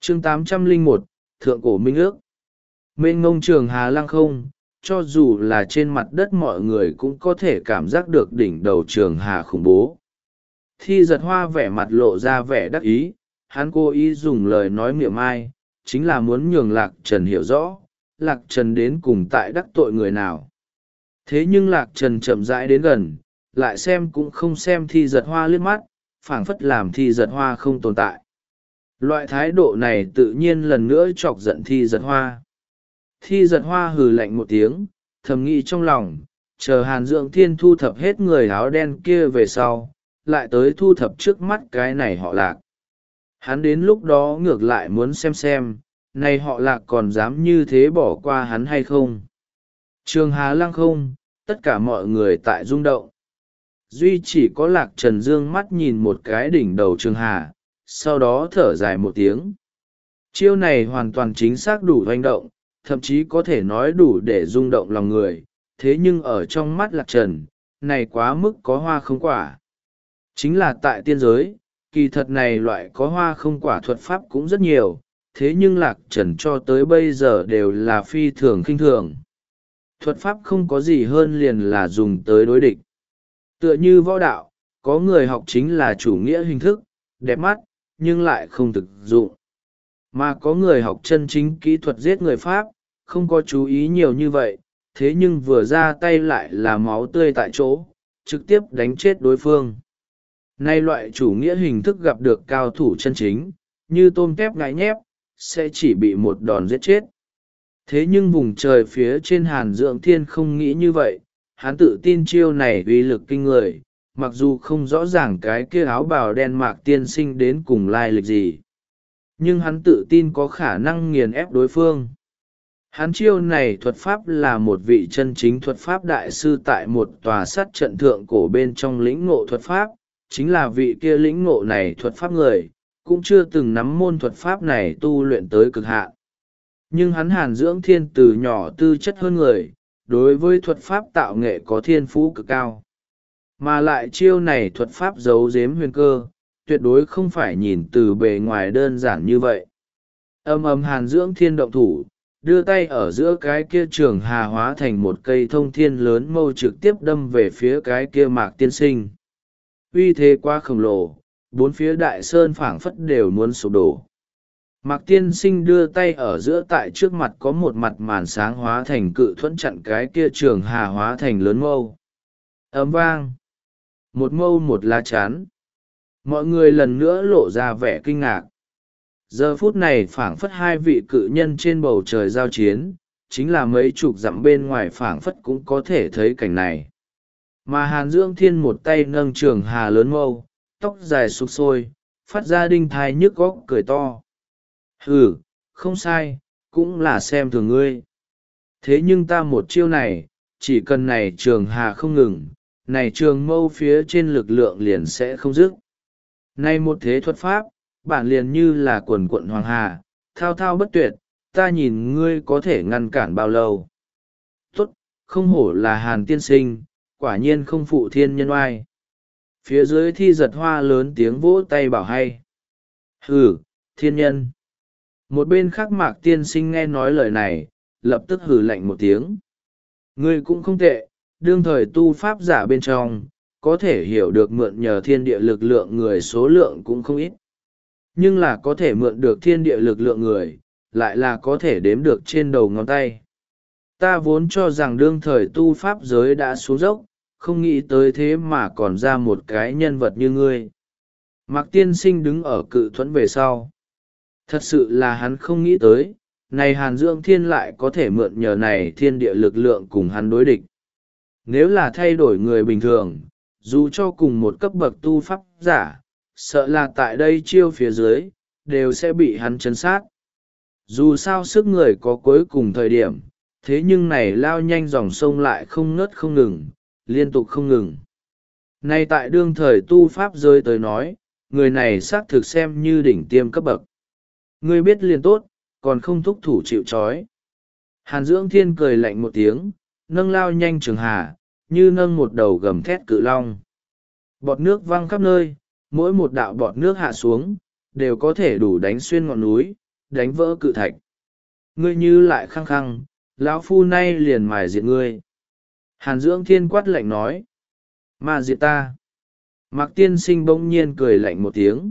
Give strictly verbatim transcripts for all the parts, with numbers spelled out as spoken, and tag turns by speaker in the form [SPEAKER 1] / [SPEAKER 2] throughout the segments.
[SPEAKER 1] chương tám trăm lẻ một, Thượng Cổ Minh Ước. Mênh ngông trường hà lăng không, cho dù là trên mặt đất mọi người cũng có thể cảm giác được đỉnh đầu trường hà khủng bố. Thi Giật Hoa vẻ mặt lộ ra vẻ đắc ý, hắn cố ý dùng lời nói mỉa mai, chính là muốn nhường Lạc Trần hiểu rõ, Lạc Trần đến cùng tại đắc tội người nào. Thế nhưng Lạc Trần chậm rãi đến gần, lại xem cũng không xem Thi Giật Hoa liếc mắt, phảng phất làm Thi Giật Hoa không tồn tại. Loại thái độ này tự nhiên lần nữa chọc giận Thi Giật Hoa. Thi Giật Hoa hừ lạnh một tiếng, thầm nghĩ trong lòng, chờ Hàn Dưỡng Thiên thu thập hết người áo đen kia về sau, lại tới thu thập trước mắt cái này họ Lạc. Hắn đến lúc đó ngược lại muốn xem xem, này họ Lạc còn dám như thế bỏ qua hắn hay không. Trường hà lăng không, tất cả mọi người tại rung động. Duy chỉ có Lạc Trần dương mắt nhìn một cái đỉnh đầu trường hà, sau đó thở dài một tiếng. Chiêu này hoàn toàn chính xác đủ hoành động, thậm chí có thể nói đủ để rung động lòng người, thế nhưng ở trong mắt Lạc Trần, này quá mức có hoa không quả. Chính là tại tiên giới, kỳ thật này loại có hoa không quả thuật pháp cũng rất nhiều, thế nhưng Lạc Trần cho tới bây giờ đều là phi thường khinh thường. Thuật pháp không có gì hơn liền là dùng tới đối địch. Tựa như võ đạo, có người học chính là chủ nghĩa hình thức, đẹp mắt, nhưng lại không thực dụng. Mà có người học chân chính kỹ thuật giết người Pháp, không có chú ý nhiều như vậy, thế nhưng vừa ra tay lại là máu tươi tại chỗ, trực tiếp đánh chết đối phương. Nay loại chủ nghĩa hình thức gặp được cao thủ chân chính, như tôm tép ngại nhép, sẽ chỉ bị một đòn giết chết. Thế nhưng vùng trời phía trên Hàn Dưỡng Thiên không nghĩ như vậy, hắn tự tin chiêu này uy lực kinh người, mặc dù không rõ ràng cái kia áo bào đen Mạc tiên sinh đến cùng lai lịch gì. Nhưng hắn tự tin có khả năng nghiền ép đối phương. Hắn chiêu này thuật pháp là một vị chân chính thuật pháp đại sư tại một tòa sát trận thượng cổ bên trong lĩnh ngộ thuật pháp, chính là vị kia lĩnh ngộ này thuật pháp người, cũng chưa từng nắm môn thuật pháp này tu luyện tới cực hạn. Nhưng hắn Hàn Dưỡng Thiên từ nhỏ tư chất hơn người, đối với thuật pháp tạo nghệ có thiên phú cực cao. Mà lại chiêu này thuật pháp giấu giếm huyền cơ, tuyệt đối không phải nhìn từ bề ngoài đơn giản như vậy. Âm âm Hàn Dưỡng Thiên động thủ, đưa tay ở giữa cái kia trường hà hóa thành một cây thông thiên lớn mâu trực tiếp đâm về phía cái kia Mạc tiên sinh. Uy thế quá khổng lồ, bốn phía đại sơn phảng phất đều muốn sụp đổ. Mạc tiên sinh đưa tay ở giữa tại trước mặt có một mặt màn sáng hóa thành cự thuẫn chặn cái kia trường hà hóa thành lớn mâu. Ấm vang. Một mâu một lá chắn. Mọi người lần nữa lộ ra vẻ kinh ngạc. Giờ phút này phảng phất hai vị cự nhân trên bầu trời giao chiến, chính là mấy chục dặm bên ngoài phảng phất cũng có thể thấy cảnh này. Mà Hàn Dưỡng Thiên một tay nâng trường hà lớn mâu, tóc dài sục sôi, phát ra đinh thai nhức góc cười to. Hừ, không sai, cũng là xem thường ngươi. Thế nhưng ta một chiêu này, chỉ cần này trường hà không ngừng, này trường mâu phía trên lực lượng liền sẽ không dứt. Này một thế thuật pháp, bản liền như là quần quận hoàng hà, thao thao bất tuyệt, ta nhìn ngươi có thể ngăn cản bao lâu. Tốt, không hổ là Hàn tiên sinh, quả nhiên không phụ thiên nhân oai. Phía dưới Thi Giật Hoa lớn tiếng vỗ tay bảo hay. Hừ, thiên nhân. Một bên khác Mạc tiên sinh nghe nói lời này, lập tức hừ lạnh một tiếng. Ngươi cũng không tệ, đương thời tu pháp giả bên trong, có thể hiểu được mượn nhờ thiên địa lực lượng người số lượng cũng không ít. Nhưng là có thể mượn được thiên địa lực lượng người, lại là có thể đếm được trên đầu ngón tay. Ta vốn cho rằng đương thời tu pháp giới đã xuống dốc, không nghĩ tới thế mà còn ra một cái nhân vật như ngươi. Mạc tiên sinh đứng ở cự thuẫn về sau. Thật sự là hắn không nghĩ tới, này Hàn Dưỡng Thiên lại có thể mượn nhờ này thiên địa lực lượng cùng hắn đối địch. Nếu là thay đổi người bình thường, dù cho cùng một cấp bậc tu pháp giả, sợ là tại đây chiêu phía dưới, đều sẽ bị hắn chấn sát. Dù sao sức người có cuối cùng thời điểm, thế nhưng này lao nhanh dòng sông lại không ngớt không ngừng, liên tục không ngừng. Nay tại đương thời tu pháp giới tới nói, người này xác thực xem như đỉnh tiêm cấp bậc. Ngươi biết liền tốt, còn không thúc thủ chịu trói. Hàn Dưỡng Thiên cười lạnh một tiếng, nâng lao nhanh trường hà, như nâng một đầu gầm thét cự long. Bọt nước văng khắp nơi, mỗi một đạo bọt nước hạ xuống, đều có thể đủ đánh xuyên ngọn núi, đánh vỡ cự thạch. Ngươi như lại khăng khăng, lão phu nay liền mài diệt ngươi. Hàn Dưỡng Thiên quát lạnh nói. Mà diệt ta. Mạc Tiên Sinh bỗng nhiên cười lạnh một tiếng.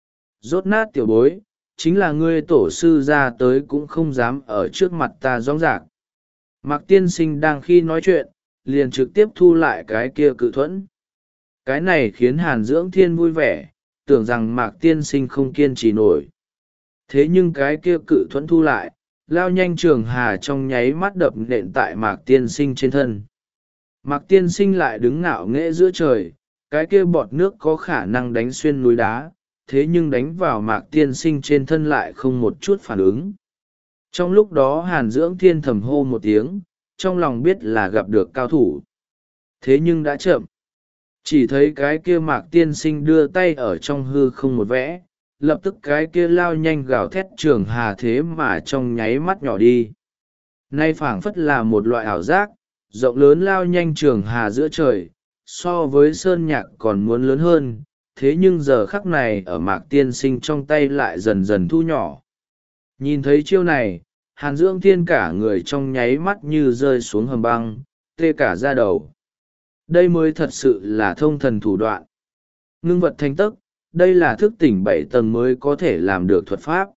[SPEAKER 1] Rốt nát tiểu bối, chính là ngươi tổ sư ra tới cũng không dám ở trước mặt ta rõ rạc. Mạc Tiên Sinh đang khi nói chuyện, liền trực tiếp thu lại cái kia cự thuẫn. Cái này khiến Hàn Dưỡng Thiên vui vẻ, tưởng rằng Mạc Tiên Sinh không kiên trì nổi. Thế nhưng cái kia cự thuẫn thu lại, lao nhanh trường hà trong nháy mắt đập nện tại Mạc Tiên Sinh trên thân. Mạc Tiên Sinh lại đứng ngạo nghễ giữa trời, cái kia bọt nước có khả năng đánh xuyên núi đá, thế nhưng đánh vào Mạc Tiên Sinh trên thân lại không một chút phản ứng. Trong lúc đó Hàn Dưỡng Thiên thầm hô một tiếng, trong lòng biết là gặp được cao thủ. Thế nhưng đã chậm. Chỉ thấy cái kia Mạc Tiên Sinh đưa tay ở trong hư không một vẽ, lập tức cái kia lao nhanh gào thét trường hà thế mà trong nháy mắt nhỏ đi. Nay phảng phất là một loại ảo giác, rộng lớn lao nhanh trường hà giữa trời, so với sơn nhạc còn muốn lớn hơn, thế nhưng giờ khắc này ở Mạc Tiên Sinh trong tay lại dần dần thu nhỏ. Nhìn thấy chiêu này, Hàn Dưỡng Thiên cả người trong nháy mắt như rơi xuống hầm băng, tê cả da đầu. Đây mới thật sự là thông thần thủ đoạn. Ngưng vật thành tấc, đây là thức tỉnh bảy tầng mới có thể làm được thuật pháp.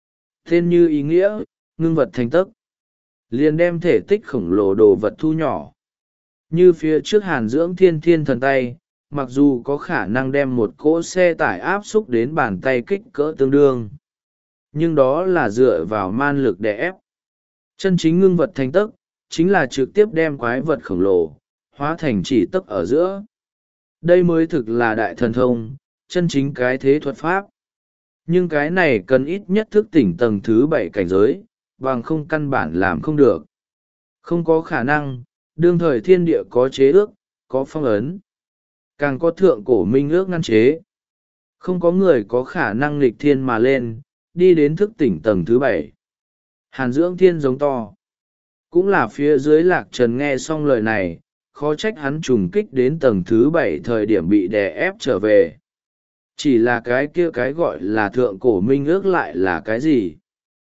[SPEAKER 1] Tên như ý nghĩa, ngưng vật thành tấc. Liền đem thể tích khổng lồ đồ vật thu nhỏ. Như phía trước Hàn Dưỡng Thiên thiên thần tay, mặc dù có khả năng đem một cỗ xe tải áp xúc đến bàn tay kích cỡ tương đương. Nhưng đó là dựa vào man lực để ép. Chân chính ngưng vật thành tấc, chính là trực tiếp đem quái vật khổng lồ, hóa thành chỉ tấc ở giữa. Đây mới thực là đại thần thông, chân chính cái thế thuật pháp. Nhưng cái này cần ít nhất thức tỉnh tầng thứ bảy cảnh giới, bằng không căn bản làm không được. Không có khả năng, đương thời thiên địa có chế ước, có phong ấn. Càng có thượng cổ minh ước ngăn chế. Không có người có khả năng nghịch thiên mà lên, đi đến thức tỉnh tầng thứ bảy. Hàn Dưỡng Thiên giống to. Cũng là phía dưới Lạc Trần nghe xong lời này, khó trách hắn trùng kích đến tầng thứ bảy thời điểm bị đè ép trở về. Chỉ là cái kia cái gọi là thượng cổ minh ước lại là cái gì?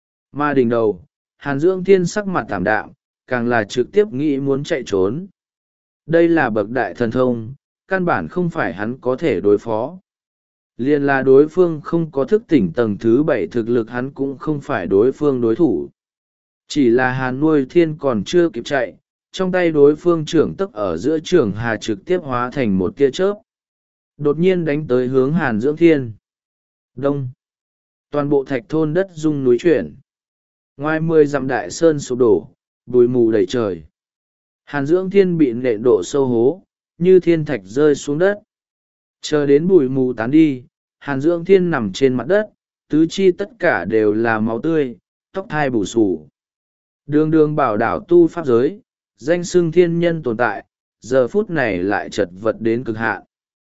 [SPEAKER 1] Mà đỉnh đầu, Hàn Dưỡng Thiên sắc mặt tảm đạm, càng là trực tiếp nghĩ muốn chạy trốn. Đây là bậc đại thần thông, căn bản không phải hắn có thể đối phó. Liên là đối phương không có thức tỉnh tầng thứ bảy thực lực hắn cũng không phải đối phương đối thủ. Chỉ là Hàn Nuôi Thiên còn chưa kịp chạy, trong tay đối phương trưởng tức ở giữa trường hà trực tiếp hóa thành một tia chớp. Đột nhiên đánh tới hướng Hàn Dưỡng Thiên. Đông. Toàn bộ thạch thôn đất rung núi chuyển. Ngoài mười dặm đại sơn sụp đổ, bụi mù đầy trời. Hàn Dưỡng Thiên bị nện độ sâu hố, như thiên thạch rơi xuống đất. Chờ đến bụi mù tán đi, Hàn Dưỡng Thiên nằm trên mặt đất, tứ chi tất cả đều là máu tươi, tóc thai bù xù. Đường đường bảo đảo tu pháp giới, danh xưng thiên nhân tồn tại, giờ phút này lại chật vật đến cực hạn.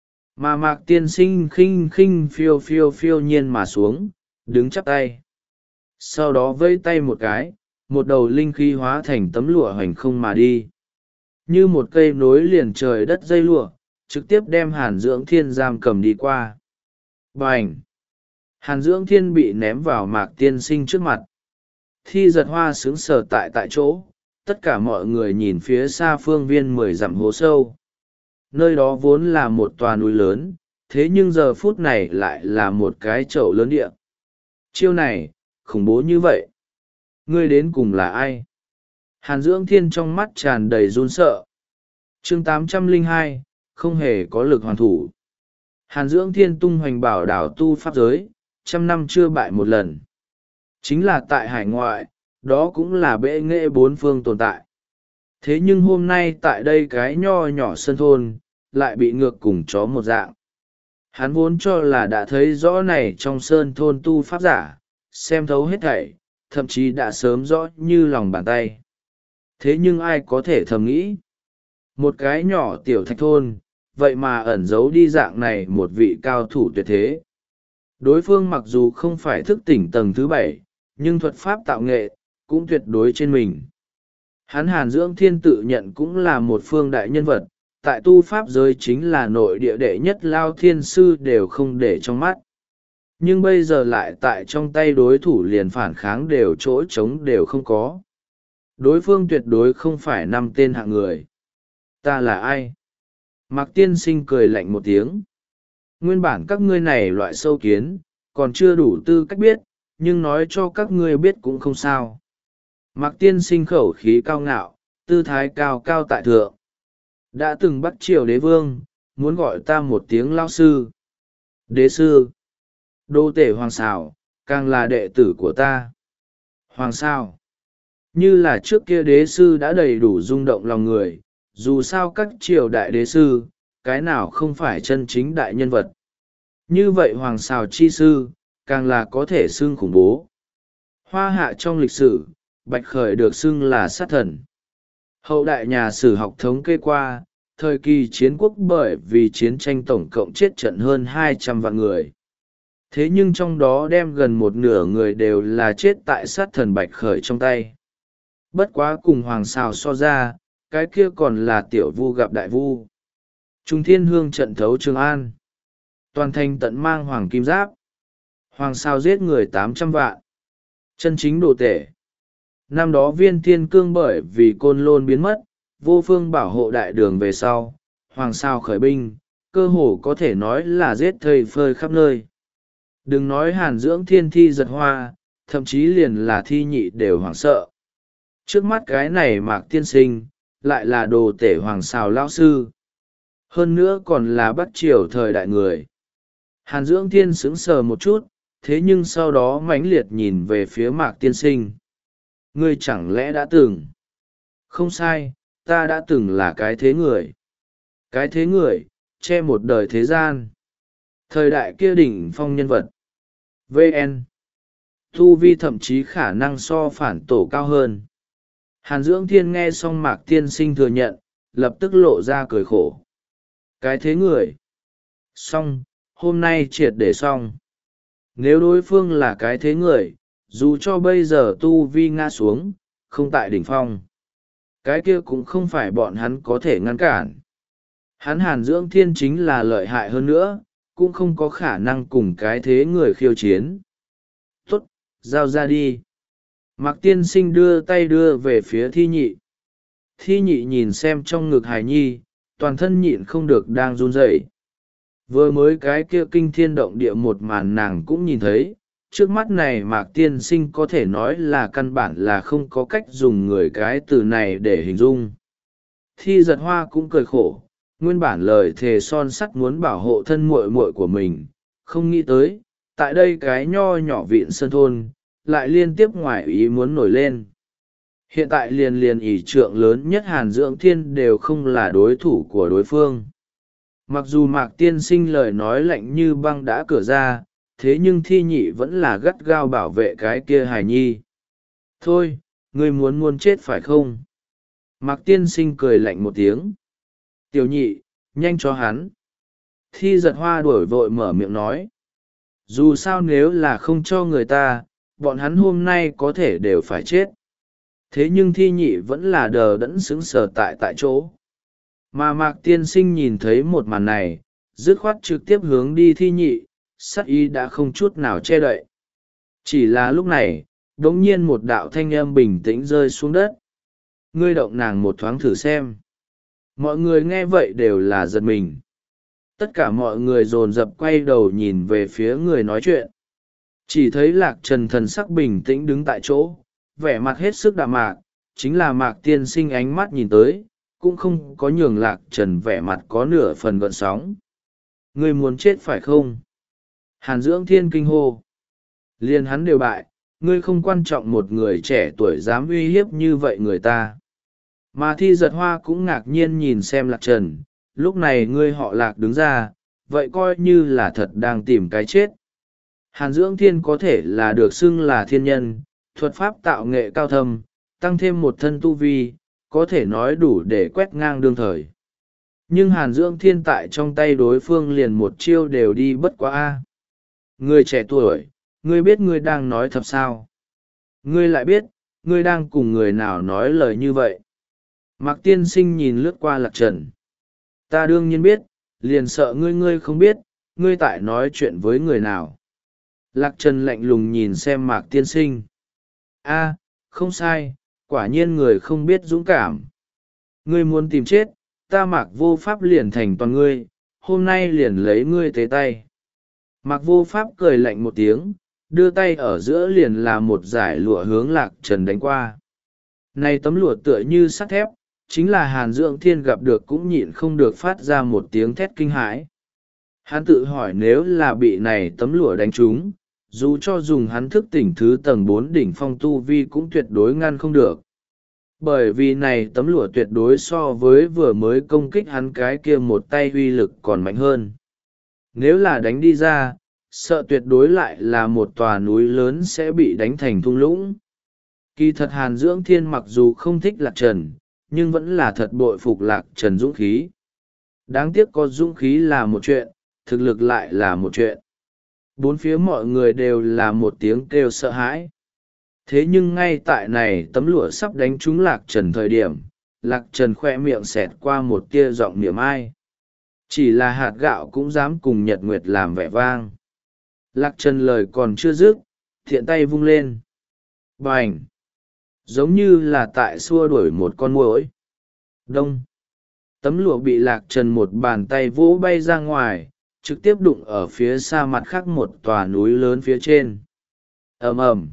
[SPEAKER 1] Mà Mạc Tiên Sinh khinh khinh phiêu phiêu phiêu nhiên mà xuống, đứng chắp tay. Sau đó vây tay một cái, một đầu linh khí hóa thành tấm lụa hoành không mà đi. Như một cây nối liền trời đất dây lụa, trực tiếp đem Hàn Dưỡng Thiên giam cầm đi qua. Bành! Hàn Dưỡng Thiên bị ném vào Mạc Tiên Sinh trước mặt. Thi Giật Hoa sững sờ tại tại chỗ, tất cả mọi người nhìn phía xa phương viên mười dặm hố sâu. Nơi đó vốn là một tòa núi lớn, thế nhưng giờ phút này lại là một cái chậu lớn địa. Chiêu này, khủng bố như vậy. Ngươi đến cùng là ai? Hàn Dưỡng Thiên trong mắt tràn đầy run sợ. Chương tám trăm lẻ hai, không hề có lực hoàn thủ. Hàn Dưỡng Thiên tung hoành bảo đảo tu pháp giới, trăm năm chưa bại một lần. Chính là tại hải ngoại, đó cũng là bệ nghệ bốn phương tồn tại. Thế nhưng hôm nay tại đây cái nho nhỏ sân thôn, lại bị ngược cùng chó một dạng. Hắn vốn cho là đã thấy rõ này trong sơn thôn tu pháp giả, xem thấu hết thảy, thậm chí đã sớm rõ như lòng bàn tay. Thế nhưng ai có thể thầm nghĩ? Một cái nhỏ tiểu thạch thôn, vậy mà ẩn giấu đi dạng này một vị cao thủ tuyệt thế. Đối phương mặc dù không phải thức tỉnh tầng thứ bảy, nhưng thuật pháp tạo nghệ, cũng tuyệt đối trên mình. Hắn Hàn Dưỡng Thiên tự nhận cũng là một phương đại nhân vật, tại tu pháp giới chính là nội địa đệ nhất Lao Thiên Sư đều không để trong mắt. nhưng bây giờ lại tại trong tay đối thủ liền phản kháng đều chỗ trống đều không có. Đối phương tuyệt đối không phải năm tên hạng người. Ta là ai? Mạc Tiên Sinh cười lạnh một tiếng. Nguyên bản các ngươi này loại sâu kiến, còn chưa đủ tư cách biết, nhưng nói cho các ngươi biết cũng không sao. Mạc Tiên Sinh khẩu khí cao ngạo, tư thái cao cao tại thượng. Đã từng bắt triều đế vương, muốn gọi ta một tiếng lao sư. Đế sư. Đô tể Hoàng Sào, càng là đệ tử của ta. Hoàng sao? Như là trước kia đế sư đã đầy đủ rung động lòng người, dù sao các triều đại đế sư, cái nào không phải chân chính đại nhân vật. Như vậy Hoàng Sào chi sư, càng là có thể xưng khủng bố. Hoa hạ trong lịch sử, Bạch Khởi được xưng là sát thần. Hậu đại nhà sử học thống kê qua, thời kỳ chiến quốc bởi vì chiến tranh tổng cộng chết trận hơn hai trăm vạn người. Thế nhưng trong đó đem gần một nửa người đều là chết tại sát thần Bạch Khởi trong tay. Bất quá cùng Hoàng Sào so ra, cái kia còn là tiểu vu gặp đại vu. Trung thiên hương trận thấu Trường An. Toàn thành tận mang hoàng kim giáp. Hoàng Sào giết người tám trăm vạn. Chân chính đồ tể. Năm đó Viên Thiên Cương bởi vì Côn Lôn biến mất, vô phương bảo hộ đại đường về sau, Hoàng Sào khởi binh, cơ hồ có thể nói là giết thây phơi khắp nơi. Đừng nói Hàn Dưỡng Thiên Thi Giật Hoa, thậm chí liền là Thi Nhị đều hoảng sợ. Trước mắt cái này Mạc Tiên Sinh, lại là đồ tể Hoàng Sào lão sư. Hơn nữa còn là bắt triều thời đại người. Hàn Dưỡng Thiên sững sờ một chút, thế nhưng sau đó mãnh liệt nhìn về phía Mạc Tiên Sinh. Ngươi chẳng lẽ đã từng? Không sai, ta đã từng là cái thế người. Cái thế người, che một đời thế gian. Thời đại kia đỉnh phong nhân vật. vê en. Thu vi thậm chí khả năng so phản tổ cao hơn. Hàn Dưỡng Thiên nghe xong Mạc Tiên Sinh thừa nhận, lập tức lộ ra cười khổ. Cái thế người. Xong, hôm nay triệt để xong. Nếu đối phương là cái thế người, dù cho bây giờ tu vi ngã xuống, không tại đỉnh phong, cái kia cũng không phải bọn hắn có thể ngăn cản. Hắn Hàn Dưỡng Thiên chính là lợi hại hơn nữa, cũng không có khả năng cùng cái thế người khiêu chiến. Tốt, giao ra đi. Mạc Tiên Sinh đưa tay đưa về phía Thi Nhị. Thi Nhị nhìn xem trong ngực hài nhi, toàn thân nhịn không được đang run rẩy. Vừa mới cái kia kinh thiên động địa một màn nàng cũng nhìn thấy, trước mắt này Mạc Tiên Sinh có thể nói là căn bản là không có cách dùng người cái từ này để hình dung. Thi Giật Hoa cũng cười khổ, nguyên bản lời thề son sắt muốn bảo hộ thân muội muội của mình, không nghĩ tới, tại đây cái nho nhỏ Vịn Sơn thôn, lại liên tiếp ngoài ý muốn nổi lên. Hiện tại liền liền ỷ trượng lớn nhất Hàn Dưỡng Thiên đều không là đối thủ của đối phương. Mặc dù Mạc Tiên Sinh lời nói lạnh như băng đã cửa ra, thế nhưng Thi Nhị vẫn là gắt gao bảo vệ cái kia hài nhi. Thôi, ngươi muốn muốn chết phải không? Mạc Tiên Sinh cười lạnh một tiếng. Tiểu Nhị, nhanh cho hắn. Thi Giật Hoa đuổi vội mở miệng nói. Dù sao nếu là không cho người ta, bọn hắn hôm nay có thể đều phải chết. Thế nhưng Thi Nhị vẫn là đờ đẫn sững sờ tại tại chỗ. Mà Mạc Tiên Sinh nhìn thấy một màn này, dứt khoát trực tiếp hướng đi Thi Nhị, sắc ý đã không chút nào che đậy. Chỉ là lúc này, đống nhiên một đạo thanh âm bình tĩnh rơi xuống đất. Ngươi động nàng một thoáng thử xem. Mọi người nghe vậy đều là giật mình. Tất cả mọi người dồn dập quay đầu nhìn về phía người nói chuyện. Chỉ thấy Lạc Trần thần sắc bình tĩnh đứng tại chỗ, vẻ mặt hết sức đạm mạc, chính là Mạc Tiên Sinh ánh mắt nhìn tới, cũng không có nhường Lạc Trần vẻ mặt có nửa phần gợn sóng. Ngươi muốn chết phải không? Hàn Dưỡng Thiên kinh hô. Liên hắn đều bại, ngươi không quan trọng một người trẻ tuổi dám uy hiếp như vậy người ta. Mà Thi Giật Hoa cũng ngạc nhiên nhìn xem Lạc Trần, lúc này ngươi họ Lạc đứng ra, vậy coi như là thật đang tìm cái chết. Hàn Dưỡng Thiên có thể là được xưng là thiên nhân, thuật pháp tạo nghệ cao thâm, tăng thêm một thân tu vi, có thể nói đủ để quét ngang đương thời. Nhưng Hàn Dưỡng Thiên tại trong tay đối phương liền một chiêu đều đi bất quá a. Người trẻ tuổi, ngươi biết ngươi đang nói thật sao? Ngươi lại biết, ngươi đang cùng người nào nói lời như vậy? Mạc Tiên Sinh nhìn lướt qua Lạc Trần. Ta đương nhiên biết, liền sợ ngươi ngươi không biết, ngươi tại nói chuyện với người nào. Lạc Trần lạnh lùng nhìn xem Mạc tiên sinh. A, không sai, quả nhiên người không biết dũng cảm. Ngươi muốn tìm chết, ta Mạc Vô Pháp liền thành toàn ngươi, hôm nay liền lấy ngươi tế tay. Mạc Vô Pháp cười lạnh một tiếng, đưa tay ở giữa liền là một dải lụa hướng Lạc Trần đánh qua. Này tấm lụa tựa như sắt thép, chính là Hàn Dưỡng Thiên gặp được cũng nhịn không được phát ra một tiếng thét kinh hãi. Hắn tự hỏi nếu là bị này tấm lụa đánh trúng, dù cho dùng hắn thức tỉnh thứ tầng bốn đỉnh phong tu vi cũng tuyệt đối ngăn không được. Bởi vì này tấm lụa tuyệt đối so với vừa mới công kích hắn cái kia một tay uy lực còn mạnh hơn. Nếu là đánh đi ra, sợ tuyệt đối lại là một tòa núi lớn sẽ bị đánh thành thung lũng. Kỳ thật Hàn Dưỡng Thiên mặc dù không thích Lạc Trần, nhưng vẫn là thật bội phục Lạc Trần dũng khí. Đáng tiếc có dũng khí là một chuyện, thực lực lại là một chuyện. Bốn phía mọi người đều là một tiếng kêu sợ hãi. Thế nhưng ngay tại này tấm lụa sắp đánh trúng Lạc Trần thời điểm, Lạc Trần khoe miệng xẹt qua một tia giọng niềm ai. Chỉ là hạt gạo cũng dám cùng Nhật Nguyệt làm vẻ vang. Lạc Trần lời còn chưa dứt, thiện tay vung lên. Bành! Giống như là tại xua đuổi một con muỗi. Đông! Tấm lụa bị Lạc Trần một bàn tay vỗ bay ra ngoài, trực tiếp đụng ở phía xa mặt khác một tòa núi lớn phía trên. Ầm ầm!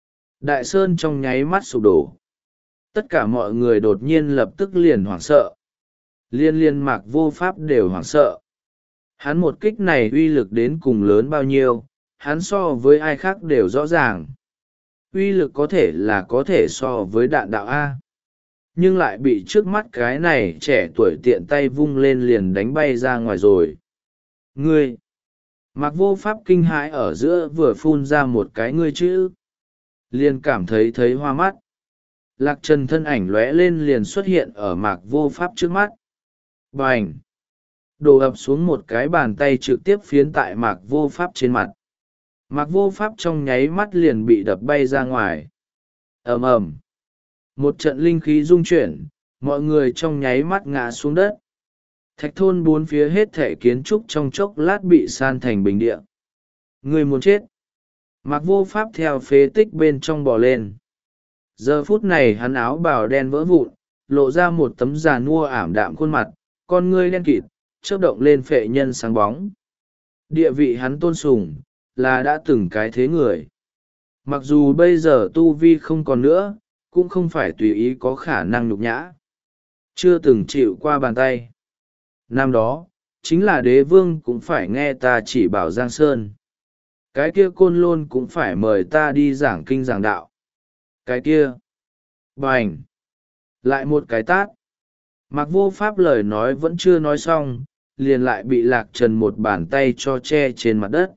[SPEAKER 1] Đại sơn trong nháy mắt sụp đổ. Tất cả mọi người đột nhiên lập tức liền hoảng sợ. Liên liên Mạc Vô Pháp đều hoảng sợ. Hắn một kích này uy lực đến cùng lớn bao nhiêu, hắn so với ai khác đều rõ ràng. Uy lực có thể là có thể so với đạn đạo A. Nhưng lại bị trước mắt cái này trẻ tuổi tiện tay vung lên liền đánh bay ra ngoài rồi. Ngươi! Mạc Vô Pháp kinh hãi ở giữa vừa phun ra một cái ngươi chữ. Liền cảm thấy thấy hoa mắt. Lạc Trần thân ảnh lóe lên liền xuất hiện ở Mạc Vô Pháp trước mắt. Bành! Đổ ập xuống một cái bàn tay trực tiếp phiến tại Mạc Vô Pháp trên mặt. Mạc Vô Pháp trong nháy mắt liền bị đập bay ra ngoài. Ầm ầm! Một trận linh khí rung chuyển, mọi người trong nháy mắt ngã xuống đất. Thạch thôn bốn phía hết thể kiến trúc trong chốc lát bị san thành bình địa. Người muốn chết! Mạc Vô Pháp theo phế tích bên trong bò lên. Giờ phút này hắn áo bào đen vỡ vụn, lộ ra một tấm già nua ảm đạm khuôn mặt, con ngươi đen kịt, chớp động lên phệ nhân sáng bóng. Địa vị hắn tôn sùng, là đã từng cái thế người. Mặc dù bây giờ tu vi không còn nữa, cũng không phải tùy ý có khả năng nhục nhã. Chưa từng chịu qua bàn tay. Năm đó, chính là đế vương cũng phải nghe ta chỉ bảo Giang Sơn. Cái kia Côn Lôn cũng phải mời ta đi giảng kinh giảng đạo. Cái kia! Bành! Lại một cái tát. Mạc Vô Pháp lời nói vẫn chưa nói xong, liền lại bị Lạc Trần một bàn tay cho che trên mặt đất.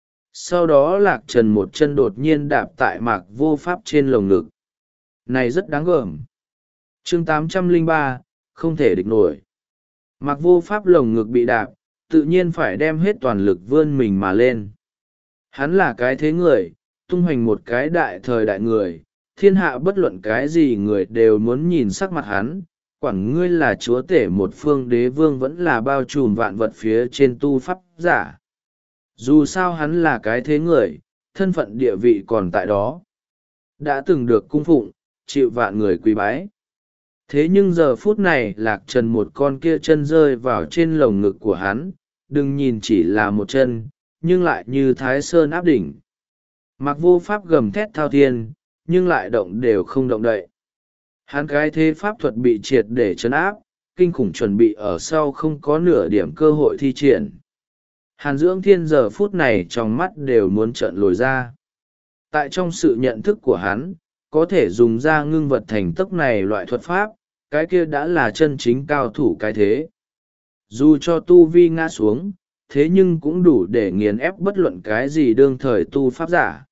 [SPEAKER 1] Sau đó Lạc Trần một chân đột nhiên đạp tại Mạc Vô Pháp trên lồng ngực. Này rất đáng gờm. Chương tám trăm lẻ ba, không thể địch nổi. Mạc Vô Pháp lồng ngực bị đạp, tự nhiên phải đem hết toàn lực vươn mình mà lên. Hắn là cái thế người, tung hoành một cái đại thời đại người, thiên hạ bất luận cái gì người đều muốn nhìn sắc mặt hắn, quản ngươi là chúa tể một phương đế vương vẫn là bao trùm vạn vật phía trên tu pháp giả. Dù sao hắn là cái thế người, thân phận địa vị còn tại đó. Đã từng được cung phụng, chịu vạn người quý bái. Thế nhưng giờ phút này Lạc Trần một con kia chân rơi vào trên lồng ngực của hắn, đừng nhìn chỉ là một chân, nhưng lại như Thái Sơn áp đỉnh. Mạc Vô Pháp gầm thét thao thiên, nhưng lại động đều không động đậy. Hắn cái thế pháp thuật bị triệt để trấn áp, kinh khủng chuẩn bị ở sau không có nửa điểm cơ hội thi triển. Hàn Dưỡng Thiên giờ phút này trong mắt đều muốn trợn lồi ra. Tại trong sự nhận thức của hắn, có thể dùng ra ngưng vật thành tốc này loại thuật pháp, cái kia đã là chân chính cao thủ cái thế. Dù cho tu vi ngã xuống, thế nhưng cũng đủ để nghiền ép bất luận cái gì đương thời tu pháp giả.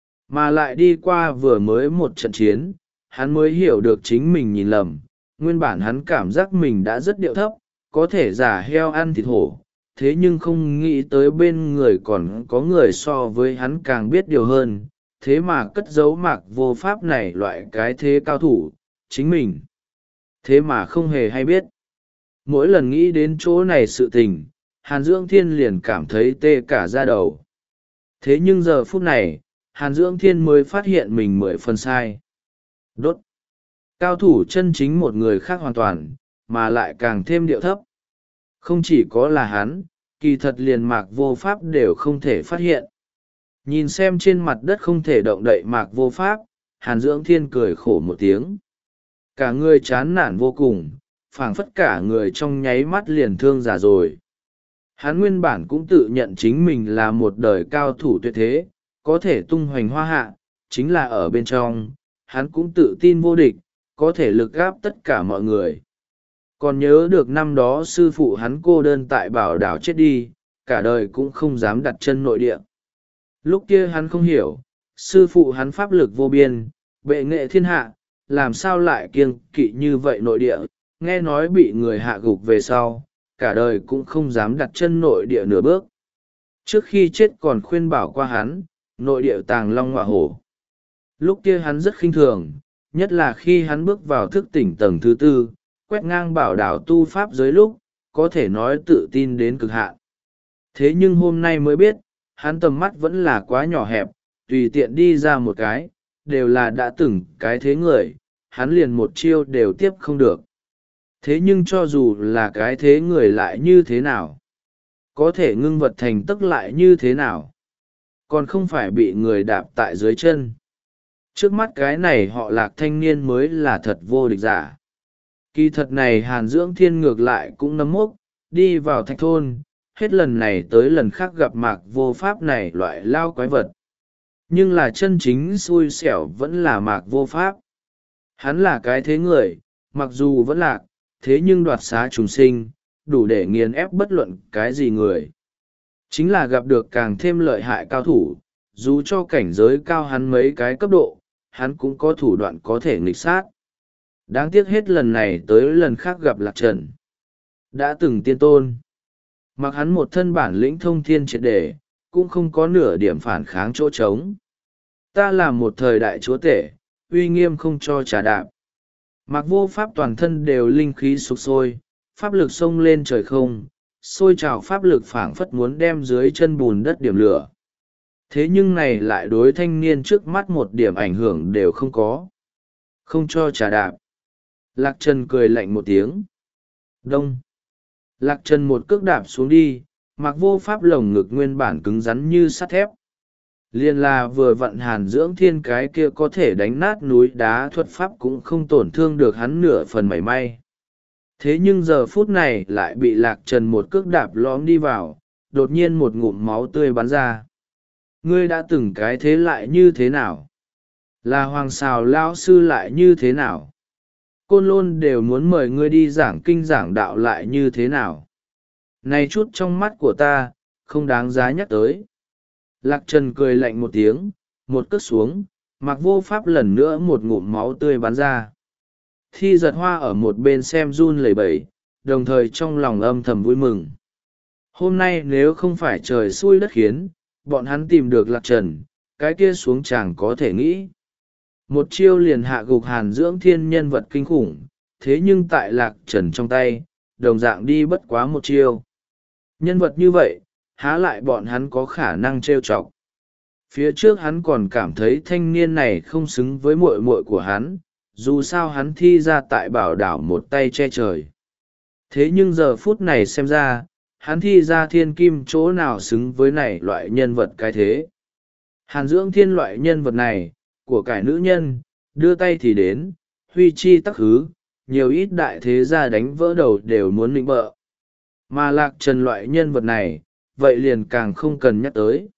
[SPEAKER 1] Mà lại đi qua vừa mới một trận chiến, hắn mới hiểu được chính mình nhìn lầm, nguyên bản hắn cảm giác mình đã rất điệu thấp, có thể giả heo ăn thịt hổ, thế nhưng không nghĩ tới bên người còn có người so với hắn càng biết điều hơn, thế mà cất giấu Mạc Vô Pháp này loại cái thế cao thủ, chính mình. Thế mà không hề hay biết. Mỗi lần nghĩ đến chỗ này sự tình, Hàn Dưỡng Thiên liền cảm thấy tê cả da đầu. Thế nhưng giờ phút này, Hàn Dưỡng Thiên mới phát hiện mình mười phần sai. Đốt. Cao thủ chân chính một người khác hoàn toàn, mà lại càng thêm điệu thấp. Không chỉ có là hắn, kỳ thật liền Mạc Vô Pháp đều không thể phát hiện. Nhìn xem trên mặt đất không thể động đậy Mạc Vô Pháp, Hàn Dưỡng Thiên cười khổ một tiếng. Cả người chán nản vô cùng, phảng phất cả người trong nháy mắt liền thương già rồi. Hắn nguyên bản cũng tự nhận chính mình là một đời cao thủ tuyệt thế, có thể tung hoành hoa hạ, chính là ở bên trong, hắn cũng tự tin vô địch, có thể lực gáp tất cả mọi người. Còn nhớ được năm đó sư phụ hắn cô đơn tại bảo đảo chết đi, cả đời cũng không dám đặt chân nội địa. Lúc kia hắn không hiểu, sư phụ hắn pháp lực vô biên, bệ nghệ thiên hạ, làm sao lại kiêng kỵ như vậy nội địa, nghe nói bị người hạ gục về sau, cả đời cũng không dám đặt chân nội địa nửa bước. Trước khi chết còn khuyên bảo qua hắn, nội địa tàng long ngọa hổ. Lúc kia hắn rất khinh thường, nhất là khi hắn bước vào thức tỉnh tầng thứ tư, quét ngang bảo đảo tu pháp giới lúc, có thể nói tự tin đến cực hạn. Thế nhưng hôm nay mới biết, hắn tầm mắt vẫn là quá nhỏ hẹp, tùy tiện đi ra một cái, đều là đã từng cái thế người, hắn liền một chiêu đều tiếp không được. Thế nhưng cho dù là cái thế người lại như thế nào, có thể ngưng vật thành tức lại như thế nào, còn không phải bị người đạp tại dưới chân. Trước mắt cái này họ Lạc thanh niên mới là thật vô địch giả. Kỳ thật này Hàn Dưỡng Thiên ngược lại cũng nấm mốc, đi vào thạch thôn, hết lần này tới lần khác gặp Mạc Vô Pháp này loại lao quái vật. Nhưng là chân chính xui xẻo vẫn là Mạc Vô Pháp. Hắn là cái thế người, mặc dù vẫn lạc, thế nhưng đoạt xá trùng sinh, đủ để nghiền ép bất luận cái gì người. Chính là gặp được càng thêm lợi hại cao thủ, dù cho cảnh giới cao hắn mấy cái cấp độ, hắn cũng có thủ đoạn có thể nghịch sát. Đáng tiếc hết lần này tới lần khác gặp Lạc Trần. Đã từng tiên tôn. Mặc hắn một thân bản lĩnh thông thiên triệt để, cũng không có nửa điểm phản kháng chỗ trống. Ta là một thời đại chúa tể, uy nghiêm không cho trả đạp. Mạc Vô Pháp toàn thân đều linh khí sục sôi, pháp lực xông lên trời không, sôi trào pháp lực phảng phất muốn đem dưới chân bùn đất điểm lửa. Thế nhưng này lại đối thanh niên trước mắt một điểm ảnh hưởng đều không có. Không cho trả đạp. Lạc Trần cười lạnh một tiếng. Đông. Lạc Trần một cước đạp xuống đi, Mạc Vô Pháp lồng ngực nguyên bản cứng rắn như sắt thép. Liên là vừa vận Hàn Dưỡng Thiên cái kia có thể đánh nát núi đá thuật pháp cũng không tổn thương được hắn nửa phần mảy may. Thế nhưng giờ phút này lại bị Lạc Trần một cước đạp lõm đi vào, đột nhiên một ngụm máu tươi bắn ra. Ngươi đã từng cái thế lại như thế nào? Là Hoàng Sào Lão Sư lại như thế nào? Côn Lôn đều muốn mời ngươi đi giảng kinh giảng đạo lại như thế nào? Này chút trong mắt của ta, không đáng giá nhắc tới. Lạc Trần cười lạnh một tiếng, một cước xuống, Mạc Vô Pháp lần nữa một ngụm máu tươi bắn ra. Thi Giật Hoa ở một bên xem run lẩy bẩy, đồng thời trong lòng âm thầm vui mừng. Hôm nay nếu không phải trời xui đất khiến, bọn hắn tìm được Lạc Trần, cái kia xuống chàng có thể nghĩ. Một chiêu liền hạ gục Hàn Dưỡng Thiên nhân vật kinh khủng, thế nhưng tại Lạc Trần trong tay, đồng dạng đi bất quá một chiêu. Nhân vật như vậy, há lại bọn hắn có khả năng trêu chọc. Phía trước hắn còn cảm thấy thanh niên này không xứng với muội muội của hắn, dù sao hắn thi ra tại bảo đảo một tay che trời. Thế nhưng giờ phút này xem ra, hắn thi ra thiên kim chỗ nào xứng với này loại nhân vật cái thế. Hàn Dưỡng Thiên loại nhân vật này, của cải nữ nhân, đưa tay thì đến, huy chi tắc hứ, nhiều ít đại thế gia đánh vỡ đầu đều muốn lĩnh bợ. Mà Lạc Trần loại nhân vật này, vậy liền càng không cần nhắc tới.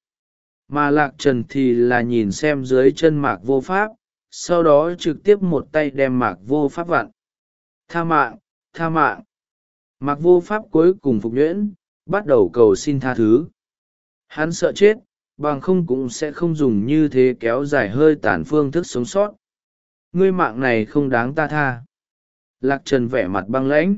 [SPEAKER 1] Mà Lạc Trần thì là nhìn xem dưới chân Mạc Vô Pháp, sau đó trực tiếp một tay đem Mạc Vô Pháp vặn. Tha mạng, tha mạng. Mạc Vô Pháp cuối cùng phục nhuyễn, bắt đầu cầu xin tha thứ. Hắn sợ chết, bằng không cũng sẽ không dùng như thế kéo dài hơi tàn phương thức sống sót. Ngươi mạng này không đáng ta tha. Lạc Trần vẻ mặt băng lãnh.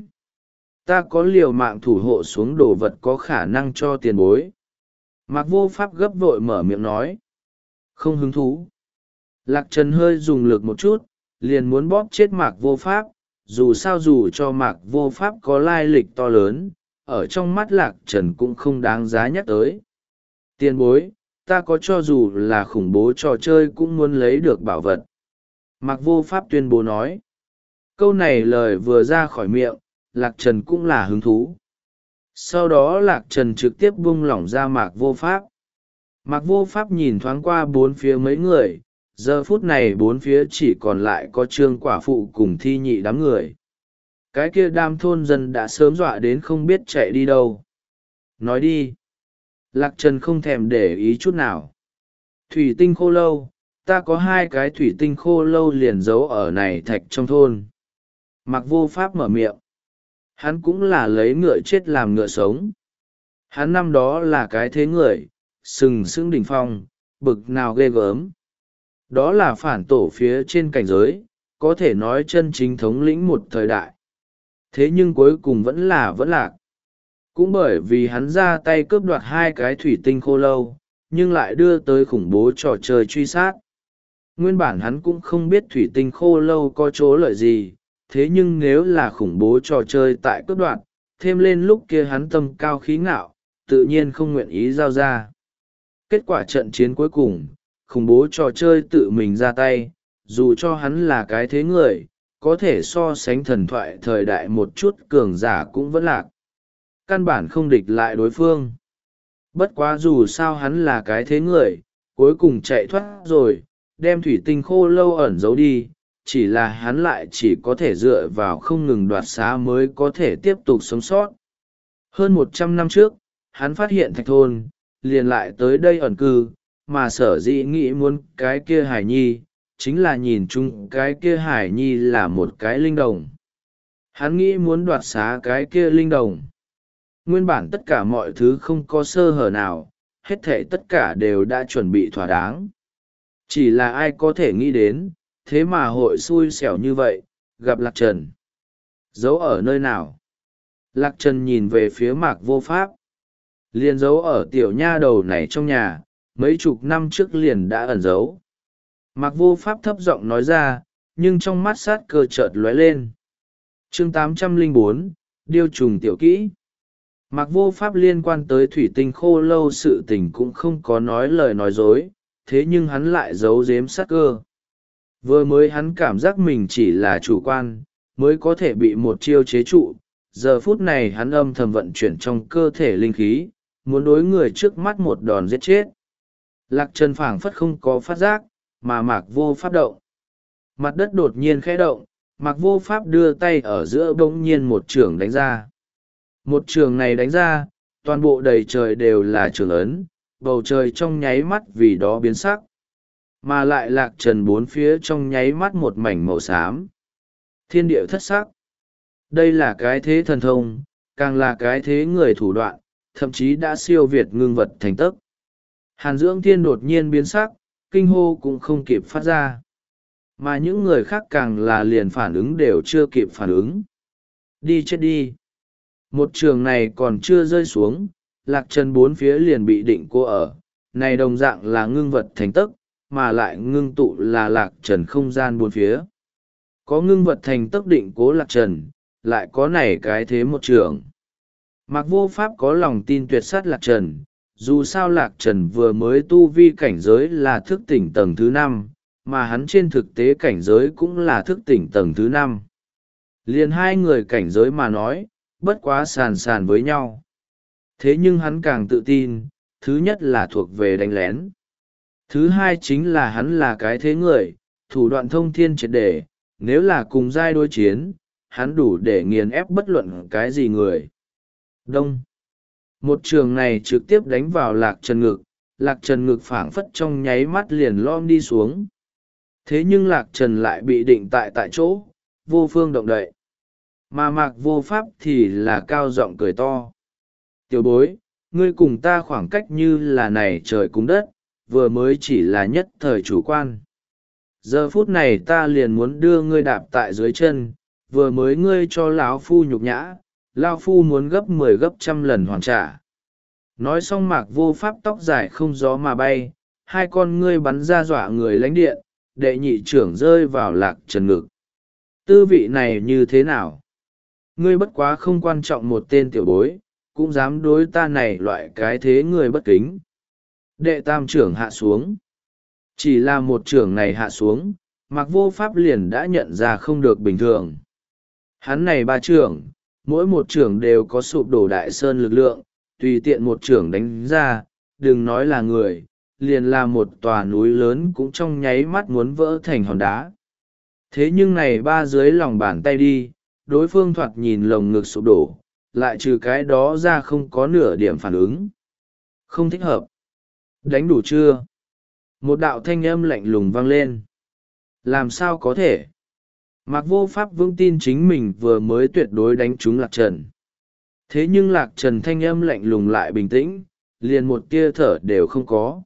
[SPEAKER 1] Ta có liều mạng thủ hộ xuống đồ vật có khả năng cho tiền bối. Mạc Vô Pháp gấp vội mở miệng nói. Không hứng thú. Lạc Trần hơi dùng lực một chút, liền muốn bóp chết Mạc Vô Pháp, dù sao dù cho Mạc Vô Pháp có lai lịch to lớn, ở trong mắt Lạc Trần cũng không đáng giá nhắc tới. Tiền bối, ta có cho dù là khủng bố trò chơi cũng muốn lấy được bảo vật. Mạc Vô Pháp tuyên bố nói. Câu này lời vừa ra khỏi miệng, Lạc Trần cũng là hứng thú. Sau đó Lạc Trần trực tiếp buông lỏng ra Mạc Vô Pháp. Mạc Vô Pháp nhìn thoáng qua bốn phía mấy người, giờ phút này bốn phía chỉ còn lại có Trương Quả Phụ cùng Thi Nhị đám người. Cái kia đám thôn dân đã sớm dọa đến không biết chạy đi đâu. Nói đi. Lạc Trần không thèm để ý chút nào. Thủy tinh khô lâu, ta có hai cái thủy tinh khô lâu liền giấu ở này thạch trong thôn. Mạc Vô Pháp mở miệng. Hắn cũng là lấy ngựa chết làm ngựa sống. Hắn năm đó là cái thế người, sừng sững đỉnh phong, bực nào ghê gớm. Đó là phản tổ phía trên cảnh giới, có thể nói chân chính thống lĩnh một thời đại. Thế nhưng cuối cùng vẫn là vẫn lạc. Cũng bởi vì hắn ra tay cướp đoạt hai cái thủy tinh khô lâu, nhưng lại đưa tới khủng bố trò chơi truy sát. Nguyên bản hắn cũng không biết thủy tinh khô lâu có chỗ lợi gì, thế nhưng nếu là khủng bố trò chơi tại cướp đoạt, thêm lên lúc kia hắn tâm cao khí ngạo, tự nhiên không nguyện ý giao ra. Kết quả trận chiến cuối cùng, khủng bố trò chơi tự mình ra tay, dù cho hắn là cái thế người, có thể so sánh thần thoại thời đại một chút cường giả cũng vẫn lạc. Căn bản không địch lại đối phương. Bất quá dù sao hắn là cái thế người, cuối cùng chạy thoát rồi, đem thủy tinh khô lâu ẩn giấu đi, chỉ là hắn lại chỉ có thể dựa vào không ngừng đoạt xá mới có thể tiếp tục sống sót. Hơn một trăm năm trước, hắn phát hiện thạch thôn, liền lại tới đây ẩn cư, mà sở dĩ nghĩ muốn cái kia hải nhi, chính là nhìn chung cái kia hải nhi là một cái linh đồng. Hắn nghĩ muốn đoạt xá cái kia linh đồng. Nguyên bản tất cả mọi thứ không có sơ hở nào, hết thảy tất cả đều đã chuẩn bị thỏa đáng. Chỉ là ai có thể nghĩ đến, thế mà hội xui xẻo như vậy, gặp Lạc Trần. Giấu ở nơi nào? Lạc Trần nhìn về phía Mạc Vô Pháp. Liền giấu ở tiểu nha đầu này trong nhà, mấy chục năm trước liền đã ẩn giấu. Mạc Vô Pháp thấp giọng nói ra, nhưng trong mắt sát cơ chợt lóe lên. Chương tám trăm lẻ bốn, Điêu trùng tiểu kỹ. Mạc Vô Pháp liên quan tới thủy tinh khô lâu sự tình cũng không có nói lời nói dối, thế nhưng hắn lại giấu giếm sát cơ. Vừa mới hắn cảm giác mình chỉ là chủ quan, mới có thể bị một chiêu chế trụ, giờ phút này hắn âm thầm vận chuyển trong cơ thể linh khí, muốn đối người trước mắt một đòn giết chết. Lạc Trần phảng phất không có phát giác, mà Mạc Vô Pháp động. Mặt đất đột nhiên khẽ động, Mạc Vô Pháp đưa tay ở giữa bỗng nhiên một trường đánh ra. Một trường này đánh ra, toàn bộ đầy trời đều là trường ấn, bầu trời trong nháy mắt vì đó biến sắc. Mà lại Lạc Trần bốn phía trong nháy mắt một mảnh màu xám. Thiên địa thất sắc. Đây là cái thế thần thông, càng là cái thế người thủ đoạn, thậm chí đã siêu việt ngưng vật thành tấc. Hàn Dưỡng Thiên đột nhiên biến sắc, kinh hô cũng không kịp phát ra. Mà những người khác càng là liền phản ứng đều chưa kịp phản ứng. Đi chết đi. Một trường này còn chưa rơi xuống, Lạc Trần bốn phía liền bị định cô ở. Này đồng dạng là ngưng vật thành tấc, mà lại ngưng tụ là Lạc Trần không gian bốn phía. Có ngưng vật thành tấc định cố Lạc Trần, lại có này cái thế một trường. Mạc Vô Pháp có lòng tin tuyệt sát Lạc Trần, dù sao Lạc Trần vừa mới tu vi cảnh giới là thức tỉnh tầng thứ năm, mà hắn trên thực tế cảnh giới cũng là thức tỉnh tầng thứ năm. Liền hai người cảnh giới mà nói, bất quá sàn sàn với nhau. Thế nhưng hắn càng tự tin, thứ nhất là thuộc về đánh lén. Thứ hai chính là hắn là cái thế người, thủ đoạn thông thiên triệt để, nếu là cùng giai đối chiến, hắn đủ để nghiền ép bất luận cái gì người. Đông. Một trường này trực tiếp đánh vào Lạc Trần ngực, Lạc Trần ngực phảng phất trong nháy mắt liền lom đi xuống. Thế nhưng Lạc Trần lại bị định tại tại chỗ, vô phương động đậy. Mà Mạc Vô Pháp thì là cao giọng cười to. Tiểu bối, ngươi cùng ta khoảng cách như là này trời cùng đất, vừa mới chỉ là nhất thời chủ quan. Giờ phút này ta liền muốn đưa ngươi đạp tại dưới chân, vừa mới ngươi cho lão phu nhục nhã, lão phu muốn gấp mười gấp trăm lần hoàn trả. Nói xong Mạc Vô Pháp tóc dài không gió mà bay, hai con ngươi bắn ra dọa người lánh điện, đệ nhị trưởng rơi vào Lạc Trần ngực. Tư vị này như thế nào? Ngươi bất quá không quan trọng một tên tiểu bối, cũng dám đối ta này loại cái thế người bất kính. Đệ tam trưởng hạ xuống. Chỉ là một trưởng này hạ xuống, Mạc Vô Pháp liền đã nhận ra không được bình thường. Hắn này ba trưởng, mỗi một trưởng đều có sụp đổ đại sơn lực lượng, tùy tiện một trưởng đánh ra, đừng nói là người, liền là một tòa núi lớn cũng trong nháy mắt muốn vỡ thành hòn đá. Thế nhưng này ba dưới lòng bàn tay đi, đối phương thoạt nhìn lồng ngực sụp đổ, lại trừ cái đó ra không có nửa điểm phản ứng. Không thích hợp. Đánh đủ chưa? Một đạo thanh âm lạnh lùng vang lên. Làm sao có thể? Mạc Vô Pháp vững tin chính mình vừa mới tuyệt đối đánh trúng Lạc Trần. Thế nhưng Lạc Trần thanh âm lạnh lùng lại bình tĩnh, liền một tia thở đều không có.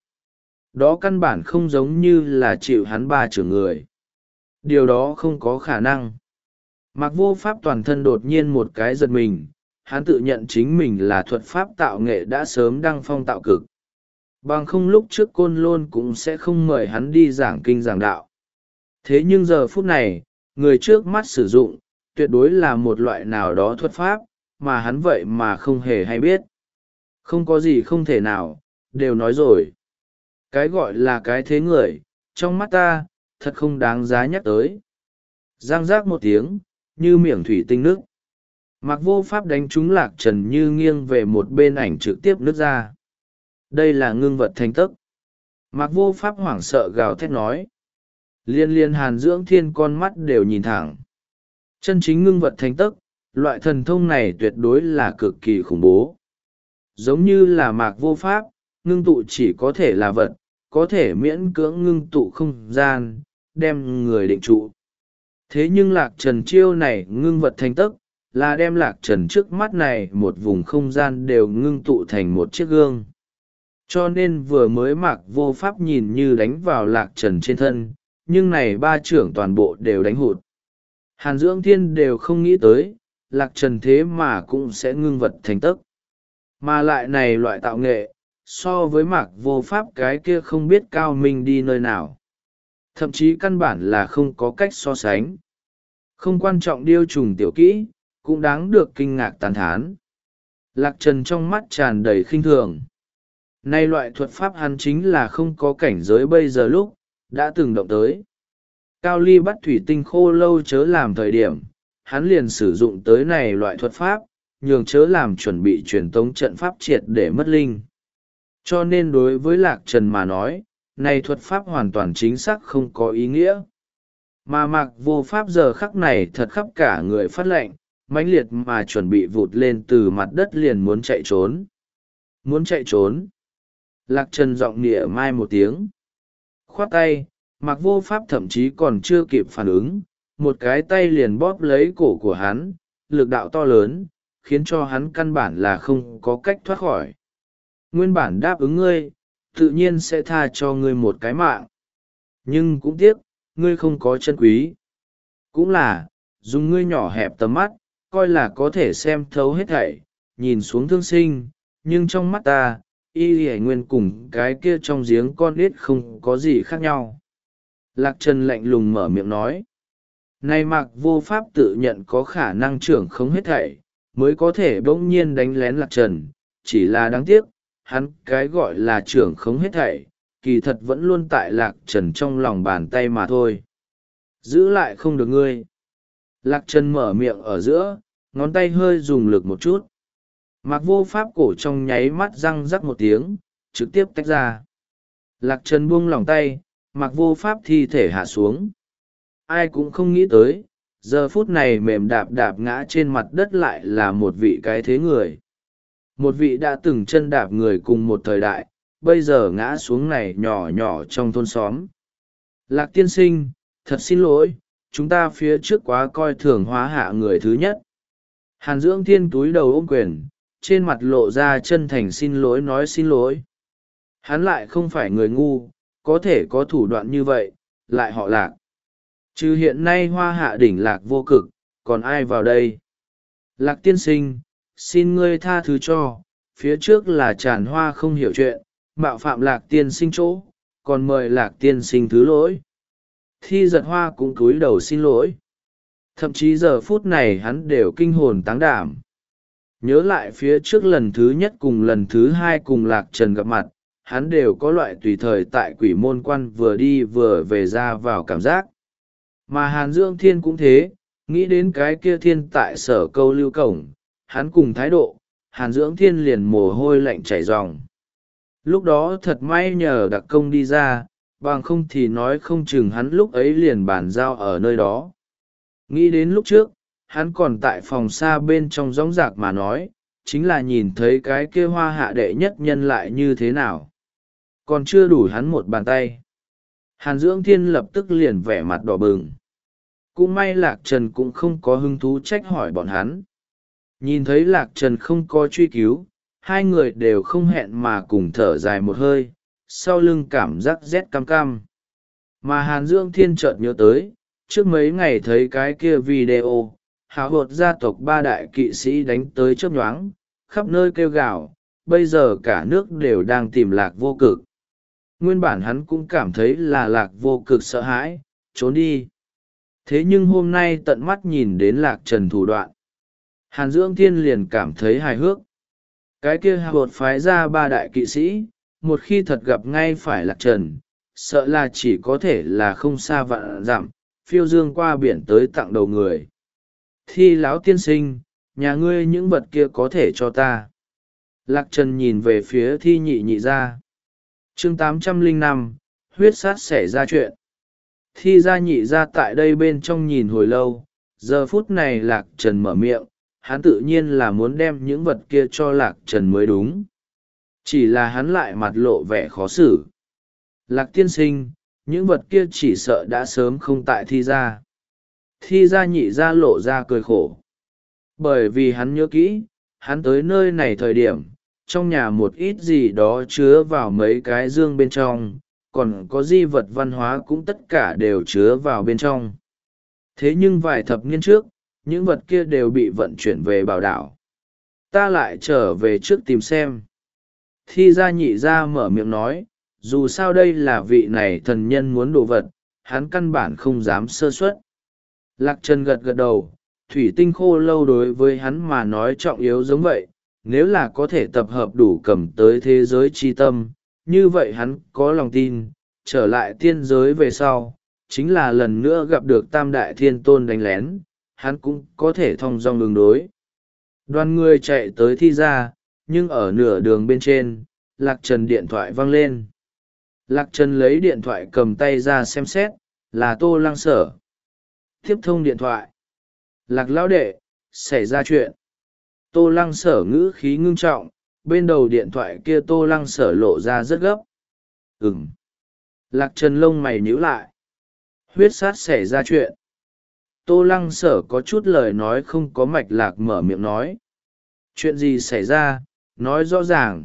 [SPEAKER 1] Đó căn bản không giống như là chịu hắn ba trưởng người. Điều đó không có khả năng. Mạc Vô Pháp toàn thân đột nhiên một cái giật mình, hắn tự nhận chính mình là thuật pháp tạo nghệ đã sớm đăng phong tạo cực. Bằng không lúc trước Côn Lôn cũng sẽ không mời hắn đi giảng kinh giảng đạo. Thế nhưng giờ phút này, người trước mắt sử dụng, tuyệt đối là một loại nào đó thuật pháp, mà hắn vậy mà không hề hay biết. Không có gì không thể nào, đều nói rồi. Cái gọi là cái thế người, trong mắt ta, thật không đáng giá nhắc tới. Giang giác một tiếng, như miệng thủy tinh nước. Mạc Vô Pháp đánh trúng Lạc Trần như nghiêng về một bên ảnh trực tiếp nước ra. Đây là ngưng vật thành tấc. Mạc Vô Pháp hoảng sợ gào thét nói. Liên liên Hàn Dưỡng Thiên con mắt đều nhìn thẳng. Chân chính ngưng vật thành tấc, loại thần thông này tuyệt đối là cực kỳ khủng bố. Giống như là Mạc Vô Pháp, ngưng tụ chỉ có thể là vật, có thể miễn cưỡng ngưng tụ không gian, đem người định trụ. Thế nhưng Lạc Trần chiêu này ngưng vật thành tấc, là đem Lạc Trần trước mắt này một vùng không gian đều ngưng tụ thành một chiếc gương. Cho nên vừa mới Mạc Vô Pháp nhìn như đánh vào Lạc Trần trên thân, nhưng này ba trưởng toàn bộ đều đánh hụt. Hàn Dưỡng Thiên đều không nghĩ tới, Lạc Trần thế mà cũng sẽ ngưng vật thành tấc. Mà lại này loại tạo nghệ, so với Mạc Vô Pháp cái kia không biết cao minh đi nơi nào. Thậm chí căn bản là không có cách so sánh. Không quan trọng điêu trùng tiểu kỹ, cũng đáng được kinh ngạc tán thán. Lạc Trần trong mắt tràn đầy khinh thường. Nay loại thuật pháp hắn chính là không có cảnh giới bây giờ lúc, đã từng động tới. Cao ly bắt thủy tinh khô lâu chớ làm thời điểm, hắn liền sử dụng tới này loại thuật pháp, nhường chớ làm chuẩn bị truyền tống trận pháp triệt để mất linh. Cho nên đối với Lạc Trần mà nói, này thuật pháp hoàn toàn chính xác không có ý nghĩa. Mà Mạc Vô Pháp giờ khắc này thật khắp cả người phát lệnh, mãnh liệt mà chuẩn bị vụt lên từ mặt đất liền muốn chạy trốn. Muốn chạy trốn. Lạc Trần giọng nịa mai một tiếng. Khoát tay, Mạc Vô Pháp thậm chí còn chưa kịp phản ứng, một cái tay liền bóp lấy cổ của hắn, lực đạo to lớn, khiến cho hắn căn bản là không có cách thoát khỏi. Nguyên bản đáp ứng ngươi, tự nhiên sẽ tha cho ngươi một cái mạng. Nhưng cũng tiếc, ngươi không có chân quý. Cũng là, dùng ngươi nhỏ hẹp tầm mắt, coi là có thể xem thấu hết thảy, nhìn xuống thương sinh, nhưng trong mắt ta, y hải nguyên cùng cái kia trong giếng con nít không có gì khác nhau. Lạc Trần lạnh lùng mở miệng nói. Này Mạc Vô Pháp tự nhận có khả năng trưởng không hết thảy, mới có thể bỗng nhiên đánh lén Lạc Trần, chỉ là đáng tiếc, hắn cái gọi là trưởng không hết thảy, kỳ thật vẫn luôn tại Lạc Trần trong lòng bàn tay mà thôi. Giữ lại không được ngươi. Lạc Trần mở miệng ở giữa, ngón tay hơi dùng lực một chút. Mạc Vô Pháp cổ trong nháy mắt răng rắc một tiếng, trực tiếp tách ra. Lạc Trần buông lòng tay, Mạc Vô Pháp thi thể hạ xuống. Ai cũng không nghĩ tới, giờ phút này mềm đạp đạp ngã trên mặt đất lại là một vị cái thế người. Một vị đã từng chân đạp người cùng một thời đại, bây giờ ngã xuống này nhỏ nhỏ trong thôn xóm. Lạc tiên sinh, thật xin lỗi, chúng ta phía trước quá coi thường hóa hạ người thứ nhất. Hàn Dưỡng Thiên túi đầu ôm quyền, trên mặt lộ ra chân thành xin lỗi nói xin lỗi. Hắn lại không phải người ngu, có thể có thủ đoạn như vậy, lại họ Lạc. Trừ hiện nay hoa hạ đỉnh Lạc vô cực, còn ai vào đây? Lạc tiên sinh, xin ngươi tha thứ cho, phía trước là Tràn Hoa không hiểu chuyện, mạo phạm Lạc tiên sinh chỗ, còn mời Lạc tiên sinh thứ lỗi. Thi Giật Hoa cũng cúi đầu xin lỗi. Thậm chí giờ phút này hắn đều kinh hồn táng đảm. Nhớ lại phía trước lần thứ nhất cùng lần thứ hai cùng Lạc Trần gặp mặt, hắn đều có loại tùy thời tại quỷ môn quan vừa đi vừa về ra vào cảm giác. Mà Hàn Dưỡng Thiên cũng thế, nghĩ đến cái kia thiên tại sở câu lưu cổng, hắn cùng thái độ, Hàn Dưỡng Thiên liền mồ hôi lạnh chảy ròng. Lúc đó thật may nhờ đặc công đi ra, bằng không thì nói không chừng hắn lúc ấy liền bàn giao ở nơi đó. Nghĩ đến lúc trước, hắn còn tại phòng xa bên trong gióng giạc mà nói, chính là nhìn thấy cái kia hoa hạ đệ nhất nhân lại như thế nào. Còn chưa đủ hắn một bàn tay. Hàn Dưỡng Thiên lập tức liền vẻ mặt đỏ bừng. Cũng may Lạc Trần cũng không có hứng thú trách hỏi bọn hắn. Nhìn thấy Lạc Trần không có truy cứu, hai người đều không hẹn mà cùng thở dài một hơi, sau lưng cảm giác rét cam cam. Mà Hàn Dưỡng Thiên chợt nhớ tới, trước mấy ngày thấy cái kia video, hào hột gia tộc ba đại kỵ sĩ đánh tới chớp nhoáng, khắp nơi kêu gào, bây giờ cả nước đều đang tìm Lạc Vô Cực. Nguyên bản hắn cũng cảm thấy là Lạc Vô Cực sợ hãi, trốn đi. Thế nhưng hôm nay tận mắt nhìn đến Lạc Trần thủ đoạn, Hàn Dưỡng Thiên liền cảm thấy hài hước. Cái kia hào hột phái ra ba đại kỵ sĩ, một khi thật gặp ngay phải Lạc Trần, sợ là chỉ có thể là không xa vạn dặm, phiêu dương qua biển tới tặng đầu người. Thi lão tiên sinh, nhà ngươi những vật kia có thể cho ta. Lạc Trần nhìn về phía Thi nhị nhị ra. chương tám trăm lẻ năm, huyết sát xảy ra chuyện. Thi ra nhị ra tại đây bên trong nhìn hồi lâu, giờ phút này Lạc Trần mở miệng, hắn tự nhiên là muốn đem những vật kia cho Lạc Trần mới đúng. Chỉ là hắn lại mặt lộ vẻ khó xử. Lạc tiên sinh, những vật kia chỉ sợ đã sớm không tại Thi ra. Thi ra nhị ra lộ ra cười khổ. Bởi vì hắn nhớ kỹ, hắn tới nơi này thời điểm, trong nhà một ít gì đó chứa vào mấy cái dương bên trong, còn có di vật văn hóa cũng tất cả đều chứa vào bên trong. Thế nhưng vài thập niên trước, những vật kia đều bị vận chuyển về bảo đảo. Ta lại trở về trước tìm xem. Thi ra nhị ra mở miệng nói, dù sao đây là vị này thần nhân muốn đồ vật, hắn căn bản không dám sơ suất. Lạc Trần gật gật đầu, thủy tinh khô lâu đối với hắn mà nói trọng yếu giống vậy, nếu là có thể tập hợp đủ cầm tới thế giới chi tâm, như vậy hắn có lòng tin, trở lại tiên giới về sau, chính là lần nữa gặp được tam đại thiên tôn đánh lén, hắn cũng có thể thong dong đường đối. Đoàn người chạy tới Thi ra, nhưng ở nửa đường bên trên, Lạc Trần điện thoại vang lên. Lạc Trần lấy điện thoại cầm tay ra xem xét, là Tô Lăng Sở. Tiếp thông điện thoại. Lạc lão đệ, xảy ra chuyện. Tô Lăng Sở ngữ khí ngưng trọng, bên đầu điện thoại kia Tô Lăng Sở lộ ra rất gấp. Ừm. Lạc Trần lông mày nhíu lại. Huyết sát xảy ra chuyện. Tô Lăng Sở có chút lời nói không có mạch lạc mở miệng nói. Chuyện gì xảy ra, nói rõ ràng.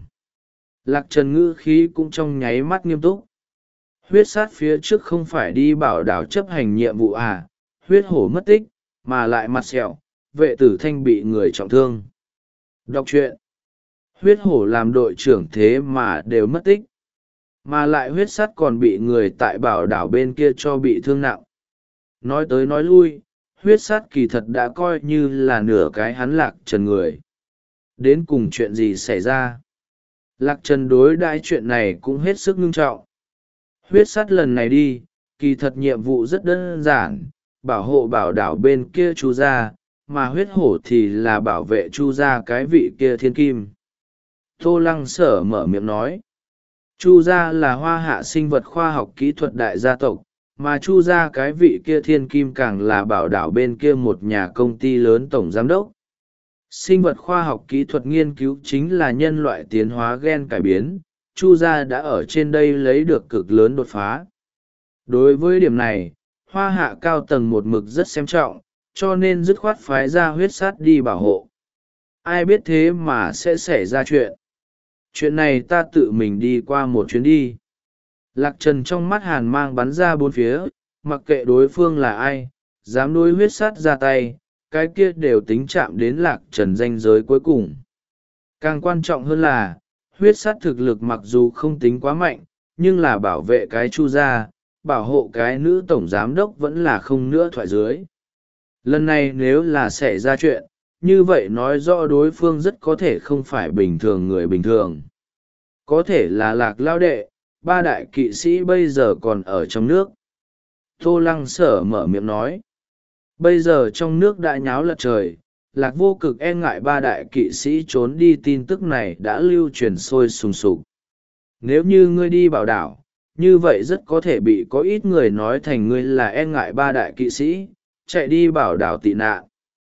[SPEAKER 1] Lạc Trần ngữ khí cũng trong nháy mắt nghiêm túc. Huyết sát phía trước không phải đi bảo đảo chấp hành nhiệm vụ à, huyết hổ mất tích, mà lại mặt sẹo, vệ tử thanh bị người trọng thương. Đọc truyện. Huyết hổ làm đội trưởng thế mà đều mất tích. Mà lại huyết sắt còn bị người tại bảo đảo bên kia cho bị thương nặng. Nói tới nói lui, huyết sắt kỳ thật đã coi như là nửa cái hắn Lạc Trần người. Đến cùng chuyện gì xảy ra? Lạc Trần đối đãi chuyện này cũng hết sức nghiêm trọng. Huyết sắt lần này đi, kỳ thật nhiệm vụ rất đơn giản, bảo hộ bảo đảo bên kia Chu gia, mà huyết hổ thì là bảo vệ Chu gia cái vị kia thiên kim. Tô Lăng Sở mở miệng nói. Chu gia là hoa hạ sinh vật khoa học kỹ thuật đại gia tộc, mà Chu gia cái vị kia thiên kim càng là bảo đảo bên kia một nhà công ty lớn tổng giám đốc. Sinh vật khoa học kỹ thuật nghiên cứu chính là nhân loại tiến hóa gen cải biến, Chu gia đã ở trên đây lấy được cực lớn đột phá. Đối với điểm này, hoa hạ cao tầng một mực rất xem trọng, cho nên dứt khoát phái ra huyết sát đi bảo hộ. Ai biết thế mà sẽ xảy ra chuyện. Chuyện này ta tự mình đi qua một chuyến đi. Lạc Trần trong mắt hàn mang bắn ra bốn phía, mặc kệ đối phương là ai, dám đối huyết sát ra tay, cái kia đều tính chạm đến Lạc Trần ranh giới cuối cùng. Càng quan trọng hơn là, huyết sát thực lực mặc dù không tính quá mạnh, nhưng là bảo vệ cái Chu gia, bảo hộ cái nữ tổng giám đốc vẫn là không nữa thoại dưới. Lần này nếu là xảy ra chuyện, như vậy nói rõ đối phương rất có thể không phải bình thường người bình thường. Có thể là Lạc lao đệ, ba đại kỵ sĩ bây giờ còn ở trong nước. Tô Lăng Sở mở miệng nói. Bây giờ trong nước đã nháo lật trời, Lạc Vô Cực e ngại ba đại kỵ sĩ trốn đi, tin tức này đã lưu truyền sôi sùng sục. Nếu như ngươi đi bảo đảo, như vậy rất có thể bị có ít người nói thành ngươi là e ngại ba đại kỵ sĩ, chạy đi bảo đảo tị nạn.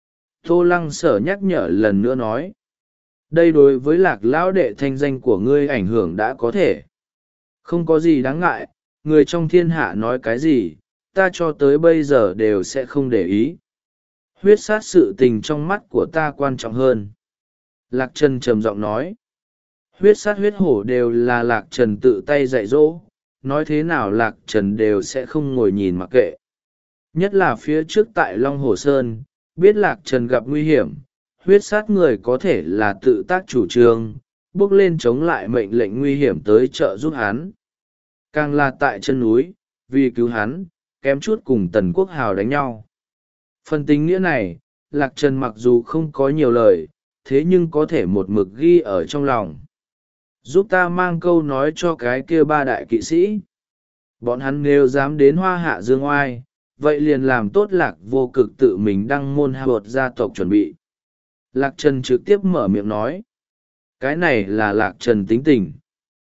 [SPEAKER 1] Tô Lăng Sở nhắc nhở lần nữa nói. Đây đối với Lạc lão đệ thanh danh của ngươi ảnh hưởng đã có thể. Không có gì đáng ngại, người trong thiên hạ nói cái gì, ta cho tới bây giờ đều sẽ không để ý. Huyết sát sự tình trong mắt của ta quan trọng hơn. Lạc Trần trầm giọng nói. Huyết sát huyết hổ đều là Lạc Trần tự tay dạy dỗ, nói thế nào Lạc Trần đều sẽ không ngồi nhìn mặc kệ. Nhất là phía trước tại Long Hồ Sơn, biết Lạc Trần gặp nguy hiểm, huyết sát người có thể là tự tác chủ trương, bước lên chống lại mệnh lệnh nguy hiểm tới trợ giúp hắn. Càng là tại chân núi, vì cứu hắn, kém chút cùng Tần Quốc Hào đánh nhau. Phần tình nghĩa này, Lạc Trần mặc dù không có nhiều lời, thế nhưng có thể một mực ghi ở trong lòng. Giúp ta mang câu nói cho cái kia ba đại kỵ sĩ. Bọn hắn nếu dám đến Hoa Hạ Dương Oai, vậy liền làm tốt Lạc Vô Cực tự mình đăng môn hạ bột gia tộc chuẩn bị. Lạc Trần trực tiếp mở miệng nói. Cái này là Lạc Trần tính tình.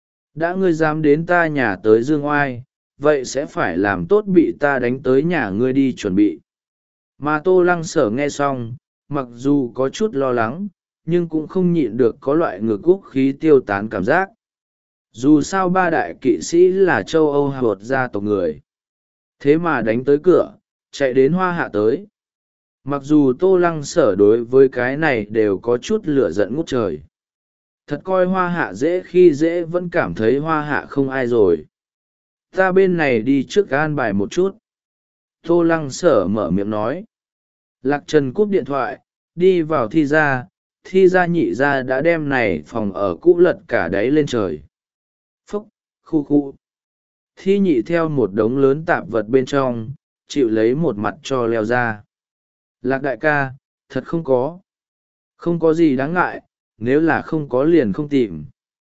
[SPEAKER 1] Đã ngươi dám đến ta nhà tới Dương Oai, vậy sẽ phải làm tốt bị ta đánh tới nhà ngươi đi chuẩn bị. Mà Tô Lăng Sở nghe xong, mặc dù có chút lo lắng, nhưng cũng không nhịn được có loại ngược úc khí tiêu tán cảm giác. Dù sao ba đại kỵ sĩ là châu Âu hạ bột gia tộc người. Thế mà đánh tới cửa, chạy đến Hoa Hạ tới. Mặc dù Tô Lăng Sở đối với cái này đều có chút lửa giận ngút trời. Thật coi Hoa Hạ dễ khi dễ, vẫn cảm thấy Hoa Hạ không ai rồi. Ta bên này đi trước an bài một chút. Tô Lăng Sở mở miệng nói. Lạc Trần cúp điện thoại, đi vào thi ra, thi ra nhị ra đã đem này phòng ở cũ lật cả đáy lên trời. Phúc, khu khu. Thi nhị theo một đống lớn tạp vật bên trong, chịu lấy một mặt cho leo ra. Lạc đại ca, thật không có. Không có gì đáng ngại, nếu là không có liền không tìm.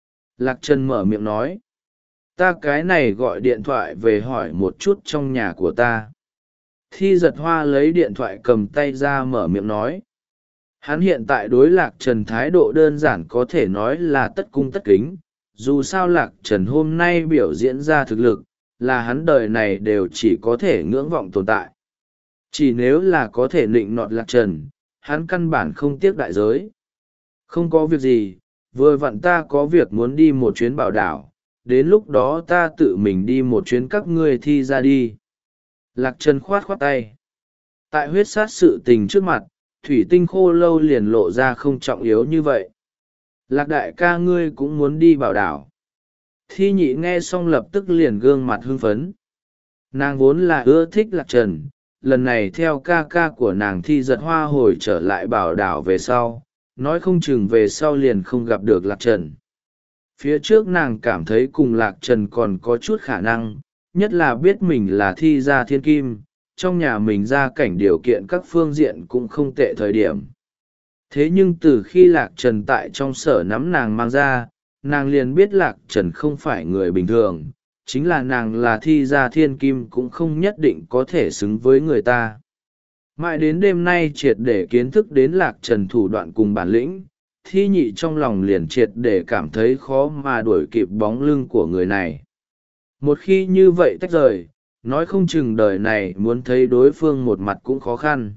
[SPEAKER 1] Lạc Trần mở miệng nói. Ta cái này gọi điện thoại về hỏi một chút trong nhà của ta. Thi giật hoa lấy điện thoại cầm tay ra mở miệng nói. Hắn hiện tại đối Lạc Trần thái độ đơn giản có thể nói là tất cung tất kính. Dù sao Lạc Trần hôm nay biểu diễn ra thực lực, là hắn đời này đều chỉ có thể ngưỡng vọng tồn tại. Chỉ nếu là có thể nịnh nọt Lạc Trần, hắn căn bản không tiếc đại giới. Không có việc gì, vừa vặn ta có việc muốn đi một chuyến bảo đảo, đến lúc đó ta tự mình đi một chuyến các ngươi thi ra đi. Lạc Trần khoát khoát tay. Tại huyết sát sự tình trước mặt, thủy tinh khô lâu liền lộ ra không trọng yếu như vậy. Lạc đại ca ngươi cũng muốn đi bảo đảo. Thi nhị nghe xong lập tức liền gương mặt hưng phấn. Nàng vốn là ưa thích Lạc Trần, lần này theo ca ca của nàng thi giật hoa hồi trở lại bảo đảo về sau, nói không chừng về sau liền không gặp được Lạc Trần. Phía trước nàng cảm thấy cùng Lạc Trần còn có chút khả năng, nhất là biết mình là thi gia thiên kim, trong nhà mình ra cảnh điều kiện các phương diện cũng không tệ thời điểm. Thế nhưng từ khi Lạc Trần tại trong sở nắm nàng mang ra, nàng liền biết Lạc Trần không phải người bình thường, chính là nàng là thi gia thiên kim cũng không nhất định có thể xứng với người ta. Mãi đến đêm nay triệt để kiến thức đến Lạc Trần thủ đoạn cùng bản lĩnh, thi nhị trong lòng liền triệt để cảm thấy khó mà đuổi kịp bóng lưng của người này. Một khi như vậy tách rời, nói không chừng đời này muốn thấy đối phương một mặt cũng khó khăn.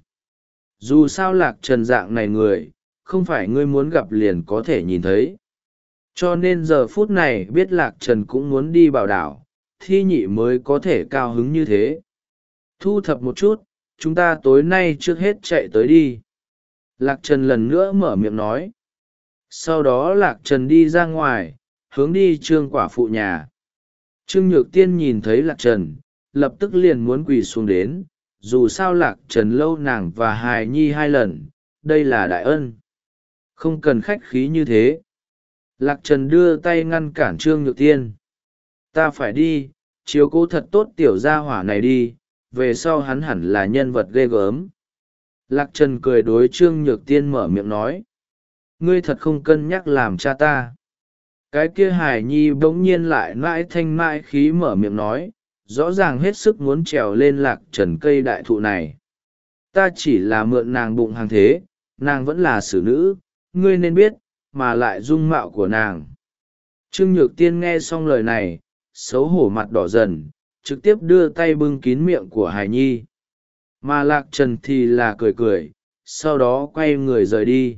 [SPEAKER 1] Dù sao Lạc Trần dạng này người, không phải ngươi muốn gặp liền có thể nhìn thấy. Cho nên giờ phút này biết Lạc Trần cũng muốn đi bảo đảo, thi nhị mới có thể cao hứng như thế. Thu thập một chút, chúng ta tối nay trước hết chạy tới đi. Lạc Trần lần nữa mở miệng nói. Sau đó Lạc Trần đi ra ngoài, hướng đi Trương quả phụ nhà. Trương Nhược Tiên nhìn thấy Lạc Trần, lập tức liền muốn quỳ xuống đến, dù sao Lạc Trần lâu nàng và hài nhi hai lần, đây là đại ân. Không cần khách khí như thế. Lạc Trần đưa tay ngăn cản Trương Nhược Tiên. Ta phải đi, chiếu cố thật tốt tiểu gia hỏa này đi, về sau hắn hẳn là nhân vật ghê gớm. Lạc Trần cười đối Trương Nhược Tiên mở miệng nói. Ngươi thật không cân nhắc làm cha ta. Cái kia Hải Nhi bỗng nhiên lại mãi thanh mãi khí mở miệng nói, rõ ràng hết sức muốn trèo lên lạc trần cây đại thụ này. Ta chỉ là mượn nàng bụng hàng thế, nàng vẫn là xử nữ, ngươi nên biết, mà lại dung mạo của nàng. Trương Nhược Tiên nghe xong lời này, xấu hổ mặt đỏ dần, trực tiếp đưa tay bưng kín miệng của Hải Nhi. Mà lạc trần thì là cười cười, sau đó quay người rời đi.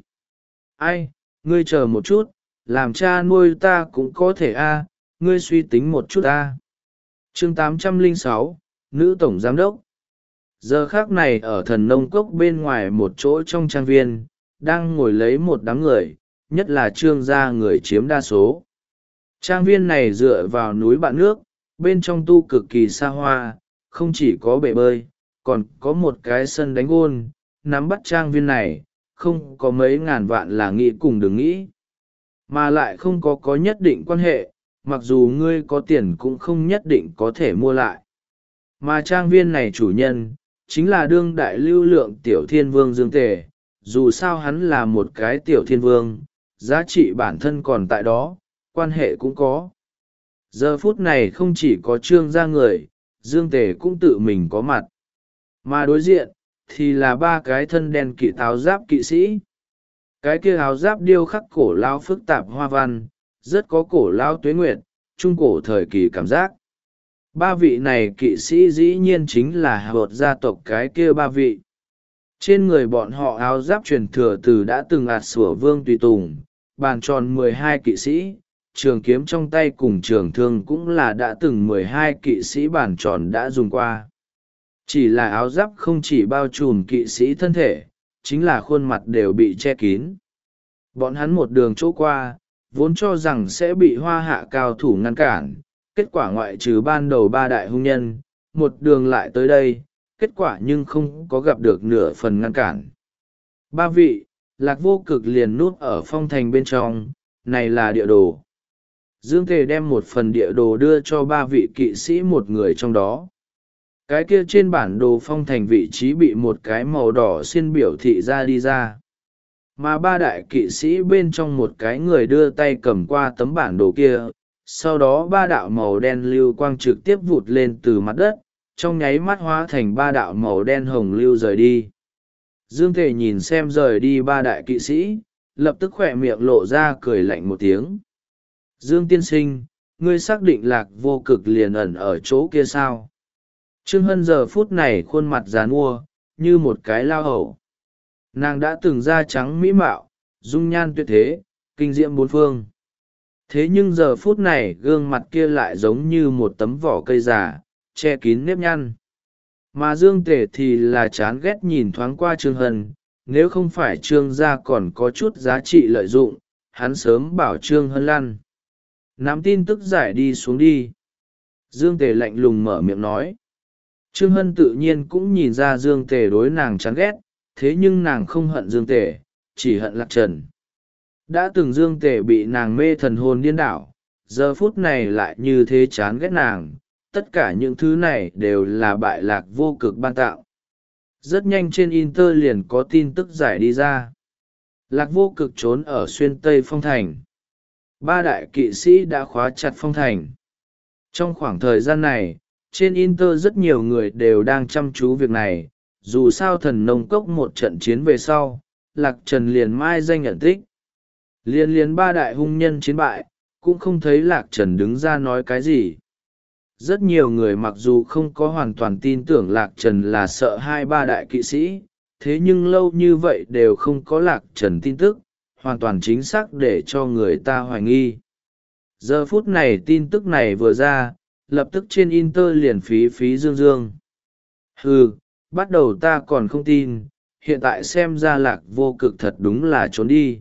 [SPEAKER 1] Ai, ngươi chờ một chút, làm cha nuôi ta cũng có thể a, ngươi suy tính một chút a. Chương tám trăm lẻ sáu, Nữ Tổng Giám Đốc. Giờ khác này ở Thần Nông Cốc bên ngoài một chỗ trong trang viên, đang ngồi lấy một đám người, nhất là Trương gia người chiếm đa số. Trang viên này dựa vào núi bạn nước, bên trong tu cực kỳ xa hoa, không chỉ có bể bơi, còn có một cái sân đánh gôn. Nắm bắt trang viên này, không có mấy ngàn vạn là nghĩ cùng đừng nghĩ. Mà lại không có có nhất định quan hệ, mặc dù ngươi có tiền cũng không nhất định có thể mua lại. Mà trang viên này chủ nhân, chính là đương đại lưu lượng tiểu thiên vương Dương Tề. Dù sao hắn là một cái tiểu thiên vương, giá trị bản thân còn tại đó, quan hệ cũng có. Giờ phút này không chỉ có Trương gia người, Dương Tề cũng tự mình có mặt. Mà đối diện, thì là ba cái thân đen kỵ áo giáp kỵ sĩ. Cái kia áo giáp điêu khắc cổ lao phức tạp hoa văn, rất có cổ lao tuế nguyệt, trung cổ thời kỳ cảm giác. Ba vị này kỵ sĩ dĩ nhiên chính là hợp gia tộc cái kia ba vị. Trên người bọn họ áo giáp truyền thừa từ đã từng ạt sủa vương tùy tùng, bàn tròn mười hai kỵ sĩ, trường kiếm trong tay cùng trường thương cũng là đã từng mười hai kỵ sĩ bàn tròn đã dùng qua. Chỉ là áo giáp không chỉ bao trùm kỵ sĩ thân thể, chính là khuôn mặt đều bị che kín. Bọn hắn một đường chỗ qua, vốn cho rằng sẽ bị hoa hạ cao thủ ngăn cản, kết quả ngoại trừ ban đầu ba đại hung nhân, một đường lại tới đây, kết quả nhưng không có gặp được nửa phần ngăn cản. Ba vị, Lạc Vô Cực liền núp ở phong thành bên trong, này là địa đồ. Dương Tề đem một phần địa đồ đưa cho ba vị kỵ sĩ một người trong đó. Cái kia trên bản đồ phong thành vị trí bị một cái màu đỏ xiên biểu thị ra đi ra. Mà ba đại kỵ sĩ bên trong một cái người đưa tay cầm qua tấm bản đồ kia, sau đó ba đạo màu đen lưu quang trực tiếp vụt lên từ mặt đất, trong nháy mắt hóa thành ba đạo màu đen hồng lưu rời đi. Dương Thể nhìn xem rời đi ba đại kỵ sĩ, lập tức khỏe miệng lộ ra cười lạnh một tiếng. Dương tiên sinh, ngươi xác định Lạc Vô Cực liền ẩn ở chỗ kia sao? Trương Hân giờ phút này khuôn mặt giàn mua, như một cái lao hầu. Nàng đã từng da trắng mỹ mạo, dung nhan tuyệt thế, kinh diễm bốn phương. Thế nhưng giờ phút này gương mặt kia lại giống như một tấm vỏ cây già, che kín nếp nhăn. Mà Dương Tề thì là chán ghét nhìn thoáng qua Trương Hân, nếu không phải Trương gia còn có chút giá trị lợi dụng, hắn sớm bảo Trương Hân lăn. Nắm tin tức giải đi xuống đi. Dương Tề lạnh lùng mở miệng nói. Trương Hân tự nhiên cũng nhìn ra Dương Tề đối nàng chán ghét, thế nhưng nàng không hận Dương Tề, chỉ hận Lạc Trần. Đã từng Dương Tề bị nàng mê thần hồn điên đảo, giờ phút này lại như thế chán ghét nàng, tất cả những thứ này đều là bại Lạc Vô Cực ban tạo. Rất nhanh trên Inter liền có tin tức giải đi ra. Lạc Vô Cực trốn ở xuyên Tây Phong Thành. Ba đại kỵ sĩ đã khóa chặt Phong Thành. Trong khoảng thời gian này, trên Inter rất nhiều người đều đang chăm chú việc này, dù sao Thần Nông Cốc một trận chiến về sau, Lạc Trần liền mai danh nhận tích. Liên liên ba đại hung nhân chiến bại, cũng không thấy Lạc Trần đứng ra nói cái gì. Rất nhiều người mặc dù không có hoàn toàn tin tưởng Lạc Trần là sợ hai ba đại kỵ sĩ, thế nhưng lâu như vậy đều không có Lạc Trần tin tức, hoàn toàn chính xác để cho người ta hoài nghi. Giờ phút này tin tức này vừa ra, lập tức trên Inter liền phí phí dương dương. Hừ, bắt đầu ta còn không tin, hiện tại xem ra Lạc Vô Cực thật đúng là trốn đi.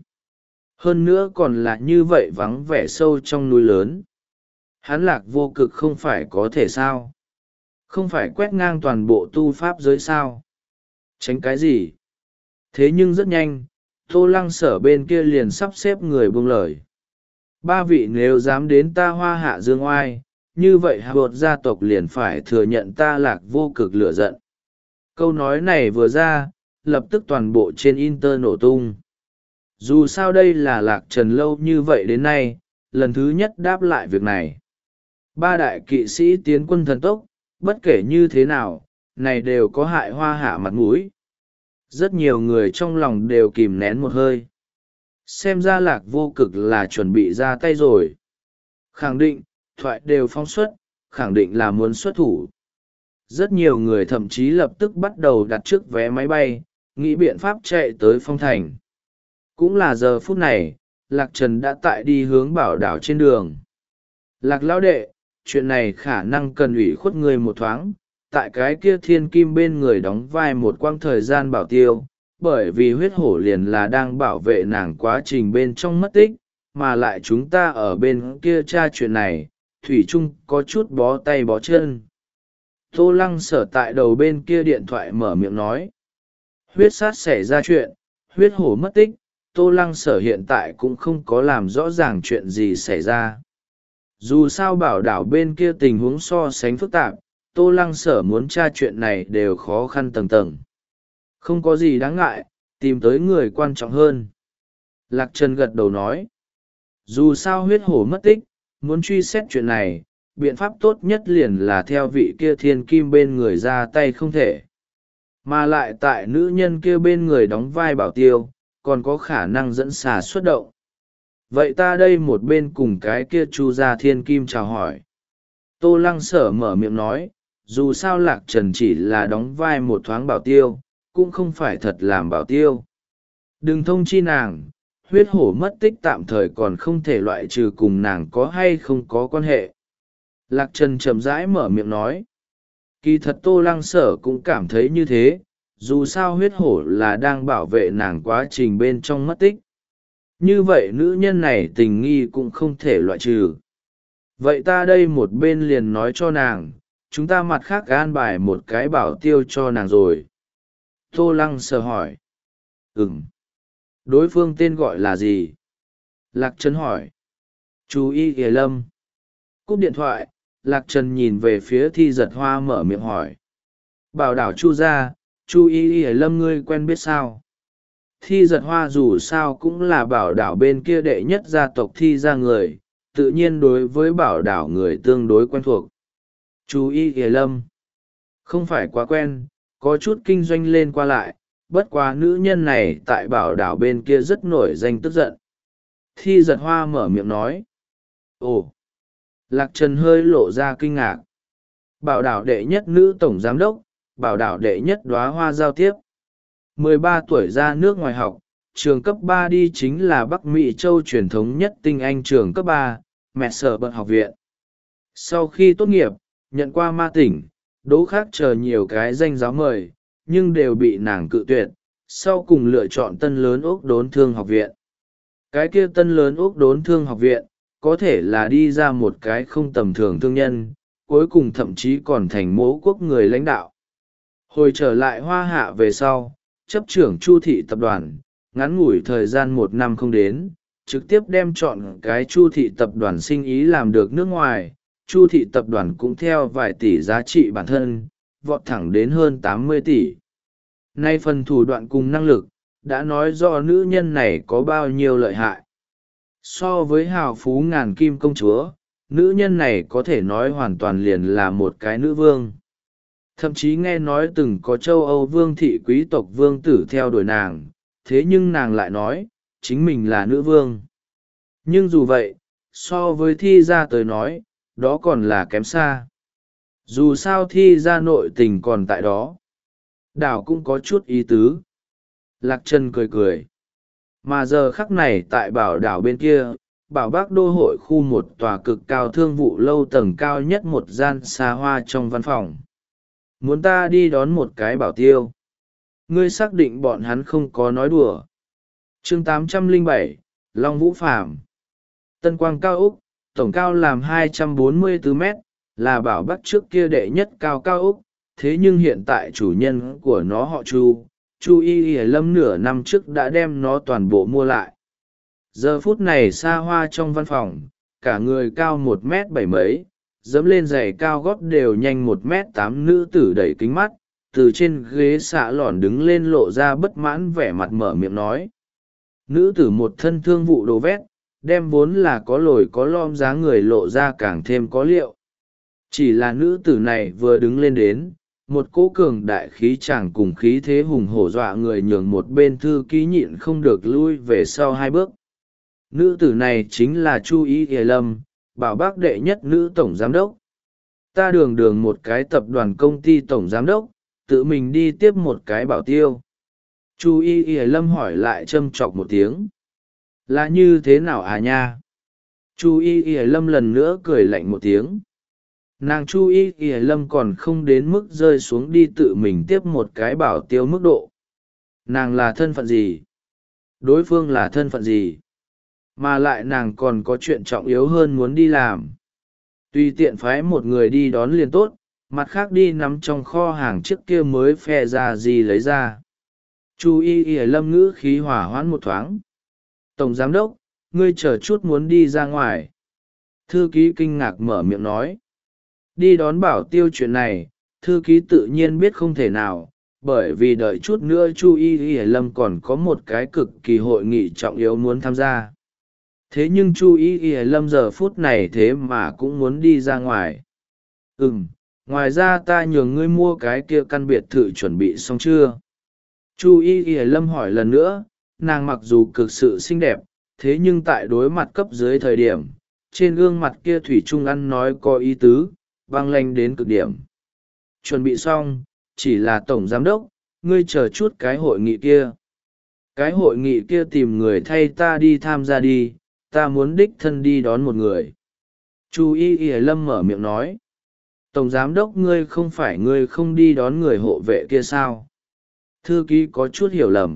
[SPEAKER 1] Hơn nữa còn là như vậy vắng vẻ sâu trong núi lớn. Hắn Lạc Vô Cực không phải có thể sao? Không phải quét ngang toàn bộ tu pháp giới sao? Tránh cái gì? Thế nhưng rất nhanh, Tô Lăng Sở bên kia liền sắp xếp người buông lời. Ba vị nếu dám đến ta Hoa Hạ Dương Oai, như vậy hạ bột gia tộc liền phải thừa nhận ta Lạc Vô Cực lửa giận. Câu nói này vừa ra, lập tức toàn bộ trên Inter nổ tung. Dù sao đây là Lạc Trần lâu như vậy đến nay, lần thứ nhất đáp lại việc này. Ba đại kỵ sĩ tiến quân thần tốc, bất kể như thế nào, này đều có hại hoa hạ mặt mũi. Rất nhiều người trong lòng đều kìm nén một hơi. Xem ra Lạc Vô Cực là chuẩn bị ra tay rồi. Khẳng định, thoại đều phóng xuất, khẳng định là muốn xuất thủ. Rất nhiều người thậm chí lập tức bắt đầu đặt trước vé máy bay, nghĩ biện pháp chạy tới Phong Thành. Cũng là giờ phút này, Lạc Trần đã tại đi hướng bảo đảo trên đường. Lạc lão đệ, chuyện này khả năng cần ủy khuất người một thoáng, tại cái kia thiên kim bên người đóng vai một quãng thời gian bảo tiêu, bởi vì huyết hổ liền là đang bảo vệ nàng quá trình bên trong mất tích, mà lại chúng ta ở bên kia tra chuyện này, thủy chung có chút bó tay bó chân. Tô Lăng Sở tại đầu bên kia điện thoại mở miệng nói. Huyết sát xảy ra chuyện, huyết hổ mất tích, Tô Lăng Sở hiện tại cũng không có làm rõ ràng chuyện gì xảy ra. Dù sao bảo đảo bên kia tình huống so sánh phức tạp, Tô Lăng Sở muốn tra chuyện này đều khó khăn tầng tầng. Không có gì đáng ngại, tìm tới người quan trọng hơn. Lạc Trần gật đầu nói. Dù sao huyết hổ mất tích, muốn truy xét chuyện này, biện pháp tốt nhất liền là theo vị kia thiên kim bên người ra tay không thể. Mà lại tại nữ nhân kia bên người đóng vai bảo tiêu, còn có khả năng dẫn xà xuất động. Vậy ta đây một bên cùng cái kia chu gia thiên kim chào hỏi. Tô Lăng Sở mở miệng nói, dù sao Lạc Trần chỉ là đóng vai một thoáng bảo tiêu, cũng không phải thật làm bảo tiêu. Đừng thông chi nàng, huyết hổ mất tích tạm thời còn không thể loại trừ cùng nàng có hay không có quan hệ. Lạc Trần chậm rãi mở miệng nói. Kỳ thật Tô Lăng Sở cũng cảm thấy như thế, dù sao huyết hổ là đang bảo vệ nàng quá trình bên trong mất tích. Như vậy nữ nhân này tình nghi cũng không thể loại trừ. Vậy ta đây một bên liền nói cho nàng, chúng ta mặt khác an bài một cái bảo tiêu cho nàng rồi. Tô Lăng Sở hỏi. Ừm. Đối phương tên gọi là gì? Lạc Trần hỏi. Chú Y Ghề Lâm. Cúp điện thoại, Lạc Trần nhìn về phía Thi Giật Hoa mở miệng hỏi. Bảo đảo Chu gia, Chu Y Ghề Lâm ngươi quen biết sao? Thi Giật Hoa dù sao cũng là bảo đảo bên kia đệ nhất gia tộc Thi gia người, tự nhiên đối với bảo đảo người tương đối quen thuộc. Chu Y Ghề Lâm. Không phải quá quen, có chút kinh doanh lên qua lại, bất quá nữ nhân này tại bảo đảo bên kia rất nổi danh tức giận. Thi Giật Hoa mở miệng nói. Ồ! Lạc Trần hơi lộ ra kinh ngạc. Bảo đảo đệ nhất nữ tổng giám đốc, bảo đảo đệ nhất đóa hoa giao tiếp. mười ba tuổi ra nước ngoài học, trường cấp ba đi chính là Bắc Mỹ Châu truyền thống nhất tinh anh trường cấp ba, mẹ sở bận học viện. Sau khi tốt nghiệp, nhận qua ma tỉnh, đỗ khác chờ nhiều cái danh giáo mời, nhưng đều bị nàng cự tuyệt, sau cùng lựa chọn Tân Lớn Úc Đốn Thương học viện. Cái kia Tân Lớn Úc Đốn Thương học viện, có thể là đi ra một cái không tầm thường thương nhân, cuối cùng thậm chí còn thành mẫu quốc người lãnh đạo. Hồi trở lại Hoa Hạ về sau, chấp trưởng Chu thị tập đoàn, ngắn ngủi thời gian một năm không đến, trực tiếp đem chọn cái Chu thị tập đoàn sinh ý làm được nước ngoài, Chu thị tập đoàn cũng theo vài tỷ giá trị bản thân, vọt thẳng đến hơn tám mươi tỷ. Nay phần thủ đoạn cùng năng lực, đã nói rõ nữ nhân này có bao nhiêu lợi hại. So với hào phú ngàn kim công chúa, nữ nhân này có thể nói hoàn toàn liền là một cái nữ vương. Thậm chí nghe nói từng có châu Âu vương thị quý tộc vương tử theo đuổi nàng, thế nhưng nàng lại nói, chính mình là nữ vương. Nhưng dù vậy, so với Thi gia tới nói, đó còn là kém xa. Dù sao Thi gia nội tình còn tại đó. Đảo cũng có chút ý tứ. Lạc Trần cười cười. Mà giờ khắc này tại bảo đảo bên kia, bảo Bắc đô hội khu một tòa cực cao thương vụ lâu tầng cao nhất một gian xa hoa trong văn phòng. Muốn ta đi đón một cái bảo tiêu. Ngươi xác định bọn hắn không có nói đùa. Chương tám trăm lẻ bảy, Long Vũ Phàm. Tân Quang cao Úc, tổng cao làm hai trăm bốn mươi tư mét, là bảo Bắc trước kia đệ nhất cao cao Úc, thế nhưng hiện tại chủ nhân của nó họ Chu, Chu Y Y Lâm nửa năm trước đã đem nó toàn bộ mua lại. Giờ phút này xa hoa trong văn phòng, cả người cao một mét bảy mấy, dẫm lên giày cao gót đều nhanh một mét tám nữ tử đẩy kính mắt, từ trên ghế xạ lòn đứng lên lộ ra bất mãn vẻ mặt mở miệng nói. Nữ tử một thân thương vụ đồ vét, đem vốn là có lồi có lõm dáng người lộ ra càng thêm có liệu. Chỉ là nữ tử này vừa đứng lên đến, một cỗ cường đại khí chàng cùng khí thế hùng hổ dọa người nhường một bên thư ký nhịn không được lui về sau hai bước. Nữ tử này chính là Chu Y Y Lâm, Bảo Bác đệ nhất nữ tổng giám đốc. Ta đường đường một cái tập đoàn công ty tổng giám đốc, tự mình đi tiếp một cái bảo tiêu. Chu Y Y Lâm hỏi lại châm chọc một tiếng. Là như thế nào à nha? Chu Y Y Lâm lần nữa cười lạnh một tiếng. Nàng Chu Y Y Lâm còn không đến mức rơi xuống đi tự mình tiếp một cái bảo tiêu mức độ. Nàng là thân phận gì? Đối phương là thân phận gì? Mà lại nàng còn có chuyện trọng yếu hơn muốn đi làm. Tùy tiện phái một người đi đón liền tốt, mặt khác đi nắm trong kho hàng trước kia mới phe ra gì lấy ra. Chu Y Y Lâm ngữ khí hỏa hoãn một thoáng. Tổng giám đốc, ngươi chờ chút muốn đi ra ngoài. Thư ký kinh ngạc mở miệng nói. Đi đón bảo tiêu chuyện này, thư ký tự nhiên biết không thể nào, bởi vì đợi chút nữa Chu Y Y Lâm còn có một cái cực kỳ hội nghị trọng yếu muốn tham gia. Thế nhưng Chu Y Y Lâm giờ phút này thế mà cũng muốn đi ra ngoài. Ừm, ngoài ra ta nhường ngươi mua cái kia căn biệt thự chuẩn bị xong chưa? Chu Y Y Lâm hỏi lần nữa, nàng mặc dù cực sự xinh đẹp, thế nhưng tại đối mặt cấp dưới thời điểm, trên gương mặt kia thủy chung ăn nói có ý tứ, băng lanh đến cực điểm. Chuẩn bị xong, chỉ là tổng giám đốc, ngươi chờ chút cái hội nghị kia. Cái hội nghị kia tìm người thay ta đi tham gia đi, ta muốn đích thân đi đón một người. Chu Y Y Lâm mở miệng nói. Tổng giám đốc ngươi không phải ngươi không đi đón người hộ vệ kia sao? Thư ký có chút hiểu lầm.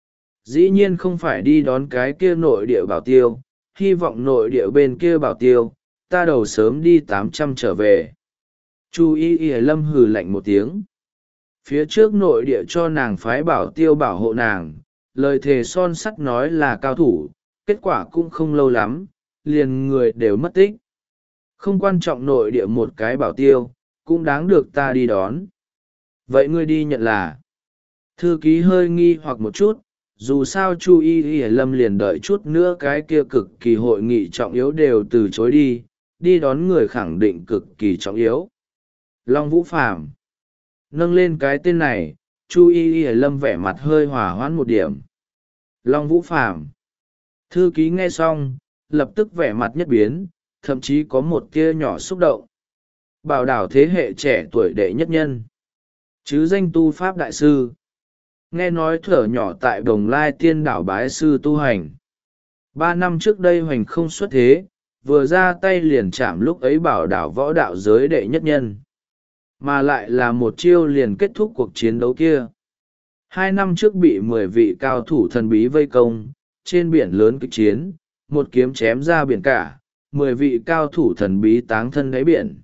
[SPEAKER 1] Dĩ nhiên không phải đi đón cái kia nội địa bảo tiêu, hy vọng nội địa bên kia bảo tiêu, ta đầu sớm đi tám trăm trở về. Chu Y Y Lâm hừ lạnh một tiếng. Phía trước nội địa cho nàng phái bảo tiêu bảo hộ nàng, lời thề son sắt nói là cao thủ, kết quả cũng không lâu lắm, liền người đều mất tích. Không quan trọng nội địa một cái bảo tiêu, cũng đáng được ta đi đón. Vậy ngươi đi nhận là? Thư ký hơi nghi hoặc một chút, dù sao Chu Y Y Lâm liền đợi chút nữa cái kia cực kỳ hội nghị trọng yếu đều từ chối đi, đi đón người khẳng định cực kỳ trọng yếu. Long Vũ Phàm nâng lên cái tên này, Chu Y Y Lâm vẻ mặt hơi hỏa hoãn một điểm. Long Vũ Phàm Thư ký nghe xong, lập tức vẻ mặt nhất biến, thậm chí có một tia nhỏ xúc động. Bảo đảo thế hệ trẻ tuổi đệ nhất nhân, chứ danh tu pháp đại sư. Nghe nói thuở nhỏ tại Đồng Lai Tiên đảo bái sư tu hành. Ba năm trước đây hoành không xuất thế, vừa ra tay liền chạm lúc ấy bảo đảo võ đạo giới đệ nhất nhân. Mà lại là một chiêu liền kết thúc cuộc chiến đấu kia. Hai năm trước bị mười vị cao thủ thần bí vây công, trên biển lớn kịch chiến, một kiếm chém ra biển cả, mười vị cao thủ thần bí táng thân đáy biển.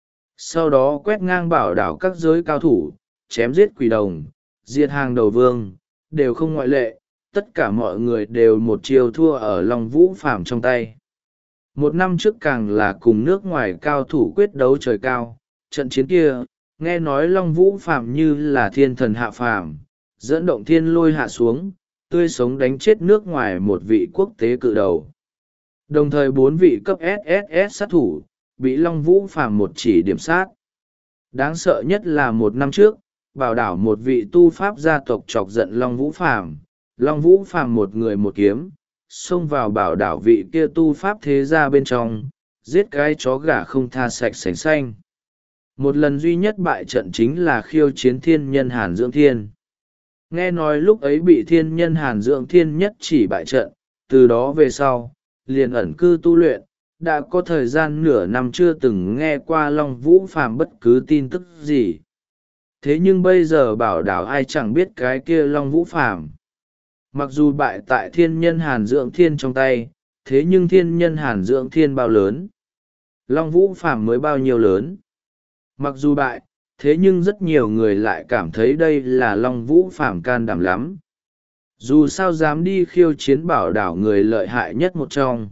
[SPEAKER 1] Sau đó quét ngang bảo đảo các giới cao thủ, chém giết quỷ đồng, diệt hàng đầu vương, đều không ngoại lệ, tất cả mọi người đều một chiều thua ở Long Vũ Phàm trong tay. Một năm trước càng là cùng nước ngoài cao thủ quyết đấu trời cao, trận chiến kia, nghe nói Long Vũ Phàm như là thiên thần hạ phàm, dẫn động thiên lôi hạ xuống, tươi sống đánh chết nước ngoài một vị quốc tế cự đầu. Đồng thời bốn vị cấp ét ét ét sát thủ, bị Long Vũ Phàm một chỉ điểm sát. Đáng sợ nhất là một năm trước, bảo đảo một vị tu pháp gia tộc chọc giận Long Vũ Phàm, Long Vũ Phàm một người một kiếm, xông vào bảo đảo vị kia tu pháp thế gia bên trong, giết cái chó gà không tha sạch sành xanh. Một lần duy nhất bại trận chính là khiêu chiến thiên nhân Hàn Dưỡng Thiên. Nghe nói lúc ấy bị thiên nhân Hàn Dưỡng Thiên nhất chỉ bại trận, từ đó về sau, liền ẩn cư tu luyện, đã có thời gian nửa năm chưa từng nghe qua Long Vũ Phàm bất cứ tin tức gì. Thế nhưng bây giờ bảo đảo ai chẳng biết cái kia Long Vũ Phàm. Mặc dù bại tại thiên nhân Hàn Dưỡng Thiên trong tay, thế nhưng thiên nhân Hàn Dưỡng Thiên bao lớn, Long Vũ Phàm mới bao nhiêu lớn. Mặc dù bại, thế nhưng rất nhiều người lại cảm thấy đây là Long Vũ Phàm can đảm lắm. Dù sao dám đi khiêu chiến bảo đảo người lợi hại nhất một trong.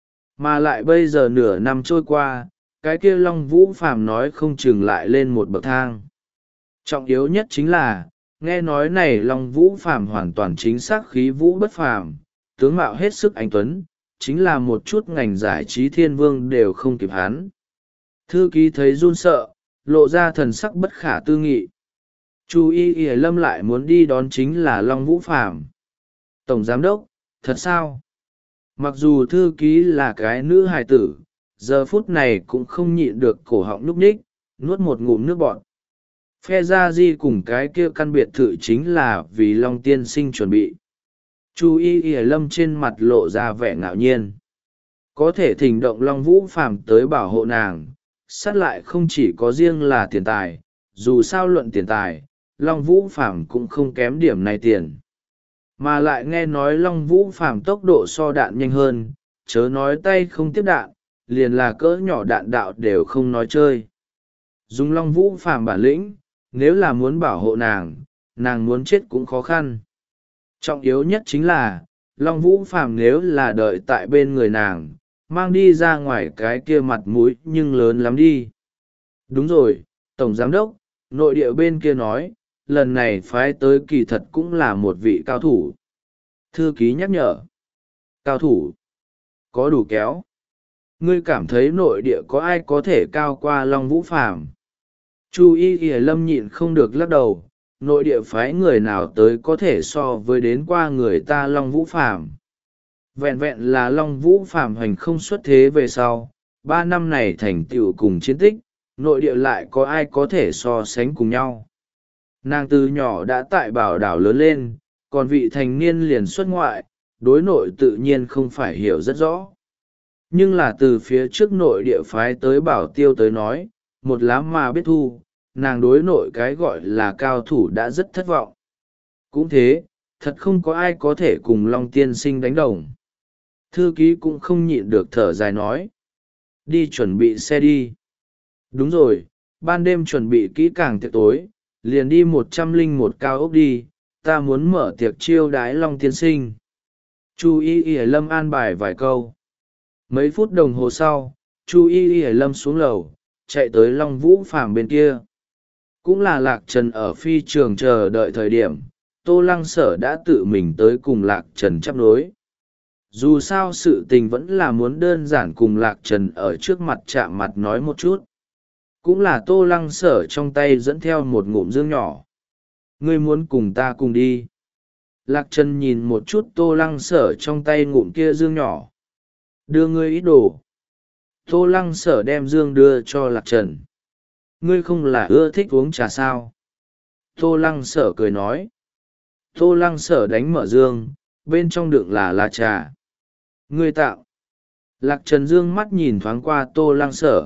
[SPEAKER 1] Mà lại bây giờ nửa năm trôi qua, cái kia Long Vũ Phàm nói không chừng lại lên một bậc thang. Trọng yếu nhất chính là, nghe nói này Long Vũ Phàm hoàn toàn chính xác khí vũ bất phàm, tướng mạo hết sức anh tuấn, chính là một chút ngành giải trí thiên vương đều không kịp hắn. Thư ký thấy run sợ, lộ ra thần sắc bất khả tư nghị. Chu Y Y Lâm lại muốn đi đón chính là Long Vũ Phàm. Tổng giám đốc, thật sao? Mặc dù thư ký là cái nữ hài tử, giờ phút này cũng không nhịn được cổ họng núp ních, nuốt một ngụm nước bọt. Phe gia di cùng cái kia căn biệt thự chính là vì Long tiên sinh chuẩn bị. Chu Y Y Lâm trên mặt lộ ra vẻ ngạo nhiên. Có thể thỉnh động Long Vũ Phàm tới bảo hộ nàng, sát lại không chỉ có riêng là tiền tài, dù sao luận tiền tài, Long Vũ Phàm cũng không kém điểm này tiền. Mà lại nghe nói Long Vũ Phàm tốc độ so đạn nhanh hơn, chớ nói tay không tiếp đạn, liền là cỡ nhỏ đạn đạo đều không nói chơi. Dùng Long Vũ Phàm bản lĩnh, nếu là muốn bảo hộ nàng, nàng muốn chết cũng khó khăn. Trọng yếu nhất chính là, Long Vũ Phàm nếu là đợi tại bên người nàng, mang đi ra ngoài cái kia mặt mũi nhưng lớn lắm đi. Đúng rồi, Tổng Giám đốc, nội địa bên kia nói, lần này phái tới kỳ thật cũng là một vị cao thủ. Thư ký nhắc nhở. Cao thủ? Có đủ kéo. Ngươi cảm thấy nội địa có ai có thể cao qua Long Vũ Phàm? Chu Y Y Lâm nhịn không được lắc đầu, nội địa phái người nào tới có thể so với đến qua người ta Long Vũ Phàm. Vẹn vẹn là Long Vũ Phàm hành không xuất thế về sau, ba năm này thành tựu cùng chiến tích, nội địa lại có ai có thể so sánh cùng nhau. Nàng từ nhỏ đã tại bảo đảo lớn lên, còn vị thành niên liền xuất ngoại, đối nội tự nhiên không phải hiểu rất rõ. Nhưng là từ phía trước nội địa phái tới bảo tiêu tới nói, một lá mà biết thu, nàng đối nội cái gọi là cao thủ đã rất thất vọng. Cũng thế, thật không có ai có thể cùng Long tiên sinh đánh đồng. Thư ký cũng không nhịn được thở dài nói. Đi chuẩn bị xe đi. Đúng rồi, ban đêm chuẩn bị kỹ càng tiệc tối, liền đi một trăm linh một cao ốc đi, ta muốn mở tiệc chiêu đái Long tiên sinh. Chu Y Y Lâm an bài vài câu. Mấy phút đồng hồ sau, Chu Y Y Lâm xuống lầu, chạy tới Long Vũ Phàm bên kia. Cũng là Lạc Trần ở phi trường chờ đợi thời điểm, Tô Lăng Sở đã tự mình tới cùng Lạc Trần chắp nối. Dù sao sự tình vẫn là muốn đơn giản cùng Lạc Trần ở trước mặt chạm mặt nói một chút. Cũng là Tô Lăng Sở trong tay dẫn theo một ngụm dương nhỏ. Ngươi muốn cùng ta cùng đi. Lạc Trần nhìn một chút Tô Lăng Sở trong tay ngụm kia dương nhỏ. Đưa ngươi ít đồ. Tô Lăng Sở đem dương đưa cho Lạc Trần. Ngươi không là ưa thích uống trà sao? Tô Lăng Sở cười nói. Tô Lăng Sở đánh mở dương, bên trong đựng là lá trà. Ngươi tạo. Lạc Trần dương mắt nhìn thoáng qua Tô Lăng Sở.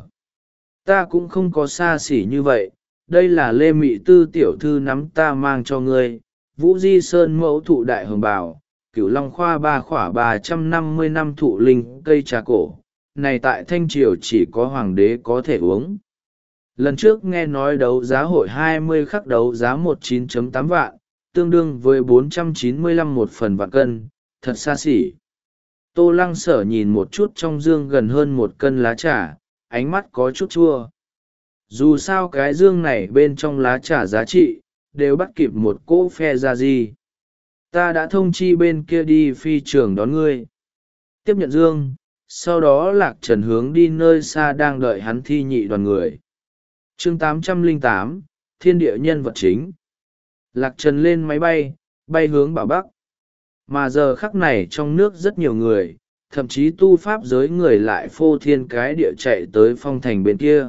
[SPEAKER 1] Ta cũng không có xa xỉ như vậy, đây là Lê Mị Tư tiểu thư nắm ta mang cho ngươi, Vũ Di Sơn mẫu thụ đại hồng bào, Cửu Long khoa ba khỏa ba trăm năm mươi năm thụ linh cây trà cổ, này tại Thanh Triều chỉ có hoàng đế có thể uống. Lần trước nghe nói đấu giá hội hai mươi khắc đấu giá mười chín phẩy tám vạn, tương đương với bốn trăm chín mươi lăm một phần vạn cân, thật xa xỉ. Tô Lăng Sở nhìn một chút trong dương gần hơn một cân lá trà, ánh mắt có chút chua. Dù sao cái dương này bên trong lá trà giá trị, đều bắt kịp một cỗ phe ra gì. Ta đã thông chi bên kia đi phi trường đón ngươi. Tiếp nhận dương, sau đó Lạc Trần hướng đi nơi xa đang đợi hắn thi nhị đoàn người. chương tám trăm lẻ tám, Thiên địa nhân vật chính. Lạc Trần lên máy bay, bay hướng Bảo Bắc. Mà giờ khắc này trong nước rất nhiều người, thậm chí tu pháp giới người lại phô thiên cái địa chạy tới phong thành bên kia.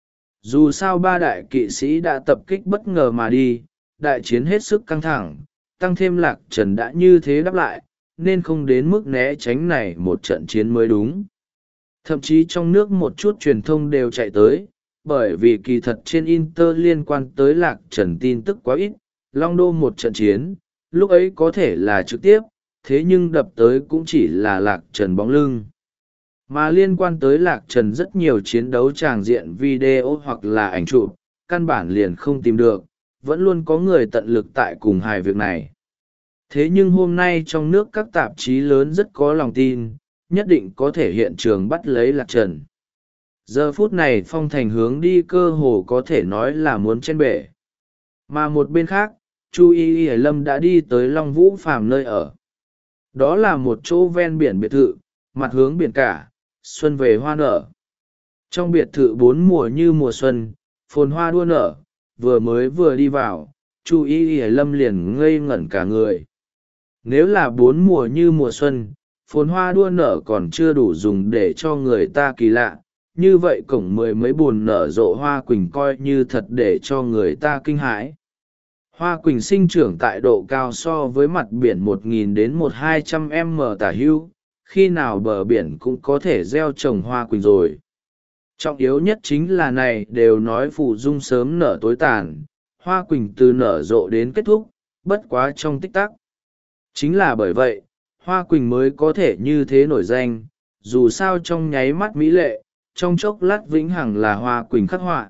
[SPEAKER 1] Dù sao ba đại kỵ sĩ đã tập kích bất ngờ mà đi, đại chiến hết sức căng thẳng, tăng thêm Lạc Trần đã như thế đáp lại, nên không đến mức né tránh này một trận chiến mới đúng. Thậm chí trong nước một chút truyền thông đều chạy tới, bởi vì kỳ thật trên Inter liên quan tới Lạc Trần tin tức quá ít, Long Đô một trận chiến, lúc ấy có thể là trực tiếp, thế nhưng đập tới cũng chỉ là Lạc Trần bóng lưng. Mà liên quan tới Lạc Trần rất nhiều chiến đấu tràng diện video hoặc là ảnh chụp, căn bản liền không tìm được, vẫn luôn có người tận lực tại cùng hài việc này. Thế nhưng hôm nay trong nước các tạp chí lớn rất có lòng tin, nhất định có thể hiện trường bắt lấy Lạc Trần. Giờ phút này phong thành hướng đi cơ hồ có thể nói là muốn chen bể. Mà một bên khác, Chu Y Y Lâm đã đi tới Long Vũ Phàm nơi ở. Đó là một chỗ ven biển biệt thự, mặt hướng biển cả, xuân về hoa nở. Trong biệt thự bốn mùa như mùa xuân, phồn hoa đua nở, vừa mới vừa đi vào, Chu Y Y Lâm liền ngây ngẩn cả người. Nếu là bốn mùa như mùa xuân, phồn hoa đua nở còn chưa đủ dùng để cho người ta kỳ lạ, như vậy cổng mười mấy bùn nở rộ hoa quỳnh coi như thật để cho người ta kinh hãi. Hoa quỳnh sinh trưởng tại độ cao so với mặt biển một nghìn đến một hai trăm m tả hữu, khi nào bờ biển cũng có thể gieo trồng hoa quỳnh rồi. Trọng yếu nhất chính là này đều nói phù dung sớm nở tối tàn, hoa quỳnh từ nở rộ đến kết thúc, bất quá trong tích tắc. Chính là bởi vậy, hoa quỳnh mới có thể như thế nổi danh, dù sao trong nháy mắt mỹ lệ, trong chốc lát vĩnh hằng là hoa quỳnh khắc họa.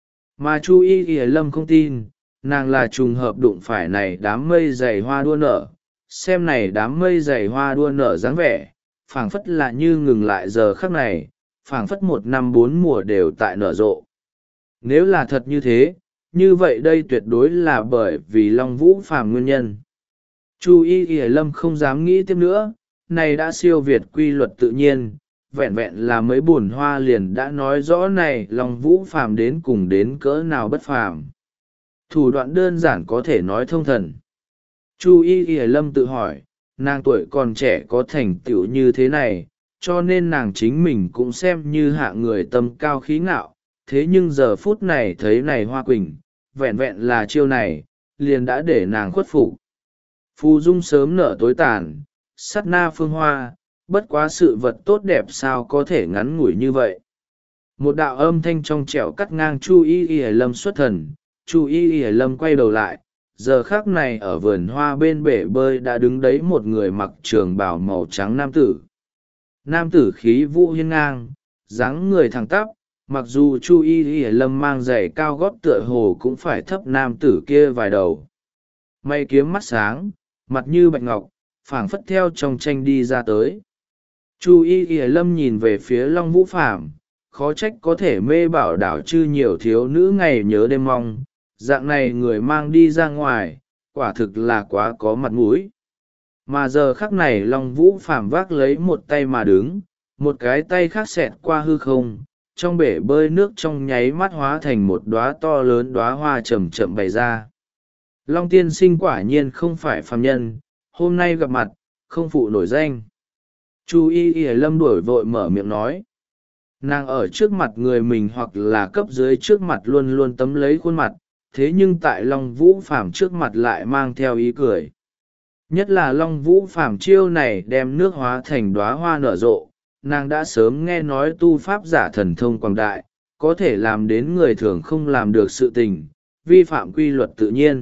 [SPEAKER 1] Mà Chu Y Y Lâm không tin, nàng là trùng hợp đụng phải này đám mây dày hoa đua nở, xem này đám mây dày hoa đua nở dáng vẻ, phảng phất là như ngừng lại giờ khắc này, phảng phất một năm bốn mùa đều tại nở rộ. Nếu là thật như thế, như vậy đây tuyệt đối là bởi vì Long Vũ Phàm nguyên nhân. Chu Y Y Lâm không dám nghĩ tiếp nữa, này đã siêu việt quy luật tự nhiên, vẹn vẹn là mấy bùn hoa liền đã nói rõ này Long Vũ Phàm đến cùng đến cỡ nào bất phàm. Thủ đoạn đơn giản có thể nói thông thần. Chu Y Y Lâm tự hỏi, nàng tuổi còn trẻ có thành tựu như thế này, cho nên nàng chính mình cũng xem như hạ người tâm cao khí ngạo, thế nhưng giờ phút này thấy này hoa quỳnh, vẹn vẹn là chiêu này, liền đã để nàng khuất phục. Phù dung sớm nở tối tàn, sát na phương hoa, bất quá sự vật tốt đẹp sao có thể ngắn ngủi như vậy. Một đạo âm thanh trong trẻo cắt ngang Chu Y Y Lâm xuất thần, Chu Y Y Lâm quay đầu lại, giờ khác này ở vườn hoa bên bể bơi đã đứng đấy một người mặc trường bào màu trắng nam tử. Nam tử khí vũ hiên ngang, dáng người thẳng tắp, mặc dù Chu Y Y Lâm mang giày cao gót tựa hồ cũng phải thấp nam tử kia vài đầu. Mày kiếm mắt sáng, mặt như bạch ngọc, phảng phất theo trong tranh đi ra tới. Chu Y Y Lâm nhìn về phía Long Vũ Phàm, khó trách có thể mê bảo đảo chư nhiều thiếu nữ ngày nhớ đêm mong, dạng này người mang đi ra ngoài, quả thực là quá có mặt mũi. Mà giờ khắc này Long Vũ Phàm vác lấy một tay mà đứng, một cái tay khác xẹt qua hư không, trong bể bơi nước trong nháy mắt hóa thành một đóa to lớn đóa hoa chậm chậm bày ra. Long tiên sinh quả nhiên không phải phàm nhân, hôm nay gặp mặt, không phụ nổi danh. Chu Y Y Lâm đuổi vội mở miệng nói. Nàng ở trước mặt người mình hoặc là cấp dưới trước mặt luôn luôn tấm lấy khuôn mặt, thế nhưng tại Long Vũ Phàm trước mặt lại mang theo ý cười. Nhất là Long Vũ Phàm chiêu này đem nước hóa thành đóa hoa nở rộ, nàng đã sớm nghe nói tu pháp giả thần thông quảng đại, có thể làm đến người thường không làm được sự tình, vi phạm quy luật tự nhiên.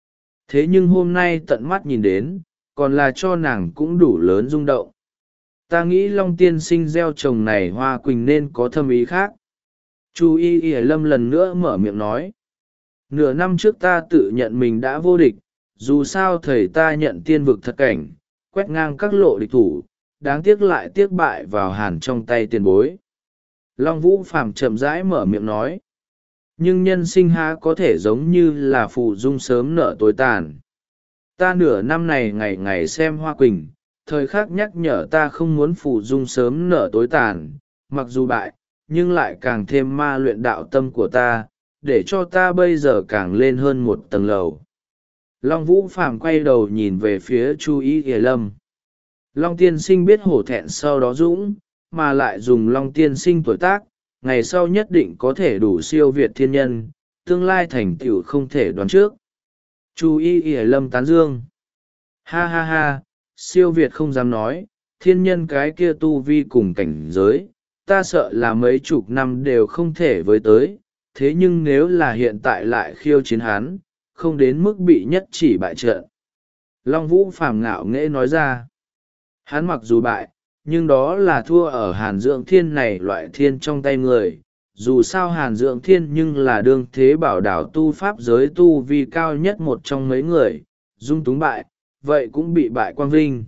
[SPEAKER 1] Thế nhưng hôm nay tận mắt nhìn đến, còn là cho nàng cũng đủ lớn rung động. Ta nghĩ Long tiên sinh gieo trồng này hoa quỳnh nên có thâm ý khác. Chu Y Y Lâm lần nữa mở miệng nói. Nửa năm trước ta tự nhận mình đã vô địch, dù sao thầy ta nhận tiên vực thật cảnh, quét ngang các lộ địch thủ, đáng tiếc lại tiếc bại vào hàn trong tay tiền bối. Long Vũ Phàm chậm rãi mở miệng nói. Nhưng nhân sinh há có thể giống như là phù dung sớm nở tối tàn. Ta nửa năm này ngày ngày xem hoa quỳnh, thời khắc nhắc nhở ta không muốn phù dung sớm nở tối tàn, mặc dù bại, nhưng lại càng thêm ma luyện đạo tâm của ta, để cho ta bây giờ càng lên hơn một tầng lầu. Long Vũ Phàm quay đầu nhìn về phía Chu Y Y Lâm. Long tiên sinh biết hổ thẹn sau đó dũng, mà lại dùng Long tiên sinh tuổi tác, ngày sau nhất định có thể đủ siêu việt thiên nhân, tương lai thành tựu không thể đoán trước. Chu Y Y Lâm tán dương. Ha ha ha, siêu việt không dám nói, thiên nhân cái kia tu vi cùng cảnh giới, ta sợ là mấy chục năm đều không thể với tới, thế nhưng nếu là hiện tại lại khiêu chiến hắn, không đến mức bị nhất chỉ bại trận. Long Vũ Phàm ngạo nghễ nói ra. Hắn mặc dù bại, nhưng đó là thua ở Hàn Dưỡng Thiên này loại thiên trong tay người. Dù sao Hàn Dưỡng Thiên nhưng là đương thế bảo đảo tu pháp giới tu vi cao nhất một trong mấy người, dung túng bại, vậy cũng bị bại quang vinh.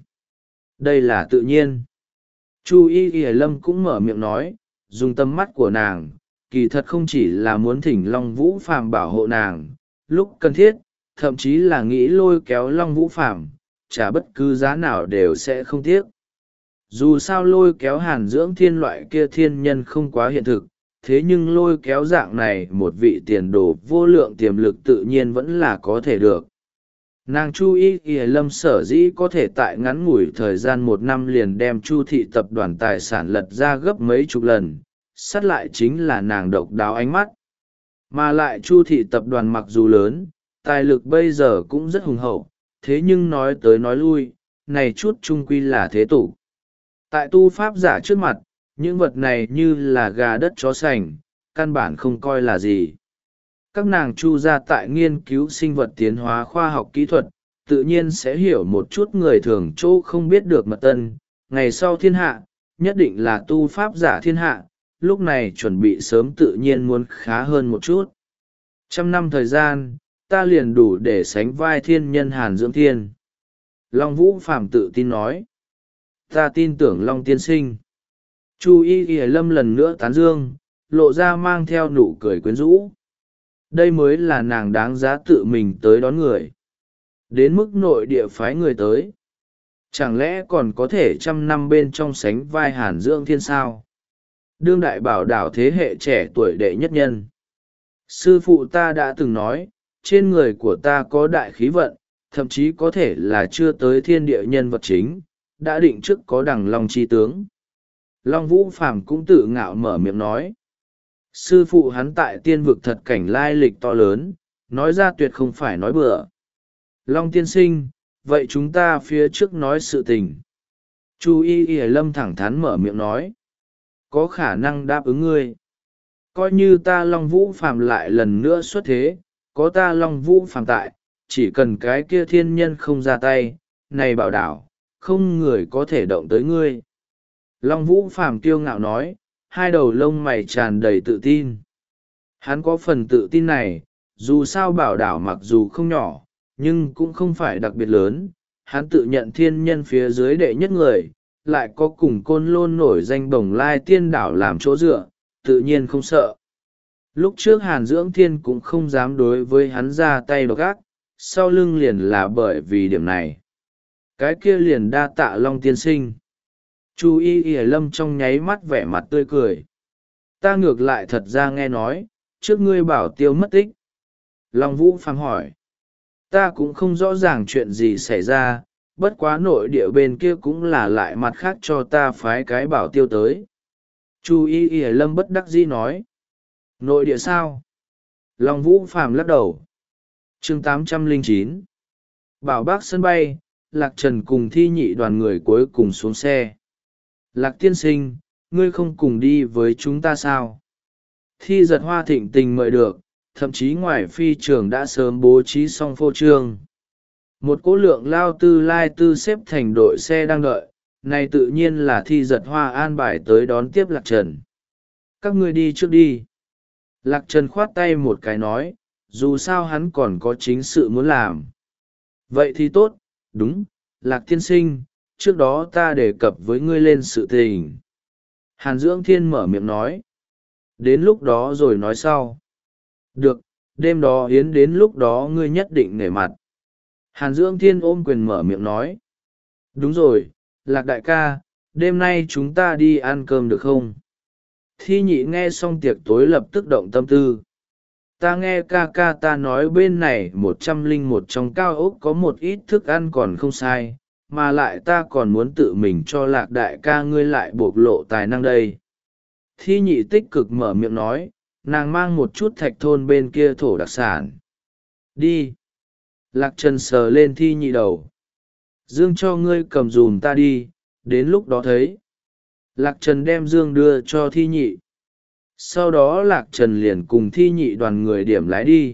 [SPEAKER 1] Đây là tự nhiên. Chu Y Y Lâm cũng mở miệng nói, dùng tầm mắt của nàng, kỳ thật không chỉ là muốn thỉnh Long Vũ Phàm bảo hộ nàng, lúc cần thiết, thậm chí là nghĩ lôi kéo Long Vũ Phàm, trả bất cứ giá nào đều sẽ không tiếc. Dù sao lôi kéo Hàn Dưỡng Thiên loại kia thiên nhân không quá hiện thực, thế nhưng lôi kéo dạng này một vị tiền đồ vô lượng tiềm lực tự nhiên vẫn là có thể được. Nàng Chu Y Y Lâm sở dĩ có thể tại ngắn ngủi thời gian một năm liền đem Chu thị tập đoàn tài sản lật ra gấp mấy chục lần, sát lại chính là nàng độc đáo ánh mắt. Mà lại Chu thị tập đoàn mặc dù lớn, tài lực bây giờ cũng rất hùng hậu, thế nhưng nói tới nói lui, này chút trung quy là thế tục. Tại tu pháp giả trước mặt, những vật này như là gà đất chó sành, căn bản không coi là gì. Các nàng Chu gia tại nghiên cứu sinh vật tiến hóa khoa học kỹ thuật, tự nhiên sẽ hiểu một chút người thường chỗ không biết được mật tân. Ngày sau thiên hạ, nhất định là tu pháp giả thiên hạ, lúc này chuẩn bị sớm tự nhiên muốn khá hơn một chút. Trăm năm thời gian, ta liền đủ để sánh vai thiên nhân Hàn Dưỡng Thiên. Long Vũ Phàm tự tin nói. Ta tin tưởng Long tiên sinh. Chu Y Y Lâm lần nữa tán dương, lộ ra mang theo nụ cười quyến rũ. Đây mới là nàng đáng giá tự mình tới đón người. Đến mức nội địa phái người tới. Chẳng lẽ còn có thể trăm năm bên trong sánh vai Hàn Dưỡng Thiên sao? Đương đại bảo đảo thế hệ trẻ tuổi đệ nhất nhân. Sư phụ ta đã từng nói, trên người của ta có đại khí vận, thậm chí có thể là chưa tới thiên địa nhân vật chính, đã định trước có đằng long chi tướng. Long Vũ Phàm cũng tự ngạo mở miệng nói. Sư phụ hắn tại tiên vực thật cảnh lai lịch to lớn, nói ra tuyệt không phải nói bừa. Long tiên sinh, vậy chúng ta phía trước nói sự tình. Chu Y Y Lâm thẳng thắn mở miệng nói. Có khả năng đáp ứng ngươi. Coi như ta Long Vũ Phàm lại lần nữa xuất thế, có ta Long Vũ Phàm tại, chỉ cần cái kia thiên nhân không ra tay, này bảo đảo, không người có thể động tới ngươi. Long Vũ Phàm kiêu ngạo nói, hai đầu lông mày tràn đầy tự tin. Hắn có phần tự tin này, dù sao bảo đảo mặc dù không nhỏ, nhưng cũng không phải đặc biệt lớn. Hắn tự nhận thiên nhân phía dưới đệ nhất người, lại có cùng Côn Lôn nổi danh Bồng Lai Tiên đảo làm chỗ dựa, tự nhiên không sợ. Lúc trước Hàn Dưỡng Thiên cũng không dám đối với hắn ra tay độc ác, sau lưng liền là bởi vì điểm này. Cái kia liền đa tạ Long tiên sinh. Chu Y Y Lâm trong nháy mắt vẻ mặt tươi cười. Ta ngược lại thật ra nghe nói, trước ngươi bảo tiêu mất tích. Long Vũ Phàm hỏi. Ta cũng không rõ ràng chuyện gì xảy ra, bất quá nội địa bên kia cũng là lại mặt khác cho ta phái cái bảo tiêu tới. Chu Y Y Lâm bất đắc dĩ nói. Nội địa sao? Long Vũ Phàm lắc đầu. Chương tám trăm lẻ chín. Bảo Bác sân bay, Lạc Trần cùng Thi Nhị đoàn người cuối cùng xuống xe. Lạc tiên sinh, ngươi không cùng đi với chúng ta sao? Thi Giật Hoa thịnh tình mời được, thậm chí ngoài phi trường đã sớm bố trí xong phô trương. Một cỗ lượng lao tư lai tư xếp thành đội xe đang đợi, này tự nhiên là Thi Giật Hoa an bài tới đón tiếp Lạc Trần. Các ngươi đi trước đi. Lạc Trần khoát tay một cái nói, dù sao hắn còn có chính sự muốn làm. Vậy thì tốt, đúng, Lạc tiên sinh, trước đó ta đề cập với ngươi lên sự tình. Hàn Dưỡng Thiên mở miệng nói. Đến lúc đó rồi nói sau. Được, đêm đó yến đến lúc đó ngươi nhất định nể mặt. Hàn Dưỡng Thiên ôm quyền mở miệng nói. Đúng rồi, Lạc đại ca, đêm nay chúng ta đi ăn cơm được không? Thi Nhị nghe xong tiệc tối lập tức động tâm tư. Ta nghe ca ca ta nói bên này một trăm linh một trong cao ốc có một ít thức ăn còn không sai, mà lại ta còn muốn tự mình cho Lạc đại ca ngươi lại bộc lộ tài năng đây. Thi Nhị tích cực mở miệng nói, nàng mang một chút thạch thôn bên kia thổ đặc sản. Đi. Lạc Trần sờ lên Thi Nhị đầu. Dương cho ngươi cầm dùm ta đi, đến lúc đó thấy. Lạc Trần đem Dương đưa cho Thi Nhị. Sau đó Lạc Trần liền cùng Thi Nhị đoàn người điểm lái đi.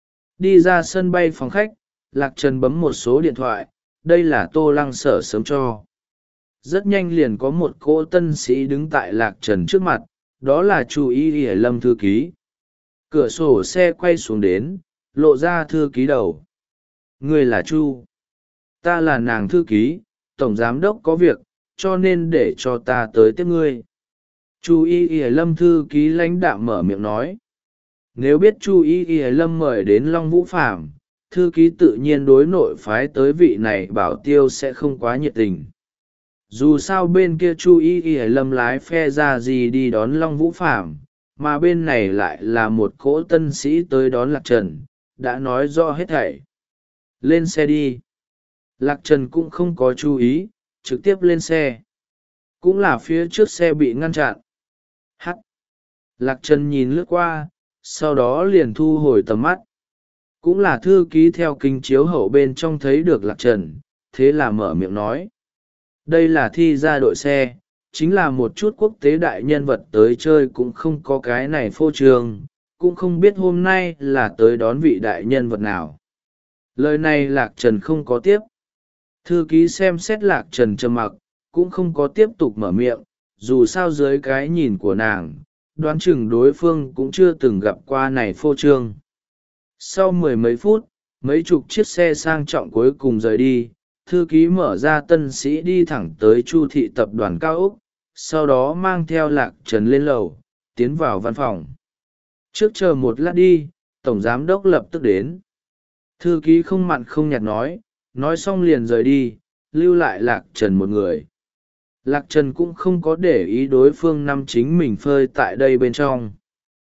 [SPEAKER 1] Đi ra sân bay phòng khách, Lạc Trần bấm một số điện thoại, đây là Tô Lăng Sở sớm cho. Rất nhanh liền có một cỗ tân sĩ đứng tại Lạc Trần trước mặt, đó là Chu Y Y Lâm thư ký. Cửa sổ xe quay xuống đến, lộ ra thư ký đầu. Người là Chu. Ta là nàng thư ký, tổng giám đốc có việc, cho nên để cho ta tới tiếp ngươi. Chu Y Y Lâm thư ký lãnh đạm mở miệng nói. Nếu biết Chu Y Y Lâm mời đến Long Vũ Phàm, thư ký tự nhiên đối nội phái tới vị này bảo tiêu sẽ không quá nhiệt tình. dù sao bên kia chu y y lâm lái phe ra gì đi đón Long Vũ Phàm, mà bên này lại là một cỗ tân sĩ tới đón Lạc Trần, đã nói rõ hết thảy. Lên xe đi. Lạc Trần cũng không có chú ý, trực tiếp lên xe. Cũng là phía trước xe bị ngăn chặn. Hắc. Lạc Trần nhìn lướt qua, sau đó liền thu hồi tầm mắt. Cũng là thư ký theo kính chiếu hậu bên trong thấy được Lạc Trần, thế là mở miệng nói. Đây là thi ra đội xe, chính là một chút quốc tế đại nhân vật tới chơi cũng không có cái này phô trương, cũng không biết hôm nay là tới đón vị đại nhân vật nào. Lời này Lạc Trần không có tiếp. Thư ký xem xét Lạc Trần trầm mặc, cũng không có tiếp tục mở miệng, dù sao dưới cái nhìn của nàng, đoán chừng đối phương cũng chưa từng gặp qua này phô trương. Sau mười mấy phút, mấy chục chiếc xe sang trọng cuối cùng rời đi, thư ký mở ra tân sĩ đi thẳng tới Chu thị tập đoàn cao ốc, sau đó mang theo Lạc Trần lên lầu, tiến vào văn phòng. Trước chờ một lát đi, tổng giám đốc lập tức đến. Thư ký không mặn không nhạt nói, nói xong liền rời đi, lưu lại Lạc Trần một người. Lạc Trần cũng không có để ý đối phương năm chính mình phơi tại đây bên trong.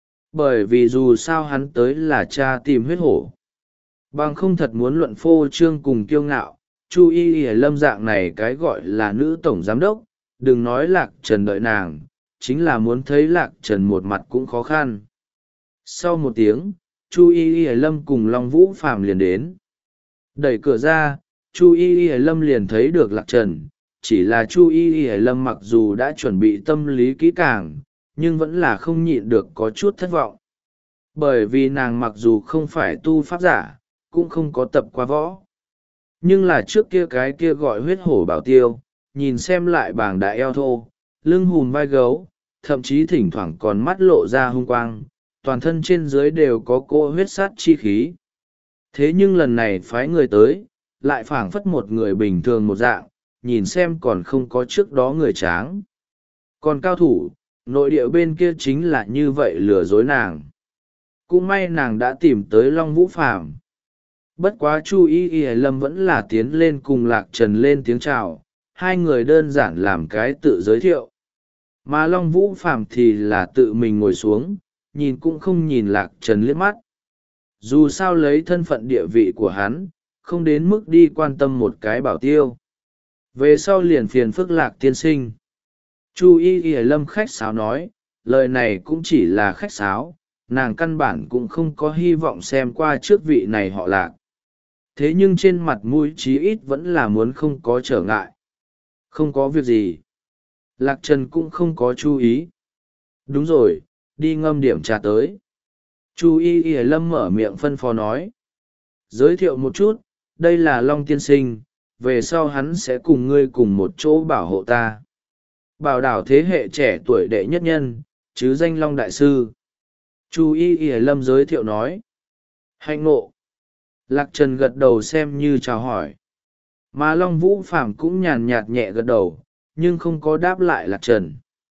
[SPEAKER 1] Bởi vì dù sao hắn tới là cha tìm huyết hổ. Bằng không thật muốn luận phô trương cùng kiêu ngạo, Chu y y lâm dạng này cái gọi là nữ tổng giám đốc, đừng nói Lạc Trần đợi nàng, chính là muốn thấy Lạc Trần một mặt cũng khó khăn. Sau một tiếng, Chu y y lâm cùng Long Vũ Phàm liền đến. Đẩy cửa ra, Chu y y lâm liền thấy được Lạc Trần, chỉ là Chu y y lâm mặc dù đã chuẩn bị tâm lý kỹ càng, nhưng vẫn là không nhịn được có chút thất vọng. Bởi vì nàng mặc dù không phải tu pháp giả, cũng không có tập qua võ. Nhưng là trước kia cái kia gọi huyết hổ bảo tiêu, nhìn xem lại bảng đại eo thô, lưng hùm vai gấu, thậm chí thỉnh thoảng còn mắt lộ ra hung quang, toàn thân trên dưới đều có cỗ huyết sát chi khí. Thế nhưng lần này phái người tới, lại phảng phất một người bình thường một dạng, nhìn xem còn không có trước đó người tráng. Còn cao thủ, nội địa bên kia chính là như vậy lừa dối nàng. Cũng may nàng đã tìm tới Long Vũ Phàm. Bất quá Chu y y lâm vẫn là tiến lên cùng Lạc Trần lên tiếng chào, hai người đơn giản làm cái tự giới thiệu. Mà Long Vũ Phàm thì là tự mình ngồi xuống, nhìn cũng không nhìn Lạc Trần liếc mắt. Dù sao lấy thân phận địa vị của hắn, không đến mức đi quan tâm một cái bảo tiêu. Về sau liền phiền phức Lạc tiên sinh. Chu y y lâm khách sáo nói, lời này cũng chỉ là khách sáo, nàng căn bản cũng không có hy vọng xem qua trước vị này họ Lạc. Thế nhưng trên mặt mũi chí ít vẫn là muốn không có trở ngại. Không có việc gì. Lạc Trần cũng không có chú ý. Đúng rồi, đi ngâm điểm trà tới. Chu y y lâm mở miệng phân phó nói. Giới thiệu một chút, đây là Long tiên sinh, về sau hắn sẽ cùng ngươi cùng một chỗ bảo hộ ta. Bảo đảo thế hệ trẻ tuổi đệ nhất nhân, chứ danh Long đại sư. Chu y y lâm giới thiệu nói. Hạnh ngộ. Lạc Trần gật đầu xem như chào hỏi. Mà Long Vũ Phàm cũng nhàn nhạt nhẹ gật đầu, nhưng không có đáp lại Lạc Trần.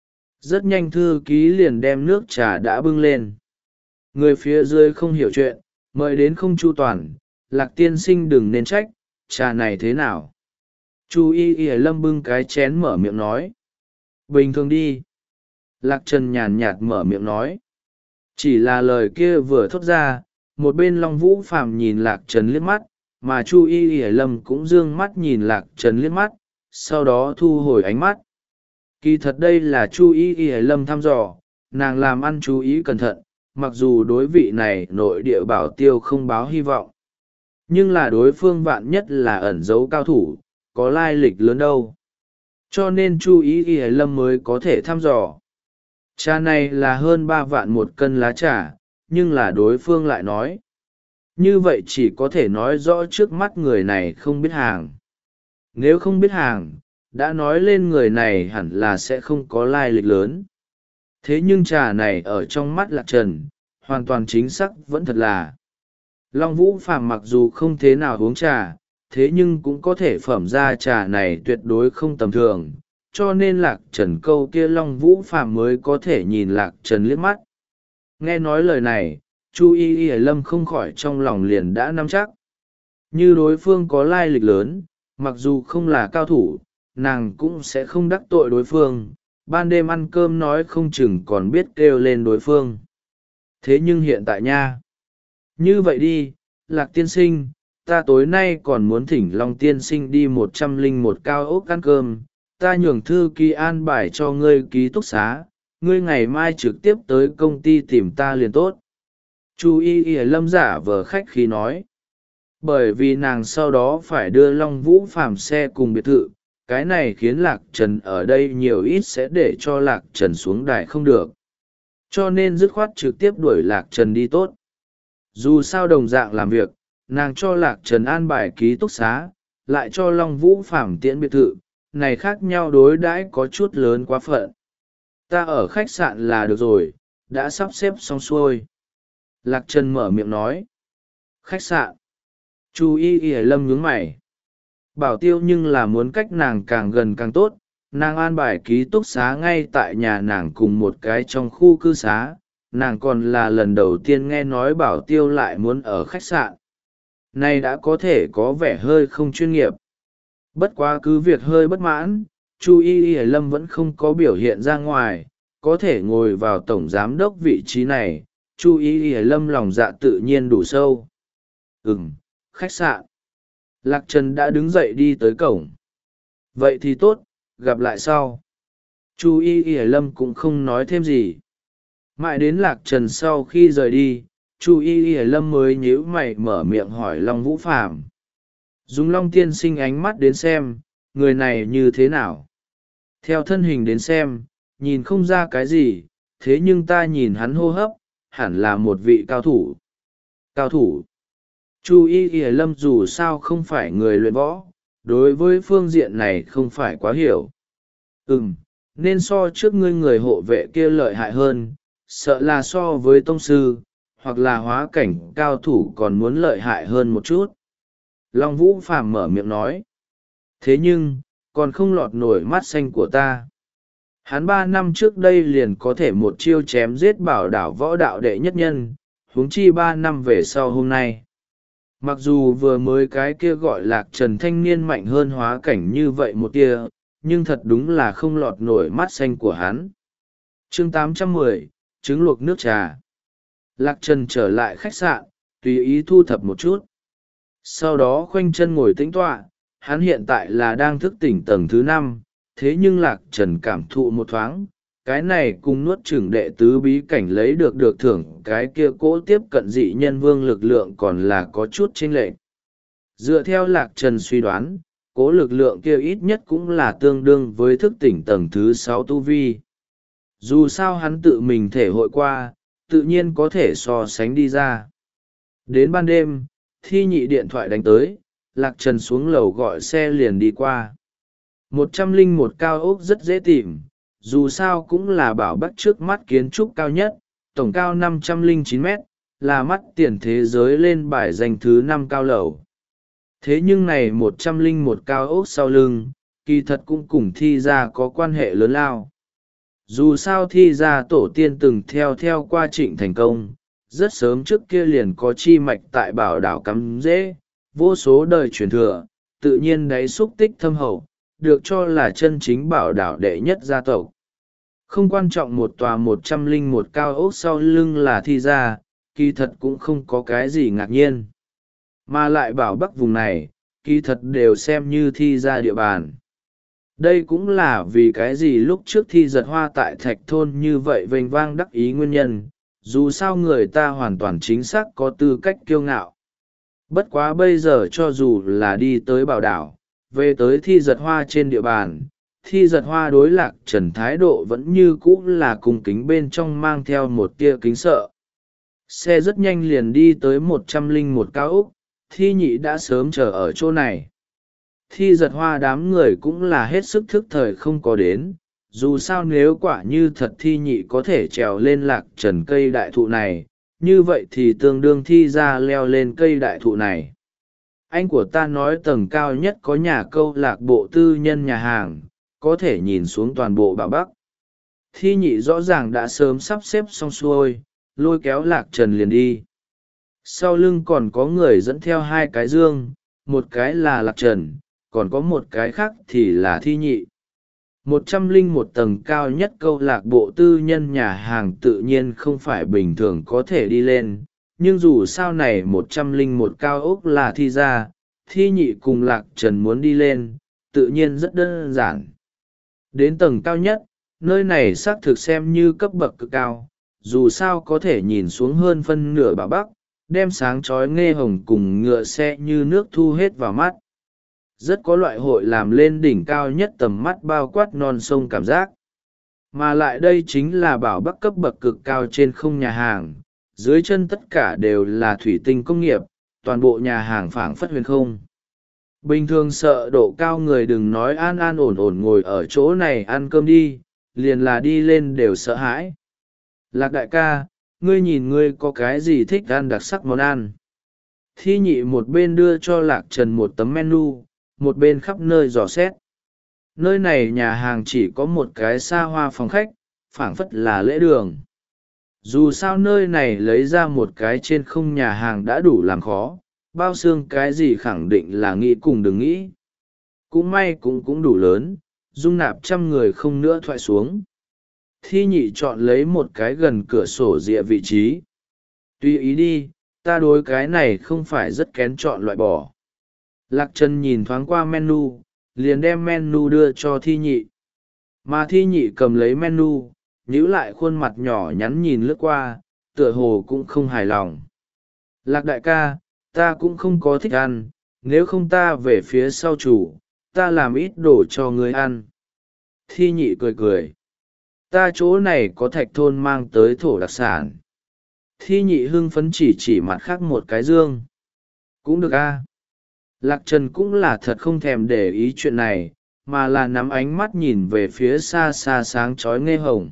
[SPEAKER 1] Rất nhanh thư ký liền đem nước trà đã bưng lên. Người phía dưới không hiểu chuyện, mời đến không chu toàn, Lạc tiên sinh đừng nên trách, trà này thế nào? Chu y y lâm bưng cái chén mở miệng nói. Bình thường đi. Lạc Trần nhàn nhạt mở miệng nói. Chỉ là lời kia vừa thốt ra, một bên Long Vũ Phàm nhìn Lạc Trần liếc mắt, mà Chu y y lâm cũng dương mắt nhìn Lạc Trần liếc mắt, sau đó thu hồi ánh mắt. Kỳ thật đây là Chu y y lâm thăm dò, nàng làm ăn chú ý cẩn thận, mặc dù đối vị này nội địa bảo tiêu không báo hy vọng. Nhưng là đối phương vạn nhất là ẩn giấu cao thủ, có lai lịch lớn đâu. Cho nên Chu y y lâm mới có thể thăm dò. Trà này là hơn ba vạn một cân lá trà, nhưng là đối phương lại nói. Như vậy chỉ có thể nói rõ trước mắt người này không biết hàng. Nếu không biết hàng, đã nói lên người này hẳn là sẽ không có lai lịch lớn. Thế nhưng trà này ở trong mắt Lạc Trần, hoàn toàn chính xác vẫn thật là. Long Vũ Phàm mặc dù không thế nào uống trà, thế nhưng cũng có thể phẩm ra trà này tuyệt đối không tầm thường, cho nên Lạc Trần câu kia Long Vũ Phàm mới có thể nhìn Lạc Trần liếc mắt. Nghe nói lời này, Chu y y lâm không khỏi trong lòng liền đã nắm chắc. Như đối phương có lai lịch lớn, mặc dù không là cao thủ, nàng cũng sẽ không đắc tội đối phương, ban đêm ăn cơm nói không chừng còn biết kêu lên đối phương. Thế nhưng hiện tại nha, như vậy đi, Lạc tiên sinh, ta tối nay còn muốn thỉnh Long tiên sinh đi một trăm linh một cao ốc ăn cơm, ta nhường thư ký an bài cho ngươi ký túc xá, ngươi ngày mai trực tiếp tới công ty tìm ta liền tốt. Chu y y lâm giả vờ khách khí nói, bởi vì nàng sau đó phải đưa Long Vũ Phàm xe cùng biệt thự, cái này khiến Lạc Trần ở đây nhiều ít sẽ để cho Lạc Trần xuống đài không được, cho nên dứt khoát trực tiếp đuổi Lạc Trần đi tốt. Dù sao đồng dạng làm việc, nàng cho Lạc Trần an bài ký túc xá, lại cho Long Vũ Phàm tiễn biệt thự, này khác nhau đối đãi có chút lớn quá phận. Ta ở khách sạn là được rồi, đã sắp xếp xong xuôi. Lạc Trần mở miệng nói. Khách sạn. Chu y y lâm nhướng mày. Bảo tiêu nhưng là muốn cách nàng càng gần càng tốt, nàng an bài ký túc xá ngay tại nhà nàng cùng một cái trong khu cư xá, nàng còn là lần đầu tiên nghe nói bảo tiêu lại muốn ở khách sạn. Này đã có thể có vẻ hơi không chuyên nghiệp. Bất quá cứ việc hơi bất mãn, Chu y y lâm vẫn không có biểu hiện ra ngoài, có thể ngồi vào tổng giám đốc vị trí này, Chu y y lâm lòng dạ tự nhiên đủ sâu. Ừm, khách sạn. Lạc Trần đã đứng dậy đi tới cổng. Vậy thì tốt, gặp lại sau. Chu y y lâm cũng không nói thêm gì. Mãi đến Lạc Trần sau khi rời đi, Chu y y lâm mới nhíu mày mở miệng hỏi Long Vũ Phàm. Dùng Long tiên sinh ánh mắt đến xem, người này như thế nào? Theo thân hình đến xem, nhìn không ra cái gì, thế nhưng ta nhìn hắn hô hấp, hẳn là một vị cao thủ. Cao thủ. Chu y y lâm dù sao không phải người luyện võ, đối với phương diện này không phải quá hiểu. Ừm, nên so trước ngươi người hộ vệ kia lợi hại hơn, sợ là so với tông sư, hoặc là hóa cảnh cao thủ còn muốn lợi hại hơn một chút. Long Vũ Phàm mở miệng nói. Thế nhưng, còn không lọt nổi mắt xanh của ta. Hắn ba năm trước đây liền có thể một chiêu chém giết bảo đảo võ đạo đệ nhất nhân, huống chi ba năm về sau hôm nay. Mặc dù vừa mới cái kia gọi Lạc Trần thanh niên mạnh hơn hóa cảnh như vậy một tia, nhưng thật đúng là không lọt nổi mắt xanh của hắn. Chương tám trăm mười, trứng luộc nước trà. Lạc Trần trở lại khách sạn, tùy ý thu thập một chút. Sau đó khoanh chân ngồi tĩnh tọa, hắn hiện tại là đang thức tỉnh tầng thứ năm, thế nhưng Lạc Trần cảm thụ một thoáng, cái này cùng nuốt chửng đệ tứ bí cảnh lấy được được thưởng cái kia cỗ tiếp cận dị nhân vương lực lượng còn là có chút chênh lệch. Dựa theo Lạc Trần suy đoán, cỗ lực lượng kia ít nhất cũng là tương đương với thức tỉnh tầng thứ sáu tu vi. Dù sao hắn tự mình thể hội qua, tự nhiên có thể so sánh đi ra. Đến ban đêm, Thi Nhị điện thoại đánh tới, Lạc Trần xuống lầu gọi xe liền đi qua. Một trăm linh một cao ốc rất dễ tìm, dù sao cũng là bảo bắc trước mắt kiến trúc cao nhất, tổng cao năm trăm lẻ chín mét, là mắt tiền thế giới lên bài danh thứ năm cao lầu. Thế nhưng này một trăm linh một cao ốc sau lưng, kỳ thật cũng cùng Thi gia có quan hệ lớn lao. Dù sao Thi gia tổ tiên từng theo theo qua Trịnh Thành Công, rất sớm trước kia liền có chi mạch tại bảo đảo cắm rễ, vô số đời truyền thừa, tự nhiên đáy xúc tích thâm hậu, được cho là chân chính bảo đảo đệ nhất gia tộc. Không quan trọng một tòa một trăm linh một cao ốc sau lưng là Thi gia, kỳ thật cũng không có cái gì ngạc nhiên. Mà lại bảo bắc vùng này, kỳ thật đều xem như Thi gia địa bàn. Đây cũng là vì cái gì lúc trước Thi giật hoa tại thạch thôn như vậy vênh vang đắc ý nguyên nhân, dù sao người ta hoàn toàn chính xác có tư cách kiêu ngạo. Bất quá bây giờ cho dù là đi tới bảo đảo, về tới Thi giật hoa trên địa bàn, Thi giật hoa đối Lạc Trần thái độ vẫn như cũ là cung kính bên trong mang theo một tia kính sợ. Xe rất nhanh liền đi tới một trăm linh một cao ốc, Thi Nhị đã sớm chờ ở chỗ này. Thi giật hoa đám người cũng là hết sức thức thời không có đến, dù sao nếu quả như thật Thi Nhị có thể trèo lên Lạc Trần cây đại thụ này, như vậy thì tương đương Thi ra leo lên cây đại thụ này. Anh của ta nói tầng cao nhất có nhà câu lạc bộ tư nhân nhà hàng, có thể nhìn xuống toàn bộ bảo Bắc. Thi Nhị rõ ràng đã sớm sắp xếp xong xuôi, lôi kéo Lạc Trần liền đi. Sau lưng còn có người dẫn theo hai cái dương, một cái là Lạc Trần, còn có một cái khác thì là thi nhị. Một trăm linh một tầng cao nhất câu lạc bộ tư nhân nhà hàng tự nhiên không phải bình thường có thể đi lên, nhưng dù sao này một trăm linh một cao ốc là thi ra, thi nhị cùng Lạc Trần muốn đi lên, tự nhiên rất đơn giản. Đến tầng cao nhất, nơi này xác thực xem như cấp bậc cực cao, dù sao có thể nhìn xuống hơn phân nửa Bảo Bắc, đem sáng chói nghe hồng cùng ngựa xe như nước thu hết vào mắt. Rất có loại hội làm lên đỉnh cao nhất tầm mắt bao quát non sông cảm giác. Mà lại đây chính là Bảo Bắc cấp bậc cực cao trên không nhà hàng, dưới chân tất cả đều là thủy tinh công nghiệp, toàn bộ nhà hàng phảng phất huyền không. Bình thường sợ độ cao người đừng nói an an ổn ổn ngồi ở chỗ này ăn cơm đi, liền là đi lên đều sợ hãi. Lạc đại ca, ngươi nhìn ngươi có cái gì thích ăn đặc sắc món ăn. Thi nhị một bên đưa cho Lạc Trần một tấm menu, một bên khắp nơi dò xét. Nơi này nhà hàng chỉ có một cái xa hoa phòng khách, phảng phất là lễ đường. Dù sao nơi này lấy ra một cái trên không nhà hàng đã đủ làm khó, bao xương cái gì khẳng định là nghĩ cùng đừng nghĩ. Cũng may cũng cũng đủ lớn, dung nạp trăm người không nữa thoại xuống. Thi nhị chọn lấy một cái gần cửa sổ rìa vị trí. Tùy ý đi, ta đối cái này không phải rất kén chọn loại bỏ. Lạc Trần nhìn thoáng qua menu, liền đem menu đưa cho thi nhị. Mà thi nhị cầm lấy menu, nhíu lại khuôn mặt nhỏ nhắn nhìn lướt qua, tựa hồ cũng không hài lòng. Lạc đại ca, ta cũng không có thích ăn, nếu không ta về phía sau chủ, ta làm ít đồ cho ngươi ăn. Thi nhị cười cười. Ta chỗ này có thạch thôn mang tới thổ đặc sản. Thi nhị hưng phấn chỉ chỉ mặt khác một cái dương. Cũng được a. Lạc Trần cũng là thật không thèm để ý chuyện này, mà là nắm ánh mắt nhìn về phía xa xa sáng chói nghe hồng.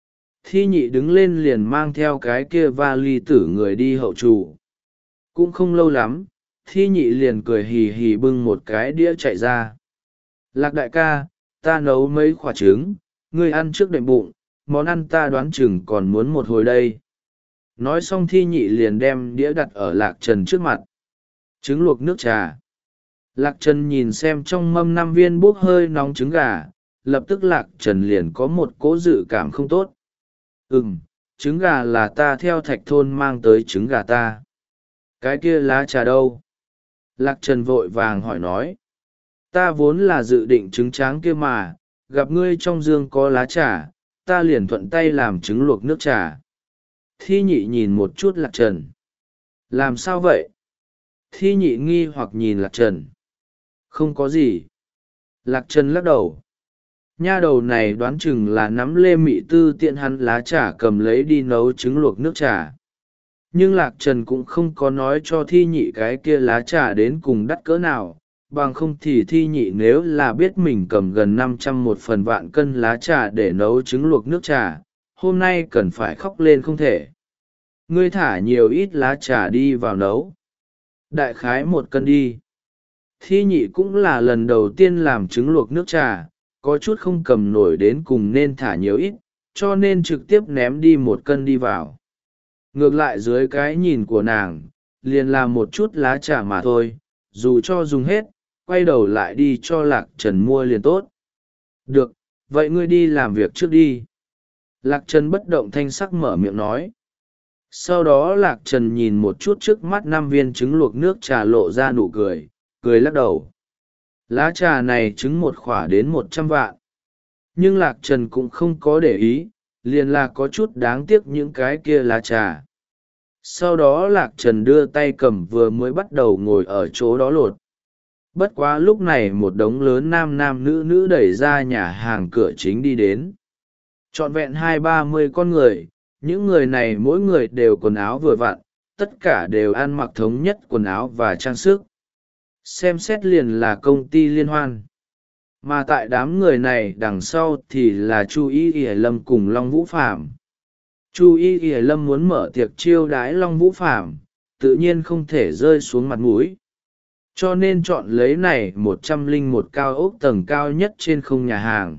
[SPEAKER 1] Thi nhị đứng lên liền mang theo cái kia vali tử người đi hậu trù. Cũng không lâu lắm, thi nhị liền cười hì hì bưng một cái đĩa chạy ra. Lạc đại ca, ta nấu mấy quả trứng, ngươi ăn trước đệm bụng, món ăn ta đoán chừng còn muốn một hồi đây. Nói xong thi nhị liền đem đĩa đặt ở Lạc Trần trước mặt. Trứng luộc nước trà. Lạc Trần nhìn xem trong mâm năm viên bốc hơi nóng trứng gà, lập tức Lạc Trần liền có một cỗ dự cảm không tốt. Ừm, trứng gà là ta theo thạch thôn mang tới trứng gà ta. Cái kia lá trà đâu? Lạc Trần vội vàng hỏi nói. Ta vốn là dự định trứng tráng kia mà, gặp ngươi trong dương có lá trà, ta liền thuận tay làm trứng luộc nước trà. Thi nhị nhìn một chút Lạc Trần. Làm sao vậy? Thi nhị nghi hoặc nhìn Lạc Trần. Không có gì. Lạc Trần lắc đầu. Nha đầu này đoán chừng là nắm lê mị tư tiện hắn lá trà cầm lấy đi nấu trứng luộc nước trà. Nhưng Lạc Trần cũng không có nói cho thi nhị cái kia lá trà đến cùng đắt cỡ nào, bằng không thì thi nhị nếu là biết mình cầm gần năm trăm một phần vạn cân lá trà để nấu trứng luộc nước trà, hôm nay cần phải khóc lên không thể. Ngươi thả nhiều ít lá trà đi vào nấu. Đại khái một cân đi. Thi nhị cũng là lần đầu tiên làm trứng luộc nước trà, có chút không cầm nổi đến cùng nên thả nhiều ít, cho nên trực tiếp ném đi một cân đi vào. Ngược lại dưới cái nhìn của nàng, liền làm một chút lá trà mà thôi, dù cho dùng hết, quay đầu lại đi cho Lạc Trần mua liền tốt. Được, vậy ngươi đi làm việc trước đi. Lạc Trần bất động thanh sắc mở miệng nói. Sau đó Lạc Trần nhìn một chút trước mắt năm viên trứng luộc nước trà lộ ra nụ cười, cười lắc đầu. Lá trà này trứng một khỏa đến một trăm vạn. Nhưng Lạc Trần cũng không có để ý, liền là có chút đáng tiếc những cái kia lá trà. Sau đó Lạc Trần đưa tay cầm vừa mới bắt đầu ngồi ở chỗ đó lột. Bất quá lúc này một đống lớn nam nam nữ nữ đẩy ra nhà hàng cửa chính đi đến. Trọn vẹn hai ba mươi con người, những người này mỗi người đều quần áo vừa vặn, tất cả đều ăn mặc thống nhất quần áo và trang sức. Xem xét liền là công ty liên hoan. Mà tại đám người này đằng sau thì là Chu Y Y Lâm cùng Long Vũ Phạm. Chu Y Y Lâm muốn mở tiệc chiêu đái Long Vũ Phạm, tự nhiên không thể rơi xuống mặt mũi. Cho nên chọn lấy này một trăm linh một cao ốc tầng cao nhất trên không nhà hàng.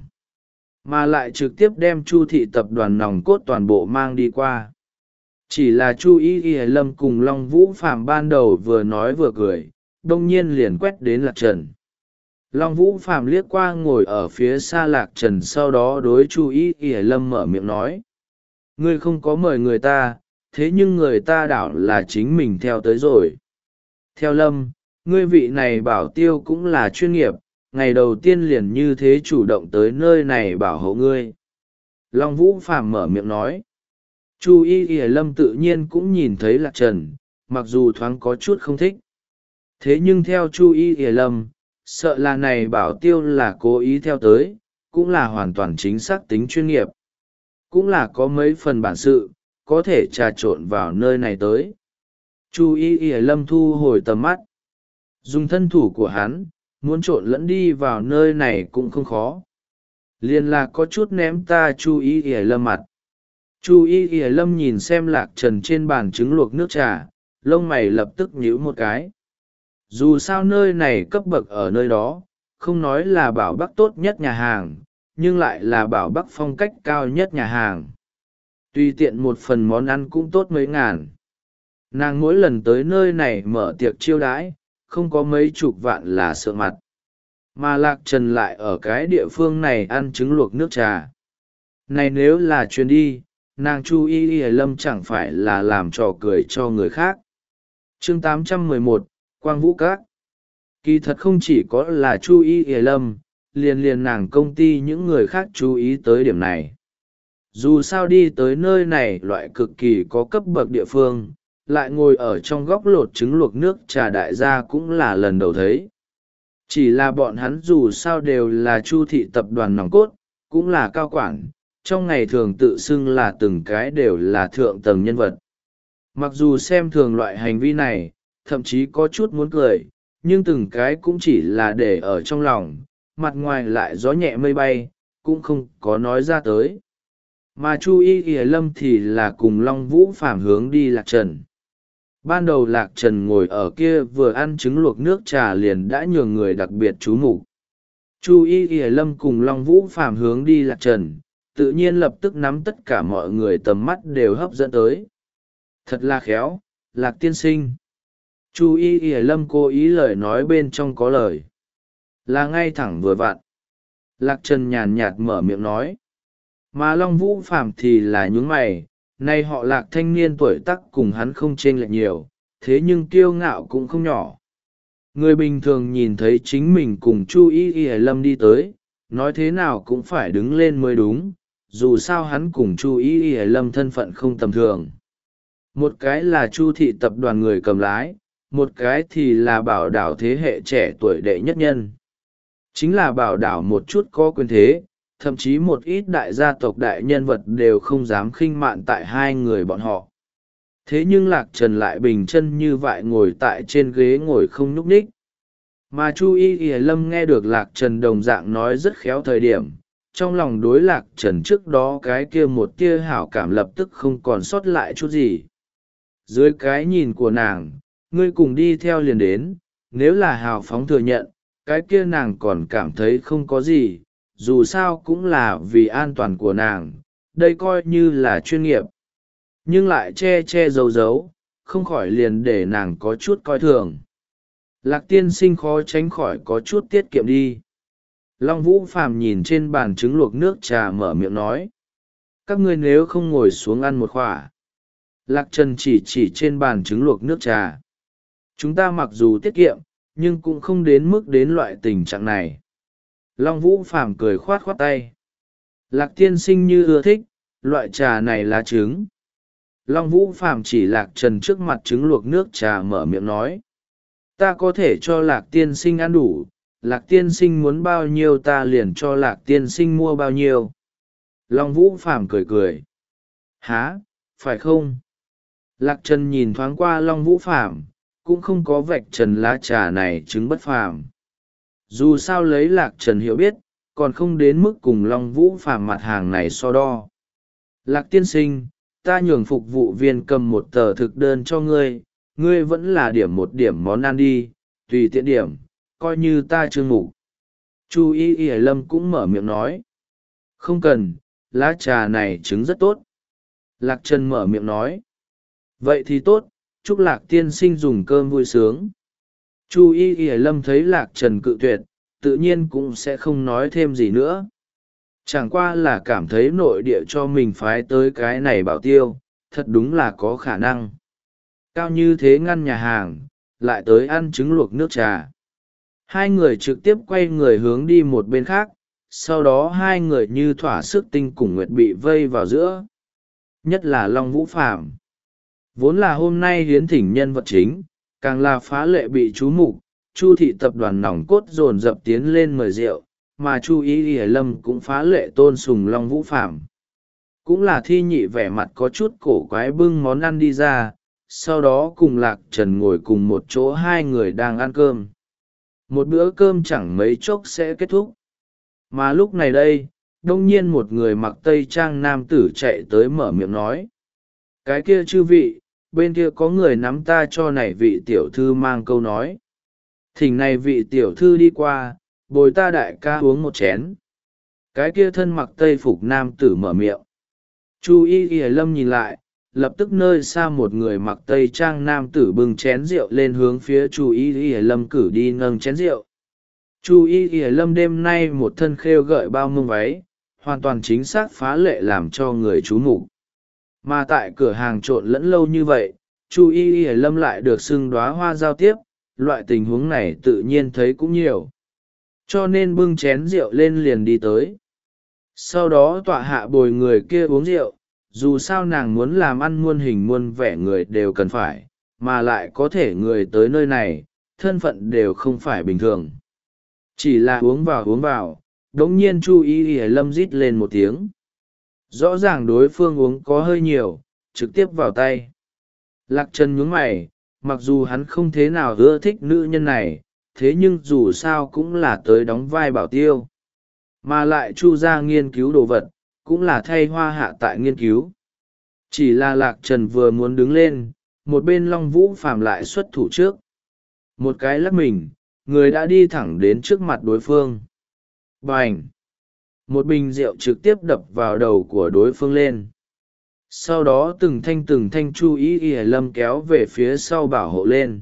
[SPEAKER 1] Mà lại trực tiếp đem Chu thị tập đoàn nòng cốt toàn bộ mang đi qua. Chỉ là Chu Y Y Lâm cùng Long Vũ Phạm ban đầu vừa nói vừa cười, đông nhiên liền quét đến Lạc Trần. Long Vũ Phàm liếc qua ngồi ở phía xa Lạc Trần, sau đó đối Chu Y Y Lâm mở miệng nói: ngươi không có mời người ta, thế nhưng người ta đảo là chính mình theo tới rồi. Theo Lâm, ngươi vị này bảo tiêu cũng là chuyên nghiệp, ngày đầu tiên liền như thế chủ động tới nơi này bảo hộ ngươi. Long Vũ Phàm mở miệng nói. Chu Y Y Lâm tự nhiên cũng nhìn thấy Lạc Trần, mặc dù thoáng có chút không thích. Thế nhưng theo Chu Y Y Lâm, sợ là này bảo tiêu là cố ý theo tới, cũng là hoàn toàn chính xác tính chuyên nghiệp. Cũng là có mấy phần bản sự, có thể trà trộn vào nơi này tới. Chu Y Y Lâm thu hồi tầm mắt. Dùng thân thủ của hắn, muốn trộn lẫn đi vào nơi này cũng không khó. Liên là có chút ném ta Chu Y Y Lâm mặt. Chu Y Y Lâm nhìn xem Lạc Trần trên bàn trứng luộc nước trà, lông mày lập tức nhíu một cái. Dù sao nơi này cấp bậc ở nơi đó, không nói là bảo bắc tốt nhất nhà hàng, nhưng lại là bảo bắc phong cách cao nhất nhà hàng. Tùy tiện một phần món ăn cũng tốt mấy ngàn. Nàng mỗi lần tới nơi này mở tiệc chiêu đãi, không có mấy chục vạn là sợ mặt. Mà Lạc Trần lại ở cái địa phương này ăn trứng luộc nước trà. Này nếu là chuyến đi, nàng Chu Y Y Lâm chẳng phải là làm trò cười cho người khác. Chương tám trăm mười một, Quang Vũ Các. Kỳ thật không chỉ có là Chu Y Y Lâm, liền liền nàng công ty những người khác chú ý tới điểm này. Dù sao đi tới nơi này loại cực kỳ có cấp bậc địa phương, lại ngồi ở trong góc lột trứng luộc nước trà đại gia cũng là lần đầu thấy. Chỉ là bọn hắn dù sao đều là Chu thị tập đoàn nòng cốt, cũng là cao quản, trong ngày thường tự xưng là từng cái đều là thượng tầng nhân vật. Mặc dù xem thường loại hành vi này, thậm chí có chút muốn cười, nhưng từng cái cũng chỉ là để ở trong lòng, mặt ngoài lại gió nhẹ mây bay, cũng không có nói ra tới. Mà Chu Y Y Lâm thì là cùng Long Vũ Phàm hướng đi Lạc Trần. Ban đầu Lạc Trần ngồi ở kia vừa ăn trứng luộc nước trà liền đã nhường người đặc biệt chú mục. Chu Y Y Lâm cùng Long Vũ Phàm hướng đi Lạc Trần, tự nhiên lập tức nắm tất cả mọi người tầm mắt đều hấp dẫn tới. Thật là khéo, Lạc tiên sinh. Chu Y Y Lâm cố ý lời nói bên trong có lời. Là ngay thẳng vừa vặn. Lạc Trần nhàn nhạt mở miệng nói. Mà Long Vũ Phàm thì là nhướng mày, nay họ Lạc thanh niên tuổi tác cùng hắn không chênh lệch nhiều, thế nhưng kiêu ngạo cũng không nhỏ. Người bình thường nhìn thấy chính mình cùng Chu Y Y Lâm đi tới, nói thế nào cũng phải đứng lên mới đúng, dù sao hắn cùng Chu Y Y Lâm thân phận không tầm thường. Một cái là Chu thị tập đoàn người cầm lái, một cái thì là bảo đảo thế hệ trẻ tuổi đệ nhất nhân. Chính là bảo đảo một chút có quyền thế, thậm chí một ít đại gia tộc đại nhân vật đều không dám khinh mạn tại hai người bọn họ. Thế nhưng Lạc Trần lại bình chân như vậy ngồi tại trên ghế ngồi không nhúc nhích. Mà Chu Y Y Lâm nghe được Lạc Trần đồng dạng nói rất khéo thời điểm, trong lòng đối Lạc Trần trước đó cái kia một tia hảo cảm lập tức không còn sót lại chút gì. Dưới cái nhìn của nàng, ngươi cùng đi theo liền đến, nếu là hào phóng thừa nhận, cái kia nàng còn cảm thấy không có gì, dù sao cũng là vì an toàn của nàng, đây coi như là chuyên nghiệp. Nhưng lại che che giấu giấu, không khỏi liền để nàng có chút coi thường. Lạc tiên sinh khó tránh khỏi có chút tiết kiệm đi. Long Vũ Phàm nhìn trên bàn trứng luộc nước trà mở miệng nói. Các ngươi nếu không ngồi xuống ăn một khỏa. Lạc Trần chỉ chỉ trên bàn trứng luộc nước trà. Chúng ta mặc dù tiết kiệm, nhưng cũng không đến mức đến loại tình trạng này. Long Vũ Phàm cười khoát khoát tay. Lạc tiên sinh như ưa thích, loại trà này là trứng. Long Vũ Phàm chỉ Lạc Trần trước mặt trứng luộc nước trà mở miệng nói. Ta có thể cho Lạc tiên sinh ăn đủ, Lạc tiên sinh muốn bao nhiêu ta liền cho Lạc tiên sinh mua bao nhiêu. Long Vũ Phàm cười cười. Hả, phải không? Lạc Trần nhìn thoáng qua Long Vũ Phàm, cũng không có vạch trần lá trà này chứng bất phàm. Dù sao lấy Lạc Trần hiểu biết, còn không đến mức cùng Long Vũ Phàm mặt hàng này so đo. Lạc tiên sinh, ta nhường phục vụ viên cầm một tờ thực đơn cho ngươi, ngươi vẫn là điểm một điểm món ăn đi, tùy tiện điểm, coi như ta chưa ngủ. Chu Y Y Lâm cũng mở miệng nói. Không cần, lá trà này trứng rất tốt. Lạc Trần mở miệng nói. Vậy thì tốt, chúc Lạc tiên sinh dùng cơm vui sướng. Chu Y Y Lâm thấy Lạc Trần cự tuyệt, tự nhiên cũng sẽ không nói thêm gì nữa. Chẳng qua là cảm thấy nội địa cho mình phái tới cái này bảo tiêu, thật đúng là có khả năng. Cao như thế ngăn nhà hàng, lại tới ăn trứng luộc nước trà. Hai người trực tiếp quay người hướng đi một bên khác, sau đó hai người như thỏa sức tinh cùng nguyệt bị vây vào giữa. Nhất là Long Vũ Phạm. Vốn là hôm nay hiến thỉnh nhân vật chính, càng là phá lệ bị chú mục, Chu thị tập đoàn nòng cốt dồn dập tiến lên mời rượu, mà Chu Y Y Lâm cũng phá lệ tôn sùng Long Vũ Phạm. Cũng là Thi Nhị vẻ mặt có chút cổ quái bưng món ăn đi ra, sau đó cùng Lạc Trần ngồi cùng một chỗ, hai người đang ăn cơm. Một bữa cơm chẳng mấy chốc sẽ kết thúc. Mà lúc này đây, đông nhiên một người mặc tây trang nam tử chạy tới mở miệng nói: cái kia chư vị, bên kia có người nắm ta cho này vị tiểu thư mang câu nói. Thỉnh này vị tiểu thư đi qua, bồi ta đại ca uống một chén. Cái kia thân mặc tây phục nam tử mở miệng. Chu Y Y Lâm nhìn lại, lập tức nơi xa một người mặc tây trang nam tử bưng chén rượu lên hướng phía Chu Y Y Lâm cử đi nâng chén rượu. Chu Y Y Lâm đêm nay một thân khêu gợi bao mông váy, hoàn toàn chính xác phá lệ làm cho người chú mục. Mà tại cửa hàng trộn lẫn lâu như vậy, Chu Y Y Lâm lại được xưng đóa hoa giao tiếp, loại tình huống này tự nhiên thấy cũng nhiều. Cho nên bưng chén rượu lên liền đi tới. Sau đó tọa hạ bồi người kia uống rượu, dù sao nàng muốn làm ăn muôn hình muôn vẻ người đều cần phải, mà lại có thể người tới nơi này, thân phận đều không phải bình thường. Chỉ là uống vào uống vào, đống nhiên Chu Y Y Lâm rít lên một tiếng. Rõ ràng đối phương uống có hơi nhiều, trực tiếp vào tay. Lạc Trần nhướng mày, mặc dù hắn không thế nào ưa thích nữ nhân này, thế nhưng dù sao cũng là tới đóng vai bảo tiêu. Mà lại Chu ra nghiên cứu đồ vật, cũng là thay hoa hạ tại nghiên cứu. Chỉ là Lạc Trần vừa muốn đứng lên, một bên Long Vũ Phàm lại xuất thủ trước. Một cái lắc mình, người đã đi thẳng đến trước mặt đối phương. Bành! Một bình rượu trực tiếp đập vào đầu của đối phương lên. Sau đó từng thanh từng thanh Chu Y Y Lâm kéo về phía sau bảo hộ lên.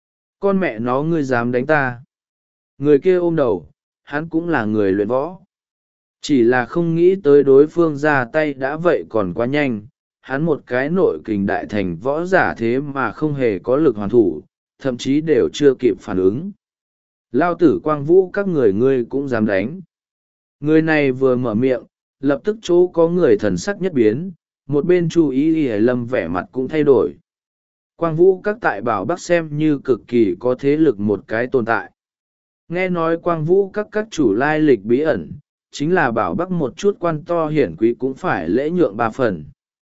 [SPEAKER 1] Con mẹ nó, ngươi dám đánh ta? Người kia ôm đầu, hắn cũng là người luyện võ. Chỉ là không nghĩ tới đối phương ra tay đã vậy còn quá nhanh. Hắn một cái nội kình đại thành võ giả thế mà không hề có lực hoàn thủ, thậm chí đều chưa kịp phản ứng. Lao tử Quang Vũ, các người ngươi cũng dám đánh. Người này vừa mở miệng, lập tức chỗ có người thần sắc nhất biến, một bên Chu Y Y Lâm vẻ mặt cũng thay đổi. Quang Vũ các tại Bảo Bắc xem như cực kỳ có thế lực một cái tồn tại. Nghe nói Quang Vũ các các chủ lai lịch bí ẩn, chính là Bảo Bắc một chút quan to hiển quý cũng phải lễ nhượng ba phần.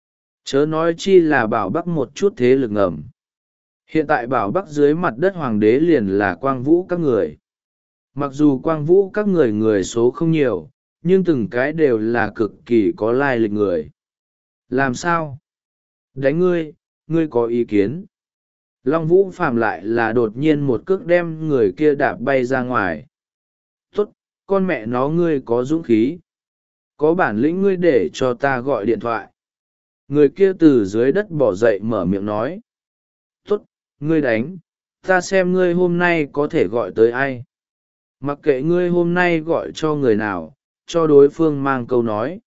[SPEAKER 1] Chớ nói chi là Bảo Bắc một chút thế lực ngầm. Hiện tại Bảo Bắc dưới mặt đất hoàng đế liền là Quang Vũ các người. Mặc dù Quang Vũ các người người số không nhiều, nhưng từng cái đều là cực kỳ có lai lịch người. Làm sao? Đánh ngươi, ngươi có ý kiến? Long Vũ Phàm lại là đột nhiên một cước đem người kia đạp bay ra ngoài. Tốt, con mẹ nó, ngươi có dũng khí. Có bản lĩnh ngươi để cho ta gọi điện thoại. Người kia từ dưới đất bỏ dậy mở miệng nói. Tốt, ngươi đánh, ta xem ngươi hôm nay có thể gọi tới ai. Mặc kệ ngươi hôm nay gọi cho người nào, cho đối phương mang câu nói.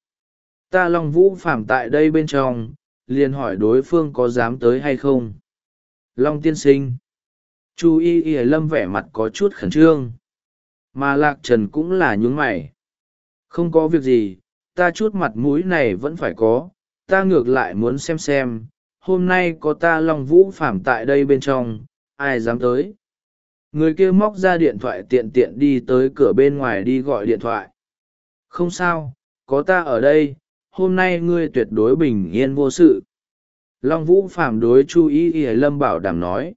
[SPEAKER 1] Ta Long Vũ Phàm tại đây bên trong, liền hỏi đối phương có dám tới hay không. Long tiên sinh. Chu Y Y Lâm vẻ mặt có chút khẩn trương. Mà Lạc Trần cũng là nhún mày. Không có việc gì, ta chút mặt mũi này vẫn phải có, ta ngược lại muốn xem xem, hôm nay có ta Long Vũ Phàm tại đây bên trong, ai dám tới. Người kia móc ra điện thoại tiện tiện đi tới cửa bên ngoài đi gọi điện thoại. Không sao, có ta ở đây, hôm nay ngươi tuyệt đối bình yên vô sự. Long Vũ Phàm đối Chu Y Y Lâm bảo đảm nói.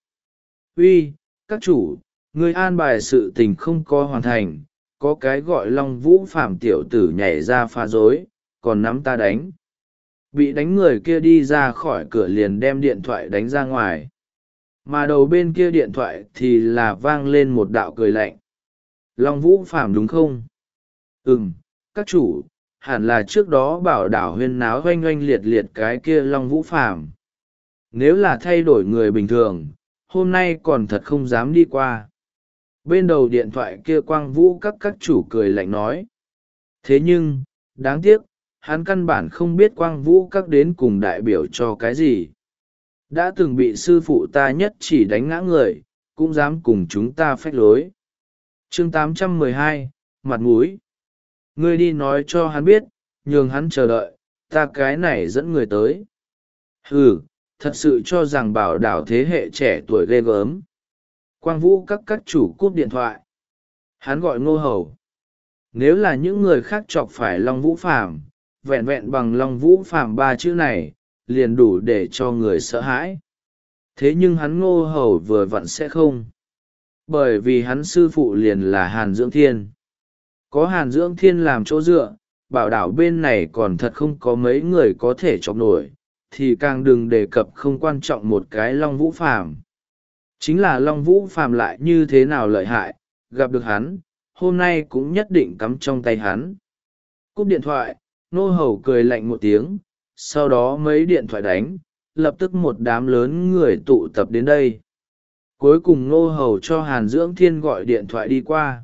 [SPEAKER 1] Uy, các chủ, ngươi an bài sự tình không có hoàn thành, có cái gọi Long Vũ Phàm tiểu tử nhảy ra phá rối, còn nắm ta đánh. Bị đánh người kia đi ra khỏi cửa liền đem điện thoại đánh ra ngoài. Mà đầu bên kia điện thoại thì là vang lên một đạo cười lạnh. Long Vũ Phàm đúng không? Ừm, các chủ, hẳn là trước đó bảo đảo huyên náo oanh oanh liệt liệt cái kia Long Vũ Phàm. Nếu là thay đổi người bình thường, hôm nay còn thật không dám đi qua. Bên đầu điện thoại kia Quang Vũ các các chủ cười lạnh nói. Thế nhưng, đáng tiếc, hắn căn bản không biết Quang Vũ các đến cùng đại biểu cho cái gì. Đã từng bị sư phụ ta nhất chỉ đánh ngã người, cũng dám cùng chúng ta phách lối. Chương tám trăm mười hai, mặt mũi. Ngươi đi nói cho hắn biết, nhường hắn chờ đợi, ta cái này dẫn người tới. Ừ, thật sự cho rằng bảo đảo thế hệ trẻ tuổi ghê gớm. Quang Vũ các các chủ cúp điện thoại. Hắn gọi Ngô Hầu. Nếu là những người khác chọc phải Long Vũ Phàm, vẹn vẹn bằng Long Vũ Phàm ba chữ này, liền đủ để cho người sợ hãi. Thế nhưng hắn Ngô Hầu vừa vặn sẽ không. Bởi vì hắn sư phụ liền là Hàn Dưỡng Thiên. Có Hàn Dưỡng Thiên làm chỗ dựa, bảo đảo bên này còn thật không có mấy người có thể chọc nổi, thì càng đừng đề cập không quan trọng một cái Long Vũ Phàm. Chính là Long Vũ Phàm lại như thế nào lợi hại, gặp được hắn, hôm nay cũng nhất định cắm trong tay hắn. Cúp điện thoại, Nô Hầu cười lạnh một tiếng, sau đó mấy điện thoại đánh, lập tức một đám lớn người tụ tập đến đây. Cuối cùng Nô Hầu cho Hàn Dưỡng Thiên gọi điện thoại đi qua.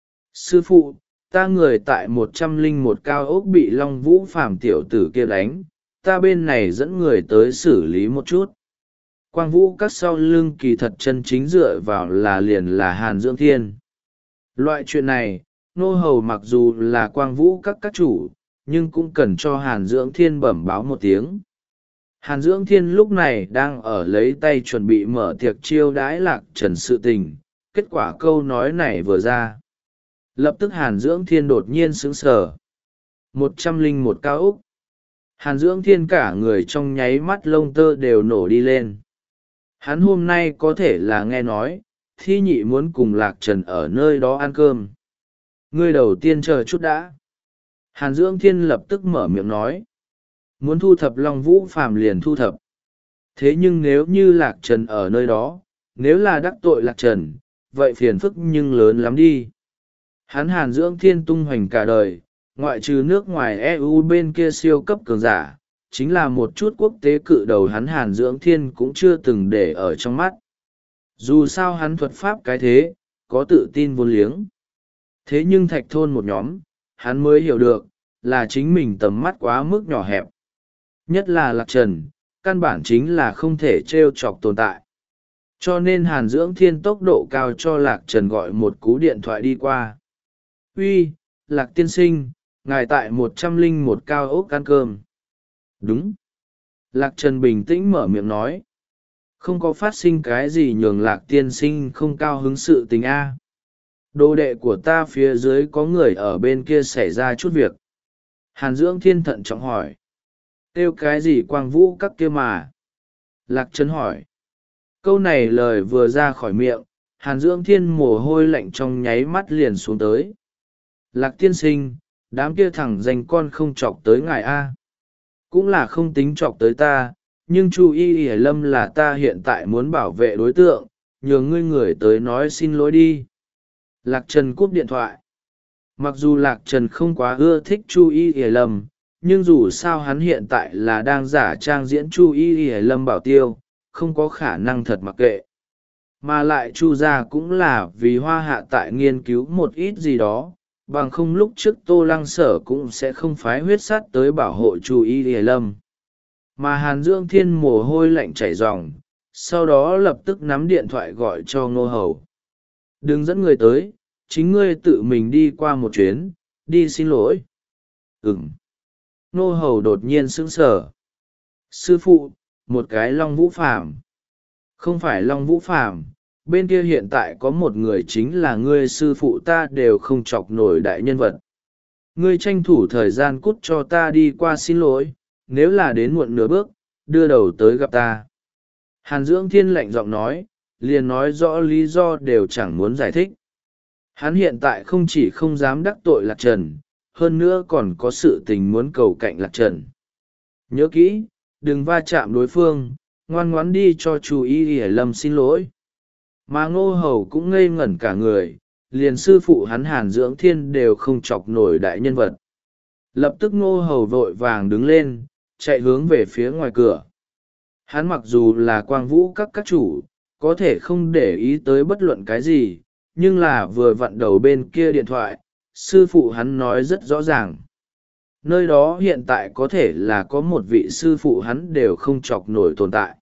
[SPEAKER 1] Sư phụ, ta người tại một trăm linh một cao ốc bị Long Vũ Phàm tiểu tử kia đánh, ta bên này dẫn người tới xử lý một chút. Quang Vũ các sau lưng kỳ thật chân chính dựa vào là liền là Hàn Dưỡng Thiên. Loại chuyện này, Nô Hầu mặc dù là Quang Vũ các các chủ, nhưng cũng cần cho Hàn Dưỡng Thiên bẩm báo một tiếng. Hàn Dưỡng Thiên lúc này đang ở lấy tay chuẩn bị mở tiệc chiêu đãi Lạc Trần sự tình, kết quả câu nói này vừa ra. Lập tức Hàn Dưỡng Thiên đột nhiên sững sờ. Một trăm linh một cao úc. Hàn Dưỡng Thiên cả người trong nháy mắt lông tơ đều nổ đi lên. Hắn hôm nay có thể là nghe nói, Thi Nhị muốn cùng Lạc Trần ở nơi đó ăn cơm. Ngươi đầu tiên chờ chút đã. Hàn Dưỡng Thiên lập tức mở miệng nói. Muốn thu thập Long Vũ Phàm liền thu thập. Thế nhưng nếu như Lạc Trần ở nơi đó, nếu là đắc tội Lạc Trần, vậy phiền phức nhưng lớn lắm đi. Hắn Hàn Dưỡng Thiên tung hoành cả đời, ngoại trừ nước ngoài e u bên kia siêu cấp cường giả, chính là một chút quốc tế cự đầu hắn Hàn Dưỡng Thiên cũng chưa từng để ở trong mắt. Dù sao hắn thuật pháp cái thế, có tự tin vô liếng. Thế nhưng Thạch Thôn một nhóm, hắn mới hiểu được, là chính mình tầm mắt quá mức nhỏ hẹp. Nhất là Lạc Trần, căn bản chính là không thể trêu chọc tồn tại. Cho nên Hàn Dưỡng Thiên tốc độ cao cho Lạc Trần gọi một cú điện thoại đi qua. Uy, Lạc tiên sinh, ngài tại một trăm linh một cao ốc ăn cơm. Đúng. Lạc Trần bình tĩnh mở miệng nói. Không có phát sinh cái gì nhường Lạc tiên sinh không cao hứng sự tình a. Đồ đệ của ta phía dưới có người ở bên kia xảy ra chút việc. Hàn Dưỡng Thiên thận trọng hỏi. Kêu cái gì Quang Vũ các kia mà? Lạc Trần hỏi. Câu này lời vừa ra khỏi miệng, Hàn Dưỡng Thiên mồ hôi lạnh trong nháy mắt liền xuống tới. Lạc tiên sinh, đám kia thẳng danh con không chọc tới ngài a. Cũng là không tính chọc tới ta, nhưng Chu Y Y Lâm là ta hiện tại muốn bảo vệ đối tượng, nhường ngươi người tới nói xin lỗi đi. Lạc Trần cúp điện thoại. Mặc dù Lạc Trần không quá ưa thích Chu Y Y Lâm, nhưng dù sao hắn hiện tại là đang giả trang diễn Chu Y Y Lâm bảo tiêu, không có khả năng thật mặc kệ. Mà lại Chu gia cũng là vì Hoa Hạ tại nghiên cứu một ít gì đó, bằng không lúc trước Tô Lăng Sở cũng sẽ không phái huyết sắt tới bảo hộ Chu Y Y Lâm. Mà Hàn Dưỡng Thiên mồ hôi lạnh chảy ròng, sau đó lập tức nắm điện thoại gọi cho Ngô Hầu. Đừng dẫn người tới, chính ngươi tự mình đi qua một chuyến, đi xin lỗi. Ừm. Ngô Hầu đột nhiên sững sờ. Sư phụ, một cái Long Vũ Phàm. Không phải Long Vũ Phàm, bên kia hiện tại có một người chính là ngươi sư phụ ta đều không chọc nổi đại nhân vật. Ngươi tranh thủ thời gian cút cho ta đi qua xin lỗi, nếu là đến muộn nửa bước, đưa đầu tới gặp ta. Hàn Dưỡng Thiên lạnh giọng nói, liền nói rõ lý do đều chẳng muốn giải thích. Hắn hiện tại không chỉ không dám đắc tội Lạc Trần, hơn nữa còn có sự tình muốn cầu cạnh Lạc Trần. Nhớ kỹ, đừng va chạm đối phương, ngoan ngoãn đi cho chú Y Y Lâm xin lỗi. Mà Ngô Hầu cũng ngây ngẩn cả người, liền sư phụ hắn Hàn Dưỡng Thiên đều không chọc nổi đại nhân vật. Lập tức Ngô Hầu vội vàng đứng lên, chạy hướng về phía ngoài cửa. Hắn mặc dù là Quang Vũ các các chủ, có thể không để ý tới bất luận cái gì, nhưng là vừa vặn đầu bên kia điện thoại, sư phụ hắn nói rất rõ ràng. Nơi đó hiện tại có thể là có một vị sư phụ hắn đều không chọc nổi tồn tại.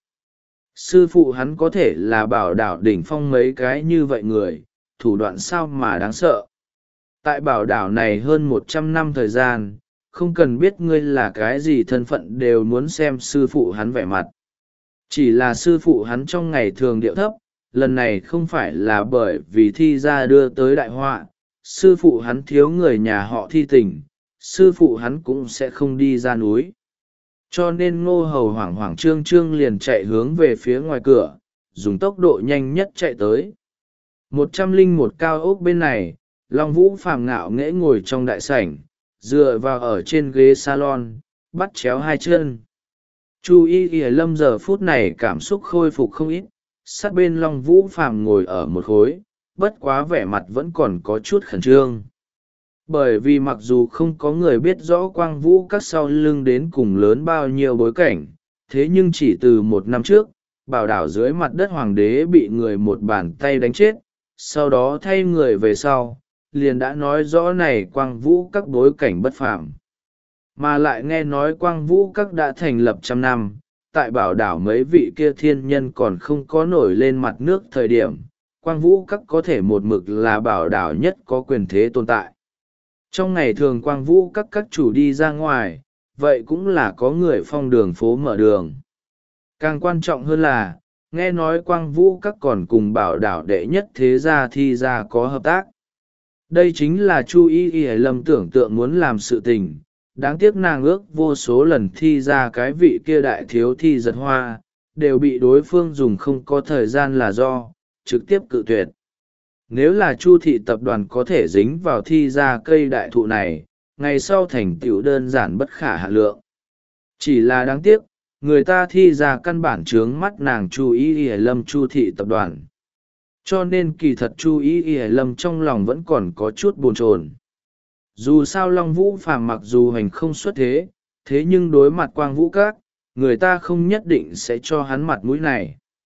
[SPEAKER 1] Sư phụ hắn có thể là bảo đảo đỉnh phong mấy cái như vậy người, thủ đoạn sao mà đáng sợ. Tại bảo đảo này hơn một trăm năm thời gian, không cần biết ngươi là cái gì thân phận đều muốn xem sư phụ hắn vẻ mặt. Chỉ là sư phụ hắn trong ngày thường điệu thấp, lần này không phải là bởi vì thi ra đưa tới đại họa, sư phụ hắn thiếu người nhà họ thi tình, sư phụ hắn cũng sẽ không đi ra núi. Cho nên ngô hầu hoảng hoảng trương trương liền chạy hướng về phía ngoài cửa, dùng tốc độ nhanh nhất chạy tới. Một trăm linh một cao ốc bên này, Long Vũ phàm ngạo nghễ ngồi trong đại sảnh, dựa vào ở trên ghế salon, bắt chéo hai chân. Chu Y Y Lâm giờ phút này cảm xúc khôi phục không ít, sát bên Long Vũ phàm ngồi ở một khối, bất quá vẻ mặt vẫn còn có chút khẩn trương. Bởi vì mặc dù không có người biết rõ Quang Vũ các sau lưng đến cùng lớn bao nhiêu bối cảnh, thế nhưng chỉ từ một năm trước, bảo đảo dưới mặt đất hoàng đế bị người một bàn tay đánh chết, sau đó thay người về sau, liền đã nói rõ này Quang Vũ các bối cảnh bất phàm. Mà lại nghe nói Quang Vũ các đã thành lập trăm năm, tại bảo đảo mấy vị kia thiên nhân còn không có nổi lên mặt nước thời điểm, Quang Vũ các có thể một mực là bảo đảo nhất có quyền thế tồn tại. Trong ngày thường Quang Vũ các các chủ đi ra ngoài, vậy cũng là có người phong đường phố mở đường. Càng quan trọng hơn là, nghe nói Quang Vũ các còn cùng bảo đảo đệ nhất thế gia thi gia có hợp tác. Đây chính là Chu Y Y Lâm tưởng tượng muốn làm sự tình, đáng tiếc nàng ước vô số lần thi ra cái vị kia đại thiếu thi giật hoa, đều bị đối phương dùng không có thời gian là do, trực tiếp cự tuyệt. Nếu là Chu thị tập đoàn có thể dính vào thi ra cây đại thụ này, ngày sau thành tựu đơn giản bất khả hạ lượng. Chỉ là đáng tiếc, người ta thi ra căn bản trướng mắt nàng Chu Y Y Lâm Chu thị tập đoàn. Cho nên kỳ thật Chu Y Y Lâm trong lòng vẫn còn có chút bồn chồn. Dù sao Long Vũ phàm mặc dù hành không xuất thế, thế nhưng đối mặt Quang Vũ các, người ta không nhất định sẽ cho hắn mặt mũi này.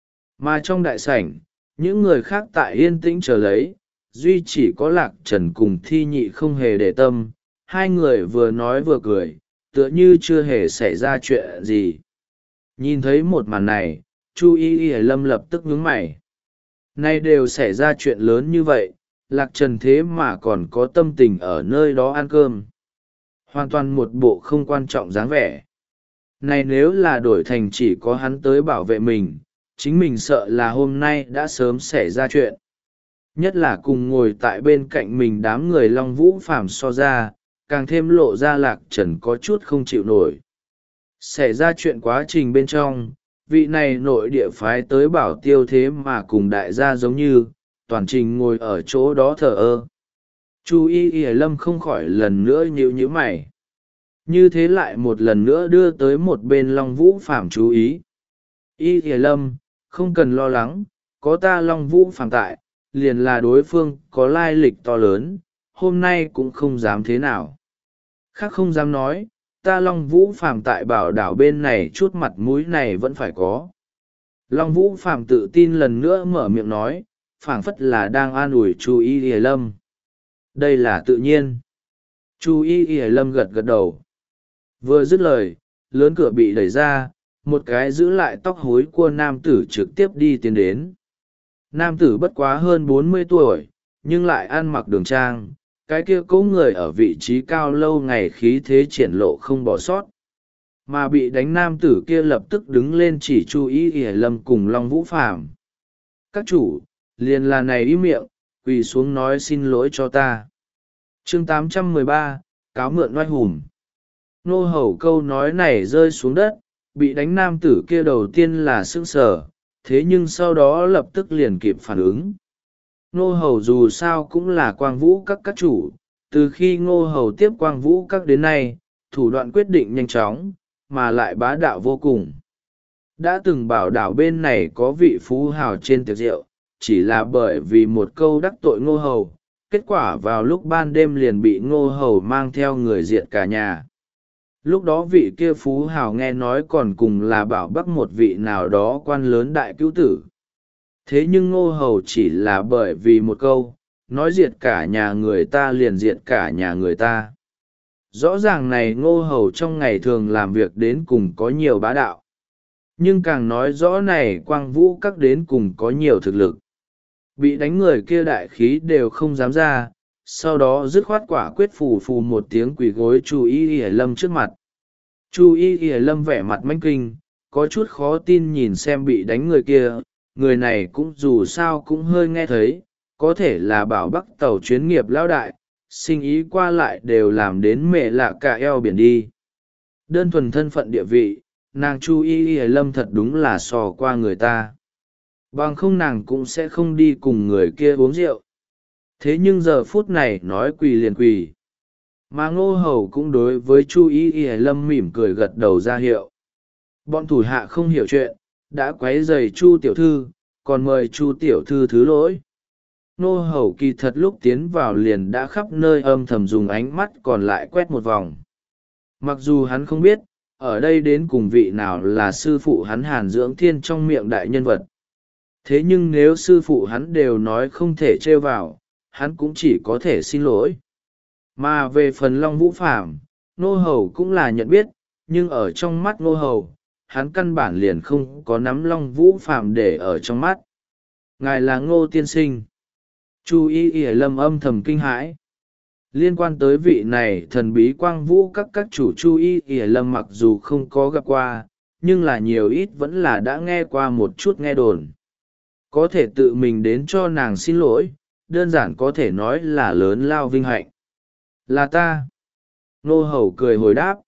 [SPEAKER 1] Mà trong đại sảnh, những người khác tại yên tĩnh chờ lấy, duy chỉ có Lạc Trần cùng Thi Nhị không hề để tâm, hai người vừa nói vừa cười, tựa như chưa hề xảy ra chuyện gì. Nhìn thấy một màn này, Chu Y Y Lâm lập tức nhướng mày. Nay đều xảy ra chuyện lớn như vậy, Lạc Trần thế mà còn có tâm tình ở nơi đó ăn cơm. Hoàn toàn một bộ không quan trọng dáng vẻ. Này nếu là đổi thành chỉ có hắn tới bảo vệ mình, chính mình sợ là hôm nay đã sớm xảy ra chuyện. Nhất là cùng ngồi tại bên cạnh mình đám người Long Vũ phàm so ra, càng thêm lộ ra Lạc Trần có chút không chịu nổi. Xảy ra chuyện quá trình bên trong, vị này nội địa phái tới bảo tiêu thế mà cùng đại gia giống như, toàn trình ngồi ở chỗ đó thờ ơ. Chu Y Y Lâm không khỏi lần nữa nhíu nhíu mày. Như thế lại một lần nữa đưa tới một bên Long Vũ phàm chú ý. Y Y Lâm, không cần lo lắng, có ta Long Vũ phàm tại, liền là đối phương có lai lịch to lớn, hôm nay cũng không dám thế nào. Khác không dám nói, ta Long Vũ phàm tại bảo đảo bên này chút mặt mũi này vẫn phải có. Long Vũ phàm tự tin lần nữa mở miệng nói, phảng phất là đang an ủi Chu Y Y Lâm. Đây là tự nhiên. Chu Y Y Lâm gật gật đầu. Vừa dứt lời, lớn cửa bị đẩy ra, một cái giữ lại tóc hối của nam tử trực tiếp đi tiến đến. Nam tử bất quá hơn bốn mươi tuổi, nhưng lại ăn mặc đường trang, cái kia cố người ở vị trí cao lâu ngày khí thế triển lộ không bỏ sót. Mà bị đánh nam tử kia lập tức đứng lên chỉ Chu Y Y Lâm cùng Long Vũ phàm. Các chủ, liền là này im miệng, quỳ xuống nói xin lỗi cho ta. Chương tám trăm mười ba, cáo mượn oai hùm. Nô hầu câu nói này rơi xuống đất, bị đánh nam tử kia đầu tiên là sững sờ, thế nhưng sau đó lập tức liền kịp phản ứng. Nô hầu dù sao cũng là Quang Vũ các các chủ, từ khi ngô hầu tiếp Quang Vũ các đến nay, thủ đoạn quyết định nhanh chóng, mà lại bá đạo vô cùng. Đã từng bảo đảo bên này có vị phú hào trên tiệc rượu, chỉ là bởi vì một câu đắc tội ngô hầu, kết quả vào lúc ban đêm liền bị ngô hầu mang theo người diệt cả nhà. Lúc đó vị kia phú hào nghe nói còn cùng là bảo bắc một vị nào đó quan lớn đại cứu tử. Thế nhưng ngô hầu chỉ là bởi vì một câu nói diệt cả nhà người ta liền diệt cả nhà người ta. Rõ ràng này ngô hầu trong ngày thường làm việc đến cùng có nhiều bá đạo, nhưng càng nói rõ này quang vũ các đến cùng có nhiều thực lực. Bị đánh người kia đại khí đều không dám ra, sau đó dứt khoát quả quyết phù phù một tiếng quỳ gối chu y y lâm trước mặt. Chu y y lâm vẻ mặt manh kinh, có chút khó tin nhìn xem bị đánh người kia. Người này cũng dù sao cũng hơi nghe thấy, có thể là bảo bắc tàu chuyến nghiệp lão đại, sinh ý qua lại đều làm đến mẹ lạ cả eo biển đi. Đơn thuần thân phận địa vị, nàng chu y y lâm thật đúng là sò qua người ta. Bằng không nàng cũng sẽ không đi cùng người kia uống rượu. Thế nhưng giờ phút này nói quỳ liền quỳ. Mà ngô hầu cũng đối với chu y y lâm mỉm cười gật đầu ra hiệu. Bọn thủ hạ không hiểu chuyện, đã quấy rầy chu tiểu thư, còn mời chu tiểu thư thứ lỗi. Ngô hầu kỳ thật lúc tiến vào liền đã khắp nơi âm thầm dùng ánh mắt còn lại quét một vòng. Mặc dù hắn không biết, ở đây đến cùng vị nào là sư phụ hắn Hàn Dưỡng Thiên trong miệng đại nhân vật. Thế nhưng nếu sư phụ hắn đều nói không thể trêu vào, hắn cũng chỉ có thể xin lỗi. Mà về phần Long Vũ Phàm, Ngô hầu cũng là nhận biết, nhưng ở trong mắt Ngô hầu, hắn căn bản liền không có nắm Long Vũ Phàm để ở trong mắt. Ngài là Ngô tiên sinh. Chu y y lâm âm thầm kinh hãi. Liên quan tới vị này thần bí quang vũ các các chủ chu y y lâm mặc dù không có gặp qua, nhưng là nhiều ít vẫn là đã nghe qua một chút nghe đồn. Có thể tự mình đến cho nàng xin lỗi, đơn giản có thể nói là lớn lao vinh hạnh. Là ta. Ngô hầu cười hồi đáp.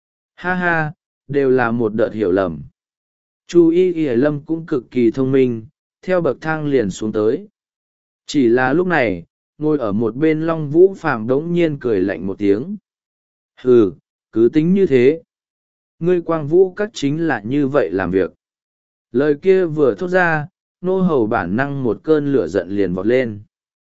[SPEAKER 1] Ha ha, đều là một đợt hiểu lầm. Chu y y lâm cũng cực kỳ thông minh, theo bậc thang liền xuống tới. Chỉ là lúc này, ngồi ở một bên Long Vũ Phàm đống nhiên cười lạnh một tiếng. Hừ, cứ tính như thế. Ngươi quang vũ các chính là như vậy làm việc. Lời kia vừa thốt ra, Ngô hầu bản năng một cơn lửa giận liền vọt lên.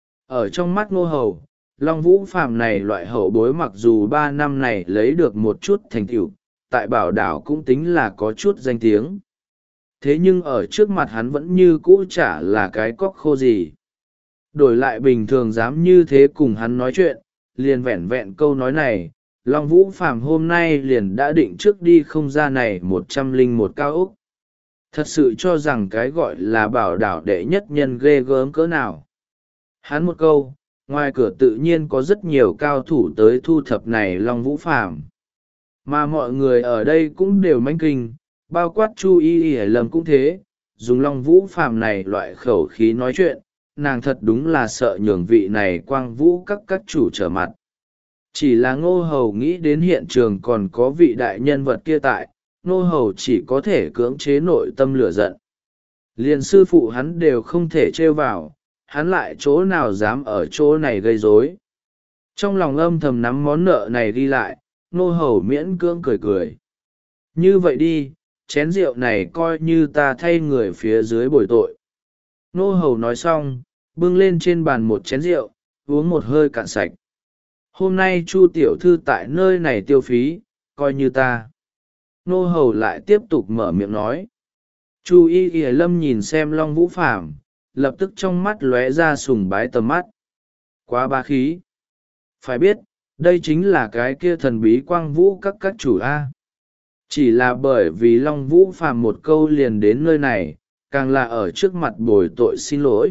[SPEAKER 1] Ở trong mắt Ngô hầu, Long Vũ Phàm này loại hậu bối mặc dù ba năm này lấy được một chút thành tựu, tại bảo đảo cũng tính là có chút danh tiếng. Thế nhưng ở trước mặt hắn vẫn như cũ chả là cái cóc khô gì. Đổi lại bình thường dám như thế cùng hắn nói chuyện, liền vẹn vẹn câu nói này, Long Vũ Phàm hôm nay liền đã định trước đi không ra này một trăm linh một cao ốc. Thật sự cho rằng cái gọi là bảo đảo đệ nhất nhân ghê gớm cỡ nào. Hắn một câu, ngoài cửa tự nhiên có rất nhiều cao thủ tới thu thập này Long Vũ Phàm. Mà mọi người ở đây cũng đều manh kinh, bao quát chu y y lâm cũng thế, dùng Long Vũ Phàm này loại khẩu khí nói chuyện, nàng thật đúng là sợ nhường vị này quang vũ các các chủ trở mặt. Chỉ là Ngô hầu nghĩ đến hiện trường còn có vị đại nhân vật kia tại, Ngô hầu chỉ có thể cưỡng chế nội tâm lửa giận. Liền sư phụ hắn đều không thể trêu vào, hắn lại chỗ nào dám ở chỗ này gây rối. Trong lòng âm thầm nắm món nợ này đi lại, Ngô hầu miễn cưỡng cười cười. Như vậy đi, chén rượu này coi như ta thay người phía dưới bồi tội. Ngô hầu nói xong, bưng lên trên bàn một chén rượu, uống một hơi cạn sạch. Hôm nay chu tiểu thư tại nơi này tiêu phí, coi như ta. Ngô hầu lại tiếp tục mở miệng nói. Chu y y lâm nhìn xem Long Vũ Phàm, lập tức trong mắt lóe ra sùng bái tầm mắt. Quá bá khí. Phải biết, đây chính là cái kia thần bí quang vũ các các chủ A. Chỉ là bởi vì Long Vũ Phàm một câu liền đến nơi này, càng là ở trước mặt bồi tội xin lỗi.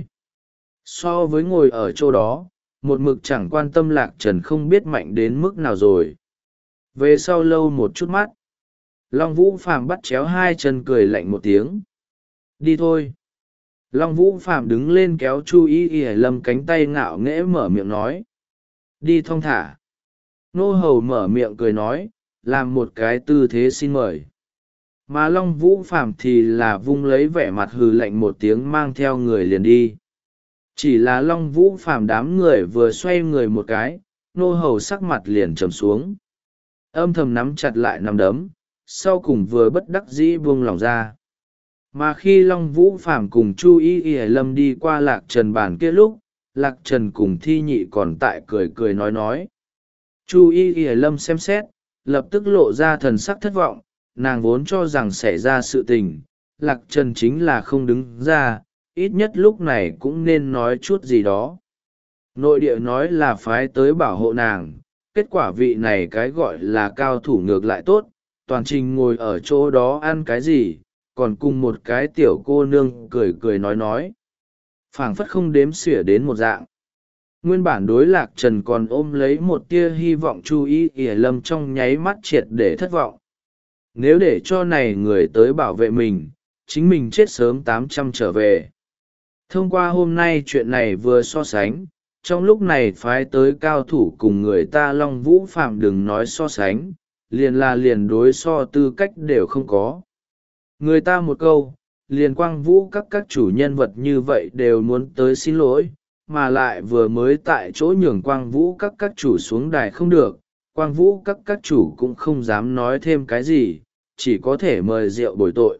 [SPEAKER 1] So với ngồi ở chỗ đó, một mực chẳng quan tâm Lạc Trần không biết mạnh đến mức nào rồi. Về sau lâu một chút mắt, Long Vũ Phàm bắt chéo hai chân cười lạnh một tiếng. Đi thôi. Long Vũ Phàm đứng lên kéo chu y y lâm cánh tay ngạo nghễ mở miệng nói. Đi thong thả. Ngô hầu mở miệng cười nói, làm một cái tư thế xin mời. Mà Long Vũ Phàm thì là vung lấy vẻ mặt hừ lạnh một tiếng mang theo người liền đi. Chỉ là Long Vũ Phàm đám người vừa xoay người một cái, Ngô hầu sắc mặt liền trầm xuống. Âm thầm nắm chặt lại nắm đấm, sau cùng vừa bất đắc dĩ buông lòng ra. Mà khi Long Vũ Phàm cùng chu y y lâm đi qua Lạc Trần bàn kia lúc, Lạc Trần cùng Thi Nhị còn tại cười cười nói nói. Chu y y lâm xem xét, lập tức lộ ra thần sắc thất vọng, nàng vốn cho rằng xảy ra sự tình, Lạc Trần chính là không đứng ra, ít nhất lúc này cũng nên nói chút gì đó. Nội địa nói là phái tới bảo hộ nàng, kết quả vị này cái gọi là cao thủ ngược lại tốt, toàn trình ngồi ở chỗ đó ăn cái gì, còn cùng một cái tiểu cô nương cười cười nói nói, phảng phất không đếm xỉa đến một dạng. Nguyên bản đối Lạc Trần còn ôm lấy một tia hy vọng, Chu Y Y Lâm trong nháy mắt triệt để thất vọng. Nếu để cho này người tới bảo vệ mình, chính mình chết sớm tám trăm trở về. Thông qua hôm nay chuyện này vừa so sánh, trong lúc này phái tới cao thủ cùng người ta Long Vũ Phạm đừng nói so sánh, liền là liền đối so tư cách đều không có. Người ta một câu, liền Quang Vũ các các chủ nhân vật như vậy đều muốn tới xin lỗi, mà lại vừa mới tại chỗ nhường Quang Vũ các các chủ xuống đài không được, Quang Vũ các các chủ cũng không dám nói thêm cái gì, chỉ có thể mời rượu bồi tội.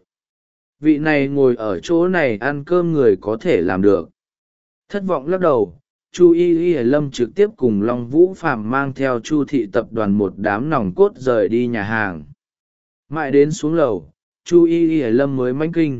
[SPEAKER 1] Vị này ngồi ở chỗ này ăn cơm người có thể làm được. Thất vọng lắc đầu, Chu Y Y Lâm trực tiếp cùng Long Vũ Phạm mang theo Chu thị tập đoàn một đám nòng cốt rời đi nhà hàng. Mãi đến xuống lầu, Chu Y Y Lâm mới manh kinh.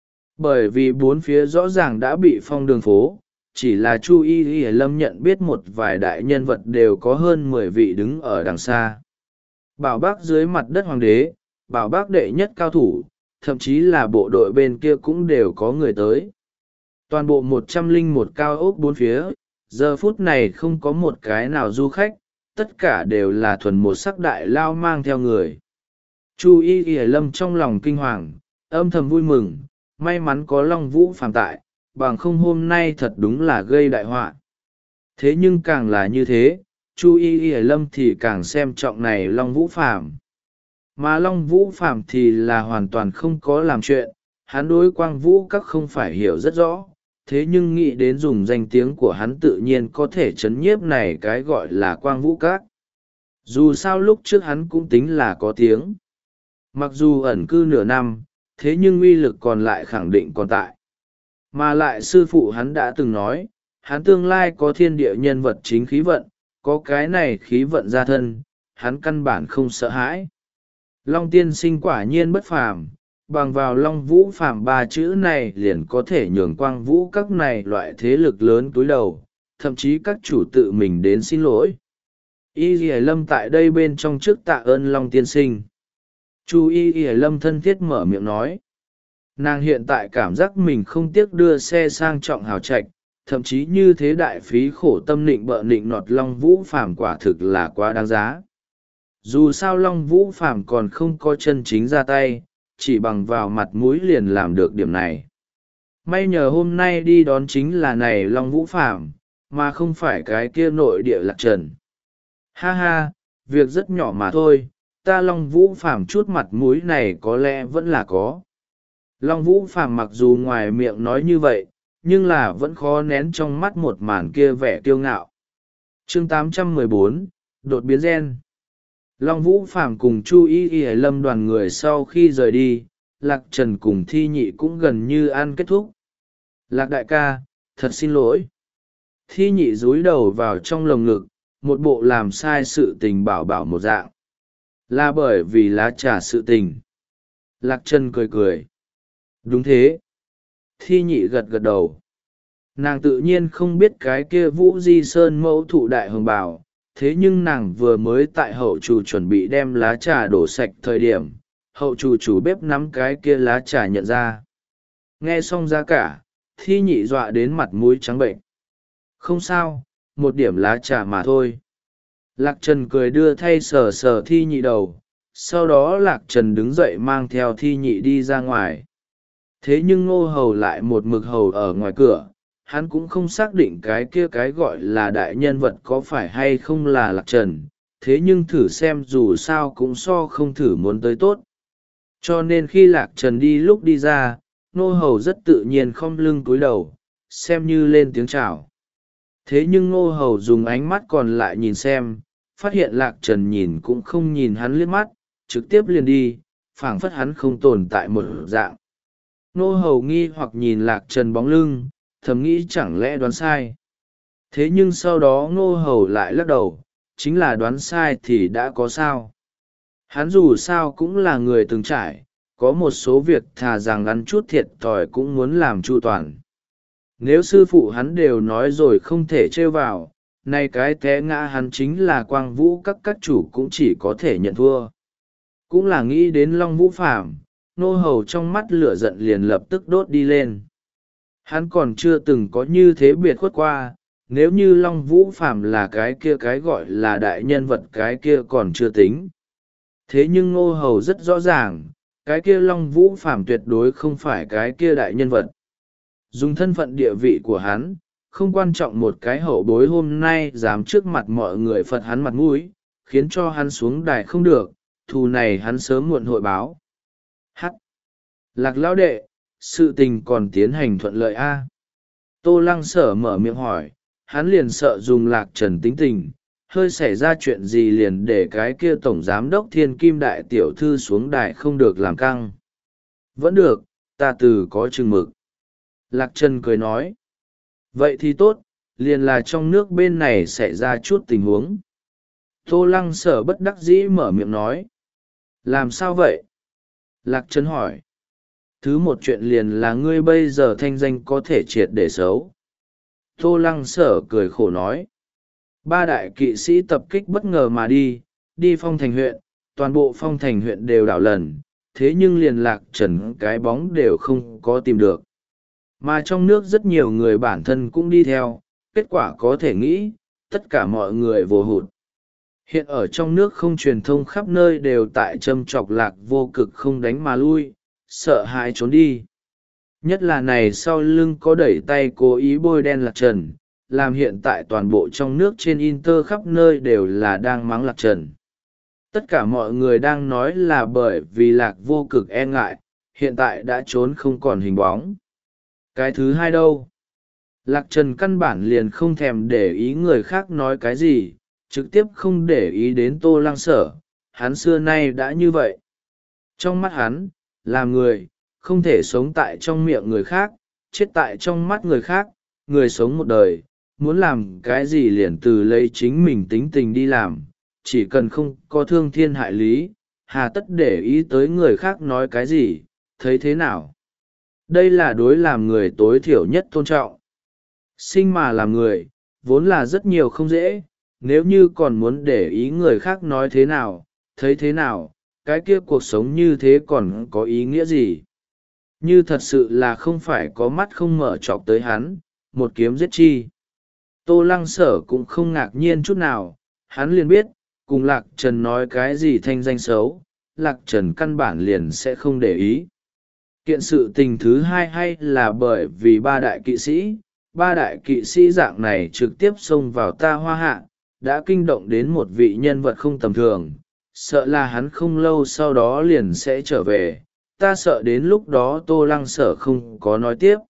[SPEAKER 1] Bởi vì bốn phía rõ ràng đã bị phong đường phố, chỉ là Chu Y Y Lâm nhận biết một vài đại nhân vật đều có hơn mười vị đứng ở đằng xa. Bảo Bác dưới mặt đất hoàng đế, Bảo Bác đệ nhất cao thủ, thậm chí là bộ đội bên kia cũng đều có người tới. Toàn bộ một trăm linh một cao ốc bốn phía, giờ phút này không có một cái nào du khách, tất cả đều là thuần một sắc đại lao mang theo người. Chu Y Y Lâm trong lòng kinh hoàng, âm thầm vui mừng, may mắn có Long Vũ Phạm tại, bằng không hôm nay thật đúng là gây đại họa. Thế nhưng càng là như thế, Chu Y Y Lâm thì càng xem trọng này Long Vũ Phạm. Mà Long Vũ Phạm thì là hoàn toàn không có làm chuyện, hắn đối Quang Vũ các không phải hiểu rất rõ, thế nhưng nghĩ đến dùng danh tiếng của hắn tự nhiên có thể chấn nhiếp này cái gọi là Quang Vũ các. Dù sao lúc trước hắn cũng tính là có tiếng. Mặc dù ẩn cư nửa năm, thế nhưng uy lực còn lại khẳng định còn tại. Mà lại sư phụ hắn đã từng nói, hắn tương lai có thiên địa nhân vật chính khí vận, có cái này khí vận ra thân, hắn căn bản không sợ hãi. Long tiên sinh quả nhiên bất phàm, bằng vào Long Vũ Phạm ba chữ này liền có thể nhường Quang Vũ các này loại thế lực lớn túi đầu, thậm chí các chủ tự mình đến xin lỗi. Y Y Lâm tại đây bên trong trước tạ ơn Long tiên sinh. Chu Y Y Lâm thân thiết mở miệng nói. Nàng hiện tại cảm giác mình không tiếc đưa xe sang trọng hào trạch, thậm chí như thế đại phí khổ tâm nịnh bợ nịnh nọt Long Vũ Phạm quả thực là quá đáng giá. Dù sao Long Vũ Phạm còn không có chân chính ra tay, chỉ bằng vào mặt mũi liền làm được điểm này. May nhờ hôm nay đi đón chính là này Long Vũ Phạm, mà không phải cái kia nội địa Lạc Trần. Ha ha, việc rất nhỏ mà thôi, ta Long Vũ Phạm chút mặt mũi này có lẽ vẫn là có. Long Vũ Phạm mặc dù ngoài miệng nói như vậy, nhưng là vẫn khó nén trong mắt một màn kia vẻ kiêu ngạo. Chương tám trăm mười bốn, đột biến gen. Long Vũ Phạm cùng Chu Y Y Lâm đoàn người sau khi rời đi, Lạc Trần cùng Thi Nhị cũng gần như ăn kết thúc. Lạc đại ca, thật xin lỗi. Thi Nhị dúi đầu vào trong lồng ngực, một bộ làm sai sự tình bảo bảo một dạng. Là bởi vì lá trà sự tình. Lạc Trần cười cười. Đúng thế. Thi Nhị gật gật đầu. Nàng tự nhiên không biết cái kia Vũ Di Sơn mẫu thụ đại hồng bảo, thế nhưng nàng vừa mới tại hậu chủ chuẩn bị đem lá trà đổ sạch thời điểm, hậu chủ chủ bếp nắm cái kia lá trà nhận ra. Nghe xong giá cả, Thi Nhị dọa đến mặt mũi trắng bệnh. Không sao, một điểm lá trà mà thôi. Lạc Trần cười đưa thay sờ sờ Thi Nhị đầu, sau đó Lạc Trần đứng dậy mang theo Thi Nhị đi ra ngoài. Thế nhưng Ngô Hầu lại một mực hầu ở ngoài cửa, hắn cũng không xác định cái kia cái gọi là đại nhân vật có phải hay không là Lạc Trần, thế nhưng thử xem dù sao cũng so không thử muốn tới tốt. Cho nên khi Lạc Trần đi lúc đi ra, Ngô Hầu rất tự nhiên khom lưng cúi đầu, xem như lên tiếng chào. Thế nhưng Ngô Hầu dùng ánh mắt còn lại nhìn xem, phát hiện Lạc Trần nhìn cũng không nhìn hắn liếc mắt, trực tiếp liền đi, phảng phất hắn không tồn tại một dạng. Ngô Hầu nghi hoặc nhìn Lạc Trần bóng lưng, thầm nghĩ chẳng lẽ đoán sai. Thế nhưng sau đó Ngô Hầu lại lắc đầu, chính là đoán sai thì đã có sao. Hắn dù sao cũng là người từng trải, có một số việc thà rằng ăn chút thiệt thòi cũng muốn làm chu toàn. Nếu sư phụ hắn đều nói rồi không thể trêu vào, nay cái té ngã hắn chính là quang vũ các các chủ cũng chỉ có thể nhận thua. Cũng là nghĩ đến Long Vũ Phàm, nô hầu trong mắt lửa giận liền lập tức đốt đi lên. Hắn còn chưa từng có như thế biệt khuất qua, nếu như Long Vũ Phàm là cái kia cái gọi là đại nhân vật cái kia còn chưa tính. Thế nhưng nô hầu rất rõ ràng, cái kia Long Vũ Phàm tuyệt đối không phải cái kia đại nhân vật. Dùng thân phận địa vị của hắn, không quan trọng một cái hậu bối hôm nay dám trước mặt mọi người phật hắn mặt mũi, khiến cho hắn xuống đài không được, thù này hắn sớm muộn hội báo. Hắc! Lạc lão đệ, sự tình còn tiến hành thuận lợi a? Tô Lăng Sở mở miệng hỏi, hắn liền sợ dùng Lạc Trần tính tình, hơi xảy ra chuyện gì liền để cái kia tổng giám đốc Thiên Kim đại tiểu thư xuống đài không được làm căng. Vẫn được, ta từ có chừng mực. Lạc Trần cười nói. Vậy thì tốt, liền là trong nước bên này xảy ra chút tình huống. Tô Lăng Sở bất đắc dĩ mở miệng nói. Làm sao vậy? Lạc Trần hỏi. Thứ một chuyện liền là ngươi bây giờ thanh danh có thể triệt để xấu. Tô Lăng Sở cười khổ nói. Ba đại kỵ sĩ tập kích bất ngờ mà đi, đi Phong Thành huyện, toàn bộ Phong Thành huyện đều đảo lần, thế nhưng liền Lạc Trần cái bóng đều không có tìm được. Mà trong nước rất nhiều người bản thân cũng đi theo, kết quả có thể nghĩ, tất cả mọi người vô hụt. Hiện ở trong nước không truyền thông khắp nơi đều tại châm chọc Lạc Vô Cực không đánh mà lui, sợ hãi trốn đi. Nhất là này sau lưng có đẩy tay cố ý bôi đen Lạc Trần, làm hiện tại toàn bộ trong nước trên Inter khắp nơi đều là đang mắng Lạc Trần. Tất cả mọi người đang nói là bởi vì Lạc Vô Cực e ngại, hiện tại đã trốn không còn hình bóng. Cái thứ hai đâu? Lạc Trần căn bản liền không thèm để ý người khác nói cái gì, trực tiếp không để ý đến Tô Lăng Sở, hắn xưa nay đã như vậy. Trong mắt hắn, làm người, không thể sống tại trong miệng người khác, chết tại trong mắt người khác, người sống một đời, muốn làm cái gì liền từ lấy chính mình tính tình đi làm, chỉ cần không có thương thiên hại lý, hà tất để ý tới người khác nói cái gì, thấy thế nào. Đây là đối làm người tối thiểu nhất tôn trọng. Sinh mà làm người, vốn là rất nhiều không dễ, nếu như còn muốn để ý người khác nói thế nào, thấy thế nào, cái kia cuộc sống như thế còn có ý nghĩa gì? Như thật sự là không phải có mắt không mở chọc tới hắn, một kiếm giết chi. Tô Lăng Sở cũng không ngạc nhiên chút nào, hắn liền biết, cùng Lạc Trần nói cái gì thanh danh xấu, Lạc Trần căn bản liền sẽ không để ý. Kiện sự tình thứ hai hay là bởi vì ba đại kỵ sĩ, ba đại kỵ sĩ dạng này trực tiếp xông vào ta Hoa Hạ, đã kinh động đến một vị nhân vật không tầm thường, sợ là hắn không lâu sau đó liền sẽ trở về, ta sợ đến lúc đó Tô Lăng Sở không có nói tiếp.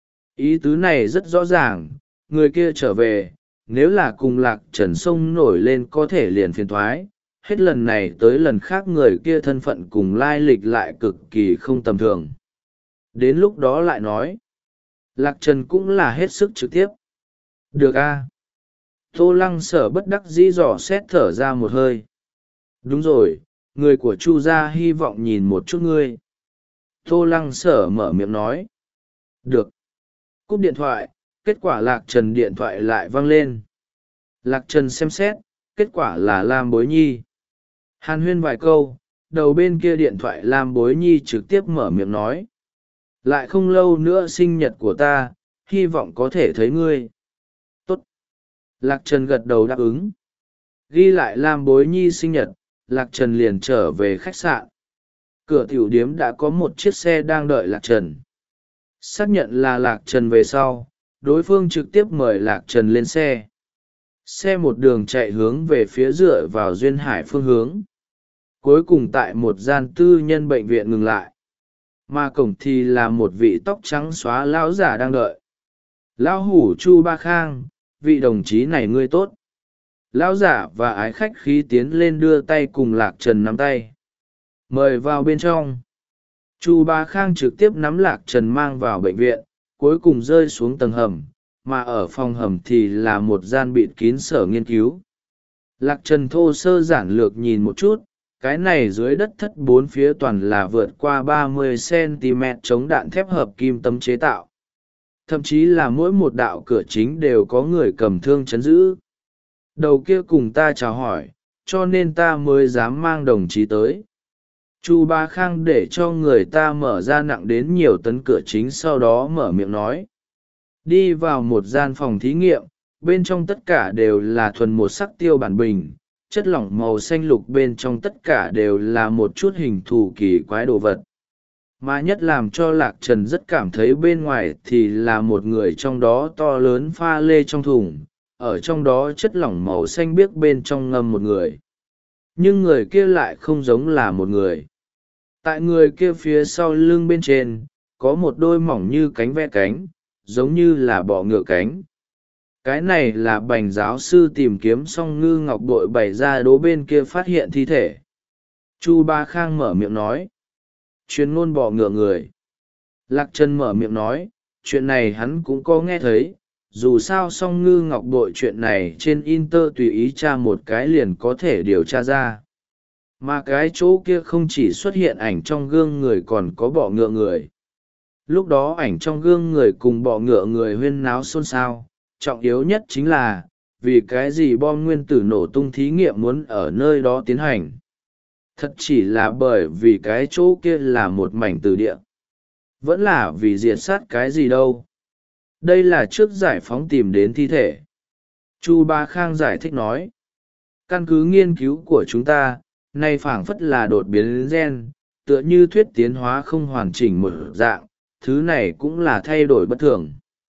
[SPEAKER 1] Ý tứ này rất rõ ràng, người kia trở về, nếu là cùng Lạc Trần sông nổi lên có thể liền phiền thoái, hết lần này tới lần khác người kia thân phận cùng lai lịch lại cực kỳ không tầm thường. Đến lúc đó lại nói, Lạc Trần cũng là hết sức trực tiếp. Được a. Tô Lăng Sở bất đắc dĩ dò xét thở ra một hơi. Đúng rồi, người của Chu gia hy vọng nhìn một chút ngươi. Tô Lăng Sở mở miệng nói. Được. Cúp điện thoại, kết quả Lạc Trần điện thoại lại vang lên. Lạc Trần xem xét, kết quả là Lam Bối Nhi. Hàn huyên vài câu, đầu bên kia điện thoại Lam Bối Nhi trực tiếp mở miệng nói. Lại không lâu nữa sinh nhật của ta, hy vọng có thể thấy ngươi. Tốt. Lạc Trần gật đầu đáp ứng. Ghi lại Lam Bối Nhi sinh nhật, Lạc Trần liền trở về khách sạn. Cửa tiểu điếm đã có một chiếc xe đang đợi Lạc Trần. Xác nhận là Lạc Trần về sau, đối phương trực tiếp mời Lạc Trần lên xe. Xe một đường chạy hướng về phía dựa vào Duyên Hải phương hướng. Cuối cùng tại một gian tư nhân bệnh viện ngừng lại. Mà cổng thì là một vị tóc trắng xóa lão giả đang đợi. Lão hủ Chu Ba Khang, vị đồng chí này ngươi tốt. Lão giả và ái khách khí tiến lên đưa tay cùng Lạc Trần nắm tay. Mời vào bên trong. Chu Ba Khang trực tiếp nắm Lạc Trần mang vào bệnh viện, cuối cùng rơi xuống tầng hầm, mà ở phòng hầm thì là một gian bịt kín sở nghiên cứu. Lạc Trần thô sơ giản lược nhìn một chút, cái này dưới đất thất bốn phía toàn là vượt qua ba mươi xăng ti mét chống đạn thép hợp kim tấm chế tạo. thậm chí là mỗi một đạo cửa chính đều có người cầm thương chấn giữ. Đầu kia cùng ta chào hỏi, cho nên ta mới dám mang đồng chí tới. Chu Bá Khang để cho người ta mở ra nặng đến nhiều tấn cửa chính, sau đó mở miệng nói. Đi vào một gian phòng thí nghiệm, bên trong tất cả đều là thuần một sắc tiêu bản bình, chất lỏng màu xanh lục bên trong tất cả đều là một chút hình thù kỳ quái đồ vật. Mà nhất làm cho Lạc Trần rất cảm thấy bên ngoài thì là một người trong đó to lớn pha lê trong thùng, ở trong đó chất lỏng màu xanh biếc bên trong ngâm một người. Nhưng người kia lại không giống là một người. Tại người kia phía sau lưng bên trên, có một đôi mỏng như cánh ve cánh, giống như là bọ ngựa cánh. Cái này là Bành giáo sư tìm kiếm xong ngư ngọc bội bày ra đố bên kia phát hiện thi thể. Chu Bá Khang mở miệng nói. Chuyên ngôn bọ ngựa người. Lạc Trần mở miệng nói, chuyện này hắn cũng có nghe thấy, dù sao song ngư ngọc bội chuyện này trên Inter tùy ý tra một cái liền có thể điều tra ra. Mà cái chỗ kia không chỉ xuất hiện ảnh trong gương người còn có bọ ngựa người. Lúc đó ảnh trong gương người cùng bọ ngựa người huyên náo xôn xao, trọng yếu nhất chính là, vì cái gì bom nguyên tử nổ tung thí nghiệm muốn ở nơi đó tiến hành. Thật chỉ là bởi vì cái chỗ kia là một mảnh từ địa. Vẫn là vì diệt sát cái gì đâu. Đây là trước giải phóng tìm đến thi thể. Chu Bá Khang giải thích nói. Căn cứ nghiên cứu của chúng ta, nay phảng phất là đột biến gen, tựa như thuyết tiến hóa không hoàn chỉnh một dạng, thứ này cũng là thay đổi bất thường.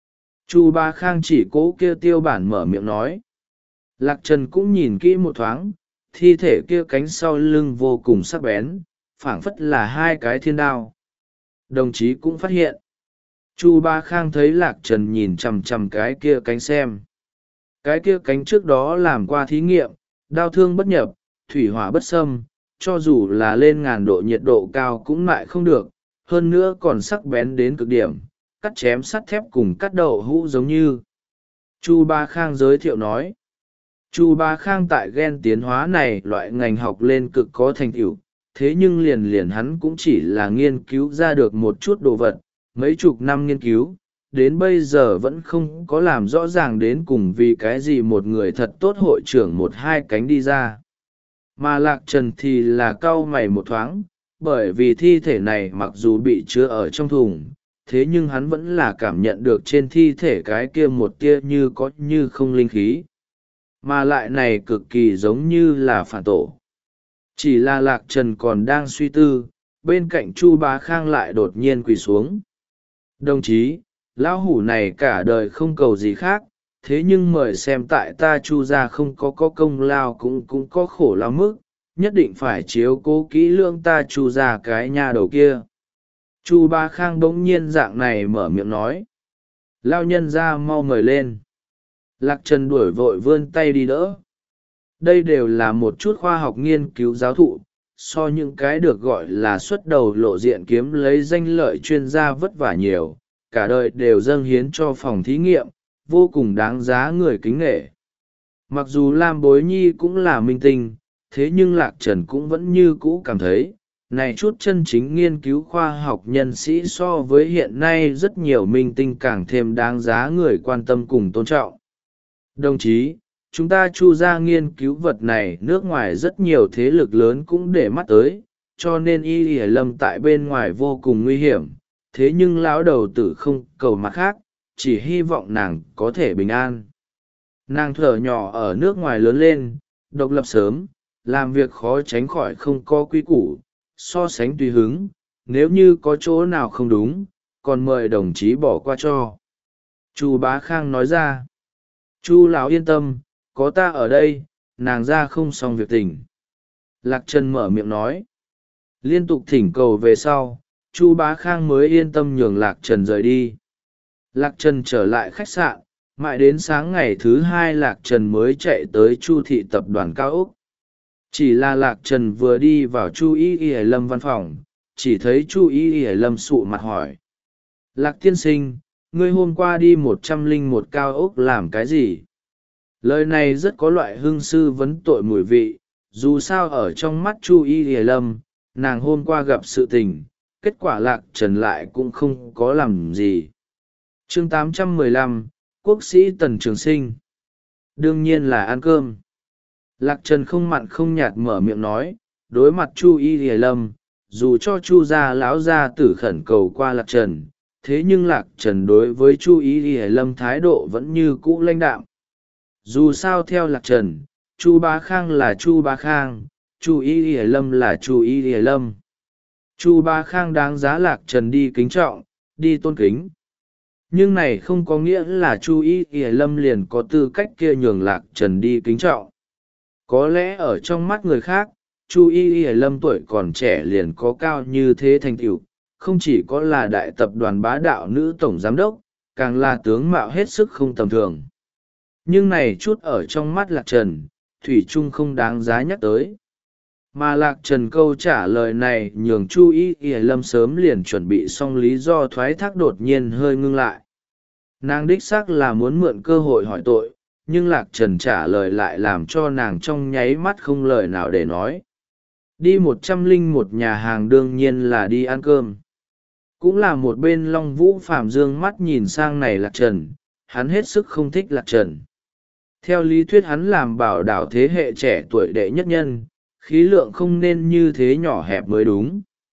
[SPEAKER 1] Chu Bá Khang chỉ cố kia tiêu bản mở miệng nói. Lạc Trần cũng nhìn kỹ một thoáng, thi thể kia cánh sau lưng vô cùng sắc bén, phảng phất là hai cái thiên đao. Đồng chí cũng phát hiện. Chu Bá Khang thấy Lạc Trần nhìn chằm chằm cái kia cánh xem. Cái kia cánh trước đó làm qua thí nghiệm, đao thương bất nhập, thủy hỏa bất xâm, cho dù là lên ngàn độ nhiệt độ cao cũng lại không được, hơn nữa còn sắc bén đến cực điểm, cắt chém sắt thép cùng cắt đậu hũ giống như. Chu Bá Khang giới thiệu nói. Chu Bá Khang tại gen tiến hóa này loại ngành học lên cực có thành tựu, thế nhưng liền liền hắn cũng chỉ là nghiên cứu ra được một chút đồ vật, mấy chục năm nghiên cứu, đến bây giờ vẫn không có làm rõ ràng đến cùng vì cái gì một người thật tốt hội trưởng một hai cánh đi ra. Mà Lạc Trần thì là cau mày một thoáng, bởi vì thi thể này mặc dù bị chứa ở trong thùng, thế nhưng hắn vẫn là cảm nhận được trên thi thể cái kia một tia như có như không linh khí. Mà lại này cực kỳ giống như là phản tổ. Chỉ là Lạc Trần còn đang suy tư, bên cạnh Chu Bá Khang lại đột nhiên quỳ xuống. Đồng chí, lão hủ này cả đời không cầu gì khác, thế nhưng mời xem tại ta Chu gia không có có công lao cũng cũng có khổ lao mức, nhất định phải chiếu cố kỹ lưỡng ta Chu gia cái nhà đầu kia. Chu Bá Khang bỗng nhiên dạng này mở miệng nói. Lao nhân ra mau mời lên. Lạc Trần đuổi vội vươn tay đi đỡ. Đây đều là một chút khoa học nghiên cứu giáo thụ, so những cái được gọi là xuất đầu lộ diện kiếm lấy danh lợi chuyên gia vất vả nhiều, cả đời đều dâng hiến cho phòng thí nghiệm, vô cùng đáng giá người kính nghệ. Mặc dù Lam Bối Nhi cũng là minh tinh, thế nhưng Lạc Trần cũng vẫn như cũ cảm thấy, này chút chân chính nghiên cứu khoa học nhân sĩ so với hiện nay rất nhiều minh tinh càng thêm đáng giá người quan tâm cùng tôn trọng. Đồng chí, chúng ta Chu gia nghiên cứu vật này nước ngoài rất nhiều thế lực lớn cũng để mắt tới, cho nên Y Y Lâm tại bên ngoài vô cùng nguy hiểm, thế nhưng lão đầu tử không cầu mặt khác, chỉ hy vọng nàng có thể bình an. Nàng thở nhỏ ở nước ngoài lớn lên, độc lập sớm, làm việc khó tránh khỏi không có quy củ, so sánh tùy hứng, nếu như có chỗ nào không đúng, còn mời đồng chí bỏ qua cho. Chu Bá Khang nói ra. Chu lão yên tâm, có ta ở đây, nàng ra không xong việc tình. Lạc Trần mở miệng nói. Liên tục thỉnh cầu về sau, Chu Bá Khang mới yên tâm nhường Lạc Trần rời đi. Lạc Trần trở lại khách sạn, mãi đến sáng ngày thứ hai Lạc Trần mới chạy tới Chu thị tập đoàn cao ốc. Chỉ là Lạc Trần vừa đi vào Chu Y Y Lâm văn phòng, chỉ thấy Chu Y Y Lâm sụ mặt hỏi. Lạc tiên sinh, ngươi hôm qua đi một trăm linh một cao ốc làm cái gì? Lời này rất có loại hương sư vấn tội mùi vị, dù sao ở trong mắt Chu Y Y Lâm, nàng hôm qua gặp sự tình, kết quả Lạc Trần lại cũng không có làm gì. chương tám trăm mười lăm, quốc sĩ Tần Trường Sinh. Đương nhiên là ăn cơm. Lạc Trần không mặn không nhạt mở miệng nói, đối mặt Chu Y Lìa Lâm, dù cho Chu gia lão gia tử khẩn cầu qua Lạc Trần, thế nhưng Lạc Trần đối với Chu Y Lìa Lâm thái độ vẫn như cũ lãnh đạm. Dù sao theo Lạc Trần, Chu Bá Khang là Chu Bá Khang, Chu Y Lìa Lâm là Chu Y Lìa Lâm. Chu Bá Khang đáng giá Lạc Trần đi kính trọng, đi tôn kính. Nhưng này không có nghĩa là Chu Y Lìa Lâm liền có tư cách kia nhường Lạc Trần đi kính trọng. Có lẽ ở trong mắt người khác, Chu Y Lìa Lâm tuổi còn trẻ liền có cao như thế thành tựu, không chỉ có là đại tập đoàn bá đạo nữ tổng giám đốc, càng là tướng mạo hết sức không tầm thường. Nhưng này chút ở trong mắt Lạc Trần, thủy chung không đáng giá nhắc tới. Mà Lạc Trần câu trả lời này nhường Chu Y Lìa Lâm sớm liền chuẩn bị xong lý do thoái thác đột nhiên hơi ngưng lại. Nàng đích xác là muốn mượn cơ hội hỏi tội, nhưng Lạc Trần trả lời lại làm cho nàng trong nháy mắt không lời nào để nói. Đi một trăm linh một nhà hàng đương nhiên là đi ăn cơm. Cũng là một bên Long Vũ Phạm dương mắt nhìn sang này Lạc Trần, hắn hết sức không thích Lạc Trần. Theo lý thuyết hắn làm bảo đảo thế hệ trẻ tuổi đệ nhất nhân, khí lượng không nên như thế nhỏ hẹp mới đúng.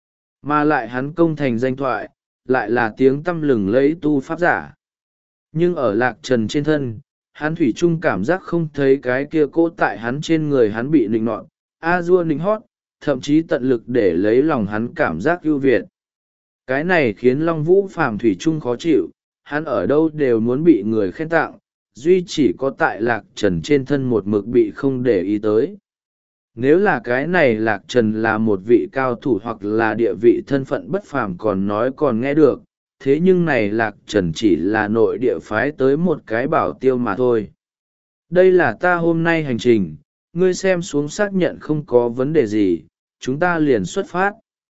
[SPEAKER 1] Mà lại hắn công thành danh thoại, lại là tiếng tăm lừng lẫy tu pháp giả. Nhưng ở Lạc Trần trên thân, hắn thủy chung cảm giác không thấy cái kia cỗ tại hắn trên người hắn bị nịnh nọt, a dua nịnh hót, thậm chí tận lực để lấy lòng hắn cảm giác ưu việt. Cái này khiến Long Vũ Phàm thủy chung khó chịu, hắn ở đâu đều muốn bị người khen tặng, duy chỉ có tại Lạc Trần trên thân một mực bị không để ý tới. Nếu là cái này Lạc Trần là một vị cao thủ hoặc là địa vị thân phận bất phàm còn nói còn nghe được, thế nhưng này Lạc Trần chỉ là nội địa phái tới một cái bảo tiêu mà thôi. Đây là ta hôm nay hành trình, ngươi xem xuống xác nhận không có vấn đề gì, chúng ta liền xuất phát.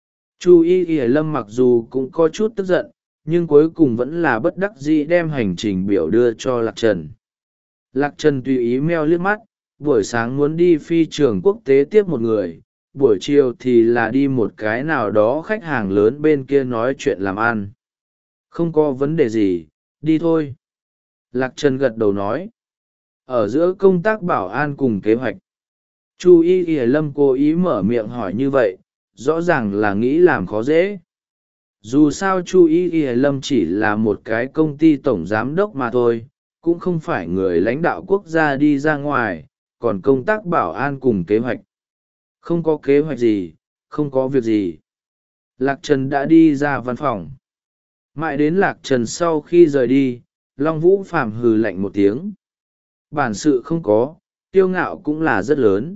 [SPEAKER 1] Chu Y Y Lâm mặc dù cũng có chút tức giận, nhưng cuối cùng vẫn là bất đắc dĩ đem hành trình biểu đưa cho Lạc Trần. Lạc Trần tùy ý meo liếc mắt, buổi sáng muốn đi phi trường quốc tế tiếp một người, buổi chiều thì là đi một cái nào đó khách hàng lớn bên kia nói chuyện làm ăn. Không có vấn đề gì, đi thôi. Lạc Trần gật đầu nói. Ở giữa công tác bảo an cùng kế hoạch, Chu Y Y Lâm cố ý mở miệng hỏi như vậy, rõ ràng là nghĩ làm khó dễ. Dù sao Chu Y Y Lâm chỉ là một cái công ty tổng giám đốc mà thôi, cũng không phải người lãnh đạo quốc gia đi ra ngoài, còn công tác bảo an cùng kế hoạch. Không có kế hoạch gì, không có việc gì. Lạc Trần đã đi ra văn phòng. Mãi đến Lạc Trần sau khi rời đi, Long Vũ Phàm hừ lạnh một tiếng. Bản sự không có, kiêu ngạo cũng là rất lớn.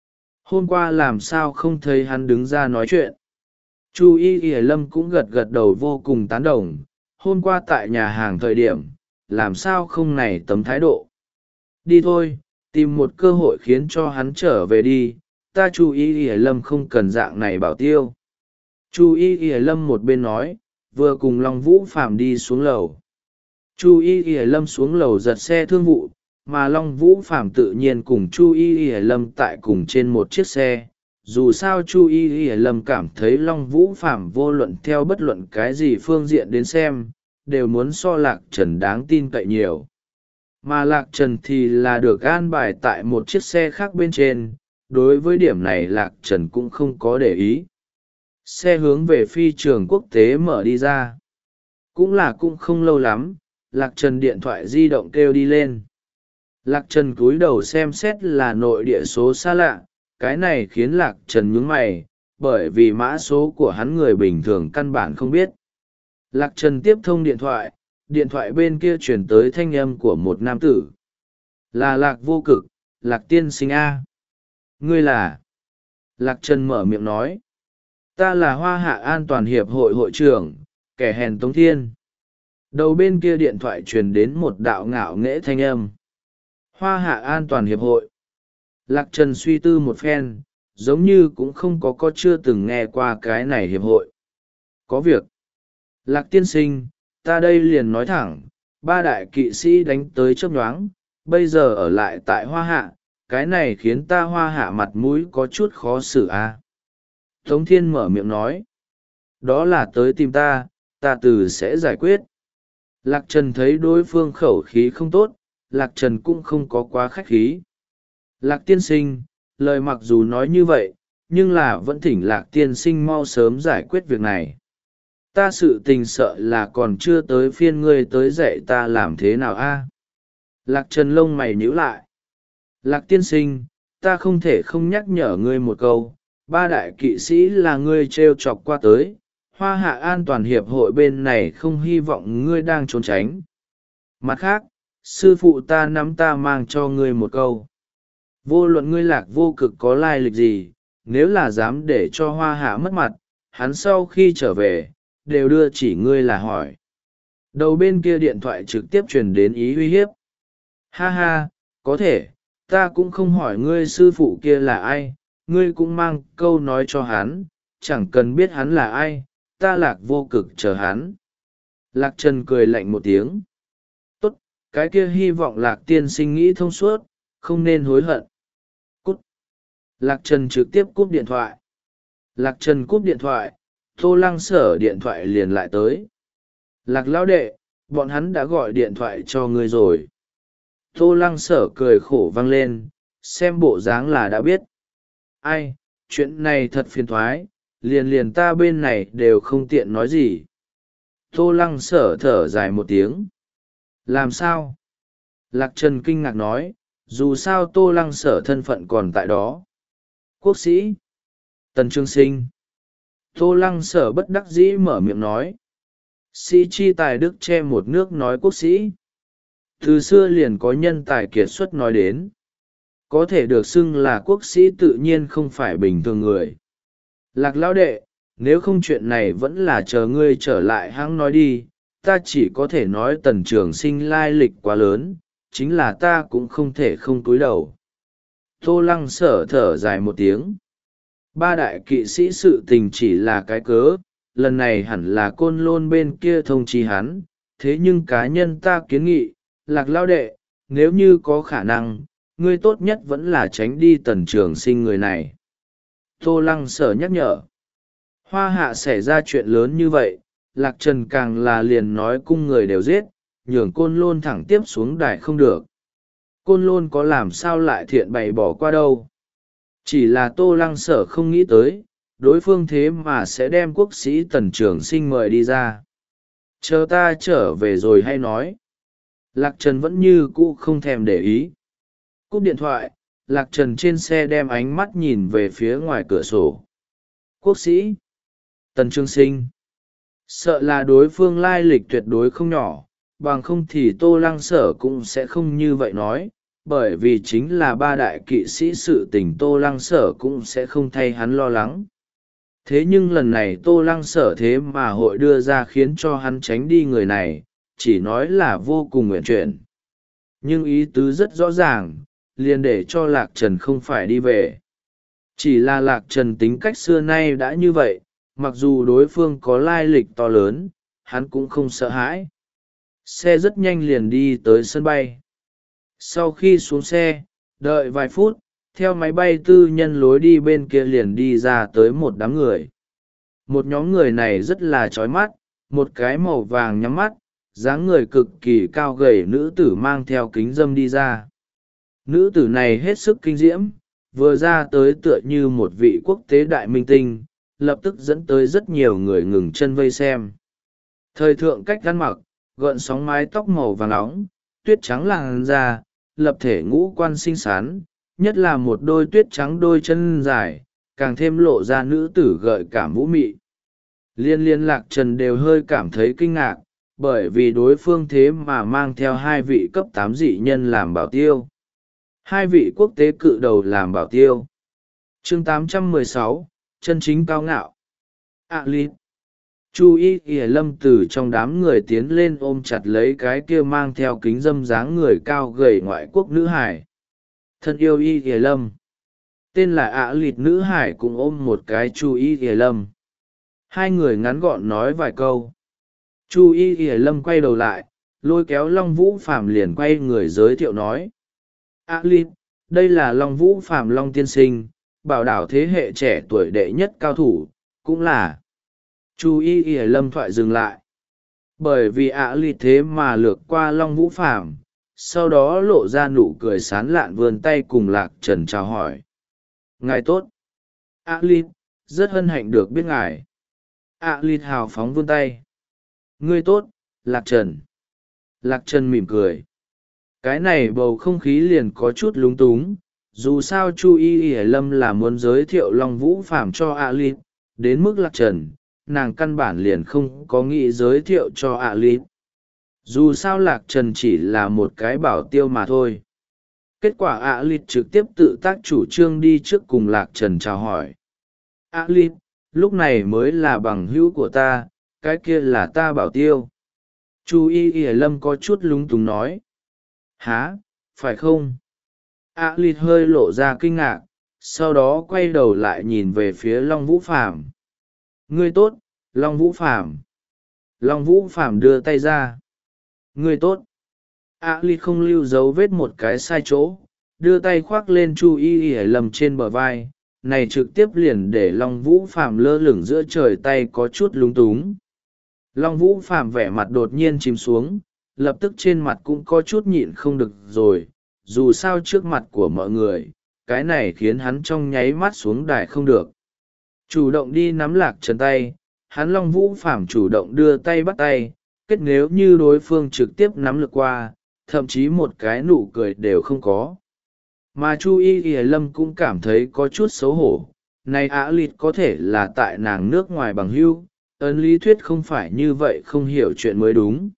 [SPEAKER 1] Hôm qua làm sao không thấy hắn đứng ra nói chuyện. Chu Y Y Lâm cũng gật gật đầu vô cùng tán đồng. Hôm qua tại nhà hàng thời điểm, làm sao không này tấm thái độ. Đi thôi, tìm một cơ hội khiến cho hắn trở về đi, ta Chu Y Y Lâm không cần dạng này bảo tiêu. Chu Y Y Lâm một bên nói, vừa cùng Long Vũ Phạm đi xuống lầu. Chu Y Y Lâm xuống lầu giật xe thương vụ, mà Long Vũ Phạm tự nhiên cùng Chu Y Y Lâm tại cùng trên một chiếc xe. Dù sao Chu Y Y Lâm cảm thấy Long Vũ Phạm vô luận theo bất luận cái gì phương diện đến xem, đều muốn so Lạc Trần đáng tin cậy nhiều. Mà Lạc Trần thì là được an bài tại một chiếc xe khác bên trên, đối với điểm này Lạc Trần cũng không có để ý. Xe hướng về phi trường quốc tế mở đi ra. Cũng là cũng không lâu lắm, Lạc Trần điện thoại di động kêu đi lên. Lạc Trần cúi đầu xem xét là nội địa số xa lạ, cái này khiến Lạc Trần nhướng mày, bởi vì mã số của hắn người bình thường căn bản không biết. Lạc Trần tiếp thông điện thoại, điện thoại bên kia chuyển tới thanh âm của một nam tử. Là Lạc Vô Cực, Lạc tiên sinh A. Ngươi là? Lạc Trần mở miệng nói. Ta là Hoa Hạ An Toàn Hiệp hội hội trưởng, kẻ hèn Tống Thiên. Đầu bên kia điện thoại truyền đến một đạo ngạo nghễ thanh âm. Hoa Hạ An Toàn Hiệp hội. Lạc Trần suy tư một phen, giống như cũng không có có chưa từng nghe qua cái này hiệp hội. Có việc. Lạc tiên sinh, ta đây liền nói thẳng, ba đại kỵ sĩ đánh tới chớp nhoáng, bây giờ ở lại tại Hoa Hạ, cái này khiến ta Hoa Hạ mặt mũi có chút khó xử a. À? Tống Thiên mở miệng nói. Đó là tới tìm ta, ta từ sẽ giải quyết. Lạc Trần thấy đối phương khẩu khí không tốt, Lạc Trần cũng không có quá khách khí. Lạc tiên sinh, lời mặc dù nói như vậy, nhưng là vẫn thỉnh Lạc tiên sinh mau sớm giải quyết việc này. Ta sự tình sợ là còn chưa tới phiên ngươi tới dạy ta làm thế nào a? Lạc Trần lông mày nhíu lại. Lạc tiên sinh, ta không thể không nhắc nhở ngươi một câu, ba đại kỵ sĩ là ngươi trêu chọc qua tới, Hoa Hạ An toàn hiệp hội bên này không hy vọng ngươi đang trốn tránh. Mặt khác, sư phụ ta nắm ta mang cho ngươi một câu. Vô luận ngươi Lạc vô cực có lai lịch gì, nếu là dám để cho Hoa Hạ mất mặt, hắn sau khi trở về, đều đưa chỉ ngươi là hỏi. Đầu bên kia điện thoại trực tiếp truyền đến ý uy hiếp. Ha ha, có thể, ta cũng không hỏi ngươi sư phụ kia là ai, ngươi cũng mang câu nói cho hắn, chẳng cần biết hắn là ai, ta Lạc vô cực chờ hắn. Lạc Trần cười lạnh một tiếng. Tốt, cái kia hy vọng Lạc tiên sinh nghĩ thông suốt, không nên hối hận. Cút. Lạc Trần trực tiếp cúp điện thoại. Lạc Trần cúp điện thoại, Tô Lăng Sở điện thoại liền lại tới. Lạc lão đệ, bọn hắn đã gọi điện thoại cho ngươi rồi. Tô Lăng Sở cười khổ vang lên, xem bộ dáng là đã biết. Ai, chuyện này thật phiền thoái, liền liền ta bên này đều không tiện nói gì. Tô Lăng Sở thở dài một tiếng. Làm sao? Lạc Trần kinh ngạc nói, dù sao Tô Lăng Sở thân phận còn tại đó. Quốc sĩ. Tần Trương Sinh. Tô Lăng Sở bất đắc dĩ mở miệng nói. Sĩ chi tài đức che một nước nói quốc sĩ. Từ xưa liền có nhân tài kiệt xuất nói đến. Có thể được xưng là quốc sĩ tự nhiên không phải bình thường người. Lạc lão đệ, nếu không chuyện này vẫn là chờ ngươi trở lại hãng nói đi, ta chỉ có thể nói Tần Trường Sinh lai lịch quá lớn, chính là ta cũng không thể không cúi đầu. Tô Lăng Sở thở dài một tiếng. Ba đại kỵ sĩ sự tình chỉ là cái cớ, lần này hẳn là Côn Lôn bên kia thông chi hắn, thế nhưng cá nhân ta kiến nghị, Lạc lão đệ, nếu như có khả năng, ngươi tốt nhất vẫn là tránh đi Tần Trường Sinh người này. Tô Lăng Sở nhắc nhở. Hoa Hạ xảy ra chuyện lớn như vậy, Lạc Trần càng là liền nói cung người đều giết, nhường Côn Lôn thẳng tiếp xuống đài không được. Côn Lôn có làm sao lại thiện bày bỏ qua đâu. Chỉ là Tô Lăng Sở không nghĩ tới, đối phương thế mà sẽ đem quốc sĩ Tần Trường Sinh mời đi ra. Chờ ta trở về rồi hay nói. Lạc Trần vẫn như cũ không thèm để ý. Cúp điện thoại, Lạc Trần trên xe đem ánh mắt nhìn về phía ngoài cửa sổ. Quốc sĩ Tần Trường Sinh. Sợ là đối phương lai lịch tuyệt đối không nhỏ, bằng không thì Tô Lăng Sở cũng sẽ không như vậy nói, bởi vì chính là ba đại kỵ sĩ sự tình Tô Lăng Sở cũng sẽ không thay hắn lo lắng. Thế nhưng lần này Tô Lăng Sở thế mà hội đưa ra khiến cho hắn tránh đi người này, chỉ nói là vô cùng nguyện chuyển. Nhưng ý tứ rất rõ ràng, liền để cho Lạc Trần không phải đi về. Chỉ là Lạc Trần tính cách xưa nay đã như vậy, mặc dù đối phương có lai lịch to lớn, hắn cũng không sợ hãi. Xe rất nhanh liền đi tới sân bay. Sau khi xuống xe, đợi vài phút, theo máy bay tư nhân lối đi bên kia liền đi ra tới một đám người. Một nhóm người này rất là chói mắt, một cái màu vàng nhắm mắt, dáng người cực kỳ cao gầy nữ tử mang theo kính dâm đi ra. Nữ tử này hết sức kinh diễm, vừa ra tới tựa như một vị quốc tế đại minh tinh, lập tức dẫn tới rất nhiều người ngừng chân vây xem. Thời thượng cách ăn mặc, gợn sóng mái tóc màu vàng nóng, tuyết trắng làn da, lập thể ngũ quan xinh xắn, nhất là một đôi tuyết trắng đôi chân dài, càng thêm lộ ra nữ tử gợi cảm vũ mị. Liên liên Lạc Trần đều hơi cảm thấy kinh ngạc, bởi vì đối phương thế mà mang theo hai vị cấp tám dị nhân làm bảo tiêu. Hai vị quốc tế cự đầu làm bảo tiêu. Chương tám trăm mười sáu, chân chính cao ngạo. À lít. Chu Y Y Lâm từ trong đám người tiến lên ôm chặt lấy cái kia mang theo kính dâm dáng người cao gầy ngoại quốc nữ hải. Thân yêu Y Y Lâm. Tên là ạ lịt nữ hải cũng ôm một cái Chu Y Y Lâm. Hai người ngắn gọn nói vài câu. Chu Y Y Lâm quay đầu lại, lôi kéo Long Vũ Phàm liền quay người giới thiệu nói. ạ lịt, đây là Long Vũ Phàm Long tiên sinh, bảo đảo thế hệ trẻ tuổi đệ nhất cao thủ, cũng là. Chu Y Y Lâm thoại dừng lại. bởi vì ạ lịt thế mà lược qua Long Vũ Phàm, sau đó lộ ra nụ cười sán lạn vươn tay cùng Lạc Trần chào hỏi. Ngài tốt. ạ lịt, rất hân hạnh được biết ngài. ạ lịt hào phóng vươn tay. Ngươi tốt, Lạc Trần. Lạc Trần mỉm cười. Cái này bầu không khí liền có chút lúng túng, dù sao Chu Y Y Lâm là muốn giới thiệu Long Vũ Phàm cho ạ lịt, đến mức Lạc Trần, nàng căn bản liền không có nghĩ giới thiệu cho ạ lịt. Dù sao Lạc Trần chỉ là một cái bảo tiêu mà thôi. Kết quả ạ lịt trực tiếp tự tác chủ trương đi trước cùng Lạc Trần chào hỏi. ạ lịt, lúc này mới là bằng hữu của ta, cái kia là ta bảo tiêu. Chu Y Y Lâm có chút lúng túng nói. Hả, phải không? ạ lịt hơi lộ ra kinh ngạc, sau đó quay đầu lại nhìn về phía Long Vũ Phàm. Ngươi tốt, Long Vũ Phàm. Long Vũ Phàm đưa tay ra. Ngươi tốt. ạ lịt không lưu dấu vết một cái sai chỗ, đưa tay khoác lên Chu Y Y Lâm trên bờ vai, này trực tiếp liền để Long Vũ Phàm lơ lửng giữa trời, tay có chút lúng túng. Long Vũ Phàm vẻ mặt đột nhiên chìm xuống, lập tức trên mặt cũng có chút nhịn không được rồi, dù sao trước mặt của mọi người, cái này khiến hắn trong nháy mắt xuống đài không được. Chủ động đi nắm Lạc Trần tay, hắn Long Vũ Phàm chủ động đưa tay bắt tay, kết nếu như đối phương trực tiếp nắm lực qua, thậm chí một cái nụ cười đều không có. Mà Chu Y Y Lâm cũng cảm thấy có chút xấu hổ, này ạ lịt có thể là tại nàng nước ngoài bằng hữu, ấn lý thuyết không phải như vậy, không hiểu chuyện mới đúng.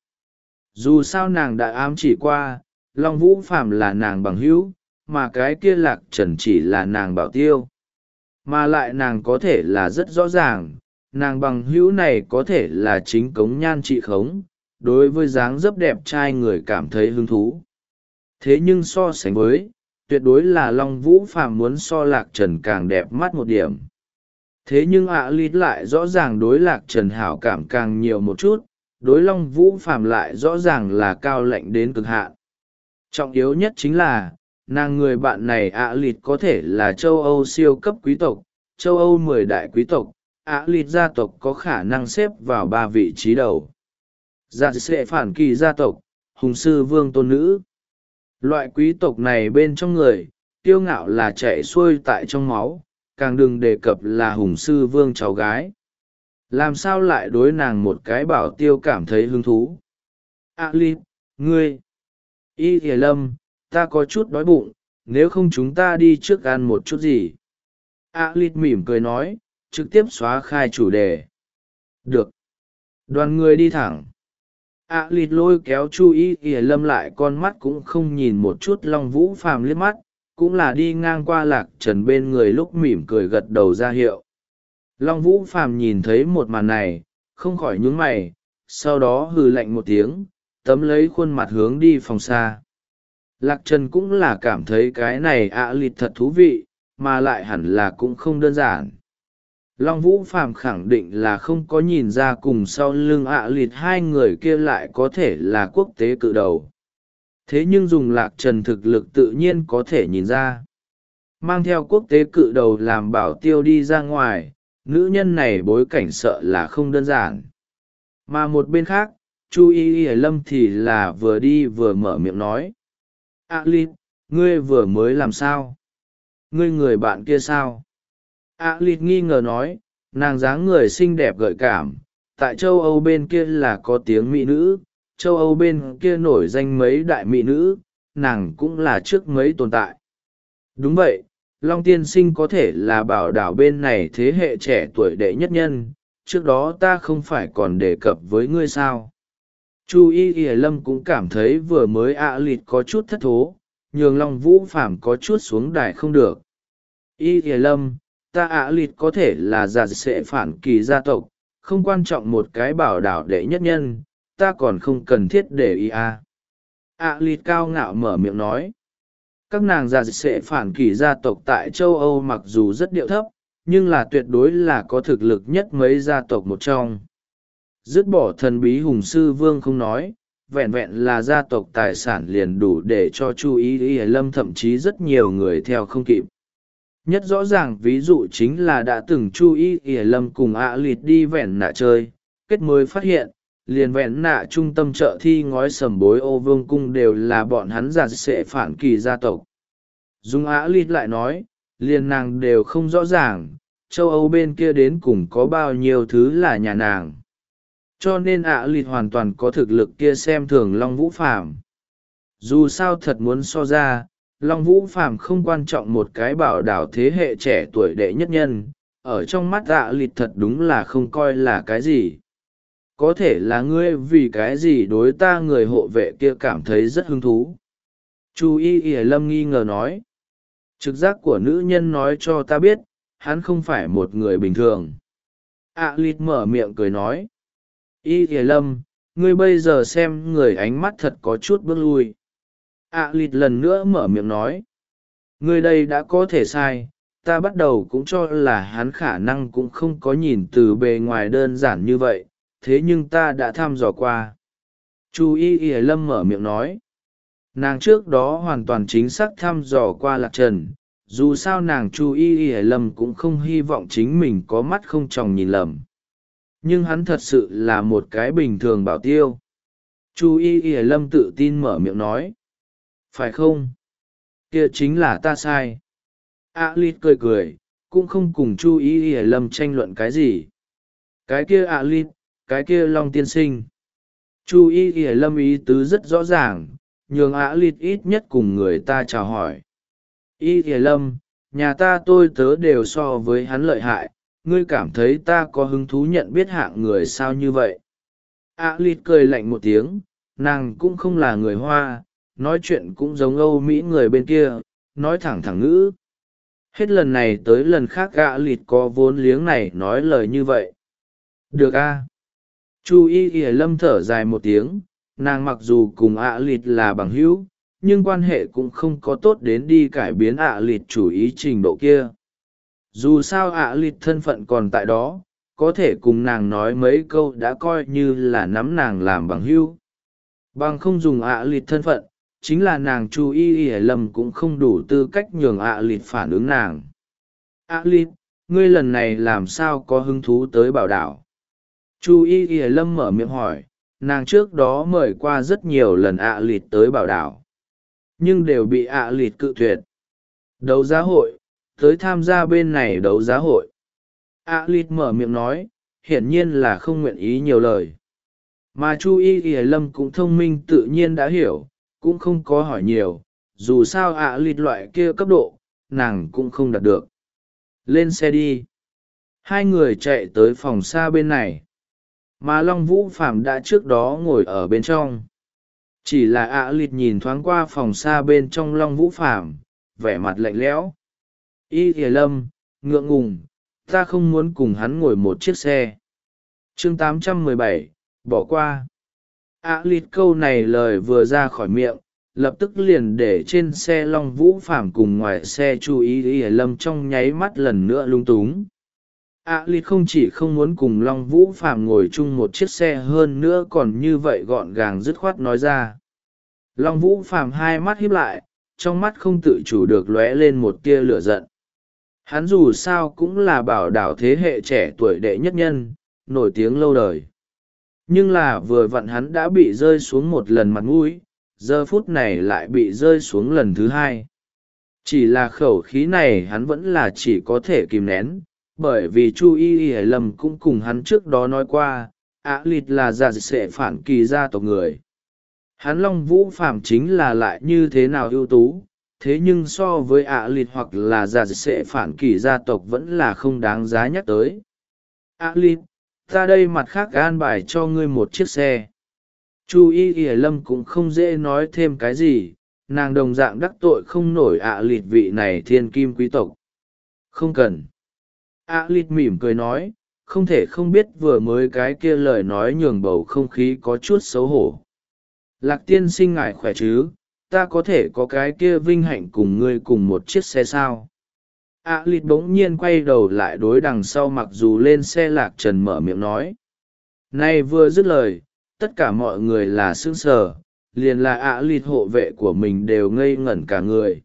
[SPEAKER 1] Dù sao nàng đã ám chỉ qua, Long Vũ Phàm là nàng bằng hữu, mà cái kia Lạc Trần chỉ là nàng bảo tiêu. Mà lại nàng có thể là rất rõ ràng, nàng bằng hữu này có thể là chính cống nhan trị khống, đối với dáng dấp đẹp trai người cảm thấy hứng thú. Thế nhưng so sánh với, tuyệt đối là Long Vũ Phàm muốn so Lạc Trần càng đẹp mắt một điểm. Thế nhưng ạ lịt lại rõ ràng đối Lạc Trần hảo cảm càng nhiều một chút, đối Long Vũ Phàm lại rõ ràng là cao lạnh đến cực hạn. Trọng yếu nhất chính là, nàng người bạn này ạ lịt có thể là châu Âu siêu cấp quý tộc, châu Âu mười đại quý tộc, ạ lịt gia tộc có khả năng xếp vào ba vị trí đầu. Dạ sẽ phản kỳ gia tộc, hùng sư vương tôn nữ. Loại quý tộc này bên trong người, kiêu ngạo là chạy xuôi tại trong máu, càng đừng đề cập là hùng sư vương cháu gái. Làm sao lại đối nàng một cái bảo tiêu cảm thấy hứng thú? ạ lịt, ngươi. Y Thìa Lâm, ta có chút đói bụng, nếu không chúng ta đi trước ăn một chút gì? ạ lịt mỉm cười nói, trực tiếp xóa khai chủ đề. Được. Đoàn người đi thẳng. ạ lịt lôi kéo Chu Y Thìa Lâm lại, con mắt cũng không nhìn một chút Long Vũ Phàm liếc mắt, cũng là đi ngang qua Lạc Trần bên người lúc mỉm cười gật đầu ra hiệu. Long Vũ Phàm nhìn thấy một màn này, không khỏi nhướng mày, sau đó hừ lạnh một tiếng, tấm lấy khuôn mặt hướng đi phòng xa. Lạc Trần cũng là cảm thấy cái này ạ lịt thật thú vị, mà lại hẳn là cũng không đơn giản. Long Vũ Phàm khẳng định là không có nhìn ra cùng sau lưng ạ lịt hai người kia lại có thể là quốc tế cự đầu. Thế nhưng dùng Lạc Trần thực lực tự nhiên có thể nhìn ra. Mang theo quốc tế cự đầu làm bảo tiêu đi ra ngoài, nữ nhân này bối cảnh sợ là không đơn giản. Mà một bên khác, Chu Y Y Lâm thì là vừa đi vừa mở miệng nói. ạ lịt, ngươi vừa mới làm sao? Ngươi người bạn kia sao? ạ lịt nghi ngờ nói, nàng dáng người xinh đẹp gợi cảm, tại châu Âu bên kia là có tiếng mỹ nữ, châu Âu bên kia nổi danh mấy đại mỹ nữ, nàng cũng là trước mấy tồn tại. Đúng vậy, Long tiên sinh có thể là bảo đảo bên này thế hệ trẻ tuổi đệ nhất nhân, trước đó ta không phải còn đề cập với ngươi sao? Chu Y Y Lâm cũng cảm thấy vừa mới ạ lịt có chút thất thố, nhường Long Vũ Phàm có chút xuống đài không được. Y Y Lâm, ta ạ lịt có thể là giả sẽ phản kỳ gia tộc, không quan trọng một cái bảo đảo đệ nhất nhân, ta còn không cần thiết để ý à. ạ lịt cao ngạo mở miệng nói. Các nàng giả sẽ phản kỳ gia tộc tại châu Âu mặc dù rất điệu thấp, nhưng là tuyệt đối là có thực lực nhất mấy gia tộc một trong. Dứt bỏ thần bí hùng sư vương không nói, vẹn vẹn là gia tộc tài sản liền đủ để cho Chu Y Y Lâm thậm chí rất nhiều người theo không kịp. Nhất rõ ràng ví dụ chính là đã từng Chu Y Y Lâm cùng ạ lịt đi vẹn nạ chơi, kết mới phát hiện, liền vẹn nạ trung tâm chợ thi ngói sầm bối ô vương cung đều là bọn hắn giặt sẽ phản kỳ gia tộc. Dung Á Lít lại nói, liền nàng đều không rõ ràng, châu Âu bên kia đến cùng có bao nhiêu thứ là nhà nàng. Cho nên ạ Lít hoàn toàn có thực lực kia xem thường Long Vũ Phàm. Dù sao thật muốn so ra, Long Vũ Phàm không quan trọng một cái bảo đảo thế hệ trẻ tuổi đệ nhất nhân, ở trong mắt ạ Lít thật đúng là không coi là cái gì. Có thể là ngươi vì cái gì đối ta người hộ vệ kia cảm thấy rất hứng thú. Chu Y Y Lâm nghi ngờ nói. Trực giác của nữ nhân nói cho ta biết, hắn không phải một người bình thường. ạ Lít mở miệng cười nói. Y Y Lâm, ngươi bây giờ xem người ánh mắt thật có chút bước lui. ạ Lít lần nữa mở miệng nói. Ngươi đây đã có thể sai, ta bắt đầu cũng cho là hắn khả năng cũng không có nhìn từ bề ngoài đơn giản như vậy, thế nhưng ta đã thăm dò qua. Chu Y Y Lâm mở miệng nói. Nàng trước đó hoàn toàn chính xác thăm dò qua Lạc Trần, dù sao nàng Chu Y Y Lâm cũng không hy vọng chính mình có mắt không tròng nhìn lầm. Nhưng hắn thật sự là một cái bình thường bảo tiêu. Chu Y Y Lâm tự tin mở miệng nói. Phải không? Kia chính là ta sai. A Lít cười cười, cũng không cùng Chu Y Y Lâm tranh luận cái gì. Cái kia A Lít, cái kia Long tiên sinh. Chu Y Y Lâm ý tứ rất rõ ràng, nhường A Lít ít nhất cùng người ta chào hỏi. Y Y Lâm, nhà ta tôi tớ đều so với hắn lợi hại, ngươi cảm thấy ta có hứng thú nhận biết hạng người sao như vậy? A Lít cười lạnh một tiếng, nàng cũng không là người Hoa, nói chuyện cũng giống Âu Mỹ người bên kia, nói thẳng thẳng ngữ. Hết lần này tới lần khác A Lít có vốn liếng này nói lời như vậy. Được a. Chu Y Y Lâm thở dài một tiếng, nàng mặc dù cùng A Lít là bằng hữu, nhưng quan hệ cũng không có tốt đến đi cải biến A Lít chủ ý trình độ kia. Dù sao A Lít thân phận còn tại đó, có thể cùng nàng nói mấy câu đã coi như là nắm nàng làm bằng hữu. Bằng không dùng A Lít thân phận, chính là nàng Chu Y Y Lâm cũng không đủ tư cách nhường A Lít phản ứng nàng. A Lít, ngươi lần này làm sao có hứng thú tới bảo đảo? Chu Y Y Lâm mở miệng hỏi, nàng trước đó mời qua rất nhiều lần A Lít tới bảo đảo, nhưng đều bị A Lít cự tuyệt. Đấu giá hội, tới tham gia bên này đấu giá hội. A Lít mở miệng nói, hiển nhiên là không nguyện ý nhiều lời. Mà Chu Y Y Lâm cũng thông minh tự nhiên đã hiểu, cũng không có hỏi nhiều, dù sao A Lít loại kia cấp độ, nàng cũng không đạt được. Lên xe đi. Hai người chạy tới phòng xa bên này. Mà Long Vũ Phạm đã trước đó ngồi ở bên trong. Chỉ là A Lít nhìn thoáng qua phòng xa bên trong Long Vũ Phạm, vẻ mặt lạnh lẽo. Y Y Lâm, ngượng ngùng, ta không muốn cùng hắn ngồi một chiếc xe. chương tám trăm mười bảy, bỏ qua. A Lít câu này lời vừa ra khỏi miệng, lập tức liền để trên xe Long Vũ Phạm cùng ngoài xe Chu Y Y Lâm trong nháy mắt lần nữa lung túng. A Lít không chỉ không muốn cùng Long Vũ Phạm ngồi chung một chiếc xe hơn nữa còn như vậy gọn gàng dứt khoát nói ra. Long Vũ Phạm hai mắt híp lại, trong mắt không tự chủ được lóe lên một tia lửa giận. Hắn dù sao cũng là bảo đảo thế hệ trẻ tuổi đệ nhất nhân, nổi tiếng lâu đời. Nhưng là vừa vặn hắn đã bị rơi xuống một lần mặt mũi, giờ phút này lại bị rơi xuống lần thứ hai. Chỉ là khẩu khí này hắn vẫn là chỉ có thể kìm nén, bởi vì Chu Y Y Lâm cũng cùng hắn trước đó nói qua, A Lít là già sẽ phản kỳ gia tộc người. Hắn Long Vũ Phạm chính là lại như thế nào ưu tú, thế nhưng so với A Lít hoặc là già sẽ phản kỳ gia tộc vẫn là không đáng giá nhắc tới. A Lít, ta đây mặt khác an bài cho ngươi một chiếc xe. Chu Y Y Lâm cũng không dễ nói thêm cái gì, nàng đồng dạng đắc tội không nổi A Lít vị này thiên kim quý tộc. Không cần. A Lít mỉm cười nói, không thể không biết vừa mới cái kia lời nói nhường bầu không khí có chút xấu hổ. Lạc tiên sinh ngài khỏe chứ, ta có thể có cái kia vinh hạnh cùng ngươi cùng một chiếc xe sao? A Lít bỗng nhiên quay đầu lại đối đằng sau mặc dù lên xe Lạc Trần mở miệng nói. Này vừa dứt lời, tất cả mọi người là sững sờ, liền là A Lít hộ vệ của mình đều ngây ngẩn cả người.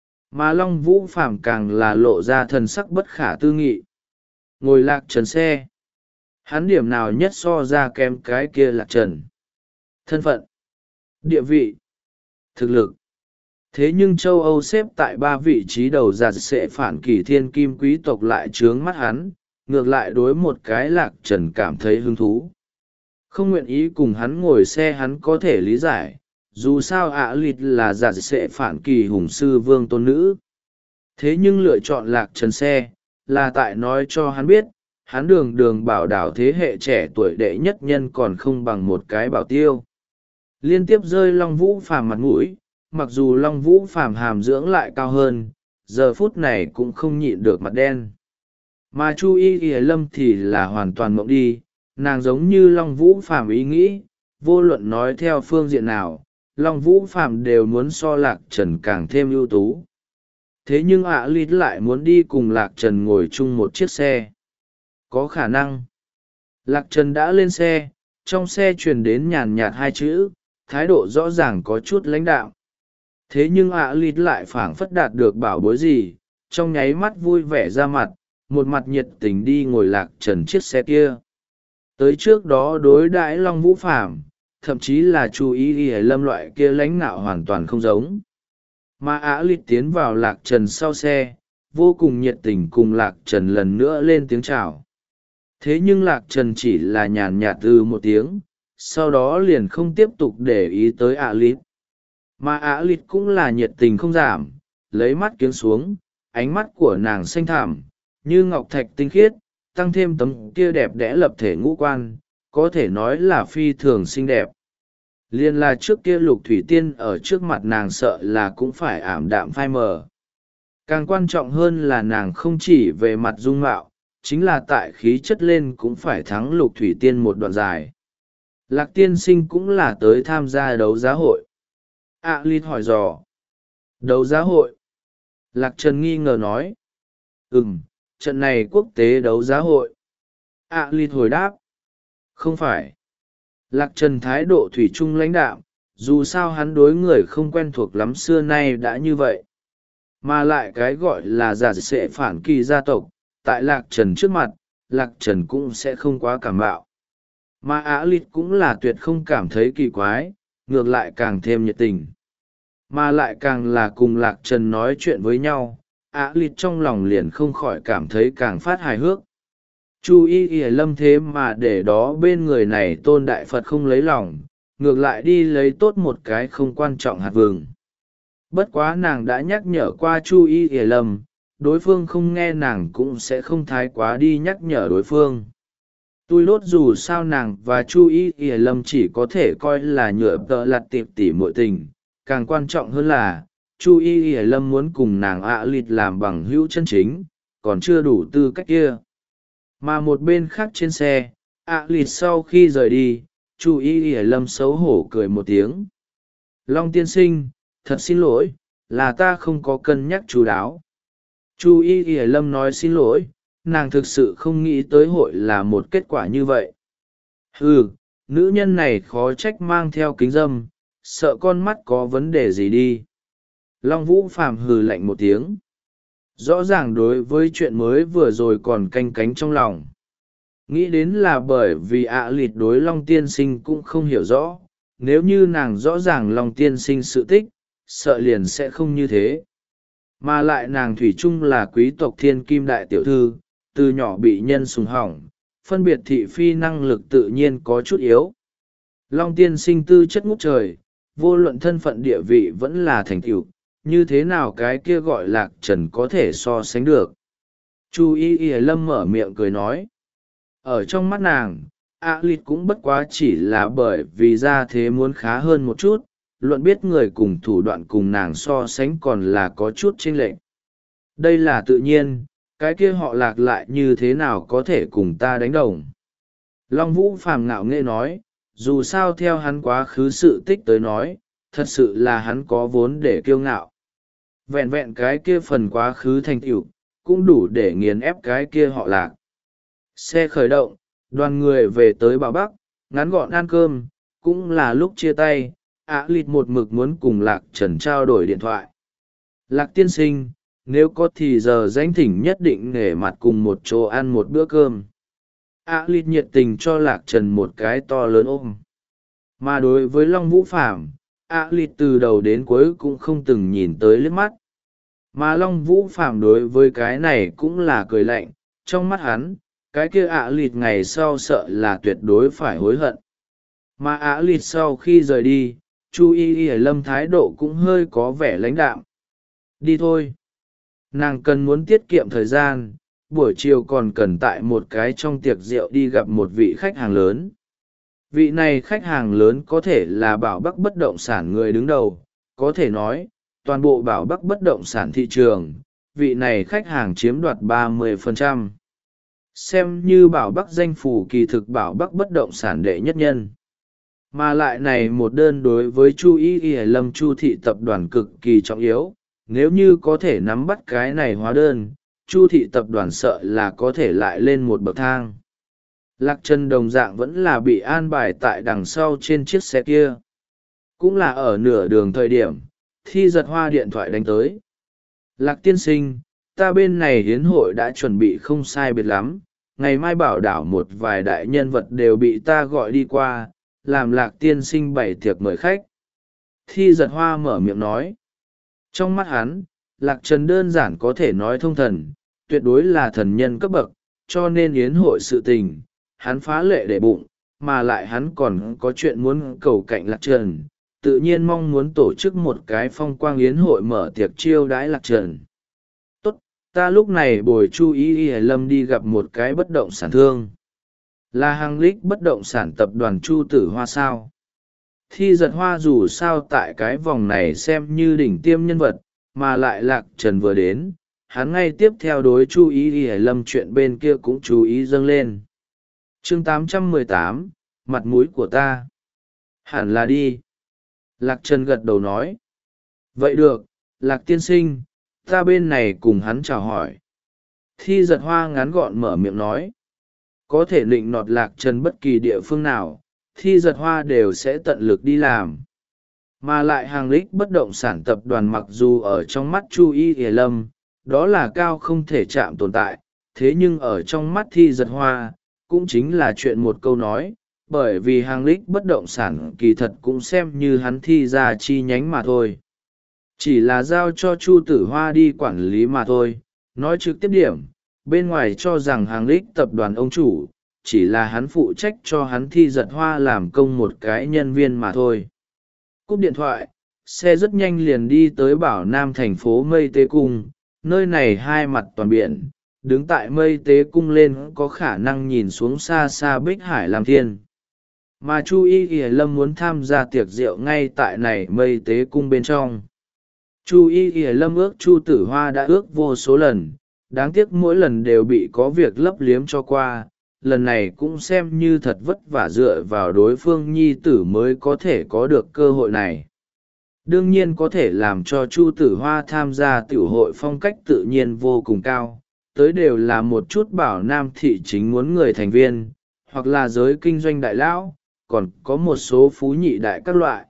[SPEAKER 1] Mà Long Vũ Phạm càng là lộ ra thần sắc bất khả tư nghị. Ngồi Lạc Trần xe. Hắn điểm nào nhất so ra kém cái kia Lạc Trần? Thân phận, địa vị, thực lực. Thế nhưng châu Âu xếp tại ba vị trí đầu giặt sẽ phản kỳ thiên kim quý tộc lại trướng mắt hắn, ngược lại đối một cái Lạc Trần cảm thấy hứng thú. Không nguyện ý cùng hắn ngồi xe hắn có thể lý giải, dù sao ạ lịt là giặt sẽ phản kỳ hùng sư vương tôn nữ. Thế nhưng lựa chọn Lạc Trần xe, là tại nói cho hắn biết, hắn đường đường bảo đảo thế hệ trẻ tuổi đệ nhất nhân còn không bằng một cái bảo tiêu. Liên tiếp rơi Long Vũ Phàm mặt mũi, mặc dù Long Vũ Phàm hàm dưỡng lại cao hơn, giờ phút này cũng không nhịn được mặt đen. Mà Chu Y Y Lâm thì là hoàn toàn mộng đi, nàng giống như Long Vũ Phàm ý nghĩ, vô luận nói theo phương diện nào, Long Vũ Phàm đều muốn so Lạc Trần càng thêm ưu tú. Thế nhưng ạ lịt lại muốn đi cùng Lạc Trần ngồi chung một chiếc xe. Có khả năng. Lạc Trần đã lên xe, trong xe truyền đến nhàn nhạt hai chữ, thái độ rõ ràng có chút lãnh đạm. Thế nhưng ạ lịt lại phảng phất đạt được bảo bối gì, trong nháy mắt vui vẻ ra mặt, một mặt nhiệt tình đi ngồi Lạc Trần chiếc xe kia. Tới trước đó đối đãi Long Vũ Phàm, thậm chí là chú ý Y Lâm loại kia lãnh nạo hoàn toàn không giống. Mà ạ lịt tiến vào Lạc Trần sau xe, vô cùng nhiệt tình cùng Lạc Trần lần nữa lên tiếng chào. Thế nhưng Lạc Trần chỉ là nhàn nhạt từ một tiếng, sau đó liền không tiếp tục để ý tới ạ lịt. Mà ạ lịt cũng là nhiệt tình không giảm, lấy mắt kiếng xuống, ánh mắt của nàng xanh thẳm, như ngọc thạch tinh khiết, tăng thêm tấm kia đẹp đẽ lập thể ngũ quan, có thể nói là phi thường xinh đẹp. Liên là trước kia Lục Thủy Tiên ở trước mặt nàng sợ là cũng phải ảm đạm phai mờ. Càng quan trọng hơn là nàng không chỉ về mặt dung mạo, chính là tại khí chất lên cũng phải thắng Lục Thủy Tiên một đoạn dài. Lạc tiên sinh cũng là tới tham gia đấu giá hội. ạ lịt hỏi dò. Đấu giá hội? Lạc Trần nghi ngờ nói. Ừm, trận này quốc tế đấu giá hội. ạ lịt hồi đáp. Không phải. Lạc Trần thái độ thủy chung lãnh đạm, dù sao hắn đối người không quen thuộc lắm xưa nay đã như vậy. Mà lại cái gọi là giả sẽ phản kỳ gia tộc, tại Lạc Trần trước mặt, Lạc Trần cũng sẽ không quá cảm bạo. Mà Á Lịt cũng là tuyệt không cảm thấy kỳ quái, ngược lại càng thêm nhiệt tình. Mà lại càng là cùng Lạc Trần nói chuyện với nhau, Á Lịt trong lòng liền không khỏi cảm thấy càng phát hài hước. Chu Y Y Lâm thế mà để đó bên người này Tôn Đại Phật không lấy lòng, ngược lại đi lấy tốt một cái không quan trọng hạt vừng. Bất quá nàng đã nhắc nhở qua Chu Y Y Lâm, đối phương không nghe nàng cũng sẽ không thái quá đi nhắc nhở đối phương. Tôi lốt dù sao nàng và Chu Y Y Lâm chỉ có thể coi là nhựa tợ lặt tiệp tỉ muội tình, càng quan trọng hơn là Chu Y Y Lâm muốn cùng nàng ạ lịt làm bằng hữu chân chính, còn chưa đủ tư cách kia. Mà một bên khác trên xe, ạ lịt sau khi rời đi, Chu Y Y Lâm xấu hổ cười một tiếng. Long tiên sinh, thật xin lỗi, là ta không có cân nhắc chú đáo. Chu Y Y Lâm nói xin lỗi, nàng thực sự không nghĩ tới hội là một kết quả như vậy. Ừ, nữ nhân này khó trách mang theo kính dâm, sợ con mắt có vấn đề gì đi. Long Vũ Phàm hừ lạnh một tiếng. Rõ ràng đối với chuyện mới vừa rồi còn canh cánh trong lòng. Nghĩ đến là bởi vì ạ lịt đối Long tiên sinh cũng không hiểu rõ, nếu như nàng rõ ràng Long tiên sinh sự tích, sợ liền sẽ không như thế. Mà lại nàng thủy chung là quý tộc thiên kim đại tiểu thư, từ nhỏ bị nhân sùng hỏng, phân biệt thị phi năng lực tự nhiên có chút yếu. Long tiên sinh tư chất ngút trời, vô luận thân phận địa vị vẫn là thành tựu, như thế nào cái kia gọi Lạc Trần có thể so sánh được. Chu Y Y Lâm mở miệng cười nói. Ở trong mắt nàng, ạ lịt cũng bất quá chỉ là bởi vì ra thế muốn khá hơn một chút, luận biết người cùng thủ đoạn cùng nàng so sánh còn là có chút chênh lệch. Đây là tự nhiên, cái kia họ Lạc lại như thế nào có thể cùng ta đánh đồng. Long Vũ Phàm ngạo nghễ nói, dù sao theo hắn quá khứ sự tích tới nói, thật sự là hắn có vốn để kiêu ngạo. Vẹn vẹn cái kia phần quá khứ thành tựu cũng đủ để nghiền ép cái kia họ Lạc. Xe khởi động, đoàn người về tới Bảo Bắc, ngắn gọn ăn cơm, cũng là lúc chia tay, ạ lịt một mực muốn cùng Lạc Trần trao đổi điện thoại. Lạc tiên sinh, nếu có thì giờ danh thỉnh nhất định nể mặt cùng một chỗ ăn một bữa cơm. ạ lịt nhiệt tình cho lạc trần một cái to lớn ôm. Mà đối với Long Vũ Phàm, ạ lịt từ đầu đến cuối cũng không từng nhìn tới liếc mắt. Mà Long Vũ Phàm đối với cái này cũng là cười lạnh, trong mắt hắn, cái kia ạ lịt ngày sau sợ là tuyệt đối phải hối hận. Mà ạ lịt sau khi rời đi, Chu Y Y Lâm thái độ cũng hơi có vẻ lãnh đạm. Đi thôi. Nàng cần muốn tiết kiệm thời gian, buổi chiều còn cần tại một cái trong tiệc rượu đi gặp một vị khách hàng lớn. Vị này khách hàng lớn có thể là Bảo Bắc bất động sản người đứng đầu, có thể nói, toàn bộ Bảo Bắc bất động sản thị trường, vị này khách hàng chiếm đoạt ba mươi phần trăm. Xem như Bảo Bắc danh phủ kỳ thực Bảo Bắc bất động sản đệ nhất nhân. Mà lại này một đơn đối với Chu Y Y Lâm Chu thị tập đoàn cực kỳ trọng yếu, nếu như có thể nắm bắt cái này hóa đơn, Chu thị tập đoàn sợ là có thể lại lên một bậc thang. Lạc Trần đồng dạng vẫn là bị an bài tại đằng sau trên chiếc xe kia. Cũng là ở nửa đường thời điểm, Thi Giật Hoa điện thoại đánh tới. Lạc tiên sinh, ta bên này hiến hội đã chuẩn bị không sai biệt lắm, ngày mai bảo đảo một vài đại nhân vật đều bị ta gọi đi qua, làm Lạc tiên sinh bày tiệc mời khách. Thi Giật Hoa mở miệng nói. Trong mắt hắn, Lạc Trần đơn giản có thể nói thông thần, tuyệt đối là thần nhân cấp bậc, cho nên yến hội sự tình, hắn phá lệ để bụng, mà lại hắn còn có chuyện muốn cầu cạnh Lạc Trần, tự nhiên mong muốn tổ chức một cái phong quang yến hội mở tiệc chiêu đãi Lạc Trần. Tốt, ta lúc này bồi Chu Y Y Lâm đi gặp một cái bất động sản thương. Là hàng lích bất động sản tập đoàn Chu Tử Hoa sao. Thi Giật Hoa dù sao tại cái vòng này xem như đỉnh tiêm nhân vật, mà lại Lạc Trần vừa đến, hắn ngay tiếp theo đối Chu Y Y Lâm chuyện bên kia cũng chú ý dâng lên. Chương tám trăm mười tám, mặt mũi của ta. Hẳn là đi. Lạc Trần gật đầu nói. Vậy được, Lạc tiên sinh, ta bên này cùng hắn chào hỏi. Thi Giật Hoa ngắn gọn mở miệng nói. Có thể định nọt Lạc Trần bất kỳ địa phương nào, Thi Giật Hoa đều sẽ tận lực đi làm. Mà lại hàng lích bất động sản tập đoàn mặc dù ở trong mắt Chu Y Y Lâm, đó là cao không thể chạm tồn tại, thế nhưng ở trong mắt Thi Giật Hoa, cũng chính là chuyện một câu nói, bởi vì hàng lích bất động sản kỳ thật cũng xem như hắn Thi ra chi nhánh mà thôi. Chỉ là giao cho Chu Tử Hoa đi quản lý mà thôi, nói trực tiếp điểm, bên ngoài cho rằng hàng lích tập đoàn ông chủ, chỉ là hắn phụ trách cho hắn Thi Giật Hoa làm công một cái nhân viên mà thôi. Cúp điện thoại, xe rất nhanh liền đi tới Bảo Nam thành phố Mây Tế Cung, nơi này hai mặt toàn biển, đứng tại Mây Tế Cung lên có khả năng nhìn xuống xa xa Bích Hải làm thiên. Mà Chu Y Y Lâm muốn tham gia tiệc rượu ngay tại này Mây Tế Cung bên trong. Chu Y Y Lâm ước Chu Tử Hoa đã ước vô số lần, đáng tiếc mỗi lần đều bị có việc lấp liếm cho qua, lần này cũng xem như thật vất vả dựa vào đối phương nhi tử mới có thể có được cơ hội này. Đương nhiên có thể làm cho Chu Tử Hoa tham gia tiểu hội phong cách tự nhiên vô cùng cao, tới đều là một chút Bảo Nam thị chính muốn người thành viên, hoặc là giới kinh doanh đại lão, còn có một số phú nhị đại các loại.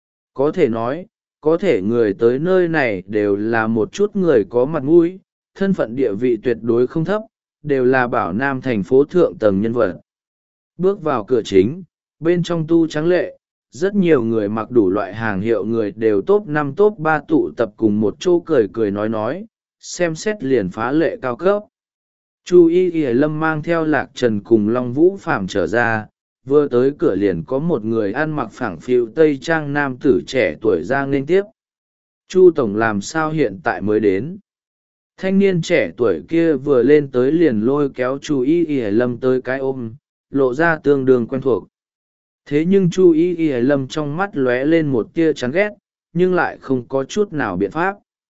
[SPEAKER 1] Có thể nói, có thể người tới nơi này đều là một chút người có mặt mũi, thân phận địa vị tuyệt đối không thấp, đều là Bảo Nam thành phố thượng tầng nhân vật. Bước vào cửa chính, bên trong tu trắng lệ, rất nhiều người mặc đủ loại hàng hiệu người đều top năm top ba tụ tập cùng một chỗ cười cười nói nói, xem xét liền phá lệ cao cấp. Chu Y Y Lâm mang theo Lạc Trần cùng Long Vũ Phàm trở ra, vừa tới cửa liền có một người ăn mặc phẳng phiu tây trang nam tử trẻ tuổi ra nên tiếp. Chu tổng làm sao hiện tại mới đến? Thanh niên trẻ tuổi kia vừa lên tới liền lôi kéo Chu Y Y Lâm tới cái ôm, lộ ra tương đương quen thuộc. Thế nhưng Chu Y Y Lâm trong mắt lóe lên một tia chán ghét, nhưng lại không có chút nào biện pháp.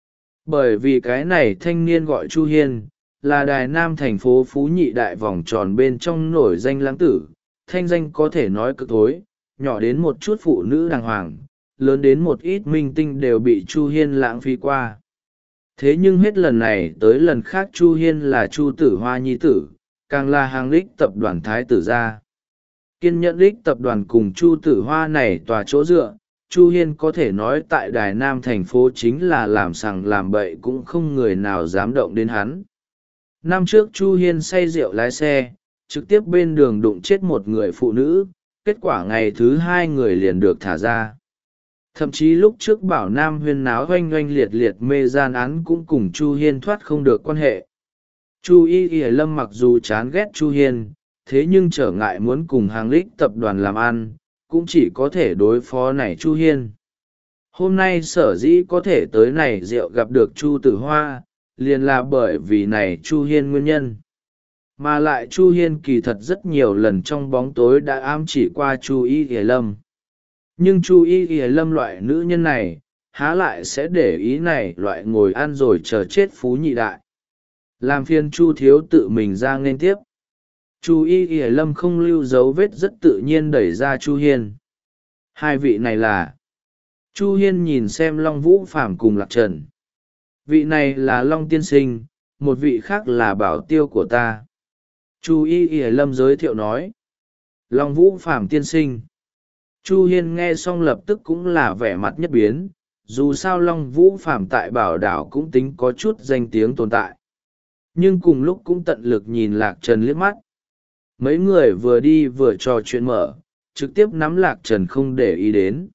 [SPEAKER 1] Bởi vì cái này thanh niên gọi Chu Hiên, là Đài Nam thành phố Phú Nhị Đại vòng tròn bên trong nổi danh lãng tử, thanh danh có thể nói cực thối, nhỏ đến một chút phụ nữ đàng hoàng, lớn đến một ít minh tinh đều bị Chu Hiên lãng phí qua. Thế nhưng hết lần này tới lần khác Chu Hiên là Chu Tử Hoa nhi tử, càng là hàng lích tập đoàn Thái tử gia. Kiên nhẫn lích tập đoàn cùng Chu Tử Hoa này tòa chỗ dựa, Chu Hiên có thể nói tại Đài Nam thành phố chính là làm sằng làm bậy cũng không người nào dám động đến hắn. Năm trước Chu Hiên say rượu lái xe, trực tiếp bên đường đụng chết một người phụ nữ, kết quả ngày thứ hai người liền được thả ra. Thậm chí lúc trước Bảo Nam huyên náo oanh oanh liệt liệt mê gian án cũng cùng Chu Hiên thoát không được quan hệ. Chu Y Y Lâm mặc dù chán ghét Chu Hiên, thế nhưng trở ngại muốn cùng hàng lích tập đoàn làm ăn, cũng chỉ có thể đối phó này Chu Hiên. Hôm nay sở dĩ có thể tới này rượu gặp được Chu Tử Hoa, liền là bởi vì này Chu Hiên nguyên nhân. Mà lại Chu Hiên kỳ thật rất nhiều lần trong bóng tối đã ám chỉ qua Chu Y Y Lâm. Nhưng Chu Y Y Lâm loại nữ nhân này, há lại sẽ để ý này loại ngồi ăn rồi chờ chết phú nhị đại. Làm phiền Chu thiếu tự mình ra nên tiếp. Chu Y Y Lâm không lưu dấu vết rất tự nhiên đẩy ra Chu Hiên. Hai vị này là... Chu Hiên nhìn xem Long Vũ Phàm cùng Lạc Trần. Vị này là Long Tiên Sinh, một vị khác là bảo tiêu của ta. Chu Y Y Lâm giới thiệu nói. Long Vũ Phàm Tiên Sinh. Chu Hiên nghe xong lập tức cũng là vẻ mặt nhất biến, dù sao Long Vũ Phàm tại bảo đảo cũng tính có chút danh tiếng tồn tại. Nhưng cùng lúc cũng tận lực nhìn Lạc Trần liếc mắt. Mấy người vừa đi vừa trò chuyện mở, trực tiếp nắm Lạc Trần không để ý đến.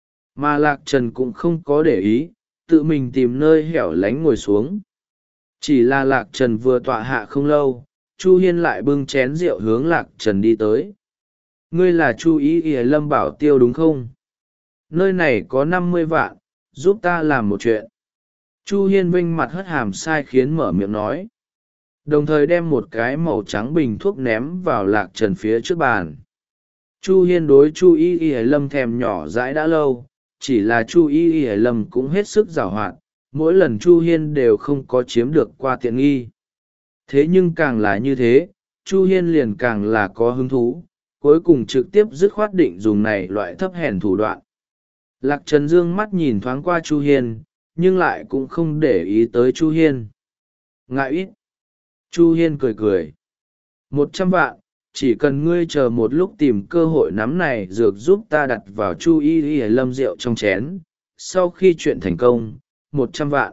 [SPEAKER 1] Mà Lạc Trần cũng không có để ý, tự mình tìm nơi hẻo lánh ngồi xuống. Chỉ là Lạc Trần vừa tọa hạ không lâu, Chu Hiên lại bưng chén rượu hướng Lạc Trần đi tới. Ngươi là Chu Y Y Lâm bảo tiêu đúng không? Nơi này có năm mươi vạn, giúp ta làm một chuyện. Chu Hiên vinh mặt hất hàm sai khiến mở miệng nói. Đồng thời đem một cái màu trắng bình thuốc ném vào Lạc Trần phía trước bàn. Chu Hiên đối Chu Y Y Lâm thèm nhỏ dãi đã lâu, chỉ là Chu Y Y Lâm cũng hết sức giàu hoạt, mỗi lần Chu Hiên đều không có chiếm được qua tiện nghi. Thế nhưng càng là như thế, Chu Hiên liền càng là có hứng thú, cuối cùng trực tiếp dứt khoát định dùng này loại thấp hèn thủ đoạn. Lạc Trần dương mắt nhìn thoáng qua Chu Hiên, nhưng lại cũng không để ý tới Chu Hiên. Ngại ít. Chu Hiên cười cười. Một trăm vạn, chỉ cần ngươi chờ một lúc tìm cơ hội nắm này dược giúp ta đặt vào Chu Y Y Lâm rượu trong chén. Sau khi chuyện thành công, một trăm vạn.